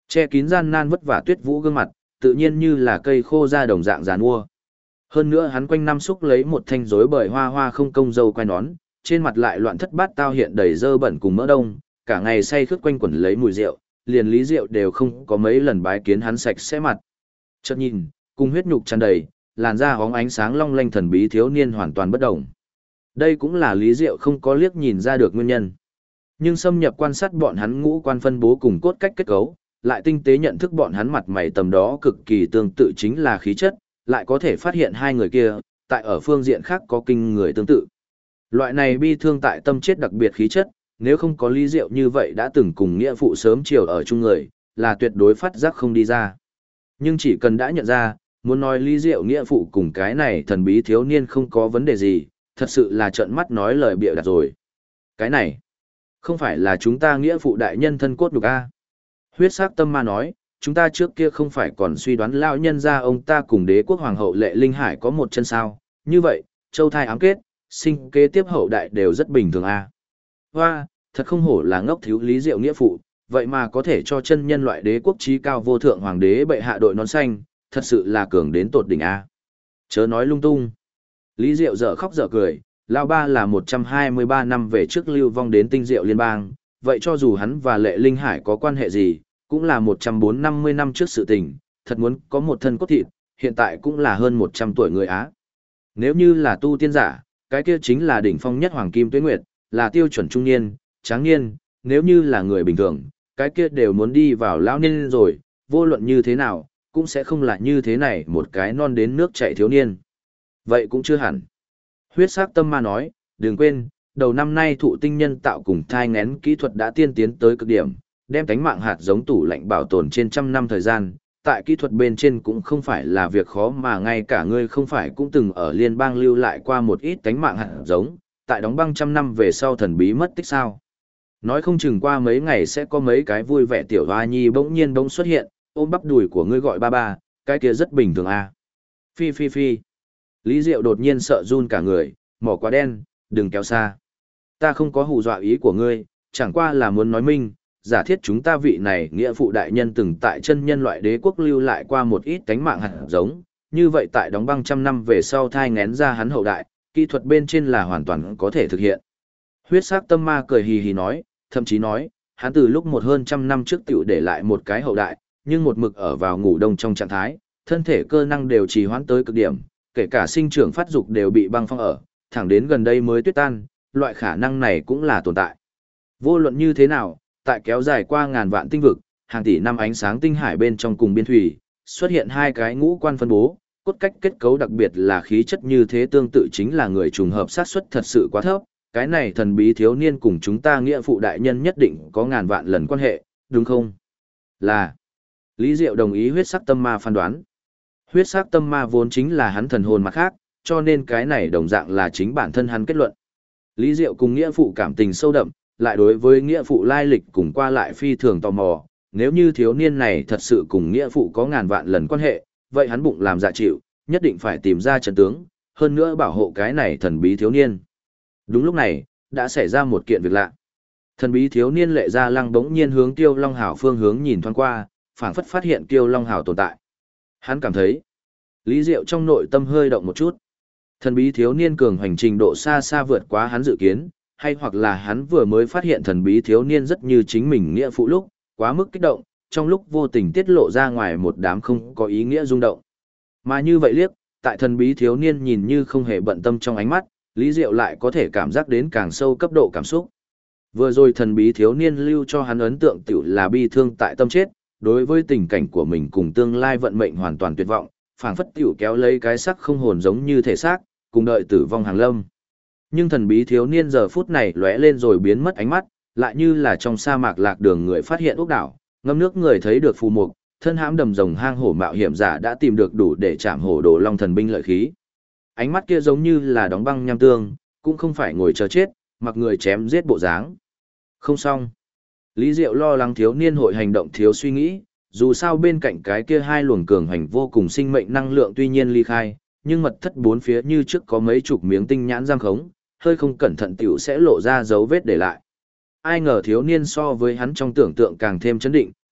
Che kín gian nan vất vả Tuyết Vũ gương mặt, tự nhiên như là cây khô ra đồng dạng giàn mua. Hơn nữa hắn quanh năm xúc lấy một thanh rối bời hoa hoa không công dâu quai nón, trên mặt lại loạn thất bát tao hiện đầy dơ bẩn cùng mỡ đông, cả ngày say khướt quanh quẩn lấy mùi rượu, liền Lý Diệu đều không có mấy lần bái kiến hắn sạch sẽ mặt. Chợt nhìn, cùng huyết nhục tràn đầy, làn da hóng ánh sáng long lanh thần bí thiếu niên hoàn toàn bất động. Đây cũng là Lý Diệu không có liếc nhìn ra được nguyên nhân. Nhưng xâm nhập quan sát bọn hắn ngũ quan phân bố cùng cốt cách kết cấu, lại tinh tế nhận thức bọn hắn mặt mày tầm đó cực kỳ tương tự chính là khí chất, lại có thể phát hiện hai người kia, tại ở phương diện khác có kinh người tương tự. Loại này bi thương tại tâm chết đặc biệt khí chất, nếu không có Lý Diệu như vậy đã từng cùng nghĩa phụ sớm chiều ở chung người, là tuyệt đối phát giác không đi ra. Nhưng chỉ cần đã nhận ra, muốn nói Lý Diệu nghĩa phụ cùng cái này thần bí thiếu niên không có vấn đề gì, thật sự là trợn mắt nói lời bịa đặt rồi. Cái này, không phải là chúng ta nghĩa phụ đại nhân thân cốt nhục a? Huyết sắc tâm ma nói, chúng ta trước kia không phải còn suy đoán lão nhân gia ông ta cùng đế quốc hoàng hậu Lệ Linh Hải có một chân sao? Như vậy, châu thai ám kết, sinh kế tiếp hậu đại đều rất bình thường a. Hoa, thật không hổ là ngốc thiếu Lý Diệu nghĩa phụ, vậy mà có thể cho chân nhân loại đế quốc trí cao vô thượng hoàng đế bệ hạ đội nón xanh, thật sự là cường đến tột đỉnh a. Chớ nói lung tung. Lý Diệu dở khóc dở cười, lão ba là 123 năm về trước lưu vong đến Tinh Diệu liên bang, vậy cho dù hắn và Lệ Linh Hải có quan hệ gì, cũng là 150 năm trước sự tình, thật muốn có một thân cốt thịt, hiện tại cũng là hơn 100 tuổi người Á. Nếu như là tu tiên giả, cái kia chính là đỉnh phong nhất hoàng kim tuế nguyệt, là tiêu chuẩn trung niên, tráng niên, nếu như là người bình thường, cái kia đều muốn đi vào lão niên rồi, vô luận như thế nào, cũng sẽ không là như thế này một cái non đến nước chảy thiếu niên. Vậy cũng chưa hẳn. Huyết sắc tâm ma nói, đừng quên, đầu năm nay thụ tinh nhân tạo cùng thai nghén kỹ thuật đã tiên tiến tới cực điểm, đem tánh mạng hạt giống tủ lạnh bảo tồn trên trăm năm thời gian, tại kỹ thuật bên trên cũng không phải là việc khó mà ngay cả ngươi không phải cũng từng ở liên bang lưu lại qua một ít tánh mạng hạt giống, tại đóng băng trăm năm về sau thần bí mất tích sao. Nói không chừng qua mấy ngày sẽ có mấy cái vui vẻ tiểu hoa nhi bỗng nhiên bỗng xuất hiện, ôm bắp đùi của ngươi gọi ba ba, cái kia rất bình thường à. Phi phi phi. Lý Diệu đột nhiên sợ run cả người, mỏ quá đen, đừng kéo xa. Ta không có hù dọa ý của ngươi, chẳng qua là muốn nói minh, giả thiết chúng ta vị này nghĩa phụ đại nhân từng tại chân nhân loại đế quốc lưu lại qua một ít cánh mạng hạt giống, như vậy tại đóng băng trăm năm về sau thai ngén ra hắn hậu đại, kỹ thuật bên trên là hoàn toàn có thể thực hiện. Huyết sắc tâm ma cười hì hì nói, thậm chí nói, hắn từ lúc một hơn trăm năm trước tiểu để lại một cái hậu đại, nhưng một mực ở vào ngủ đông trong trạng thái, thân thể cơ năng đều trì hoãn tới cực điểm, kể cả sinh trưởng phát dục đều bị băng phong ở, thẳng đến gần đây mới tuyết tan, loại khả năng này cũng là tồn tại. Vô luận như thế nào, tại kéo dài qua ngàn vạn tinh vực, hàng tỷ năm ánh sáng tinh hải bên trong cùng biên thủy, xuất hiện hai cái ngũ quan phân bố, cốt cách kết cấu đặc biệt là khí chất như thế tương tự chính là người trùng hợp xác suất thật sự quá thấp, cái này thần bí thiếu niên cùng chúng ta nghĩa phụ đại nhân nhất định có ngàn vạn lần quan hệ, đúng không? Là. Lý Diệu đồng ý huyết sắc tâm ma phán đoán. Huyết sắc tâm ma vốn chính là hắn thần hồn mặt khác, cho nên cái này đồng dạng là chính bản thân hắn kết luận. Lý Diệu cùng nghĩa phụ cảm tình sâu đậm, lại đối với nghĩa phụ lai lịch cùng qua lại phi thường tò mò, nếu như thiếu niên này thật sự cùng nghĩa phụ có ngàn vạn lần quan hệ, vậy hắn bụng làm dạ chịu, nhất định phải tìm ra trận tướng, hơn nữa bảo hộ cái này thần bí thiếu niên. Đúng lúc này, đã xảy ra một kiện việc lạ. Thần bí thiếu niên Lệ Gia Lăng bỗng nhiên hướng Tiêu Long Hào phương hướng nhìn thoáng qua, phảng phất phát hiện Tiêu Long Hào tồn tại. Hắn cảm thấy, Lý Diệu trong nội tâm hơi động một chút. Thần bí thiếu niên cường hành trình độ xa xa vượt quá hắn dự kiến, hay hoặc là hắn vừa mới phát hiện thần bí thiếu niên rất như chính mình nghĩa phụ lúc, quá mức kích động, trong lúc vô tình tiết lộ ra ngoài một đám không có ý nghĩa rung động. Mà như vậy liếc, tại thần bí thiếu niên nhìn như không hề bận tâm trong ánh mắt, Lý Diệu lại có thể cảm giác đến càng sâu cấp độ cảm xúc. Vừa rồi thần bí thiếu niên lưu cho hắn ấn tượng tiểu là bi thương tại tâm chết, đối với tình cảnh của mình cùng tương lai vận mệnh hoàn toàn tuyệt vọng, phảng phất tiểu kéo lấy cái xác không hồn giống như thể xác, cùng đợi tử vong hàng lâm. Nhưng thần bí thiếu niên giờ phút này lóe lên rồi biến mất ánh mắt, lại như là trong sa mạc lạc đường người phát hiện ốc đảo, ngâm nước người thấy được phù mục, thân hãm đầm rồng hang hổ mạo hiểm giả đã tìm được đủ để chạm hổ đồ long thần binh lợi khí. Ánh mắt kia giống như là đóng băng nham tương, cũng không phải ngồi chờ chết, mặc người chém giết bộ dáng. Không xong. Lý Diệu lo lắng thiếu niên hội hành động thiếu suy nghĩ, dù sao bên cạnh cái kia hai luồng cường hành vô cùng sinh mệnh năng lượng tuy nhiên ly khai, nhưng mật thất bốn phía như trước có mấy chục miếng tinh nhãn giam khống, hơi không cẩn thận tiểu sẽ lộ ra dấu vết để lại. Ai ngờ thiếu niên so với hắn trong tưởng tượng càng thêm chấn định,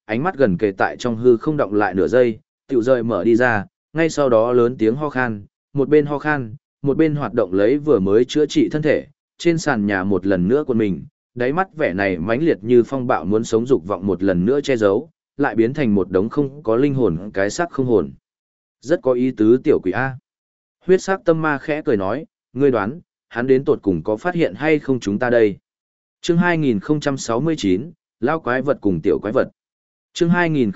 ánh mắt gần kề tại trong hư không động lại nửa giây, tiểu rời mở đi ra, ngay sau đó lớn tiếng ho khan, ho khan, một bên hoạt động lấy vừa mới chữa trị thân thể, trên sàn nhà một lần nữa quần mình, đáy mắt vẻ này mãnh liệt như phong bạo muốn sống dục vọng một lần nữa che giấu, lại biến thành một đống không có linh hồn cái xác không hồn. Rất có ý tứ tiểu quỷ A. Huyết sắc tâm ma khẽ cười nói, ngươi đoán, hắn đến tột cùng có phát hiện hay không chúng ta đây. Chương 2069, Lao quái vật cùng tiểu quái vật. Chương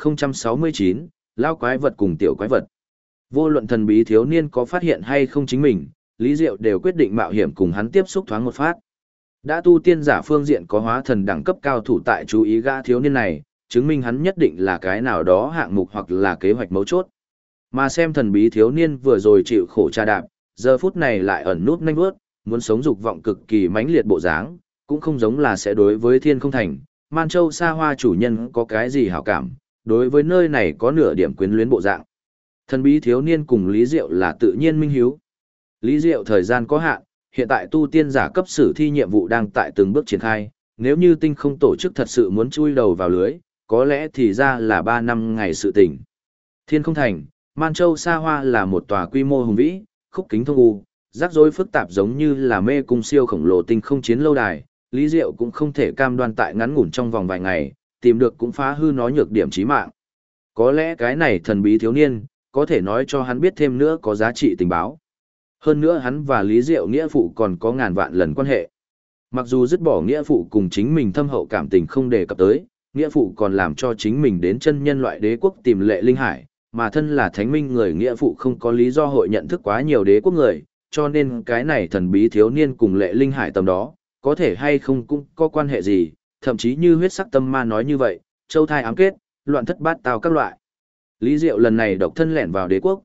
2069, Lao quái vật cùng tiểu quái vật. Vô luận thần bí thiếu niên có phát hiện hay không chính mình, Lý Diệu đều quyết định mạo hiểm cùng hắn tiếp xúc thoáng một phát. Đã tu tiên giả phương diện có hóa thần đẳng cấp cao thủ tại chú ý gã thiếu niên này, chứng minh hắn nhất định là cái nào đó hạng mục hoặc là kế hoạch mấu chốt. Mà xem thần bí thiếu niên vừa rồi chịu khổ tra đạp, giờ phút này lại ẩn nút nhanh bước, muốn sống dục vọng cực kỳ mãnh liệt bộ dáng, cũng không giống là sẽ đối với Thiên Không Thành, Man Châu xa hoa chủ nhân có cái gì hảo cảm, đối với nơi này có nửa điểm quyến luyến bộ dạng. Thần bí thiếu niên cùng Lý Diệu là tự nhiên minh hiếu. Lý Diệu thời gian có hạn, hiện tại tu tiên giả cấp sử thi nhiệm vụ đang tại từng bước triển khai, nếu như tinh không tổ chức thật sự muốn chui đầu vào lưới, có lẽ thì ra là 3 năm ngày sự tỉnh. Thiên Không Thành, Man Châu xa hoa là một tòa quy mô hùng vĩ, khúc kính thông u, rắc rối phức tạp giống như là mê cung siêu khổng lồ tinh không chiến lâu đài, Lý Diệu cũng không thể cam đoan tại ngắn ngủn trong vòng vài ngày, tìm được cũng phá hư nó nhược điểm chí mạng. Có lẽ cái này thần bí thiếu niên, có thể nói cho hắn biết thêm nữa có giá trị tình báo. Hơn nữa hắn và Lý Diệu nghĩa phụ còn có ngàn vạn lần quan hệ. Mặc dù dứt bỏ nghĩa phụ cùng chính mình thâm hậu cảm tình không đề cập tới, nghĩa phụ còn làm cho chính mình đến chân nhân loại đế quốc tìm Lệ Linh Hải, mà thân là thánh minh người nghĩa phụ không có lý do hội nhận thức quá nhiều đế quốc người, cho nên cái này thần bí thiếu niên cùng Lệ Linh Hải tầm đó, có thể hay không cũng có quan hệ gì, thậm chí như huyết sắc tâm ma nói như vậy, châu thai ám kết, loạn thất bát tao các loại. Lý Diệu lần này độc thân lẻn vào đế quốc,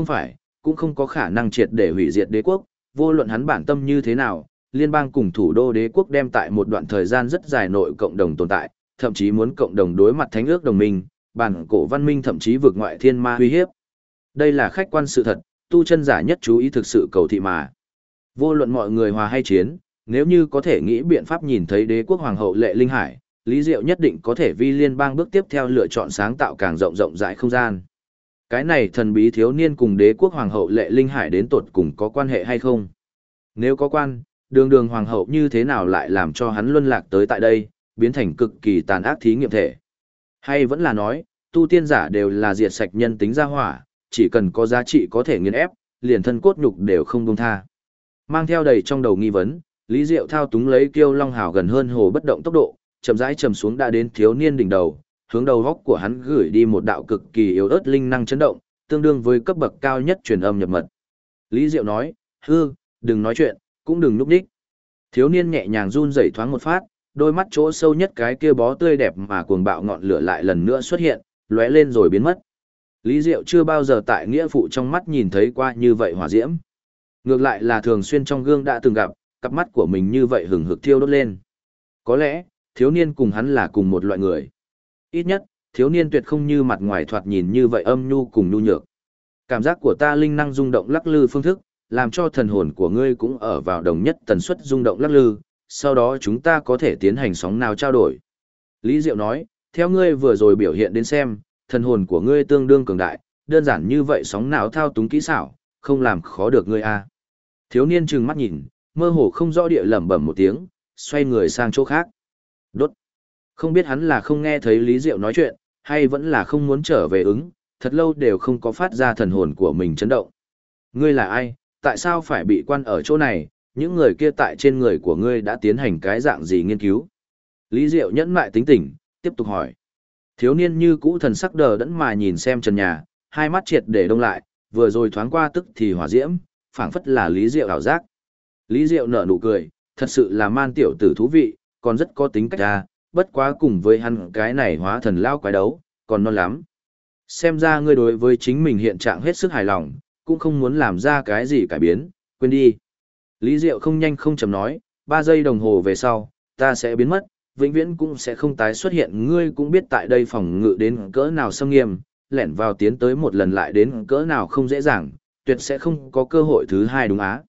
cũng không có khả năng triệt để hủy diệt đế quốc, vô luận hắn bản tâm như thế nào, liên bang cùng thủ đô đế quốc đem tại một đoạn thời gian rất dài nội cộng đồng tồn tại, thậm chí muốn cộng đồng đối mặt thánh ước đồng minh, bản cổ văn minh thậm chí vượt ngoại thiên ma uy hiếp. Đây là khách quan sự thật, tu chân giả nhất chú ý thực sự cầu thị mà. Vô luận mọi người hòa hay chiến, nếu như có thể nghĩ biện pháp nhìn thấy đế quốc hoàng hậu Lệ Linh Hải, Lý Diệu nhất định có thể vi liên bang bước tiếp theo lựa chọn sáng tạo càng rộng rãi không gian. Cái này thần bí thiếu niên cùng đế quốc hoàng hậu Lệ Linh Hải đến tột cùng có quan hệ hay không? Nếu có quan, đường hoàng hậu như thế nào lại làm cho hắn luân lạc tới tại đây, biến thành cực kỳ tàn ác thí nghiệm thể? Hay vẫn là nói, tu tiên giả đều là diệt sạch nhân tính ra hỏa, chỉ cần có giá trị có thể nghiền ép, liền thân cốt nhục đều không buông tha. Mang theo đầy trong đầu nghi vấn, Lý Diệu thao túng lấy Kiêu Long Hào gần hơn hồ bất động tốc độ, chậm rãi chầm xuống đã đến thiếu niên đỉnh đầu, hướng đầu góc của hắn gửi đi một đạo cực kỳ yếu ớt linh năng chấn động, tương đương với cấp bậc cao nhất truyền âm nhập mật. Lý Diệu nói, đừng nói chuyện, cũng đừng núp đích. Thiếu niên nhẹ nhàng run rẩy thoáng một phát, đôi mắt chỗ sâu nhất cái kia bó tươi đẹp mà cuồng bạo ngọn lửa lại lần nữa xuất hiện, lóe lên rồi biến mất. Lý Diệu chưa bao giờ tại nghĩa phụ trong mắt nhìn thấy qua như vậy hỏa diễm. Ngược lại là thường xuyên trong gương đã từng gặp, cặp mắt của mình như vậy hừng hực thiêu đốt lên. Có lẽ, thiếu niên cùng hắn là cùng một loại người. Ít nhất, thiếu niên tuyệt không như mặt ngoài thoạt nhìn như vậy âm nhu cùng nhu nhược. Cảm giác của ta linh năng rung động lắc lư phương thức, làm cho thần hồn của ngươi cũng ở vào đồng nhất tần suất rung động lắc lư, sau đó chúng ta có thể tiến hành sóng nào trao đổi. Lý Diệu nói, theo ngươi vừa rồi biểu hiện đến xem, thần hồn của ngươi tương đương cường đại, đơn giản như vậy sóng nào thao túng kỹ xảo, không làm khó được ngươi a. Thiếu niên trừng mắt nhìn, mơ hồ không rõ địa lẩm bẩm một tiếng, xoay người sang chỗ khác. Đốt. Không biết hắn là không nghe thấy Lý Diệu nói chuyện, hay vẫn là không muốn trở về ứng, thật lâu đều không có phát ra thần hồn của mình chấn động. Ngươi là ai, tại sao phải bị quan ở chỗ này, những người kia tại trên người của ngươi đã tiến hành cái dạng gì nghiên cứu? Lý Diệu nhẫn mại tính tỉnh, tiếp tục hỏi. Thiếu niên như cũ thần sắc đờ đẫn mà nhìn xem trần nhà, hai mắt triệt để đông lại, vừa rồi thoáng qua tức thì hỏa diễm, phảng phất là Lý Diệu ảo giác. Lý Diệu nở nụ cười, thật sự là man tiểu tử thú vị, còn rất có tính cách ra, bất quá cùng với hắn cái này hóa thần lao quái đấu, còn non lắm. Xem ra ngươi đối với chính mình hiện trạng hết sức hài lòng, cũng không muốn làm ra cái gì cải biến, quên đi. Lý Diệu không nhanh không chậm nói, 3 giây đồng hồ về sau, ta sẽ biến mất, vĩnh viễn cũng sẽ không tái xuất hiện. Ngươi cũng biết tại đây phòng ngự đến cỡ nào xâm nghiêm, lẻn vào tiến tới một lần lại đến cỡ nào không dễ dàng, tuyệt sẽ không có cơ hội thứ hai đúng á.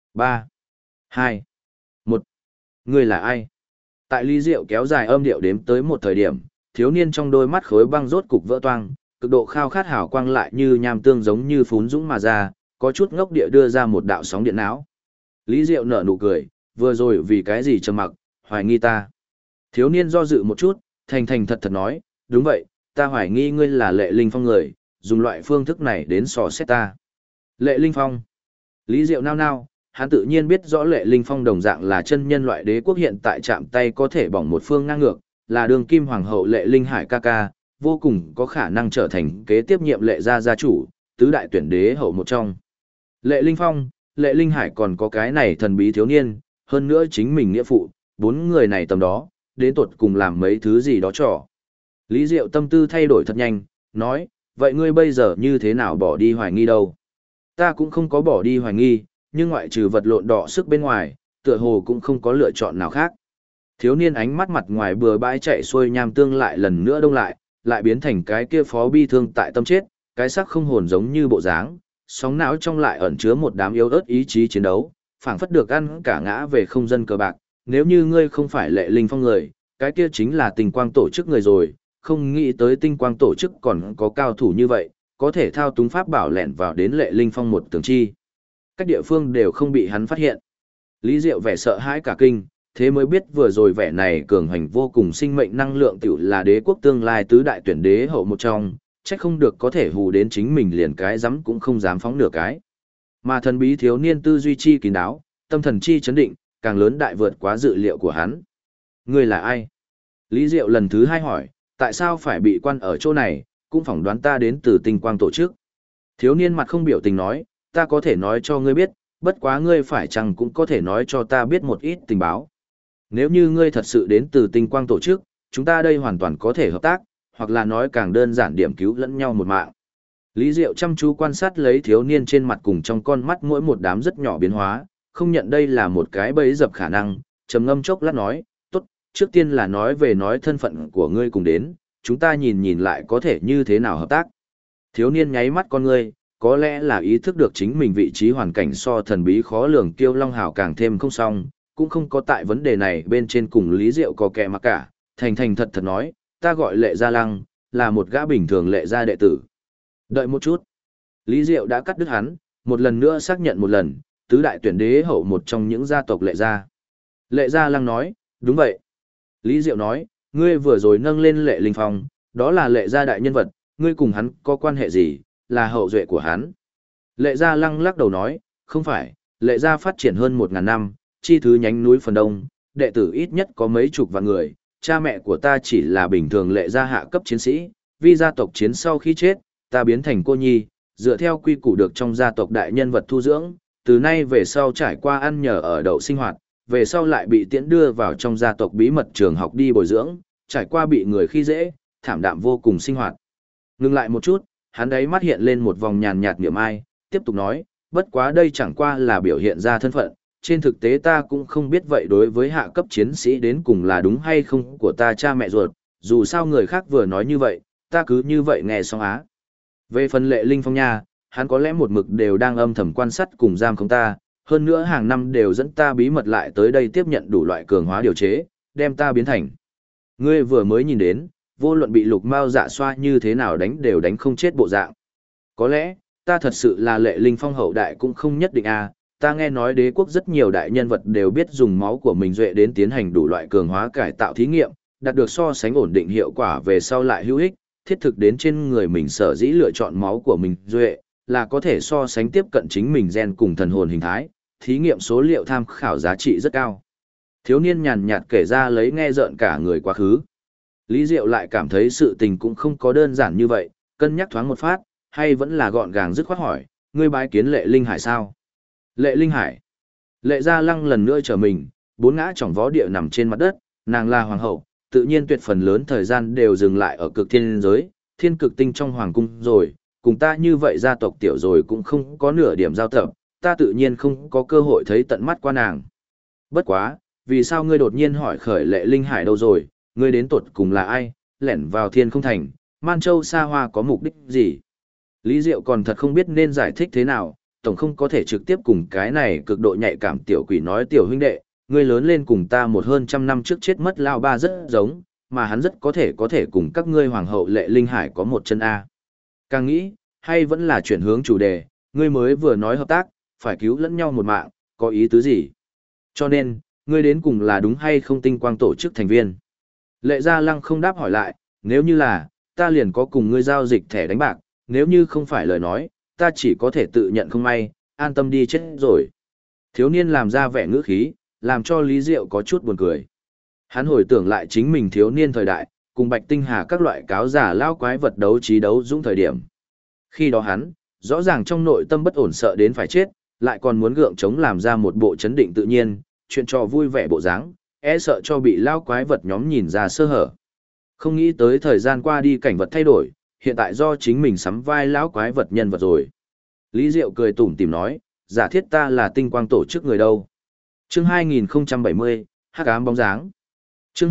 3, 2, 1. Ngươi là ai? Tại Lý Diệu kéo dài âm điệu đếm tới một thời điểm, Thiếu niên trong đôi mắt khối băng rốt cục vỡ toang, cực độ khao khát hào quang lại như nham tương giống như phún dũng mà ra, có chút ngốc địa đưa ra một đạo sóng điện não. Lý Diệu nở nụ cười, vừa rồi vì cái gì trầm mặc, hoài nghi ta. Thiếu niên do dự một chút, thành thành thật thật nói, đúng vậy, ta hoài nghi ngươi là Lệ Linh Phong người, dùng loại phương thức này đến sò xét ta. Lệ Linh Phong. Lý Diệu nao nao, hắn tự nhiên biết rõ Lệ Linh Phong đồng dạng là chân nhân loại đế quốc hiện tại chạm tay có thể bỏng một phương ngang ngược, là đường kim hoàng hậu Lệ Linh Hải ca ca, vô cùng có khả năng trở thành kế tiếp nhiệm Lệ gia gia chủ, tứ đại tuyển đế hậu một trong. Lệ Linh Phong, Lệ Linh Hải còn có cái này thần bí thiếu niên, hơn nữa chính mình nghĩa phụ, bốn người này tầm đó, đến tuột cùng làm mấy thứ gì đó trò. Lý Diệu tâm tư thay đổi thật nhanh, nói, vậy ngươi bây giờ như thế nào bỏ đi hoài nghi đâu? Ta cũng không có bỏ đi hoài nghi, nhưng ngoại trừ vật lộn đỏ sức bên ngoài, tựa hồ cũng không có lựa chọn nào khác. Thiếu niên ánh mắt mặt ngoài bừa bãi chạy xuôi nham tương lại lần nữa đông lại biến thành cái kia phó bi thương tại tâm chết, cái sắc không hồn giống như bộ dáng, sóng não trong lại ẩn chứa một đám yếu ớt ý chí chiến đấu, phảng phất được ăn cả ngã về không dân cờ bạc. Nếu như ngươi không phải Lệ Linh Phong người, cái kia chính là Tinh Quang tổ chức người rồi, không nghĩ tới Tinh Quang tổ chức còn có cao thủ như vậy, có thể thao túng pháp bảo lẻn vào đến Lệ Linh Phong một tường chi. Các địa phương đều không bị hắn phát hiện. Lý Diệu vẻ sợ hãi cả kinh, thế mới biết vừa rồi vẻ này cường hành vô cùng sinh mệnh năng lượng tiểu là đế quốc tương lai tứ đại tuyển đế hậu một trong, chắc không được có thể hù đến chính mình liền cái dám cũng không dám phóng nửa cái. Mà thần bí thiếu niên tư duy chi kín đáo, tâm thần chi chấn định, càng lớn đại vượt quá dự liệu của hắn. Ngươi là ai? Lý Diệu lần thứ hai hỏi, tại sao phải bị quan ở chỗ này, cũng phỏng đoán ta đến từ Tinh Quang tổ chức. Thiếu niên mặt không biểu tình nói, ta có thể nói cho ngươi biết, bất quá ngươi phải chăng cũng có thể nói cho ta biết một ít tình báo. Nếu như ngươi thật sự đến từ Tinh Quang tổ chức, chúng ta đây hoàn toàn có thể hợp tác, hoặc là nói càng đơn giản điểm cứu lẫn nhau một mạng. Lý Diệu chăm chú quan sát lấy thiếu niên trên mặt cùng trong con mắt mỗi một đám rất nhỏ biến hóa, không nhận đây là một cái bẫy dập khả năng, trầm ngâm chốc lát nói, tốt, trước tiên là nói về nói thân phận của ngươi cùng đến, chúng ta nhìn nhìn lại có thể như thế nào hợp tác. Thiếu niên nháy mắt con ngươi, có lẽ là ý thức được chính mình vị trí hoàn cảnh so thần bí khó lường Kiêu Long Hào càng thêm không xong, cũng không có tại vấn đề này bên trên cùng Lý Diệu có kẻ mà cả, thành thành thật thật nói, ta gọi Lệ Gia Lăng, là một gã bình thường Lệ gia đệ tử. Đợi một chút. Lý Diệu đã cắt đứt hắn, một lần nữa xác nhận một lần, tứ đại tuyển đế hậu một trong những gia tộc Lệ gia. Lệ Gia Lăng nói, đúng vậy. Lý Diệu nói, ngươi vừa rồi nâng lên Lệ Linh Phong, đó là Lệ gia đại nhân vật, ngươi cùng hắn có quan hệ gì, là hậu duệ của hắn. Lệ Gia Lăng lắc đầu nói, không phải, Lệ gia phát triển hơn 1000 năm, chi thứ nhánh núi phần đông, đệ tử ít nhất có mấy chục vạn người, cha mẹ của ta chỉ là bình thường Lệ gia hạ cấp chiến sĩ, vì gia tộc chiến sau khi chết, ta biến thành cô nhi, dựa theo quy củ được trong gia tộc đại nhân vật thu dưỡng, từ nay về sau trải qua ăn nhờ ở đậu sinh hoạt, về sau lại bị tiễn đưa vào trong gia tộc bí mật trường học đi bồi dưỡng, trải qua bị người khi dễ, thảm đạm vô cùng sinh hoạt. Ngừng lại một chút, hắn đấy mắt hiện lên một vòng nhàn nhạt niệm ai, tiếp tục nói, bất quá đây chẳng qua là biểu hiện ra thân phận, trên thực tế ta cũng không biết vậy đối với hạ cấp chiến sĩ đến cùng là đúng hay không của ta cha mẹ ruột, dù sao người khác vừa nói như vậy, ta cứ như vậy nghe xong á. Về phần Lệ Linh Phong nha, hắn có lẽ một mực đều đang âm thầm quan sát cùng giam không ta, hơn nữa hàng năm đều dẫn ta bí mật lại tới đây tiếp nhận đủ loại cường hóa điều chế, đem ta biến thành. Ngươi vừa mới nhìn đến, vô luận bị lục mao dạ xoa như thế nào đánh đều đánh không chết bộ dạng. Có lẽ, ta thật sự là Lệ Linh Phong hậu đại cũng không nhất định à, ta nghe nói đế quốc rất nhiều đại nhân vật đều biết dùng máu của mình duệ đến tiến hành đủ loại cường hóa cải tạo thí nghiệm, đạt được so sánh ổn định hiệu quả về sau lại hữu ích, thiết thực đến trên người mình sở dĩ lựa chọn máu của mình duệ, là có thể so sánh tiếp cận chính mình gen cùng thần hồn hình thái, thí nghiệm số liệu tham khảo giá trị rất cao. Thiếu niên nhàn nhạt kể ra lấy nghe rợn cả người quá khứ. Lý Diệu lại cảm thấy sự tình cũng không có đơn giản như vậy, cân nhắc thoáng một phát, hay vẫn là gọn gàng dứt khoát hỏi, ngươi bái kiến Lệ Linh Hải sao? Lệ Linh Hải. Lệ Gia Lăng lần nữa trở mình, bốn ngã chỏng vó địa nằm trên mặt đất, nàng là hoàng hậu, tự nhiên tuyệt phần lớn thời gian đều dừng lại ở cực thiên giới, thiên cực tinh trong hoàng cung rồi, cùng ta như vậy gia tộc tiểu rồi cũng không có nửa điểm giao tập, ta tự nhiên không có cơ hội thấy tận mắt qua nàng. Bất quá, vì sao ngươi đột nhiên hỏi khởi Lệ Linh Hải đâu rồi, ngươi đến tột cùng là ai, lẻn vào thiên không thành, Man Châu xa hoa có mục đích gì? Lý Diệu còn thật không biết nên giải thích thế nào, tổng không có thể trực tiếp cùng cái này cực độ nhạy cảm tiểu quỷ nói tiểu huynh đệ, ngươi lớn lên cùng ta một hơn trăm năm trước chết mất lao ba rất giống, mà hắn rất có thể cùng các ngươi hoàng hậu Lệ Linh Hải có một chân A. Càng nghĩ, hay vẫn là chuyển hướng chủ đề, ngươi mới vừa nói hợp tác, phải cứu lẫn nhau một mạng, có ý tứ gì? Cho nên, ngươi đến cùng là đúng hay không tinh quang tổ chức thành viên? Lệ Gia Lăng không đáp hỏi lại, nếu như là, ta liền có cùng ngươi giao dịch thẻ đánh bạc, nếu như không phải lời nói, ta chỉ có thể tự nhận không may, an tâm đi chết rồi. Thiếu niên làm ra vẻ ngữ khí, làm cho Lý Diệu có chút buồn cười. Hắn hồi tưởng lại chính mình thiếu niên thời đại, cùng Bạch Tinh Hà các loại cáo giả lao quái vật đấu trí đấu dũng thời điểm. Khi đó hắn, rõ ràng trong nội tâm bất ổn sợ đến phải chết, lại còn muốn gượng chống làm ra một bộ chấn định tự nhiên, chuyện trò vui vẻ bộ dáng, e sợ cho bị lao quái vật nhóm nhìn ra sơ hở. Không nghĩ tới thời gian qua đi cảnh vật thay đổi, hiện tại do chính mình sắm vai lão quái vật nhân vật rồi. Lý Diệu cười tủm tỉm nói, giả thiết ta là tinh quang tổ chức người đâu. Chương 2070, Hắc ám bóng dáng. Chương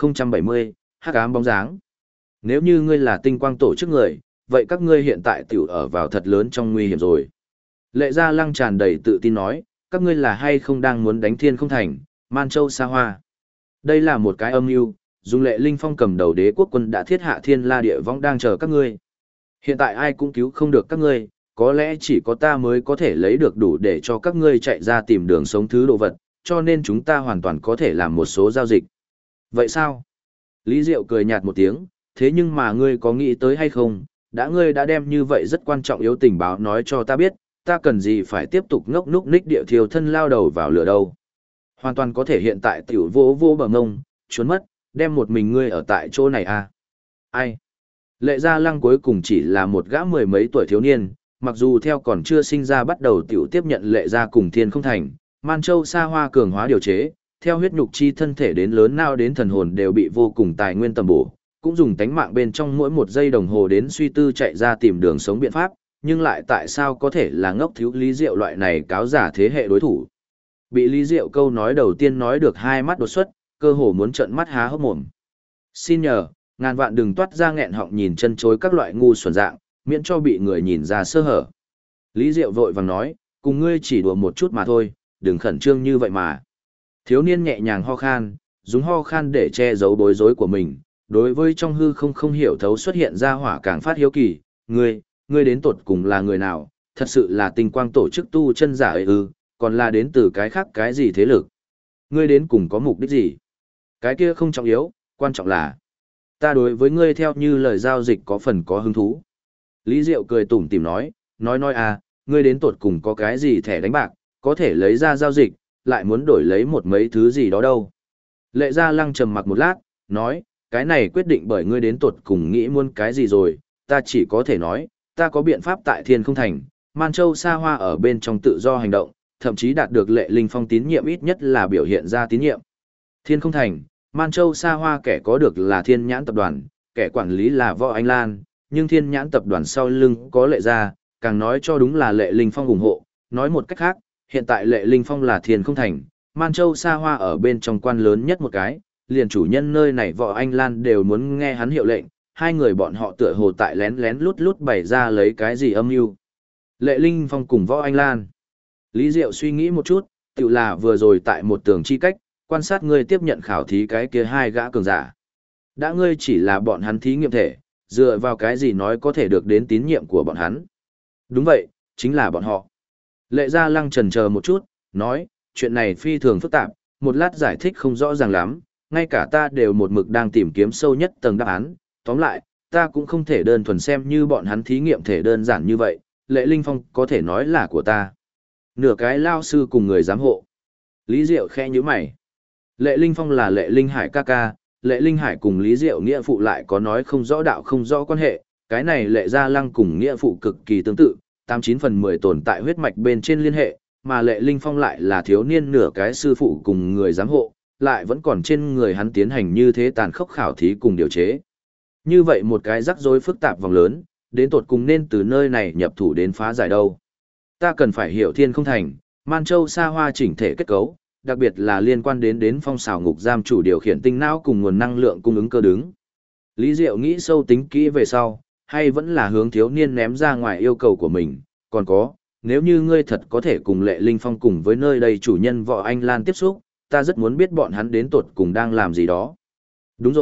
2070, Hắc ám bóng dáng. Nếu như ngươi là tinh quang tổ chức người, vậy các ngươi hiện tại tiểu ở vào thật lớn trong nguy hiểm rồi. Lệ Gia Lăng tràn đầy tự tin nói, các ngươi là hay không đang muốn đánh Thiên Không Thành, Man Châu Sa Hoa. Đây là một cái âm mưu, dùng Lệ Linh Phong cầm đầu đế quốc quân đã thiết hạ thiên la địa võng đang chờ các ngươi. Hiện tại ai cũng cứu không được các ngươi, có lẽ chỉ có ta mới có thể lấy được đủ để cho các ngươi chạy ra tìm đường sống thứ đồ vật, cho nên chúng ta hoàn toàn có thể làm một số giao dịch. Vậy sao? Lý Diệu cười nhạt một tiếng, thế nhưng mà ngươi có nghĩ tới hay không, ngươi đã đem như vậy rất quan trọng yếu tình báo nói cho ta biết, ta cần gì phải tiếp tục ngốc núc ních địa thiêu thân lao đầu vào lửa đâu. Hoàn toàn có thể hiện tại tiểu vô bờ ngông, trốn mất, đem một mình ngươi ở tại chỗ này à? Ai? Lệ Gia Lăng cuối cùng chỉ là một gã mười mấy tuổi thiếu niên, mặc dù theo còn chưa sinh ra bắt đầu tiểu tiếp nhận Lệ Gia cùng Thiên Không Thành, Man Châu Sa Hoa cường hóa điều chế, theo huyết nhục chi thân thể đến lớn nao đến thần hồn đều bị vô cùng tài nguyên tầm bổ, cũng dùng tánh mạng bên trong mỗi một giây đồng hồ đến suy tư chạy ra tìm đường sống biện pháp, nhưng lại tại sao có thể là ngốc thiếu Lý Diệu loại này cáo giả thế hệ đối thủ. Bị Lý Diệu câu nói đầu tiên nói được hai mắt đột xuất, cơ hồ muốn trợn mắt há hốc mồm. Xin nhờ, ngàn vạn đừng toát ra nghẹn họng nhìn chân chối các loại ngu xuẩn dạng, miễn cho bị người nhìn ra sơ hở. Lý Diệu vội vàng nói, cùng ngươi chỉ đùa một chút mà thôi, đừng khẩn trương như vậy mà. Thiếu niên nhẹ nhàng ho khan, dùng ho khan để che giấu bối rối của mình, đối với trong hư không hiểu thấu xuất hiện ra hỏa càng phát hiếu kỳ, ngươi đến tột cùng là người nào, thật sự là tinh quang tổ chức tu chân giả ấy ư, còn là đến từ cái khác cái gì thế lực. Ngươi đến cùng có mục đích gì? Cái kia không trọng yếu, quan trọng là ta đối với ngươi theo như lời giao dịch có phần có hứng thú. Lý Diệu cười tủm tỉm nói à, ngươi đến tột cùng có cái gì thẻ đánh bạc, có thể lấy ra giao dịch, lại muốn đổi lấy một mấy thứ gì đó đâu. Lệ Gia Lăng trầm mặc một lát, nói, cái này quyết định bởi ngươi đến tột cùng nghĩ muốn cái gì rồi, ta chỉ có thể nói, ta có biện pháp tại Thiên Không Thành, Man Châu Sa Hoa ở bên trong tự do hành động, thậm chí đạt được Lệ Linh Phong tín nhiệm ít nhất là biểu hiện ra tín nhiệm. Thiên Không Thành, Man Châu Sa Hoa kẻ có được là Thiên Nhãn Tập đoàn, kẻ quản lý là Võ Anh Lan, nhưng Thiên Nhãn Tập đoàn sau lưng có Lệ Gia, càng nói cho đúng là Lệ Linh Phong ủng hộ, nói một cách khác, hiện tại Lệ Linh Phong là Thiên Không Thành, Man Châu Sa Hoa ở bên trong quan lớn nhất một cái, liền chủ nhân nơi này Võ Anh Lan đều muốn nghe hắn hiệu lệnh, hai người bọn họ tựa hồ tại lén lén lút lút bày ra lấy cái gì âm mưu. Lệ Linh Phong cùng Võ Anh Lan. Lý Diệu suy nghĩ một chút, tự là vừa rồi tại một tường chi cách, quan sát ngươi tiếp nhận khảo thí cái kia hai gã cường giả. Đã ngươi chỉ là bọn hắn thí nghiệm thể, dựa vào cái gì nói có thể được đến tín nhiệm của bọn hắn. Đúng vậy, chính là bọn họ. Lệ Gia Lăng chần chờ một chút, nói, chuyện này phi thường phức tạp, một lát giải thích không rõ ràng lắm, ngay cả ta đều một mực đang tìm kiếm sâu nhất tầng đáp án, tóm lại, ta cũng không thể đơn thuần xem như bọn hắn thí nghiệm thể đơn giản như vậy, Lệ Linh Phong có thể nói là của ta. Nửa cái lao sư cùng người giám hộ. Lý Diệu khẽ nhíu mày. Lệ Linh Phong là Lệ Linh Hải ca ca, Lệ Linh Hải cùng Lý Diệu nghĩa phụ lại có nói không rõ đạo không rõ quan hệ, cái này Lệ Gia Lăng cùng nghĩa phụ cực kỳ tương tự, 89/10 tồn tại huyết mạch bên trên liên hệ, mà Lệ Linh Phong lại là thiếu niên nửa cái sư phụ cùng người giám hộ, lại vẫn còn trên người hắn tiến hành như thế tàn khốc khảo thí cùng điều chế. Như vậy một cái rắc rối phức tạp vòng lớn, đến tột cùng nên từ nơi này nhập thủ đến phá giải đâu. Ta cần phải hiểu Thiên Không Thành, Man Châu Sa Hoa chỉnh thể kết cấu, đặc biệt là liên quan đến phong xào ngục giam chủ điều khiển tinh não cùng nguồn năng lượng cung ứng cơ đứng. Lý Diệu nghĩ sâu tính kỹ về sau, hay vẫn là hướng thiếu niên ném ra ngoài yêu cầu của mình, còn có, nếu như ngươi thật có thể cùng Lệ Linh Phong cùng với nơi đây chủ nhân Võ Anh Lan tiếp xúc, ta rất muốn biết bọn hắn đến tột cùng đang làm gì đó. Đúng rồi,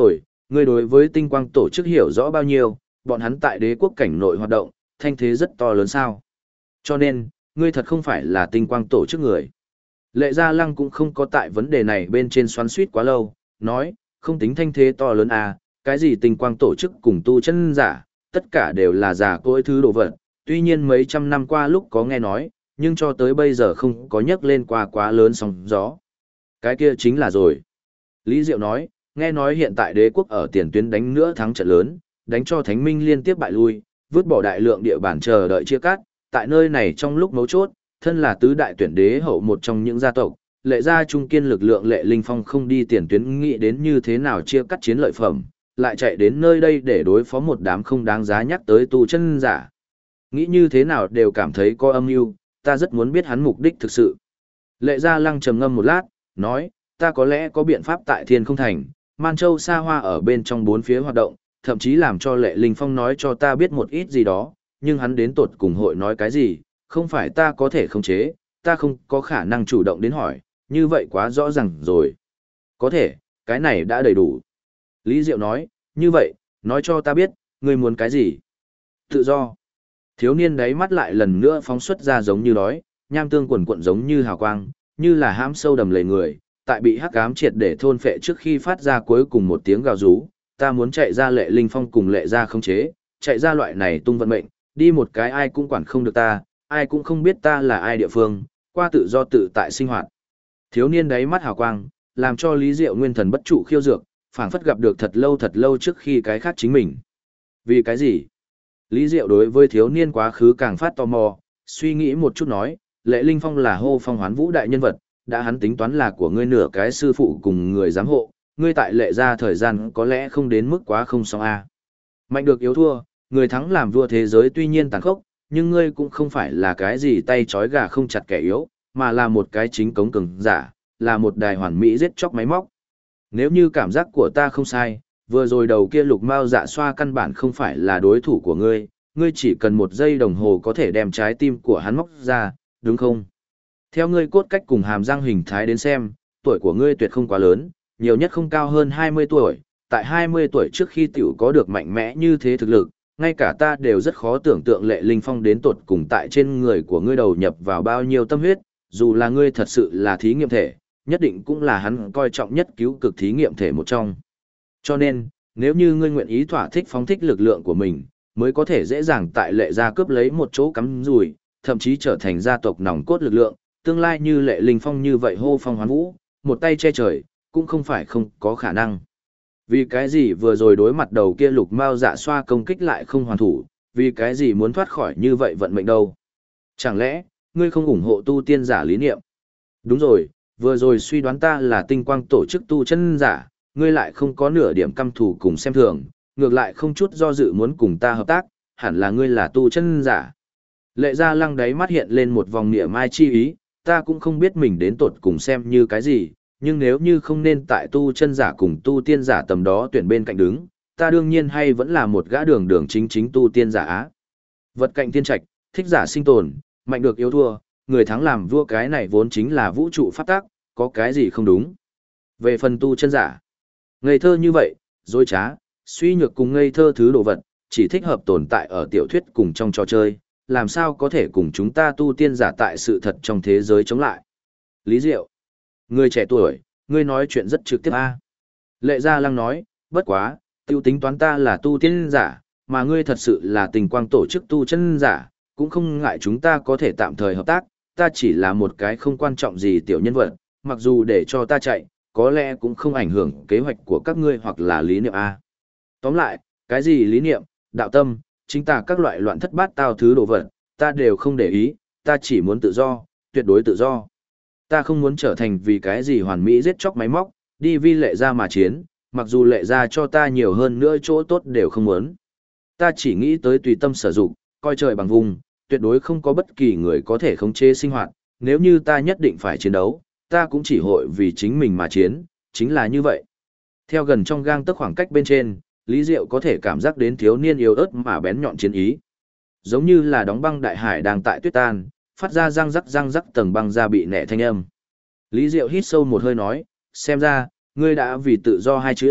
ngươi đối với tinh quang tổ chức hiểu rõ bao nhiêu, bọn hắn tại đế quốc cảnh nội hoạt động, thanh thế rất to lớn sao. Cho nên, ngươi thật không phải là tinh quang tổ chức người. Lệ Gia Lăng cũng không có tại vấn đề này bên trên xoắn suýt quá lâu, nói, không tính thanh thế to lớn à, cái gì tinh quang tổ chức cùng tu chân giả, tất cả đều là giả cỗi thứ đồ vật, tuy nhiên mấy trăm năm qua lúc có nghe nói, nhưng cho tới bây giờ không có nhắc lên qua quá lớn sóng gió. Cái kia chính là rồi. Lý Diệu nói, nghe nói hiện tại đế quốc ở tiền tuyến đánh nữa thắng trận lớn, đánh cho Thánh Minh liên tiếp bại lui, vứt bỏ đại lượng địa bàn chờ đợi chia cắt, tại nơi này trong lúc mấu chốt, thân là tứ đại tuyển đế hậu một trong những gia tộc, Lệ gia trung kiên lực lượng Lệ Linh Phong không đi tiền tuyến nghĩ đến như thế nào chia cắt chiến lợi phẩm, lại chạy đến nơi đây để đối phó một đám không đáng giá nhắc tới tu chân giả. Nghĩ như thế nào đều cảm thấy có âm mưu, ta rất muốn biết hắn mục đích thực sự. Lệ Gia Lăng trầm ngâm một lát, nói, ta có lẽ có biện pháp tại Thiên Không Thành, Man Châu xa hoa ở bên trong bốn phía hoạt động, thậm chí làm cho Lệ Linh Phong nói cho ta biết một ít gì đó, nhưng hắn đến tột cùng hội nói cái gì, không phải ta có thể khống chế, ta không có khả năng chủ động đến hỏi, như vậy quá rõ ràng rồi. Có thể, cái này đã đầy đủ. Lý Diệu nói, như vậy, nói cho ta biết, ngươi muốn cái gì? Tự do. Thiếu niên đáy mắt lại lần nữa phóng xuất ra giống như đói, nham tương quần cuộn giống như hào quang, như là hãm sâu đầm lầy người, tại bị hắc ám triệt để thôn phệ trước khi phát ra cuối cùng một tiếng gào rú, ta muốn chạy ra Lệ Linh Phong cùng Lệ gia khống chế, chạy ra loại này tung vận mệnh, đi một cái ai cũng quản không được ta, ai cũng không biết ta là ai địa phương, qua tự do tự tại sinh hoạt. Thiếu niên đáy mắt hào quang, làm cho Lý Diệu nguyên thần bất trụ khiêu dược, phảng phất gặp được thật lâu trước khi cái khác chính mình. Vì cái gì? Lý Diệu đối với thiếu niên quá khứ càng phát tò mò, suy nghĩ một chút nói, Lệ Linh Phong là hô phong hoán vũ đại nhân vật, đã hắn tính toán là của ngươi nửa cái sư phụ cùng người giám hộ, ngươi tại Lệ gia thời gian có lẽ không đến mức quá không xong a. Mạnh được yếu thua, người thắng làm vua thế giới tuy nhiên tàn khốc, nhưng ngươi cũng không phải là cái gì tay trói gà không chặt kẻ yếu, mà là một cái chính cống cường giả, là một đài hoàn mỹ giết chóc máy móc. Nếu như cảm giác của ta không sai, vừa rồi đầu kia Lục Mao Dạ Xoa căn bản không phải là đối thủ của ngươi, ngươi chỉ cần 1 giây đồng hồ có thể đem trái tim của hắn móc ra, đúng không? Theo ngươi cốt cách cùng hàm răng hình thái đến xem, tuổi của ngươi tuyệt không quá lớn, nhiều nhất không cao hơn 20 tuổi, tại 20 tuổi trước khi tiểu có được mạnh mẽ như thế thực lực, ngay cả ta đều rất khó tưởng tượng Lệ Linh Phong đến tột cùng tại trên người của ngươi đầu nhập vào bao nhiêu tâm huyết, dù là ngươi thật sự là thí nghiệm thể, nhất định cũng là hắn coi trọng nhất cứu cực thí nghiệm thể một trong. Cho nên, nếu như ngươi nguyện ý thỏa thích phóng thích lực lượng của mình, mới có thể dễ dàng tại Lệ gia cướp lấy một chỗ cắm rùi, thậm chí trở thành gia tộc nòng cốt lực lượng, tương lai như Lệ Linh Phong như vậy hô phong hoán vũ, một tay che trời, cũng không phải không có khả năng. Vì cái gì vừa rồi đối mặt đầu kia Lục Mao Dạ Xoa công kích lại không hoàn thủ, vì cái gì muốn thoát khỏi như vậy vận mệnh đâu? Chẳng lẽ, ngươi không ủng hộ tu tiên giả lý niệm? Đúng rồi, vừa rồi suy đoán ta là tinh quang tổ chức tu chân giả, ngươi lại không có nửa điểm căm thù cùng xem thường, ngược lại không chút do dự muốn cùng ta hợp tác, hẳn là ngươi là tu chân giả. Lệ Gia Lăng đáy mắt hiện lên một vòng niệm mai chi ý, ta cũng không biết mình đến tột cùng xem như cái gì, nhưng nếu như không nên tại tu chân giả cùng tu tiên giả tầm đó tuyển bên cạnh đứng, ta đương nhiên hay vẫn là một gã đường chính tu tiên giả á. Vật cạnh tiên trạch, thích giả sinh tồn, mạnh được yếu thua, người thắng làm vua cái này vốn chính là vũ trụ pháp tắc, có cái gì không đúng. Về phần tu chân giả, ngây thơ như vậy, dối trá, suy nhược cùng ngây thơ thứ đồ vật, chỉ thích hợp tồn tại ở tiểu thuyết cùng trong trò chơi, làm sao có thể cùng chúng ta tu tiên giả tại sự thật trong thế giới chống lại. Lý Diệu, người trẻ tuổi, ngươi nói chuyện rất trực tiếp a. Lệ Gia Lăng nói, bất quá, tiêu tính toán ta là tu tiên giả, mà ngươi thật sự là tình quang tổ chức tu chân giả, cũng không ngại chúng ta có thể tạm thời hợp tác, ta chỉ là một cái không quan trọng gì tiểu nhân vật, mặc dù để cho ta chạy, có lẽ cũng không ảnh hưởng kế hoạch của các ngươi hoặc là lý niệm a. Tóm lại, cái gì lý niệm, đạo tâm, chính ta các loại loạn thất bát tao thứ đồ vật, ta đều không để ý, ta chỉ muốn tự do, tuyệt đối tự do. Ta không muốn trở thành vì cái gì hoàn mỹ giết chóc máy móc, đi vi Lệ gia mà chiến, mặc dù Lệ gia cho ta nhiều hơn nữa chỗ tốt đều không muốn. Ta chỉ nghĩ tới tùy tâm sử dụng, coi trời bằng vùng, tuyệt đối không có bất kỳ người có thể khống chế sinh hoạt, nếu như ta nhất định phải chiến đấu, ta cũng chỉ hội vì chính mình mà chiến, chính là như vậy. Theo gần trong gang tấc khoảng cách bên trên, Lý Diệu có thể cảm giác đến thiếu niên yếu ớt mà bén nhọn chiến ý. Giống như là đóng băng đại hải đang tại tuyết tan, phát ra răng rắc tầng băng ra bị nẻ thanh âm. Lý Diệu hít sâu một hơi nói, xem ra, ngươi đã vì tự do hai chữ,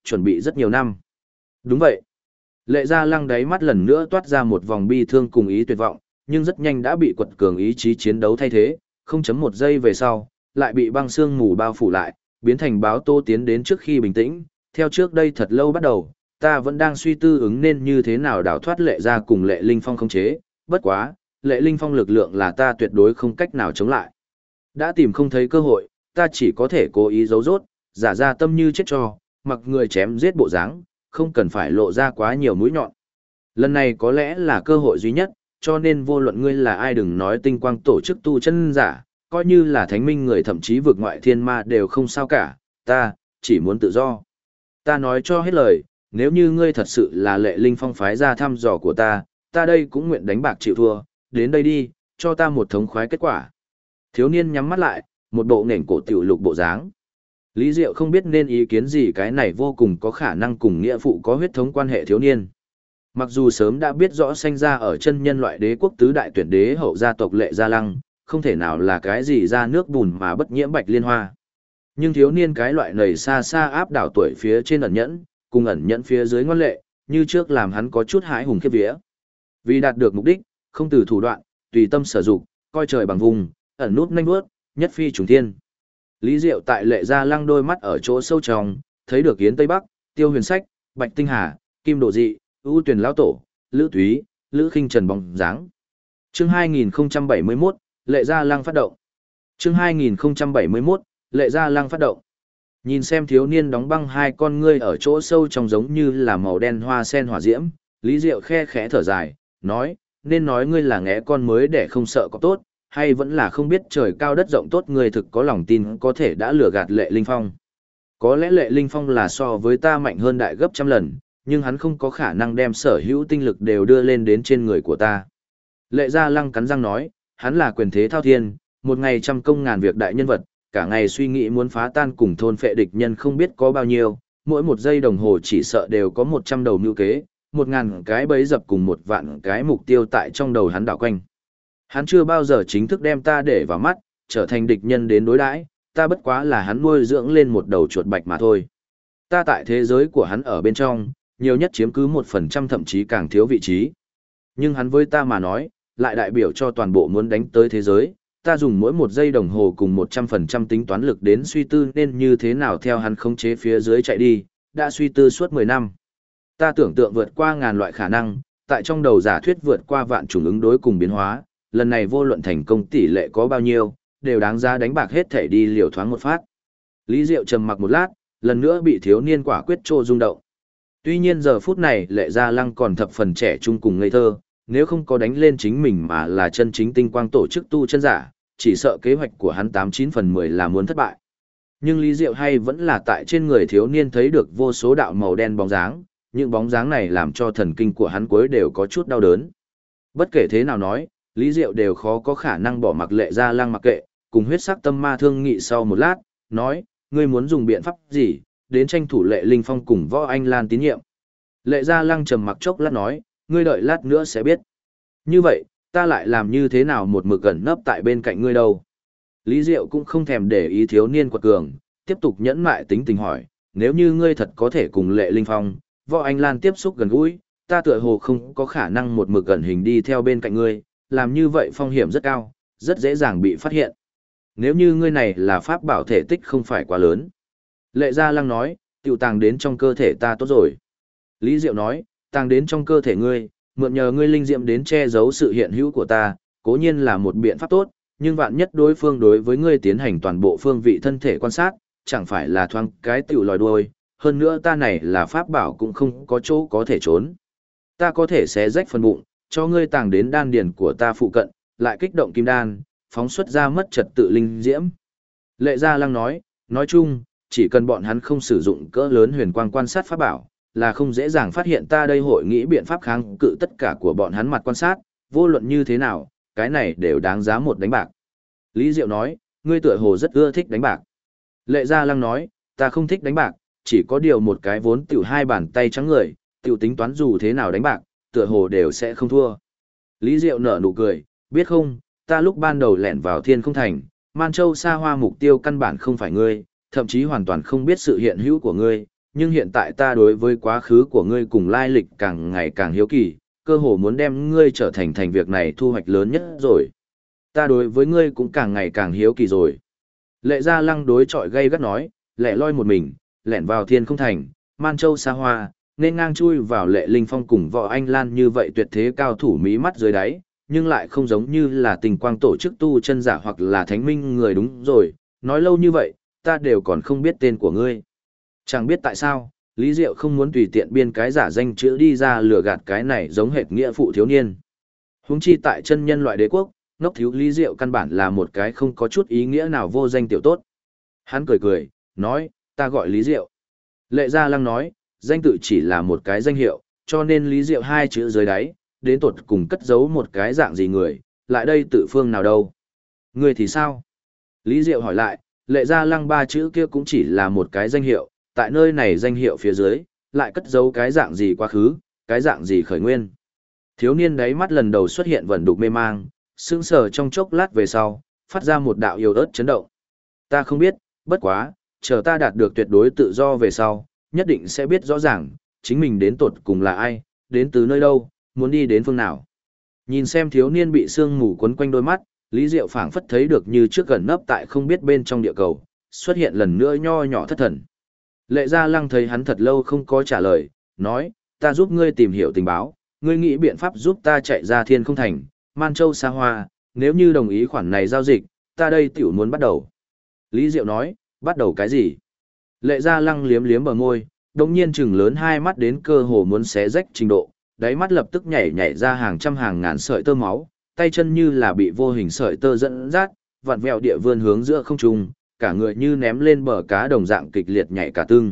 chuẩn bị rất nhiều năm. Đúng vậy. Lệ Gia Lăng đáy mắt lần nữa toát ra một vòng bi thương cùng ý tuyệt vọng, nhưng rất nhanh đã bị quật cường ý chí chiến đấu thay thế, 0.1 giây về sau, lại bị băng sương mù bao phủ lại, biến thành báo tố tiến đến trước khi bình tĩnh, theo trước đây thật lâu bắt đầu, ta vẫn đang suy tư ứng nên như thế nào đào thoát Lệ Gia cùng Lệ Linh Phong khống chế, bất quá, Lệ Linh Phong lực lượng là ta tuyệt đối không cách nào chống lại. Đã tìm không thấy cơ hội, ta chỉ có thể cố ý giấu rốt, giả ra tâm như chết cho, mặc người chém giết bộ dáng, không cần phải lộ ra quá nhiều mũi nhọn. Lần này có lẽ là cơ hội duy nhất, cho nên vô luận ngươi là ai đừng nói tinh quang tổ chức tu chân giả, coi như là thánh minh người thậm chí vượt ngoại thiên ma đều không sao cả, ta, chỉ muốn tự do. Ta nói cho hết lời, nếu như ngươi thật sự là Lệ Linh Phong phái ra thăm dò của ta đây cũng nguyện đánh bạc chịu thua, đến đây đi, cho ta một thống khoái kết quả. Thiếu niên nhắm mắt lại, một bộ nền cổ tiểu lục bộ dáng. Lý Diệu không biết nên ý kiến gì cái này vô cùng có khả năng cùng nghĩa phụ có huyết thống quan hệ thiếu niên. Mặc dù sớm đã biết rõ sanh ra ở chân nhân loại đế quốc tứ đại tuyển đế hậu gia tộc Lệ Gia Lăng, không thể nào là cái gì ra nước bùn mà bất nhiễm bạch liên hoa. Nhưng thiếu niên cái loại này xa xa áp đảo tuổi phía trên ẩn nhẫn, cùng ẩn nhẫn phía dưới ngoan lệ, như trước làm hắn có chút hãi hùng khiếp vía. Vì đạt được mục đích, không từ thủ đoạn, tùy tâm sở dụng, coi trời bằng vùng, ẩn nút nhanh bước, nhất phi trùng thiên. Lý Diệu tại Lệ Gia Lăng đôi mắt ở chỗ sâu trong, thấy được Yến Tây Bắc, Tiêu Huyền Sách, Bạch Tinh Hà, Kim Độ Dị, ưu Tuyền Lão Tổ, Lữ Thúy, Lữ Khinh Trần bóng dáng. Chương 2071, Lệ Gia Lăng phát động. Chương 2071, Lệ Gia Lăng phát động. Nhìn xem thiếu niên đóng băng hai con ngươi ở chỗ sâu trong giống như là màu đen hoa sen hỏa diễm, Lý Diệu khe khẽ thở dài, nói, nên nói ngươi là ngẽ con mới để không sợ có tốt, hay vẫn là không biết trời cao đất rộng tốt người thực có lòng tin có thể đã lừa gạt Lệ Linh Phong. Có lẽ Lệ Linh Phong là so với ta mạnh hơn đại gấp trăm lần, nhưng hắn không có khả năng đem sở hữu tinh lực đều đưa lên đến trên người của ta. Lệ Gia Lăng cắn răng nói, hắn là quyền thế thao thiên, một ngày trăm công ngàn việc đại nhân vật, cả ngày suy nghĩ muốn phá tan cùng thôn phệ địch nhân không biết có bao nhiêu, mỗi một giây đồng hồ chỉ sợ đều có 100 đầu mưu kế, 1000 cái bẫy dập cùng 1 vạn cái mục tiêu tại trong đầu hắn đảo quanh. Hắn chưa bao giờ chính thức đem ta để vào mắt, trở thành địch nhân đến đối đãi, ta bất quá là hắn nuôi dưỡng lên một đầu chuột bạch mà thôi. Ta tại thế giới của hắn ở bên trong, nhiều nhất chiếm cứ 1% thậm chí càng thiếu vị trí. Nhưng hắn với ta mà nói, lại đại biểu cho toàn bộ muốn đánh tới thế giới, ta dùng mỗi một giây đồng hồ cùng 100% tính toán lực đến suy tư nên như thế nào theo hắn khống chế phía dưới chạy đi, đã suy tư suốt 10 năm. Ta tưởng tượng vượt qua ngàn loại khả năng, tại trong đầu giả thuyết vượt qua vạn chủng ứng đối cùng biến hóa, lần này vô luận thành công tỷ lệ có bao nhiêu, đều đáng giá đánh bạc hết thể đi liều thoáng một phát. Lý Diệu trầm mặc một lát, lần nữa bị thiếu niên quả quyết trô rung động. Tuy nhiên giờ phút này Lệ Gia Lăng còn thập phần trẻ trung cùng ngây thơ, nếu không có đánh lên chính mình mà là chân chính tinh quang tổ chức tu chân giả, chỉ sợ kế hoạch của hắn 89 phần 10 là muốn thất bại. Nhưng Lý Diệu hay vẫn là tại trên người thiếu niên thấy được vô số đạo màu đen bóng dáng, những bóng dáng này làm cho thần kinh của hắn cuối đều có chút đau đớn. Bất kể thế nào nói, Lý Diệu đều khó có khả năng bỏ mặc Lệ Gia Lăng mặc kệ, cùng huyết sắc tâm ma thương nghị sau một lát, nói, ngươi muốn dùng biện pháp gì, đến tranh thủ Lệ Linh Phong cùng Võ Anh Lan tín nhiệm. Lệ Gia Lăng trầm mặc chốc lát nói, ngươi đợi lát nữa sẽ biết. Như vậy, ta lại làm như thế nào một mực gần nấp tại bên cạnh ngươi đâu. Lý Diệu cũng không thèm để ý thiếu niên quật cường, tiếp tục nhẫn mại tính tình hỏi, nếu như ngươi thật có thể cùng Lệ Linh Phong, Võ Anh Lan tiếp xúc gần gũi, ta tựa hồ không có khả năng một mực gần hình đi theo bên cạnh ngươi, làm như vậy phong hiểm rất cao, rất dễ dàng bị phát hiện. Nếu như ngươi này là pháp bảo thể tích không phải quá lớn. Lệ Gia Lăng nói, tiểu tàng đến trong cơ thể ta tốt rồi. Lý Diệu nói, tàng đến trong cơ thể ngươi, mượn nhờ ngươi linh diệm đến che giấu sự hiện hữu của ta, cố nhiên là một biện pháp tốt, nhưng vạn nhất đối phương đối với ngươi tiến hành toàn bộ phương vị thân thể quan sát, chẳng phải là thoáng cái tiểu lòi đuôi, hơn nữa ta này là pháp bảo cũng không có chỗ có thể trốn. Ta có thể xé rách phần bụng, cho ngươi tàng đến đan điền của ta phụ cận, lại kích động kim đan, phóng xuất ra mất trật tự linh diễm. Lệ Gia Lăng nói chung, chỉ cần bọn hắn không sử dụng cỡ lớn huyền quang quan sát pháp bảo, là không dễ dàng phát hiện ta đây hội nghĩ biện pháp kháng cự tất cả của bọn hắn mặt quan sát, vô luận như thế nào, cái này đều đáng giá một đánh bạc. Lý Diệu nói, ngươi tựa hồ rất ưa thích đánh bạc. Lệ Gia Lăng nói, ta không thích đánh bạc, chỉ có điều một cái vốn tiểu hai bàn tay trắng người, tiểu tính toán dù thế nào đánh bạc, tựa hồ đều sẽ không thua. Lý Diệu nở nụ cười, biết không, ta lúc ban đầu lẻn vào Thiên Không Thành, Man Châu xa hoa mục tiêu căn bản không phải ngươi, thậm chí hoàn toàn không biết sự hiện hữu của ngươi, nhưng hiện tại ta đối với quá khứ của ngươi cùng lai lịch càng ngày càng hiếu kỳ, cơ hồ muốn đem ngươi trở thành việc này thu hoạch lớn nhất rồi. Ta đối với ngươi cũng càng ngày càng hiếu kỳ rồi. Lệ Gia Lăng đối chọi gay gắt nói, lẻ loi một mình, lẻn vào thiên không thành, man châu xa hoa, nên ngang chui vào Lệ Linh Phong cùng Võ Anh Lan như vậy tuyệt thế cao thủ mí mắt dưới đáy, nhưng lại không giống như là tình quang tổ chức tu chân giả hoặc là thánh minh người đúng rồi, nói lâu như vậy, ta đều còn không biết tên của ngươi. Chẳng biết tại sao, Lý Diệu không muốn tùy tiện biên cái giả danh chữ đi ra lừa gạt cái này giống hệt nghĩa phụ thiếu niên. Huống chi tại chân nhân loại đế quốc, ngốc thiếu Lý Diệu căn bản là một cái không có chút ý nghĩa nào vô danh tiểu tốt. Hắn cười cười, nói, ta gọi Lý Diệu. Lệ Gia Lăng nói, danh tự chỉ là một cái danh hiệu, cho nên Lý Diệu hai chữ dưới đáy, đến tột cùng cất giấu một cái dạng gì người, lại đây tự phương nào đâu. Người thì sao? Lý Diệu hỏi lại, Lệ Gia Lăng ba chữ kia cũng chỉ là một cái danh hiệu, tại nơi này danh hiệu phía dưới, lại cất giấu cái dạng gì quá khứ, cái dạng gì khởi nguyên. Thiếu niên đáy mắt lần đầu xuất hiện vẩn đục mê mang, sững sờ trong chốc lát về sau, phát ra một đạo yếu ớt chấn động. Ta không biết, bất quá, chờ ta đạt được tuyệt đối tự do về sau, nhất định sẽ biết rõ ràng, chính mình đến tột cùng là ai, đến từ nơi đâu, muốn đi đến phương nào. Nhìn xem thiếu niên bị sương mù quấn quanh đôi mắt, Lý Diệu phảng phất thấy được như trước gần nấp tại không biết bên trong địa cầu, xuất hiện lần nữa nho nhỏ thất thần. Lệ Gia Lăng thấy hắn thật lâu không có trả lời, nói, ta giúp ngươi tìm hiểu tình báo, ngươi nghĩ biện pháp giúp ta chạy ra thiên không thành, Man Châu xa hoa, nếu như đồng ý khoản này giao dịch, ta đây tiểu muốn bắt đầu. Lý Diệu nói, bắt đầu cái gì? Lệ Gia Lăng liếm liếm bờ môi, đồng nhiên trừng lớn hai mắt đến cơ hồ muốn xé rách trình độ, đáy mắt lập tức nhảy nhảy ra hàng trăm hàng ngàn sợi tơ máu, tay chân như là bị vô hình sợi tơ dẫn dắt, vặn vẹo địa vươn hướng giữa không trung, cả người như ném lên bờ cá đồng dạng kịch liệt nhảy cả tưng.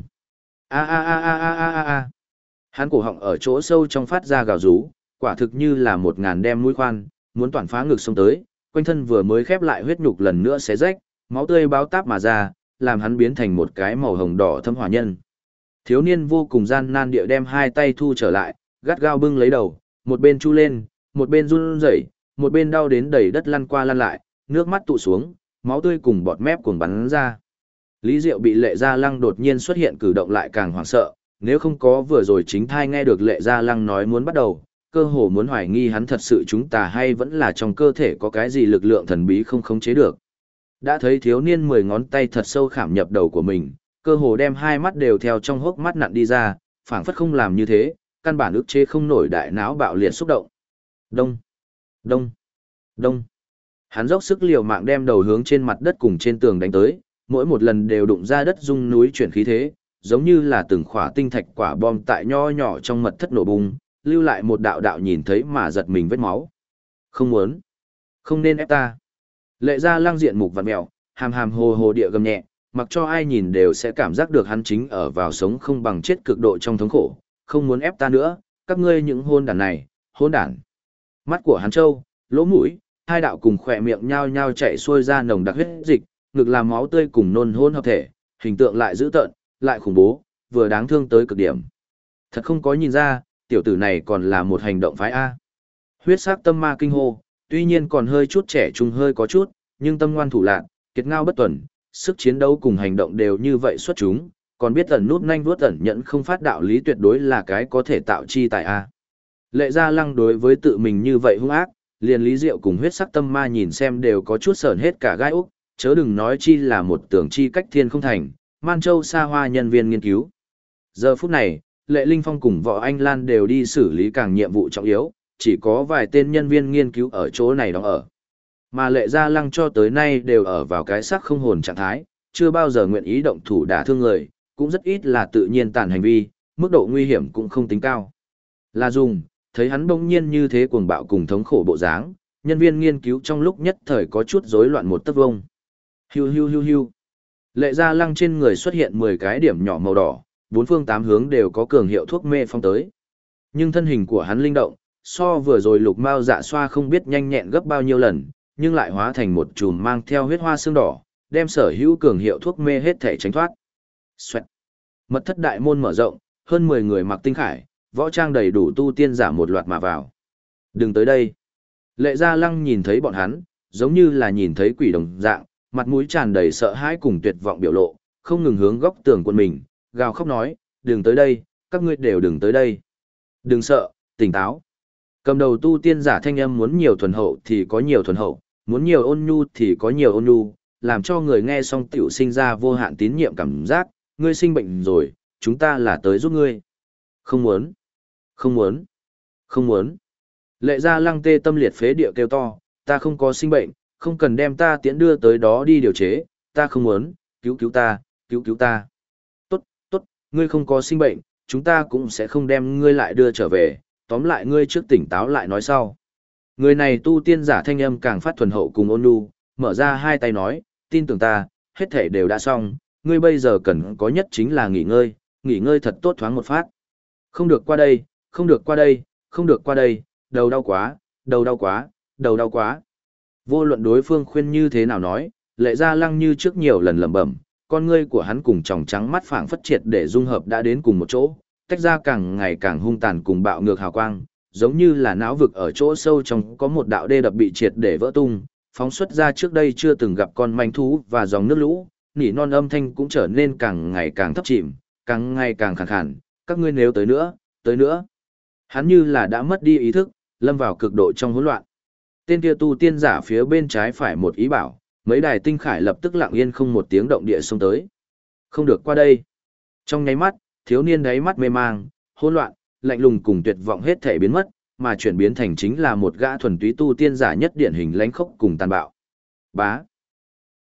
A a a a a a a a. Hắn cổ họng ở chỗ sâu trong phát ra gào rú, quả thực như là một ngàn đem mũi khoan, muốn toàn phá ngực xông tới, quanh thân vừa mới khép lại huyết nhục lần nữa xé rách, máu tươi báo táp mà ra, làm hắn biến thành một cái màu hồng đỏ thâm hỏa nhân. Thiếu niên vô cùng gian nan địa đem hai tay thu trở lại, gắt gao bưng lấy đầu, một bên chu lên, một bên run rẩy, một bên đau đến đầy đất lăn qua lăn lại, nước mắt tụ xuống, máu tươi cùng bọt mép cuồng bắn ra. Lý Diệu bị Lệ Gia Lăng đột nhiên xuất hiện cử động lại càng hoảng sợ, nếu không có vừa rồi chính thai nghe được Lệ Gia Lăng nói muốn bắt đầu, cơ hồ muốn hoài nghi hắn thật sự chúng ta hay vẫn là trong cơ thể có cái gì lực lượng thần bí không khống chế được. Đã thấy thiếu niên 10 ngón tay thật sâu khảm nhập đầu của mình, cơ hồ đem hai mắt đều theo trong hốc mắt nặn đi ra, phảng phất không làm như thế, căn bản ức chế không nổi đại não bạo liệt xúc động. Đông, đông, đông. Hắn dốc sức liều mạng đem đầu hướng trên mặt đất cùng trên tường đánh tới, mỗi một lần đều đụng ra đất rung núi chuyển khí thế, giống như là từng khỏa tinh thạch quả bom tại nho nhỏ trong mật thất nổ bung, lưu lại một đạo đạo nhìn thấy mà giật mình vết máu. Không muốn, không nên ép ta. Lệ Gia Lăng diện mục vặn mèo, hàm hàm hồ hồ địa gầm nhẹ, mặc cho ai nhìn đều sẽ cảm giác được hắn chính ở vào sống không bằng chết cực độ trong thống khổ, không muốn ép ta nữa, các ngươi những hôn đản này, hôn đản. Mắt của hắn trâu, lỗ mũi, hai đạo cùng khỏe miệng nhao nhao chạy xuôi ra nồng đặc huyết dịch, ngực làm máu tươi cùng nôn hôn hợp thể, hình tượng lại dữ tợn, lại khủng bố, vừa đáng thương tới cực điểm. Thật không có nhìn ra, tiểu tử này còn là một hành động phái A. Huyết sắc tâm ma kinh hô, tuy nhiên còn hơi chút trẻ trung hơi có chút, nhưng tâm ngoan thủ lạn, kiệt ngao bất tuần, sức chiến đấu cùng hành động đều như vậy xuất chúng, còn biết ẩn nút nhanh vuốt ẩn nhận không phát đạo lý tuyệt đối là cái có thể tạo chi tại A. Lệ Gia Lăng đối với tự mình như vậy hung ác, liền Lý Diệu cùng huyết sắc tâm ma nhìn xem đều có chút sởn hết cả gai úc, chớ đừng nói chi là một tưởng chi cách thiên không thành, Man Châu xa hoa nhân viên nghiên cứu. Giờ phút này, Lệ Linh Phong cùng Võ Anh Lan đều đi xử lý càng nhiệm vụ trọng yếu, chỉ có vài tên nhân viên nghiên cứu ở chỗ này đóng ở. Mà Lệ Gia Lăng cho tới nay đều ở vào cái xác không hồn trạng thái, chưa bao giờ nguyện ý động thủ đả thương người, cũng rất ít là tự nhiên tàn hành vi, mức độ nguy hiểm cũng không tính cao. Là dùng, thấy hắn bỗng nhiên như thế cuồng bạo cùng thống khổ bộ dáng, nhân viên nghiên cứu trong lúc nhất thời có chút rối loạn một tấc vông. Hiu hiu hiu hiu. Lệ Gia Lăng trên người xuất hiện 10 cái điểm nhỏ màu đỏ, bốn phương tám hướng đều có cường hiệu thuốc mê phong tới. Nhưng thân hình của hắn linh động, so vừa rồi lục mao dạ xoa không biết nhanh nhẹn gấp bao nhiêu lần, nhưng lại hóa thành một chùm mang theo huyết hoa xương đỏ, đem sở hữu cường hiệu thuốc mê hết thể tránh thoát. Xoẹt. Mật thất đại môn mở rộng, hơn 10 người mặc tinh khải, võ trang đầy đủ tu tiên giả một loạt mà vào. Đừng tới đây. Lệ Gia Lăng nhìn thấy bọn hắn, giống như là nhìn thấy quỷ đồng dạng, mặt mũi tràn đầy sợ hãi cùng tuyệt vọng biểu lộ, không ngừng hướng góc tường quân mình, gào khóc nói, đừng tới đây, các ngươi đều đừng tới đây. Đừng sợ, tỉnh táo. Cầm đầu tu tiên giả thanh âm muốn nhiều thuần hậu thì có nhiều thuần hậu, muốn nhiều ôn nhu thì có nhiều ôn nhu, làm cho người nghe xong tiểu sinh ra vô hạn tín nhiệm cảm giác, ngươi sinh bệnh rồi, chúng ta là tới giúp ngươi. Không muốn, không muốn, không muốn. Lệ Gia Lăng tê tâm liệt phế địa kêu to, ta không có sinh bệnh, không cần đem ta tiễn đưa tới đó đi điều chế, ta không muốn, cứu cứu ta, cứu cứu ta. Tốt, tốt, ngươi không có sinh bệnh, chúng ta cũng sẽ không đem ngươi lại đưa trở về, tóm lại ngươi trước tỉnh táo lại nói sau. Người này tu tiên giả thanh âm càng phát thuần hậu cùng ôn nhu, mở ra hai tay nói, tin tưởng ta, hết thể đều đã xong, ngươi bây giờ cần có nhất chính là nghỉ ngơi thật tốt thoáng một phát. Không được qua đây, không được qua đây, không được qua đây, đầu đau quá, đầu đau quá, đầu đau quá. Vô luận đối phương khuyên như thế nào nói, Lệ Gia Lăng như trước nhiều lần lẩm bẩm, con ngươi của hắn cùng tròng trắng mắt phảng phất triệt để dung hợp đã đến cùng một chỗ, tách ra càng ngày càng hung tàn cùng bạo ngược hào quang, giống như là não vực ở chỗ sâu trong có một đạo đê đập bị triệt để vỡ tung, phóng xuất ra trước đây chưa từng gặp con manh thú và dòng nước lũ, nỉ non âm thanh cũng trở nên càng ngày càng thấp chìm, càng ngày càng khàn khàn, các ngươi nếu tới nữa, tới nữa. Hắn như là đã mất đi ý thức, lâm vào cực độ trong hỗn loạn. Tên kia tu tiên giả phía bên trái phải một ý bảo, mấy đài tinh khải lập tức lặng yên không một tiếng động địa xông tới. Không được qua đây. Trong nháy mắt, thiếu niên đáy mắt mê mang, hỗn loạn, lạnh lùng cùng tuyệt vọng hết thể biến mất, mà chuyển biến thành chính là một gã thuần túy tu tiên giả nhất điển hình lãnh khốc cùng tàn bạo. Bá.